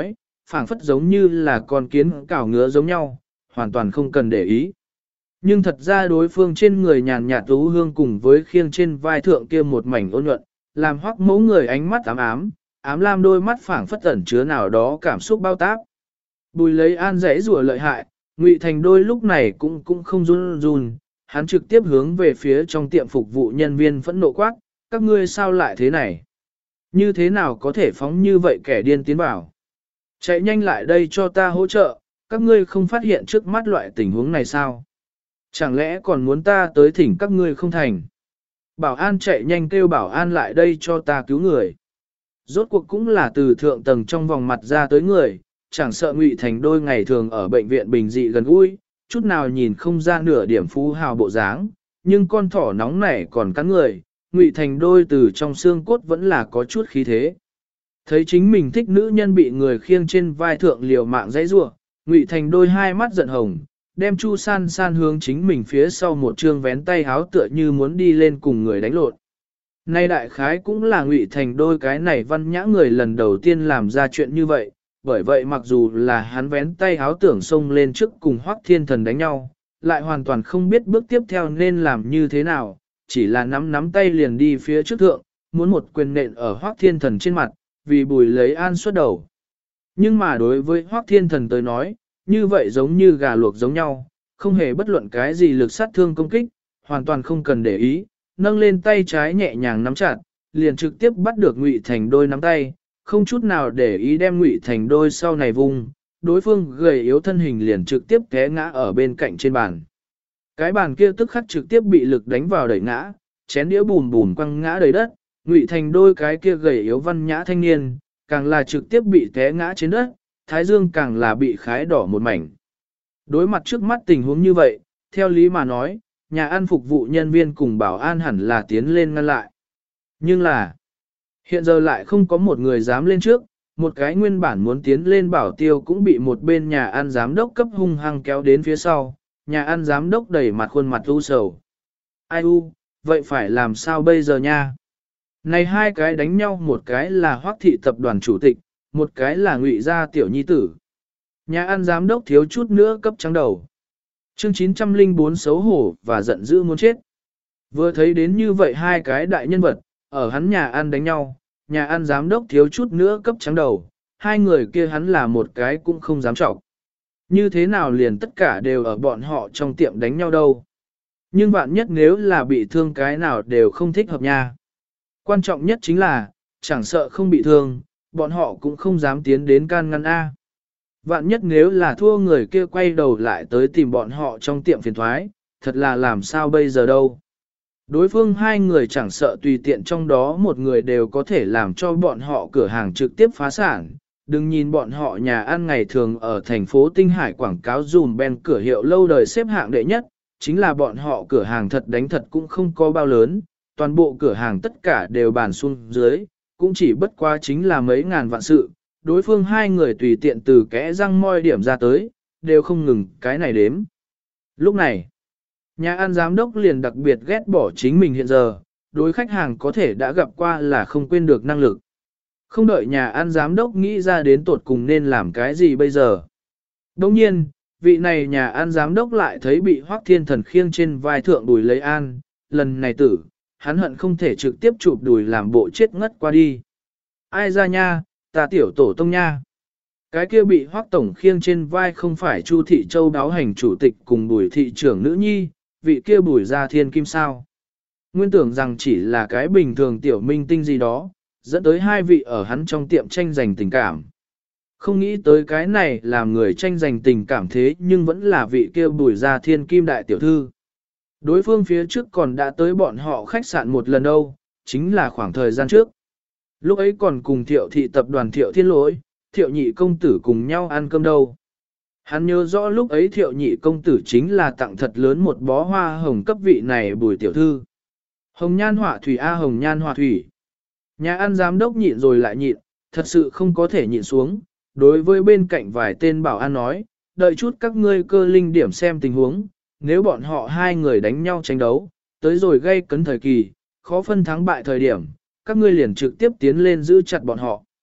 phảng phất giống như là con kiến cào ngứa giống nhau, hoàn toàn không cần để ý. Nhưng thật ra đối phương trên người nhàn nhạt tú hương cùng với khiêng trên vai thượng kia một mảnh ôn nhuận, làm Hoắc Mẫu người ánh mắt ám ám, ám lam đôi mắt phảng phất ẩn chứa nào đó cảm xúc bao táp. Bùi lấy an rẽ rủa lợi hại, Ngụy Thành đôi lúc này cũng không run run, hắn trực tiếp hướng về phía trong tiệm phục vụ nhân viên phẫn nộ quát, các ngươi sao lại thế này? Như thế nào có thể phóng như vậy kẻ điên tiến vào? Chạy nhanh lại đây cho ta hỗ trợ, các ngươi không phát hiện trước mắt loại tình huống này sao? Chẳng lẽ còn muốn ta tới thỉnh các ngươi không thành? Bảo an chạy nhanh kêu bảo an lại đây cho ta cứu người. Rốt cuộc cũng là từ thượng tầng trong vòng mặt ra tới người, chẳng sợ Ngụy Thành đôi ngày thường ở bệnh viện bình dị gần gũi, chút nào nhìn không ra nửa điểm phú hào bộ dáng, nhưng con thỏ nóng này còn cắn người, Ngụy Thành đôi từ trong xương cốt vẫn là có chút khí thế. Thấy chính mình thích nữ nhân bị người khiêng trên vai thượng liều mạng dãy rủa, Ngụy Thành đôi hai mắt giận hồng, đem Chu San San hướng chính mình phía sau một trương vén tay háo tựa như muốn đi lên cùng người đánh lộn. Nay đại khái cũng là Ngụy Thành đôi cái này văn nhã người lần đầu tiên làm ra chuyện như vậy, bởi vậy mặc dù là hắn vén tay háo tưởng xông lên trước cùng Hoắc Thiên Thần đánh nhau, lại hoàn toàn không biết bước tiếp theo nên làm như thế nào, chỉ là nắm tay liền đi phía trước thượng, muốn một quyền nện ở Hoắc Thiên Thần trên mặt, vì Bùi lấy an xuất đầu. Nhưng mà đối với Hoắc Thiên Thần tới nói, như vậy giống như gà luộc giống nhau, không hề bất luận cái gì lực sát thương công kích, hoàn toàn không cần để ý, nâng lên tay trái nhẹ nhàng nắm chặt, liền trực tiếp bắt được Ngụy Thành đôi nắm tay, không chút nào để ý đem Ngụy Thành đôi sau này vung, đối phương gầy yếu thân hình liền trực tiếp té ngã ở bên cạnh trên bàn. Cái bàn kia tức khắc trực tiếp bị lực đánh vào đẩy ngã, chén đĩa bùn bùn quăng ngã đầy đất, Ngụy Thành đôi cái kia gầy yếu văn nhã thanh niên, càng là trực tiếp bị té ngã trên đất, thái dương càng là bị khái đỏ một mảnh. Đối mặt trước mắt tình huống như vậy, theo lý mà nói, nhà ăn phục vụ nhân viên cùng bảo an hẳn là tiến lên ngăn lại. Nhưng là, hiện giờ lại không có một người dám lên trước, một cái nguyên bản muốn tiến lên bảo tiêu cũng bị một bên nhà ăn giám đốc cấp hung hăng kéo đến phía sau, nhà ăn giám đốc đẩy mặt khuôn mặt u sầu. Ai u, vậy phải làm sao bây giờ nha? Này hai cái đánh nhau một cái là Hoắc thị tập đoàn chủ tịch, một cái là Ngụy gia tiểu nhi tử. Nhà ăn giám đốc thiếu chút nữa cấp trắng đầu. Chương 904 xấu hổ và giận dữ muốn chết. Vừa thấy đến như vậy hai cái đại nhân vật, ở hắn nhà ăn đánh nhau, nhà ăn giám đốc thiếu chút nữa cấp trắng đầu, hai người kia hắn là một cái cũng không dám trọng. Như thế nào liền tất cả đều ở bọn họ trong tiệm đánh nhau đâu. Nhưng vạn nhất nếu là bị thương cái nào đều không thích hợp nha. Quan trọng nhất chính là, chẳng sợ không bị thương, bọn họ cũng không dám tiến đến can ngăn A. Vạn nhất nếu là thua người kia quay đầu lại tới tìm bọn họ trong tiệm phiền thoái, thật là làm sao bây giờ đâu. Đối phương hai người chẳng sợ tùy tiện trong đó một người đều có thể làm cho bọn họ cửa hàng trực tiếp phá sản. Đừng nhìn bọn họ nhà ăn ngày thường ở thành phố Tinh Hải quảng cáo dùm ben cửa hiệu lâu đời xếp hạng đệ nhất, chính là bọn họ cửa hàng thật đánh thật cũng không có bao lớn, toàn bộ cửa hàng tất cả đều bàn xuống dưới, cũng chỉ bất quá chính là mấy ngàn vạn sự, đối phương hai người tùy tiện từ kẽ răng moi điểm ra tới, đều không ngừng cái này đếm. Lúc này, nhà ăn giám đốc liền đặc biệt ghét bỏ chính mình hiện giờ, đối khách hàng có thể đã gặp qua là không quên được năng lực. Không đợi nhà ăn giám đốc nghĩ ra đến tột cùng nên làm cái gì bây giờ. Đồng nhiên, vị này nhà ăn giám đốc lại thấy bị Hoắc Thiên Thần khiêng trên vai thượng đùi lấy an, lần này tử, hắn hận không thể trực tiếp chụp đùi làm bộ chết ngất qua đi. Ai ra nha, ta tiểu tổ tông nha. Cái kia bị Hoắc tổng khiêng trên vai không phải Chu Thị Châu đáo hành chủ tịch cùng Bùi thị trưởng nữ nhi, vị kia Bùi gia thiên kim sao. Nguyên tưởng rằng chỉ là cái bình thường tiểu minh tinh gì đó, dẫn tới hai vị ở hắn trong tiệm tranh giành tình cảm. Không nghĩ tới cái này làm người tranh giành tình cảm thế nhưng vẫn là vị kia Bùi gia thiên kim đại tiểu thư. Đối phương phía trước còn đã tới bọn họ khách sạn một lần đâu, chính là khoảng thời gian trước. Lúc ấy còn cùng Thiệu thị tập đoàn Thiệu Thiên Lỗi, Thiệu nhị công tử cùng nhau ăn cơm đâu. Hắn nhớ rõ lúc ấy Thiệu nhị công tử chính là tặng thật lớn một bó hoa hồng cấp vị này Bùi tiểu thư. Hồng nhan họa thủy a hồng nhan họa thủy. Nhà ăn giám đốc nhịn rồi lại nhịn, thật sự không có thể nhịn xuống. Đối với bên cạnh vài tên bảo an nói, đợi chút các ngươi cơ linh điểm xem tình huống, nếu bọn họ hai người đánh nhau tranh đấu, tới rồi gây cấn thời kỳ, khó phân thắng bại thời điểm, các ngươi liền trực tiếp tiến lên giữ chặt bọn họ.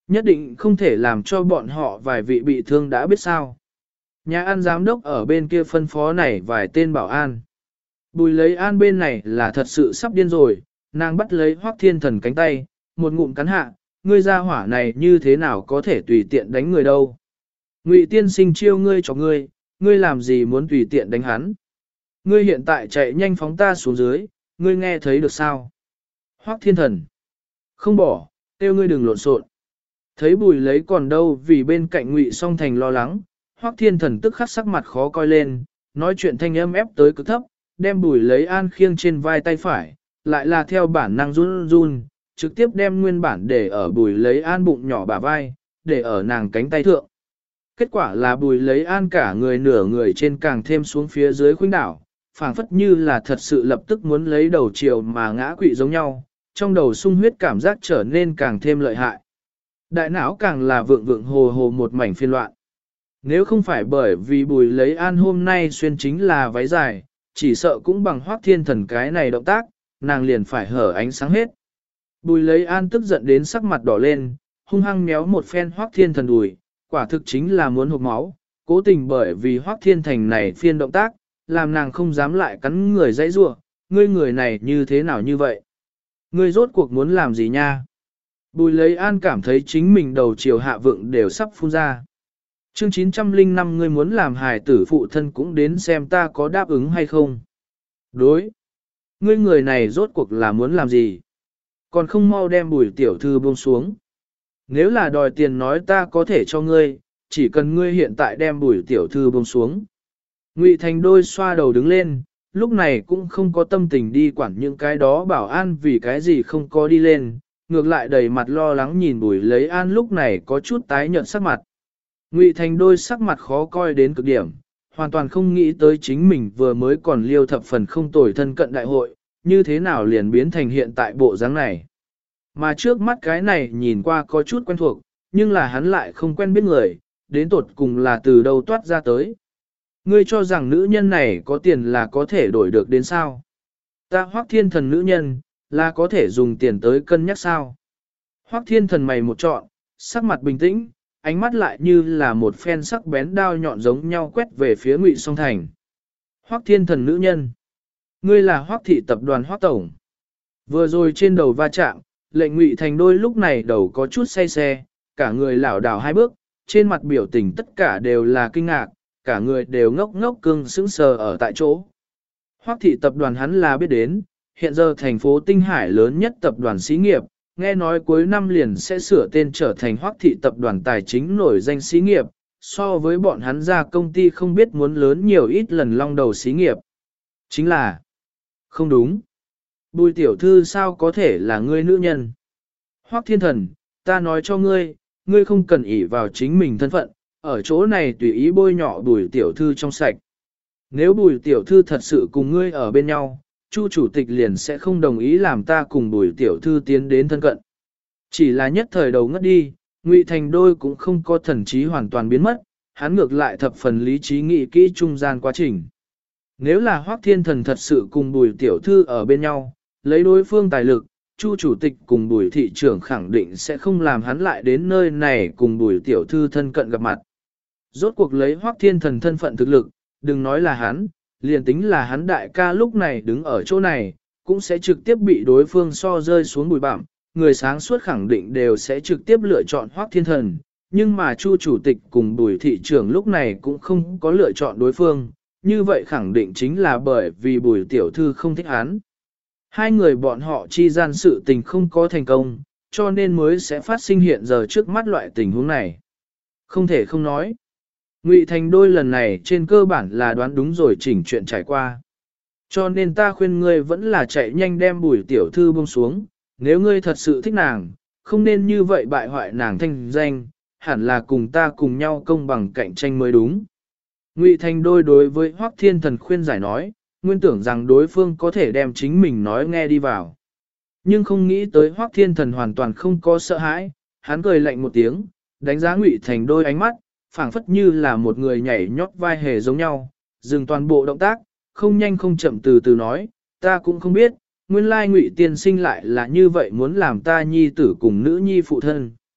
Nhất định không thể làm cho bọn họ vài vị bị thương đã biết sao. Nhà ăn giám đốc ở bên kia phân phó này vài tên bảo an. Bùi lấy an bên này là thật sự sắp điên rồi, nàng bắt lấy Hoắc Thiên Thần cánh tay, một ngụm cắn hạ, ngươi ra hỏa này như thế nào có thể tùy tiện đánh người đâu. Ngụy tiên sinh chiêu ngươi cho ngươi làm gì muốn tùy tiện đánh hắn. Ngươi hiện tại chạy nhanh phóng ta xuống dưới, ngươi nghe thấy được sao? Hoắc Thiên Thần. Không bỏ, kêu ngươi đừng lộn xộn. Thấy bùi lấy còn đâu vì bên cạnh Ngụy Song Thành lo lắng, Hoắc Thiên Thần tức khắc sắc mặt khó coi lên, nói chuyện thanh âm ép tới cực thấp, đem bùi lấy an khiêng trên vai tay phải, lại là theo bản năng run run, trực tiếp đem nguyên bản để ở bùi lấy an bụng nhỏ bả vai, để ở nàng cánh tay thượng. Kết quả là bùi lấy an cả người nửa người trên càng thêm xuống phía dưới khuynh đảo, phảng phất như là thật sự lập tức muốn lấy đầu chiều mà ngã quỵ giống nhau, trong đầu sung huyết cảm giác trở nên càng thêm lợi hại. Đại não càng là vượng vượng hồ hồ một mảnh phiên loạn. Nếu không phải bởi vì bùi lấy an hôm nay xuyên chính là váy dài, chỉ sợ cũng bằng Hoắc Thiên Thần cái này động tác, nàng liền phải hở ánh sáng hết. Bùi lấy an tức giận đến sắc mặt đỏ lên, hung hăng méo một phen Hoắc Thiên Thần đùi, quả thực chính là muốn hộc máu, cố tình bởi vì Hoắc Thiên Thành này phiên động tác, làm nàng không dám lại cắn người dãy rủa, ngươi người này như thế nào như vậy? Ngươi rốt cuộc muốn làm gì nha? Bùi lấy an cảm thấy chính mình đầu chiều hạ vượng đều sắp phun ra. Chương 905 ngươi muốn làm hài tử phụ thân cũng đến xem ta có đáp ứng hay không. Đối. Ngươi người này rốt cuộc là muốn làm gì? Còn không mau đem bùi tiểu thư buông xuống. Nếu là đòi tiền nói ta có thể cho ngươi, chỉ cần ngươi hiện tại đem bùi tiểu thư buông xuống. Ngụy Thành đôi xoa đầu đứng lên, lúc này cũng không có tâm tình đi quản những cái đó bảo an vì cái gì không có đi lên, ngược lại đầy mặt lo lắng nhìn bùi lấy an lúc này có chút tái nhợt sắc mặt. Ngụy Thành đôi sắc mặt khó coi đến cực điểm, hoàn toàn không nghĩ tới chính mình vừa mới còn liêu thập phần không tồi thân cận đại hội, như thế nào liền biến thành hiện tại bộ dáng này. Mà trước mắt cái này nhìn qua có chút quen thuộc, nhưng là hắn lại không quen biết người, đến tột cùng là từ đâu toát ra tới. Ngươi cho rằng nữ nhân này có tiền là có thể đổi được đến sao? Ta Hoắc Thiên Thần nữ nhân, là có thể dùng tiền tới cân nhắc sao? Hoắc Thiên Thần mày một trọn, sắc mặt bình tĩnh, ánh mắt lại như là một phen sắc bén đao nhọn giống nhau quét về phía Ngụy Song Thành. Hoắc Thiên Thần nữ nhân, ngươi là Hoắc thị tập đoàn Hoắc tổng. Vừa rồi trên đầu va chạm, lệnh Ngụy Thành đôi lúc này đầu có chút say xe, cả người lảo đảo hai bước, trên mặt biểu tình tất cả đều là kinh ngạc, cả người đều ngốc ngốc cưng sững sờ ở tại chỗ. Hoắc thị tập đoàn hắn là biết đến, hiện giờ thành phố Tinh Hải lớn nhất tập đoàn xí nghiệp, nghe nói cuối năm liền sẽ sửa tên trở thành Hoắc thị tập đoàn tài chính nổi danh xí nghiệp, so với bọn hắn ra công ty không biết muốn lớn nhiều ít lần long đầu xí nghiệp. Chính là, không đúng. Bùi tiểu thư sao có thể là ngươi nữ nhân? Hoắc Thiên Thần, ta nói cho ngươi, ngươi không cần ỷ vào chính mình thân phận, ở chỗ này tùy ý bôi nhọ bùi tiểu thư trong sạch. Nếu bùi tiểu thư thật sự cùng ngươi ở bên nhau, Chu chủ tịch liền sẽ không đồng ý làm ta cùng bùi tiểu thư tiến đến thân cận. Chỉ là nhất thời đầu ngất đi, Ngụy Thành đôi cũng không có thần trí hoàn toàn biến mất, hắn ngược lại thập phần lý trí nghĩ kỹ trung gian quá trình. Nếu là Hoắc Thiên Thần thật sự cùng bùi tiểu thư ở bên nhau, lấy đối phương tài lực, Chu chủ tịch cùng bùi thị trưởng khẳng định sẽ không làm hắn lại đến nơi này cùng bùi tiểu thư thân cận gặp mặt. Rốt cuộc lấy Hoắc Thiên Thần thân phận thực lực, đừng nói là hắn, liền tính là hắn đại ca lúc này đứng ở chỗ này, cũng sẽ trực tiếp bị đối phương so rơi xuống bụi bặm, người sáng suốt khẳng định đều sẽ trực tiếp lựa chọn Hoắc Thiên Thần, nhưng mà Chu chủ tịch cùng bùi thị trưởng lúc này cũng không có lựa chọn đối phương, như vậy khẳng định chính là bởi vì bùi tiểu thư không thích hắn. Hai người bọn họ chi gian sự tình không có thành công, cho nên mới sẽ phát sinh hiện giờ trước mắt loại tình huống này. Không thể không nói. Ngụy Thành đôi lần này trên cơ bản là đoán đúng rồi chỉnh chuyện trải qua. Cho nên ta khuyên ngươi vẫn là chạy nhanh đem bùi tiểu thư buông xuống, nếu ngươi thật sự thích nàng, không nên như vậy bại hoại nàng thanh danh, hẳn là cùng ta cùng nhau công bằng cạnh tranh mới đúng. Ngụy Thành đôi đối với Hoắc Thiên Thần khuyên giải nói, nguyên tưởng rằng đối phương có thể đem chính mình nói nghe đi vào. Nhưng không nghĩ tới Hoắc Thiên Thần hoàn toàn không có sợ hãi, hắn cười lạnh một tiếng, đánh giá Ngụy Thành đôi ánh mắt, phảng phất như là một người nhảy nhót vai hề giống nhau, dừng toàn bộ động tác, không nhanh không chậm từ từ nói, ta cũng không biết, nguyên lai Ngụy tiên sinh lại là như vậy muốn làm ta nhi tử cùng nữ nhi phụ thân.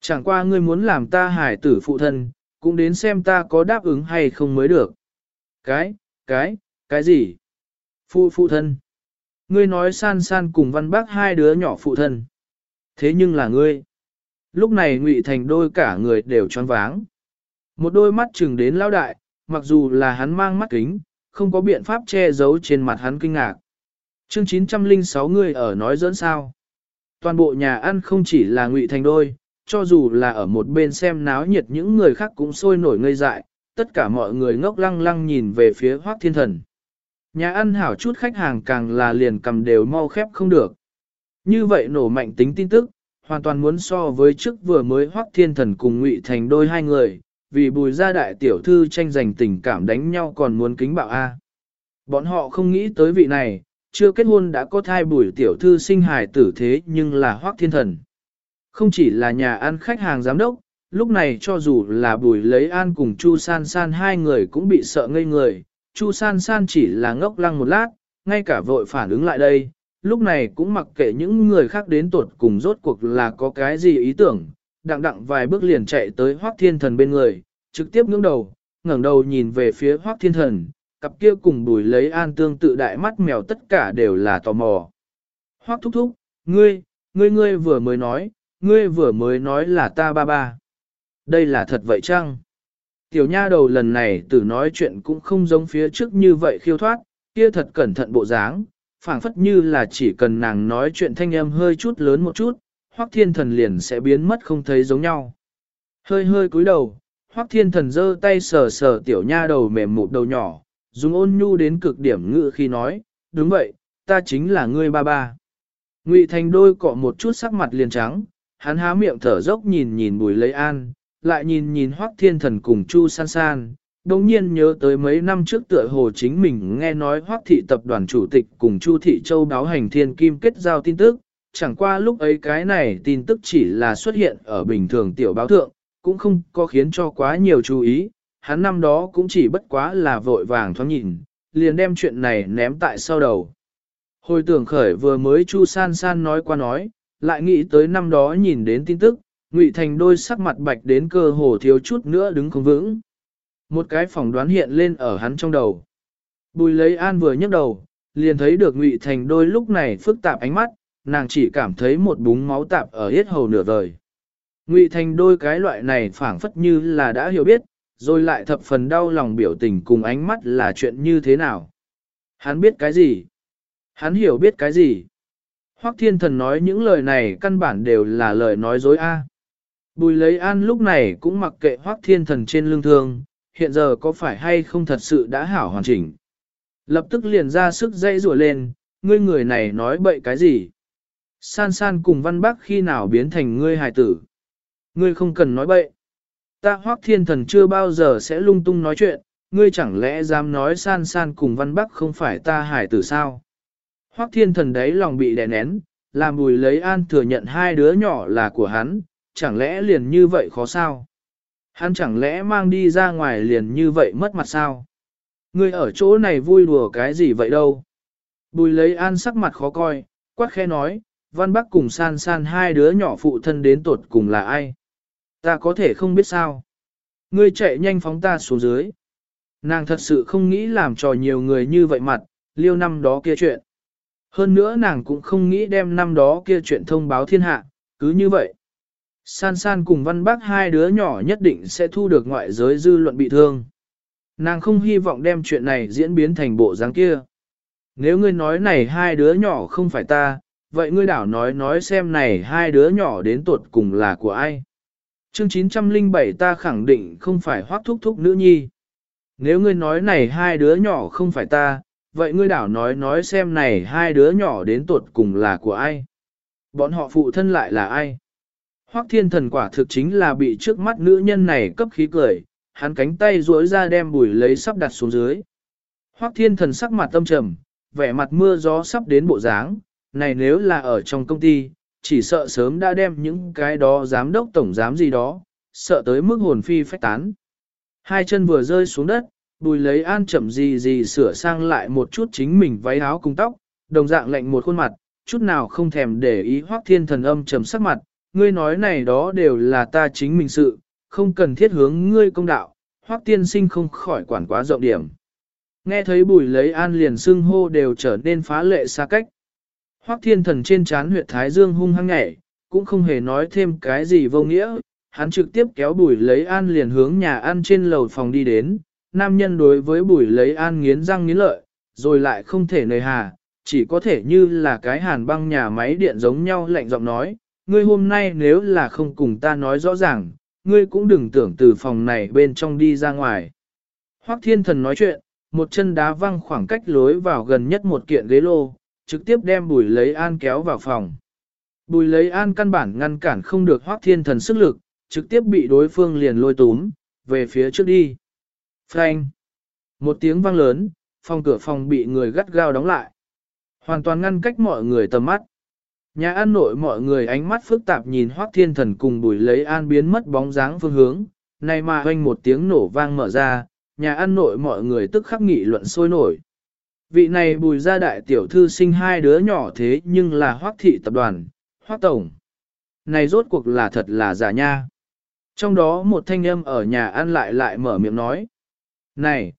Chẳng qua ngươi muốn làm ta hải tử phụ thân, cũng đến xem ta có đáp ứng hay không mới được. Cái gì? Phụ thân. Ngươi nói San San cùng Văn Bác hai đứa nhỏ phụ thân. Thế nhưng là ngươi. Lúc này Ngụy Thành đôi cả người đều choáng váng. Một đôi mắt chừng đến lão đại, mặc dù là hắn mang mắt kính, không có biện pháp che giấu trên mặt hắn kinh ngạc. Chương 906 người ở nói dẫn sao. Toàn bộ nhà ăn không chỉ là Ngụy Thành đôi, cho dù là ở một bên xem náo nhiệt những người khác cũng sôi nổi ngây dại, tất cả mọi người ngốc lăng lăng nhìn về phía Hoắc Thiên Thần. Nhà ăn hảo chút khách hàng càng là liền cầm đều mau khép không được. Như vậy nổ mạnh tính tin tức, hoàn toàn muốn so với trước vừa mới Hoắc Thiên Thần cùng Ngụy Thành đôi hai người, vì Bùi gia đại tiểu thư tranh giành tình cảm đánh nhau còn muốn kính bạo A. Bọn họ không nghĩ tới vị này, chưa kết hôn đã có thai Bùi tiểu thư sinh hài tử thế nhưng là Hoắc Thiên Thần. Không chỉ là nhà ăn khách hàng giám đốc, lúc này cho dù là Bùi Lấy An cùng Chu San San hai người cũng bị sợ ngây người, Chu San San chỉ là ngốc lăng một lát, ngay cả vội phản ứng lại đây, lúc này cũng mặc kệ những người khác đến tuột cùng rốt cuộc là có cái gì ý tưởng, đặng vài bước liền chạy tới Hoắc Thiên Thần bên người, trực tiếp ngẩng đầu nhìn về phía Hoắc Thiên Thần, cặp kia cùng Bùi Lấy An tương tự đại mắt mèo tất cả đều là tò mò. Hoắc thúc thúc, ngươi vừa mới nói là ta ba ba. Đây là thật vậy chăng? Tiểu nha đầu lần này tử nói chuyện cũng không giống phía trước như vậy khiêu thoát, kia thật cẩn thận bộ dáng, phảng phất như là chỉ cần nàng nói chuyện thanh âm hơi chút lớn một chút, Hoắc Thiên Thần liền sẽ biến mất không thấy giống nhau. Hơi cúi đầu, Hoắc Thiên Thần giơ tay sờ sờ tiểu nha đầu mềm mụt đầu nhỏ, dùng ôn nhu đến cực điểm ngữ khi nói, đúng vậy, ta chính là ngươi ba ba. Ngụy Thành đôi cọ một chút sắc mặt liền trắng, hắn há miệng thở dốc nhìn Bùi Lấy An, lại nhìn Hoắc Thiên Thần cùng Chu San San, đồng nhiên nhớ tới mấy năm trước tựa hồ chính mình nghe nói Hoắc thị tập đoàn chủ tịch cùng Chu Thị Châu báo hành thiên kim kết giao tin tức, chẳng qua lúc ấy cái này tin tức chỉ là xuất hiện ở bình thường tiểu báo thượng, cũng không có khiến cho quá nhiều chú ý, hắn năm đó cũng chỉ bất quá là vội vàng thoáng nhìn, liền đem chuyện này ném tại sau đầu. Hồi tưởng khởi vừa mới Chu San San nói qua nói, lại nghĩ tới năm đó nhìn đến tin tức, Ngụy Thành đôi sắc mặt bạch đến cơ hồ thiếu chút nữa đứng không vững. Một cái phỏng đoán hiện lên ở hắn trong đầu. Bùi Lấy An vừa nhấc đầu, liền thấy được Ngụy Thành đôi lúc này phức tạp ánh mắt, nàng chỉ cảm thấy một búng máu tạp ở yết hầu nửa vời. Ngụy Thành đôi cái loại này phảng phất như là đã hiểu biết, rồi lại thập phần đau lòng biểu tình cùng ánh mắt là chuyện như thế nào. Hắn biết cái gì? Hắn hiểu biết cái gì? Hoắc Thiên Thần nói những lời này căn bản đều là lời nói dối a. Bùi Lấy An lúc này cũng mặc kệ Hoắc Thiên Thần trên lưng thương, hiện giờ có phải hay không thật sự đã hảo hoàn chỉnh. Lập tức liền ra sức dây rủa lên, ngươi người này nói bậy cái gì? San San cùng Văn Bác khi nào biến thành ngươi hài tử? Ngươi không cần nói bậy. Ta Hoắc Thiên Thần chưa bao giờ sẽ lung tung nói chuyện, ngươi chẳng lẽ dám nói San San cùng Văn Bác không phải ta hài tử sao? Hoắc Thiên Thần đấy lòng bị đè nén, làm Bùi Lấy An thừa nhận hai đứa nhỏ là của hắn, chẳng lẽ liền như vậy khó sao? Hắn chẳng lẽ mang đi ra ngoài liền như vậy mất mặt sao? Ngươi ở chỗ này vui đùa cái gì vậy đâu? Bùi Lấy An sắc mặt khó coi, quát khẽ nói, Văn Bắc cùng San San hai đứa nhỏ phụ thân đến tột cùng là ai? Ta có thể không biết sao? Ngươi chạy nhanh phóng ta xuống dưới. Nàng thật sự không nghĩ làm trò nhiều người như vậy mặt, liêu năm đó kia chuyện. Hơn nữa nàng cũng không nghĩ đem năm đó kia chuyện thông báo thiên hạ, cứ như vậy. San San cùng Văn Bác hai đứa nhỏ nhất định sẽ thu được ngoại giới dư luận bị thương. Nàng không hy vọng đem chuyện này diễn biến thành bộ dáng kia. Nếu ngươi nói này hai đứa nhỏ không phải ta, vậy ngươi đảo nói xem này hai đứa nhỏ đến tuột cùng là của ai. Chương 907 ta khẳng định không phải Hoắc thúc thúc nữ nhi. Nếu ngươi nói này hai đứa nhỏ không phải ta, vậy ngươi đảo nói xem này hai đứa nhỏ đến tuột cùng là của ai. Bọn họ phụ thân lại là ai. Hoắc Thiên Thần quả thực chính là bị trước mắt nữ nhân này cấp khí cười, hắn cánh tay duỗi ra đem Bùi Lấy sắp đặt xuống dưới. Hoắc Thiên Thần sắc mặt tâm trầm, vẻ mặt mưa gió sắp đến bộ dáng, này nếu là ở trong công ty, chỉ sợ sớm đã đem những cái đó giám đốc tổng giám gì đó, sợ tới mức hồn phi phách tán. Hai chân vừa rơi xuống đất, Bùi Lấy An chậm gì sửa sang lại một chút chính mình váy áo cùng tóc, đồng dạng lạnh một khuôn mặt, chút nào không thèm để ý Hoắc Thiên Thần âm trầm sắc mặt, ngươi nói này đó đều là ta chính mình sự, không cần thiết hướng ngươi công đạo, Hoắc tiên sinh không khỏi quản quá rộng điểm. Nghe thấy Bùi Lấy An liền xưng hô đều trở nên phá lệ xa cách. Hoắc Thiên Thần trên trán huyệt thái dương hung hăng nhảy, cũng không hề nói thêm cái gì vô nghĩa, hắn trực tiếp kéo Bùi Lấy An liền hướng nhà ăn trên lầu phòng đi đến. Nam nhân đối với Bùi Lấy An nghiến răng nghiến lợi, rồi lại không thể nời hà, chỉ có thể như là cái hàn băng nhà máy điện giống nhau lạnh giọng nói, ngươi hôm nay nếu là không cùng ta nói rõ ràng, ngươi cũng đừng tưởng từ phòng này bên trong đi ra ngoài. Hoắc Thiên Thần nói chuyện, một chân đá văng khoảng cách lối vào gần nhất một kiện ghế lô, trực tiếp đem Bùi Lấy An kéo vào phòng. Bùi Lấy An căn bản ngăn cản không được Hoắc Thiên Thần sức lực, trực tiếp bị đối phương liền lôi túm, về phía trước đi. Phanh! Một tiếng vang lớn, cửa phòng bị người gắt gao đóng lại. Hoàn toàn ngăn cách mọi người tầm mắt. Nhà ăn nội mọi người ánh mắt phức tạp nhìn Hoắc Thiên Thần cùng Bùi Lấy An biến mất bóng dáng phương hướng, này mà hoanh một tiếng nổ vang mở ra, nhà ăn nội mọi người tức khắc nghị luận sôi nổi. Vị này Bùi gia đại tiểu thư sinh hai đứa nhỏ thế nhưng là Hoắc thị tập đoàn, Hoắc tổng. Này rốt cuộc là thật là giả nha. Trong đó một thanh âm ở nhà ăn lại mở miệng nói. Này,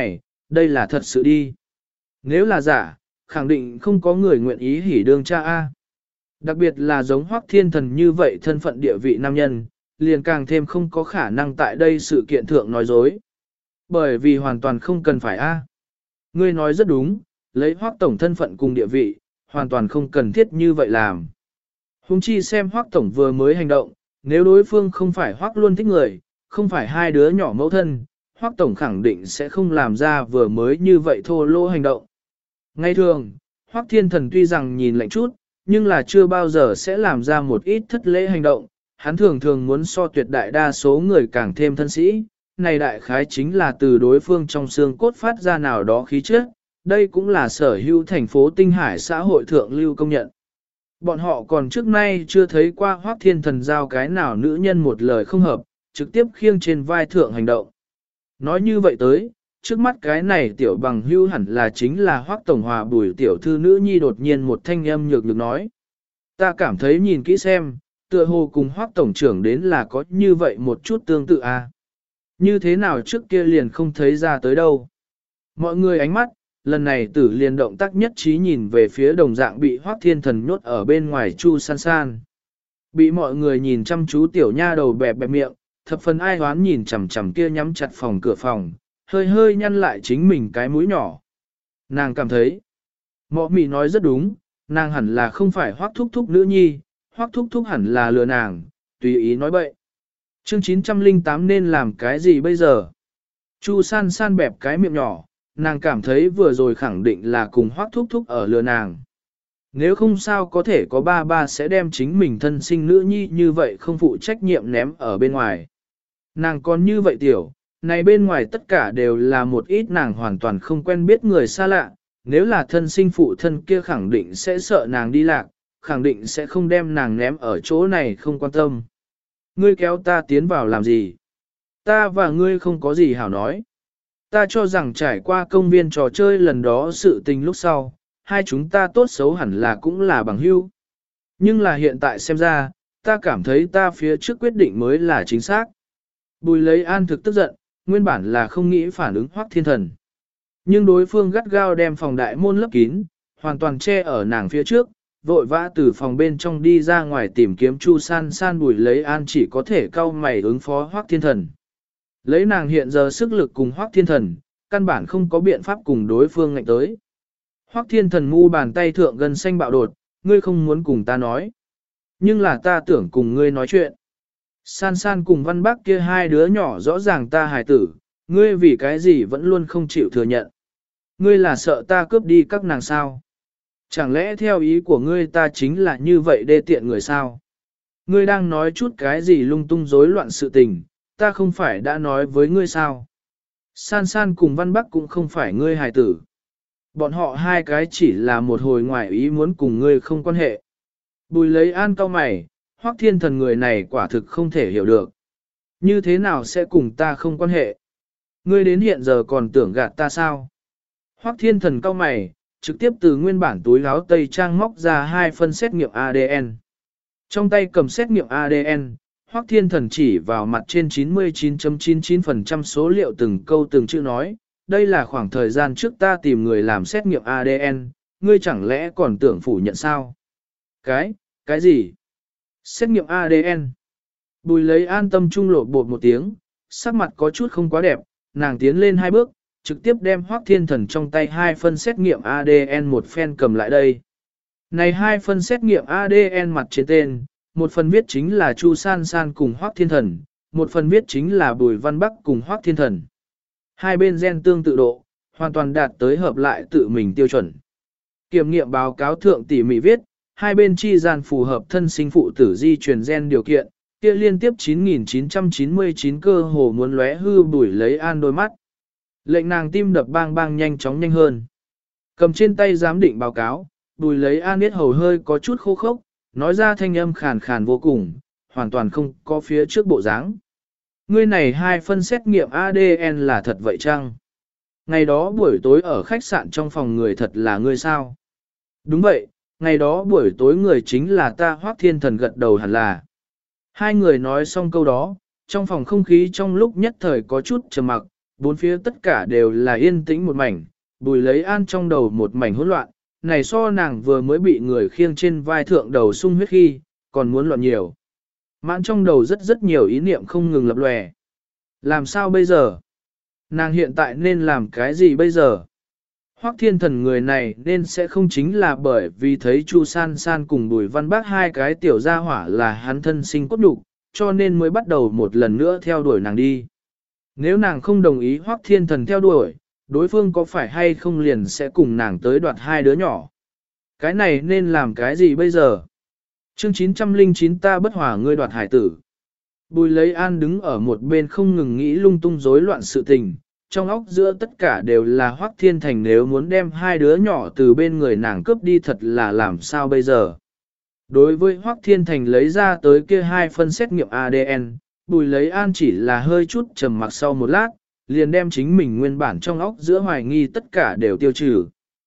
đây là thật sự đi. Nếu là giả, khẳng định không có người nguyện ý hỉ đương cha A. Đặc biệt là giống Hoắc Thiên Thần như vậy thân phận địa vị nam nhân, liền càng thêm không có khả năng tại đây sự kiện thượng nói dối. Bởi vì hoàn toàn không cần phải A. Ngươi nói rất đúng, lấy Hoắc tổng thân phận cùng địa vị, hoàn toàn không cần thiết như vậy làm. Hùng chi xem Hoắc tổng vừa mới hành động, nếu đối phương không phải Hoắc luôn thích người, không phải hai đứa nhỏ mẫu thân, Hoắc tổng khẳng định sẽ không làm ra vừa mới như vậy thô lỗ hành động. Ngay thường, Hoắc Thiên Thần tuy rằng nhìn lạnh chút, nhưng là chưa bao giờ sẽ làm ra một ít thất lễ hành động, hắn thường thường muốn so tuyệt đại đa số người càng thêm thân sĩ, này đại khái chính là từ đối phương trong xương cốt phát ra nào đó khí chất, đây cũng là sở hữu thành phố Tinh Hải xã hội thượng lưu công nhận. Bọn họ còn trước nay chưa thấy qua Hoắc Thiên Thần giao cái nào nữ nhân một lời không hợp, trực tiếp khiêng trên vai thượng hành động. Nói như vậy tới, trước mắt cái này tiểu bằng hưu hẳn là chính là Hoắc tổng hòa Bùi tiểu thư nữ nhi đột nhiên một thanh âm nhược được nói. Ta cảm thấy nhìn kỹ xem, tựa hồ cùng Hoắc tổng trưởng đến là có như vậy một chút tương tự à. Như thế nào trước kia liền không thấy ra tới đâu. Mọi người ánh mắt, lần này tử liền động tác nhất trí nhìn về phía đồng dạng bị Hoắc Thiên Thần nhốt ở bên ngoài Chu San San. Bị mọi người nhìn chăm chú tiểu nha đầu bẹp bẹp miệng, thập phần ai hoán nhìn chằm chằm kia nhắm chặt cửa phòng, hơi hơi nhăn lại chính mình cái mũi nhỏ. Nàng cảm thấy, Mọ Mị nói rất đúng, nàng hẳn là không phải Hoắc thúc thúc nữ nhi, Hoắc thúc thúc hẳn là lừa nàng, tùy ý nói bậy. Chương 908 nên làm cái gì bây giờ? Chu San San bẹp cái miệng nhỏ, nàng cảm thấy vừa rồi khẳng định là cùng Hoắc thúc thúc ở lừa nàng. Nếu không sao có thể có ba sẽ đem chính mình thân sinh nữ nhi như vậy không phụ trách nhiệm ném ở bên ngoài. Nàng còn như vậy tiểu, này bên ngoài tất cả đều là một ít nàng hoàn toàn không quen biết người xa lạ, nếu là thân sinh phụ thân kia khẳng định sẽ sợ nàng đi lạc, khẳng định sẽ không đem nàng ném ở chỗ này không quan tâm. Ngươi kéo ta tiến vào làm gì? Ta và ngươi không có gì hảo nói. Ta cho rằng trải qua công viên trò chơi lần đó sự tình lúc sau, hai chúng ta tốt xấu hẳn là cũng là bằng hữu. Nhưng là hiện tại xem ra, ta cảm thấy ta phía trước quyết định mới là chính xác. Bùi Lấy An thực tức giận, nguyên bản là không nghĩ phản ứng Hoắc Thiên Thần. Nhưng đối phương gắt gao đem phòng đại môn lấp kín, hoàn toàn che ở nàng phía trước, vội vã từ phòng bên trong đi ra ngoài tìm kiếm Chu San San. Bùi Lấy An chỉ có thể cau mày ứng phó Hoắc Thiên Thần. Lấy nàng hiện giờ sức lực cùng Hoắc Thiên Thần, căn bản không có biện pháp cùng đối phương ngạnh tới. Hoắc Thiên Thần mu bàn tay thượng gần xanh bạo đột, ngươi không muốn cùng ta nói. Nhưng là ta tưởng cùng ngươi nói chuyện. San San cùng Văn Bắc kia hai đứa nhỏ rõ ràng ta hài tử, ngươi vì cái gì vẫn luôn không chịu thừa nhận. Ngươi là sợ ta cướp đi các nàng sao? Chẳng lẽ theo ý của ngươi ta chính là như vậy đê tiện người sao? Ngươi đang nói chút cái gì lung tung rối loạn sự tình, ta không phải đã nói với ngươi sao? San San cùng Văn Bắc cũng không phải ngươi hài tử. Bọn họ hai cái chỉ là một hồi ngoài ý muốn cùng ngươi không quan hệ. Bùi Lấy An cau mày, Hoắc Thiên Thần người này quả thực không thể hiểu được. Như thế nào sẽ cùng ta không quan hệ? Ngươi đến hiện giờ còn tưởng gạt ta sao? Hoắc Thiên Thần cau mày, trực tiếp từ nguyên bản túi áo tây trang móc ra 2 phân xét nghiệm ADN. Trong tay cầm xét nghiệm ADN, Hoắc Thiên Thần chỉ vào mặt trên 99.99% số liệu từng câu từng chữ nói, đây là khoảng thời gian trước ta tìm người làm xét nghiệm ADN, ngươi chẳng lẽ còn tưởng phủ nhận sao? Cái gì? Xét nghiệm ADN. Bùi lấy an tâm trung lộ bột một tiếng, sắc mặt có chút không quá đẹp, nàng tiến lên 2 bước, trực tiếp đem Hoắc Thiên Thần trong tay 2 phân xét nghiệm ADN một phen cầm lại đây. Này 2 phân xét nghiệm ADN mặt trên tên, một phần viết chính là Chu San San cùng Hoắc Thiên Thần, một phần viết chính là Bùi Văn Bắc cùng Hoắc Thiên Thần. Hai bên gen tương tự độ, hoàn toàn đạt tới hợp lại tự mình tiêu chuẩn. Kiểm nghiệm báo cáo thượng tỉ mỉ viết, hai bên chi gian phù hợp thân sinh phụ tử di truyền gen điều kiện, kia liên tiếp 9.999 cơ hồ muốn lóe hư Bùi lấy an đôi mắt. Lệnh nàng tim đập bang bang nhanh chóng nhanh hơn. Cầm trên tay giám định báo cáo, Bùi lấy an biết hầu hơi có chút khô khốc, nói ra thanh âm khàn khàn vô cùng, hoàn toàn không có phía trước bộ dáng. Ngươi này 2 phân xét nghiệm ADN là thật vậy chăng? Ngày đó buổi tối ở khách sạn trong phòng người thật là ngươi sao? Đúng vậy, ngày đó buổi tối người chính là ta. Hoắc Thiên Thần gật đầu hẳn là. Hai người nói xong câu đó, trong phòng không khí trong lúc nhất thời có chút trầm mặc, bốn phía tất cả đều là yên tĩnh một mảnh, Bùi lấy an trong đầu một mảnh hỗn loạn, này so nàng vừa mới bị người khiêng trên vai thượng đầu sung huyết khi, còn muốn loạn nhiều. Mãn trong đầu rất nhiều ý niệm không ngừng lập lòe. Làm sao bây giờ? Nàng hiện tại nên làm cái gì bây giờ? Hoắc Thiên Thần người này nên sẽ không chính là bởi vì thấy Chu San San cùng Bùi Văn Bác hai cái tiểu gia hỏa là hắn thân sinh cốt đục, cho nên mới bắt đầu một lần nữa theo đuổi nàng đi. Nếu nàng không đồng ý Hoắc Thiên Thần theo đuổi, đối phương có phải hay không liền sẽ cùng nàng tới đoạt hai đứa nhỏ. Cái này nên làm cái gì bây giờ? Chương 909 ta bất hòa ngươi đoạt hải tử. Bùi lấy an đứng ở một bên không ngừng nghĩ lung tung rối loạn sự tình, trong óc giữa tất cả đều là Hoắc Thiên Thành nếu muốn đem hai đứa nhỏ từ bên người nàng cướp đi thật là làm sao bây giờ. Đối với Hoắc Thiên Thành lấy ra tới kia 2 phân xét nghiệm ADN, Bùi lấy an chỉ là hơi chút trầm mặc sau một lát, liền đem chính mình nguyên bản trong óc giữa hoài nghi tất cả đều tiêu trừ.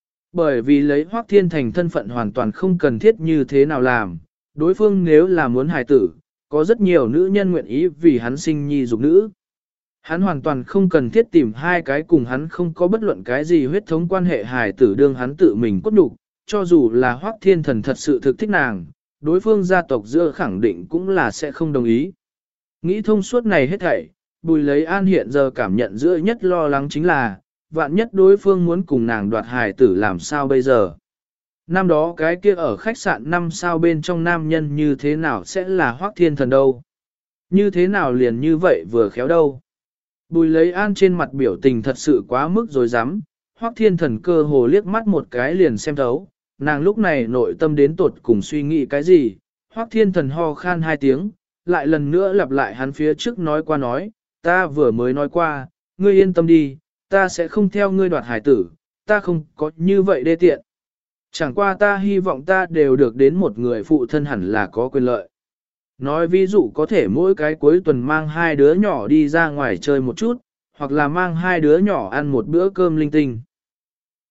Bởi vì lấy Hoắc Thiên Thành thân phận hoàn toàn không cần thiết như thế nào làm, đối phương nếu là muốn hài tử, có rất nhiều nữ nhân nguyện ý vì hắn sinh nhi dục nữ. Hắn hoàn toàn không cần thiết tìm hai cái cùng hắn không có bất luận cái gì huyết thống quan hệ hài tử đương hắn tự mình cốt nhục, cho dù là Hoắc Thiên Thần thật sự thực thích nàng, đối phương gia tộc giữa khẳng định cũng là sẽ không đồng ý. Nghĩ thông suốt này hết thảy, Bùi lấy an hiện giờ cảm nhận giữa nhất lo lắng chính là, vạn nhất đối phương muốn cùng nàng đoạt hài tử làm sao bây giờ. Năm đó cái kia ở khách sạn 5 sao bên trong nam nhân như thế nào sẽ là Hoắc Thiên Thần đâu. Như thế nào liền như vậy vừa khéo đâu. Bùi lấy an trên mặt biểu tình thật sự quá mức rồi dám, Hoắc Thiên Thần cơ hồ liếc mắt một cái liền xem thấu, nàng lúc này nội tâm đến tột cùng suy nghĩ cái gì. Hoắc Thiên Thần ho khan 2 tiếng, lại lần nữa lặp lại hắn phía trước nói qua nói, ta vừa mới nói qua, ngươi yên tâm đi, ta sẽ không theo ngươi đoạt hải tử, ta không có như vậy đê tiện. Chẳng qua ta hy vọng ta đều được đến một người phụ thân hẳn là có quyền lợi. Nói ví dụ có thể mỗi cái cuối tuần mang 2 đứa nhỏ đi ra ngoài chơi một chút, hoặc là mang 2 đứa nhỏ ăn một bữa cơm linh tinh.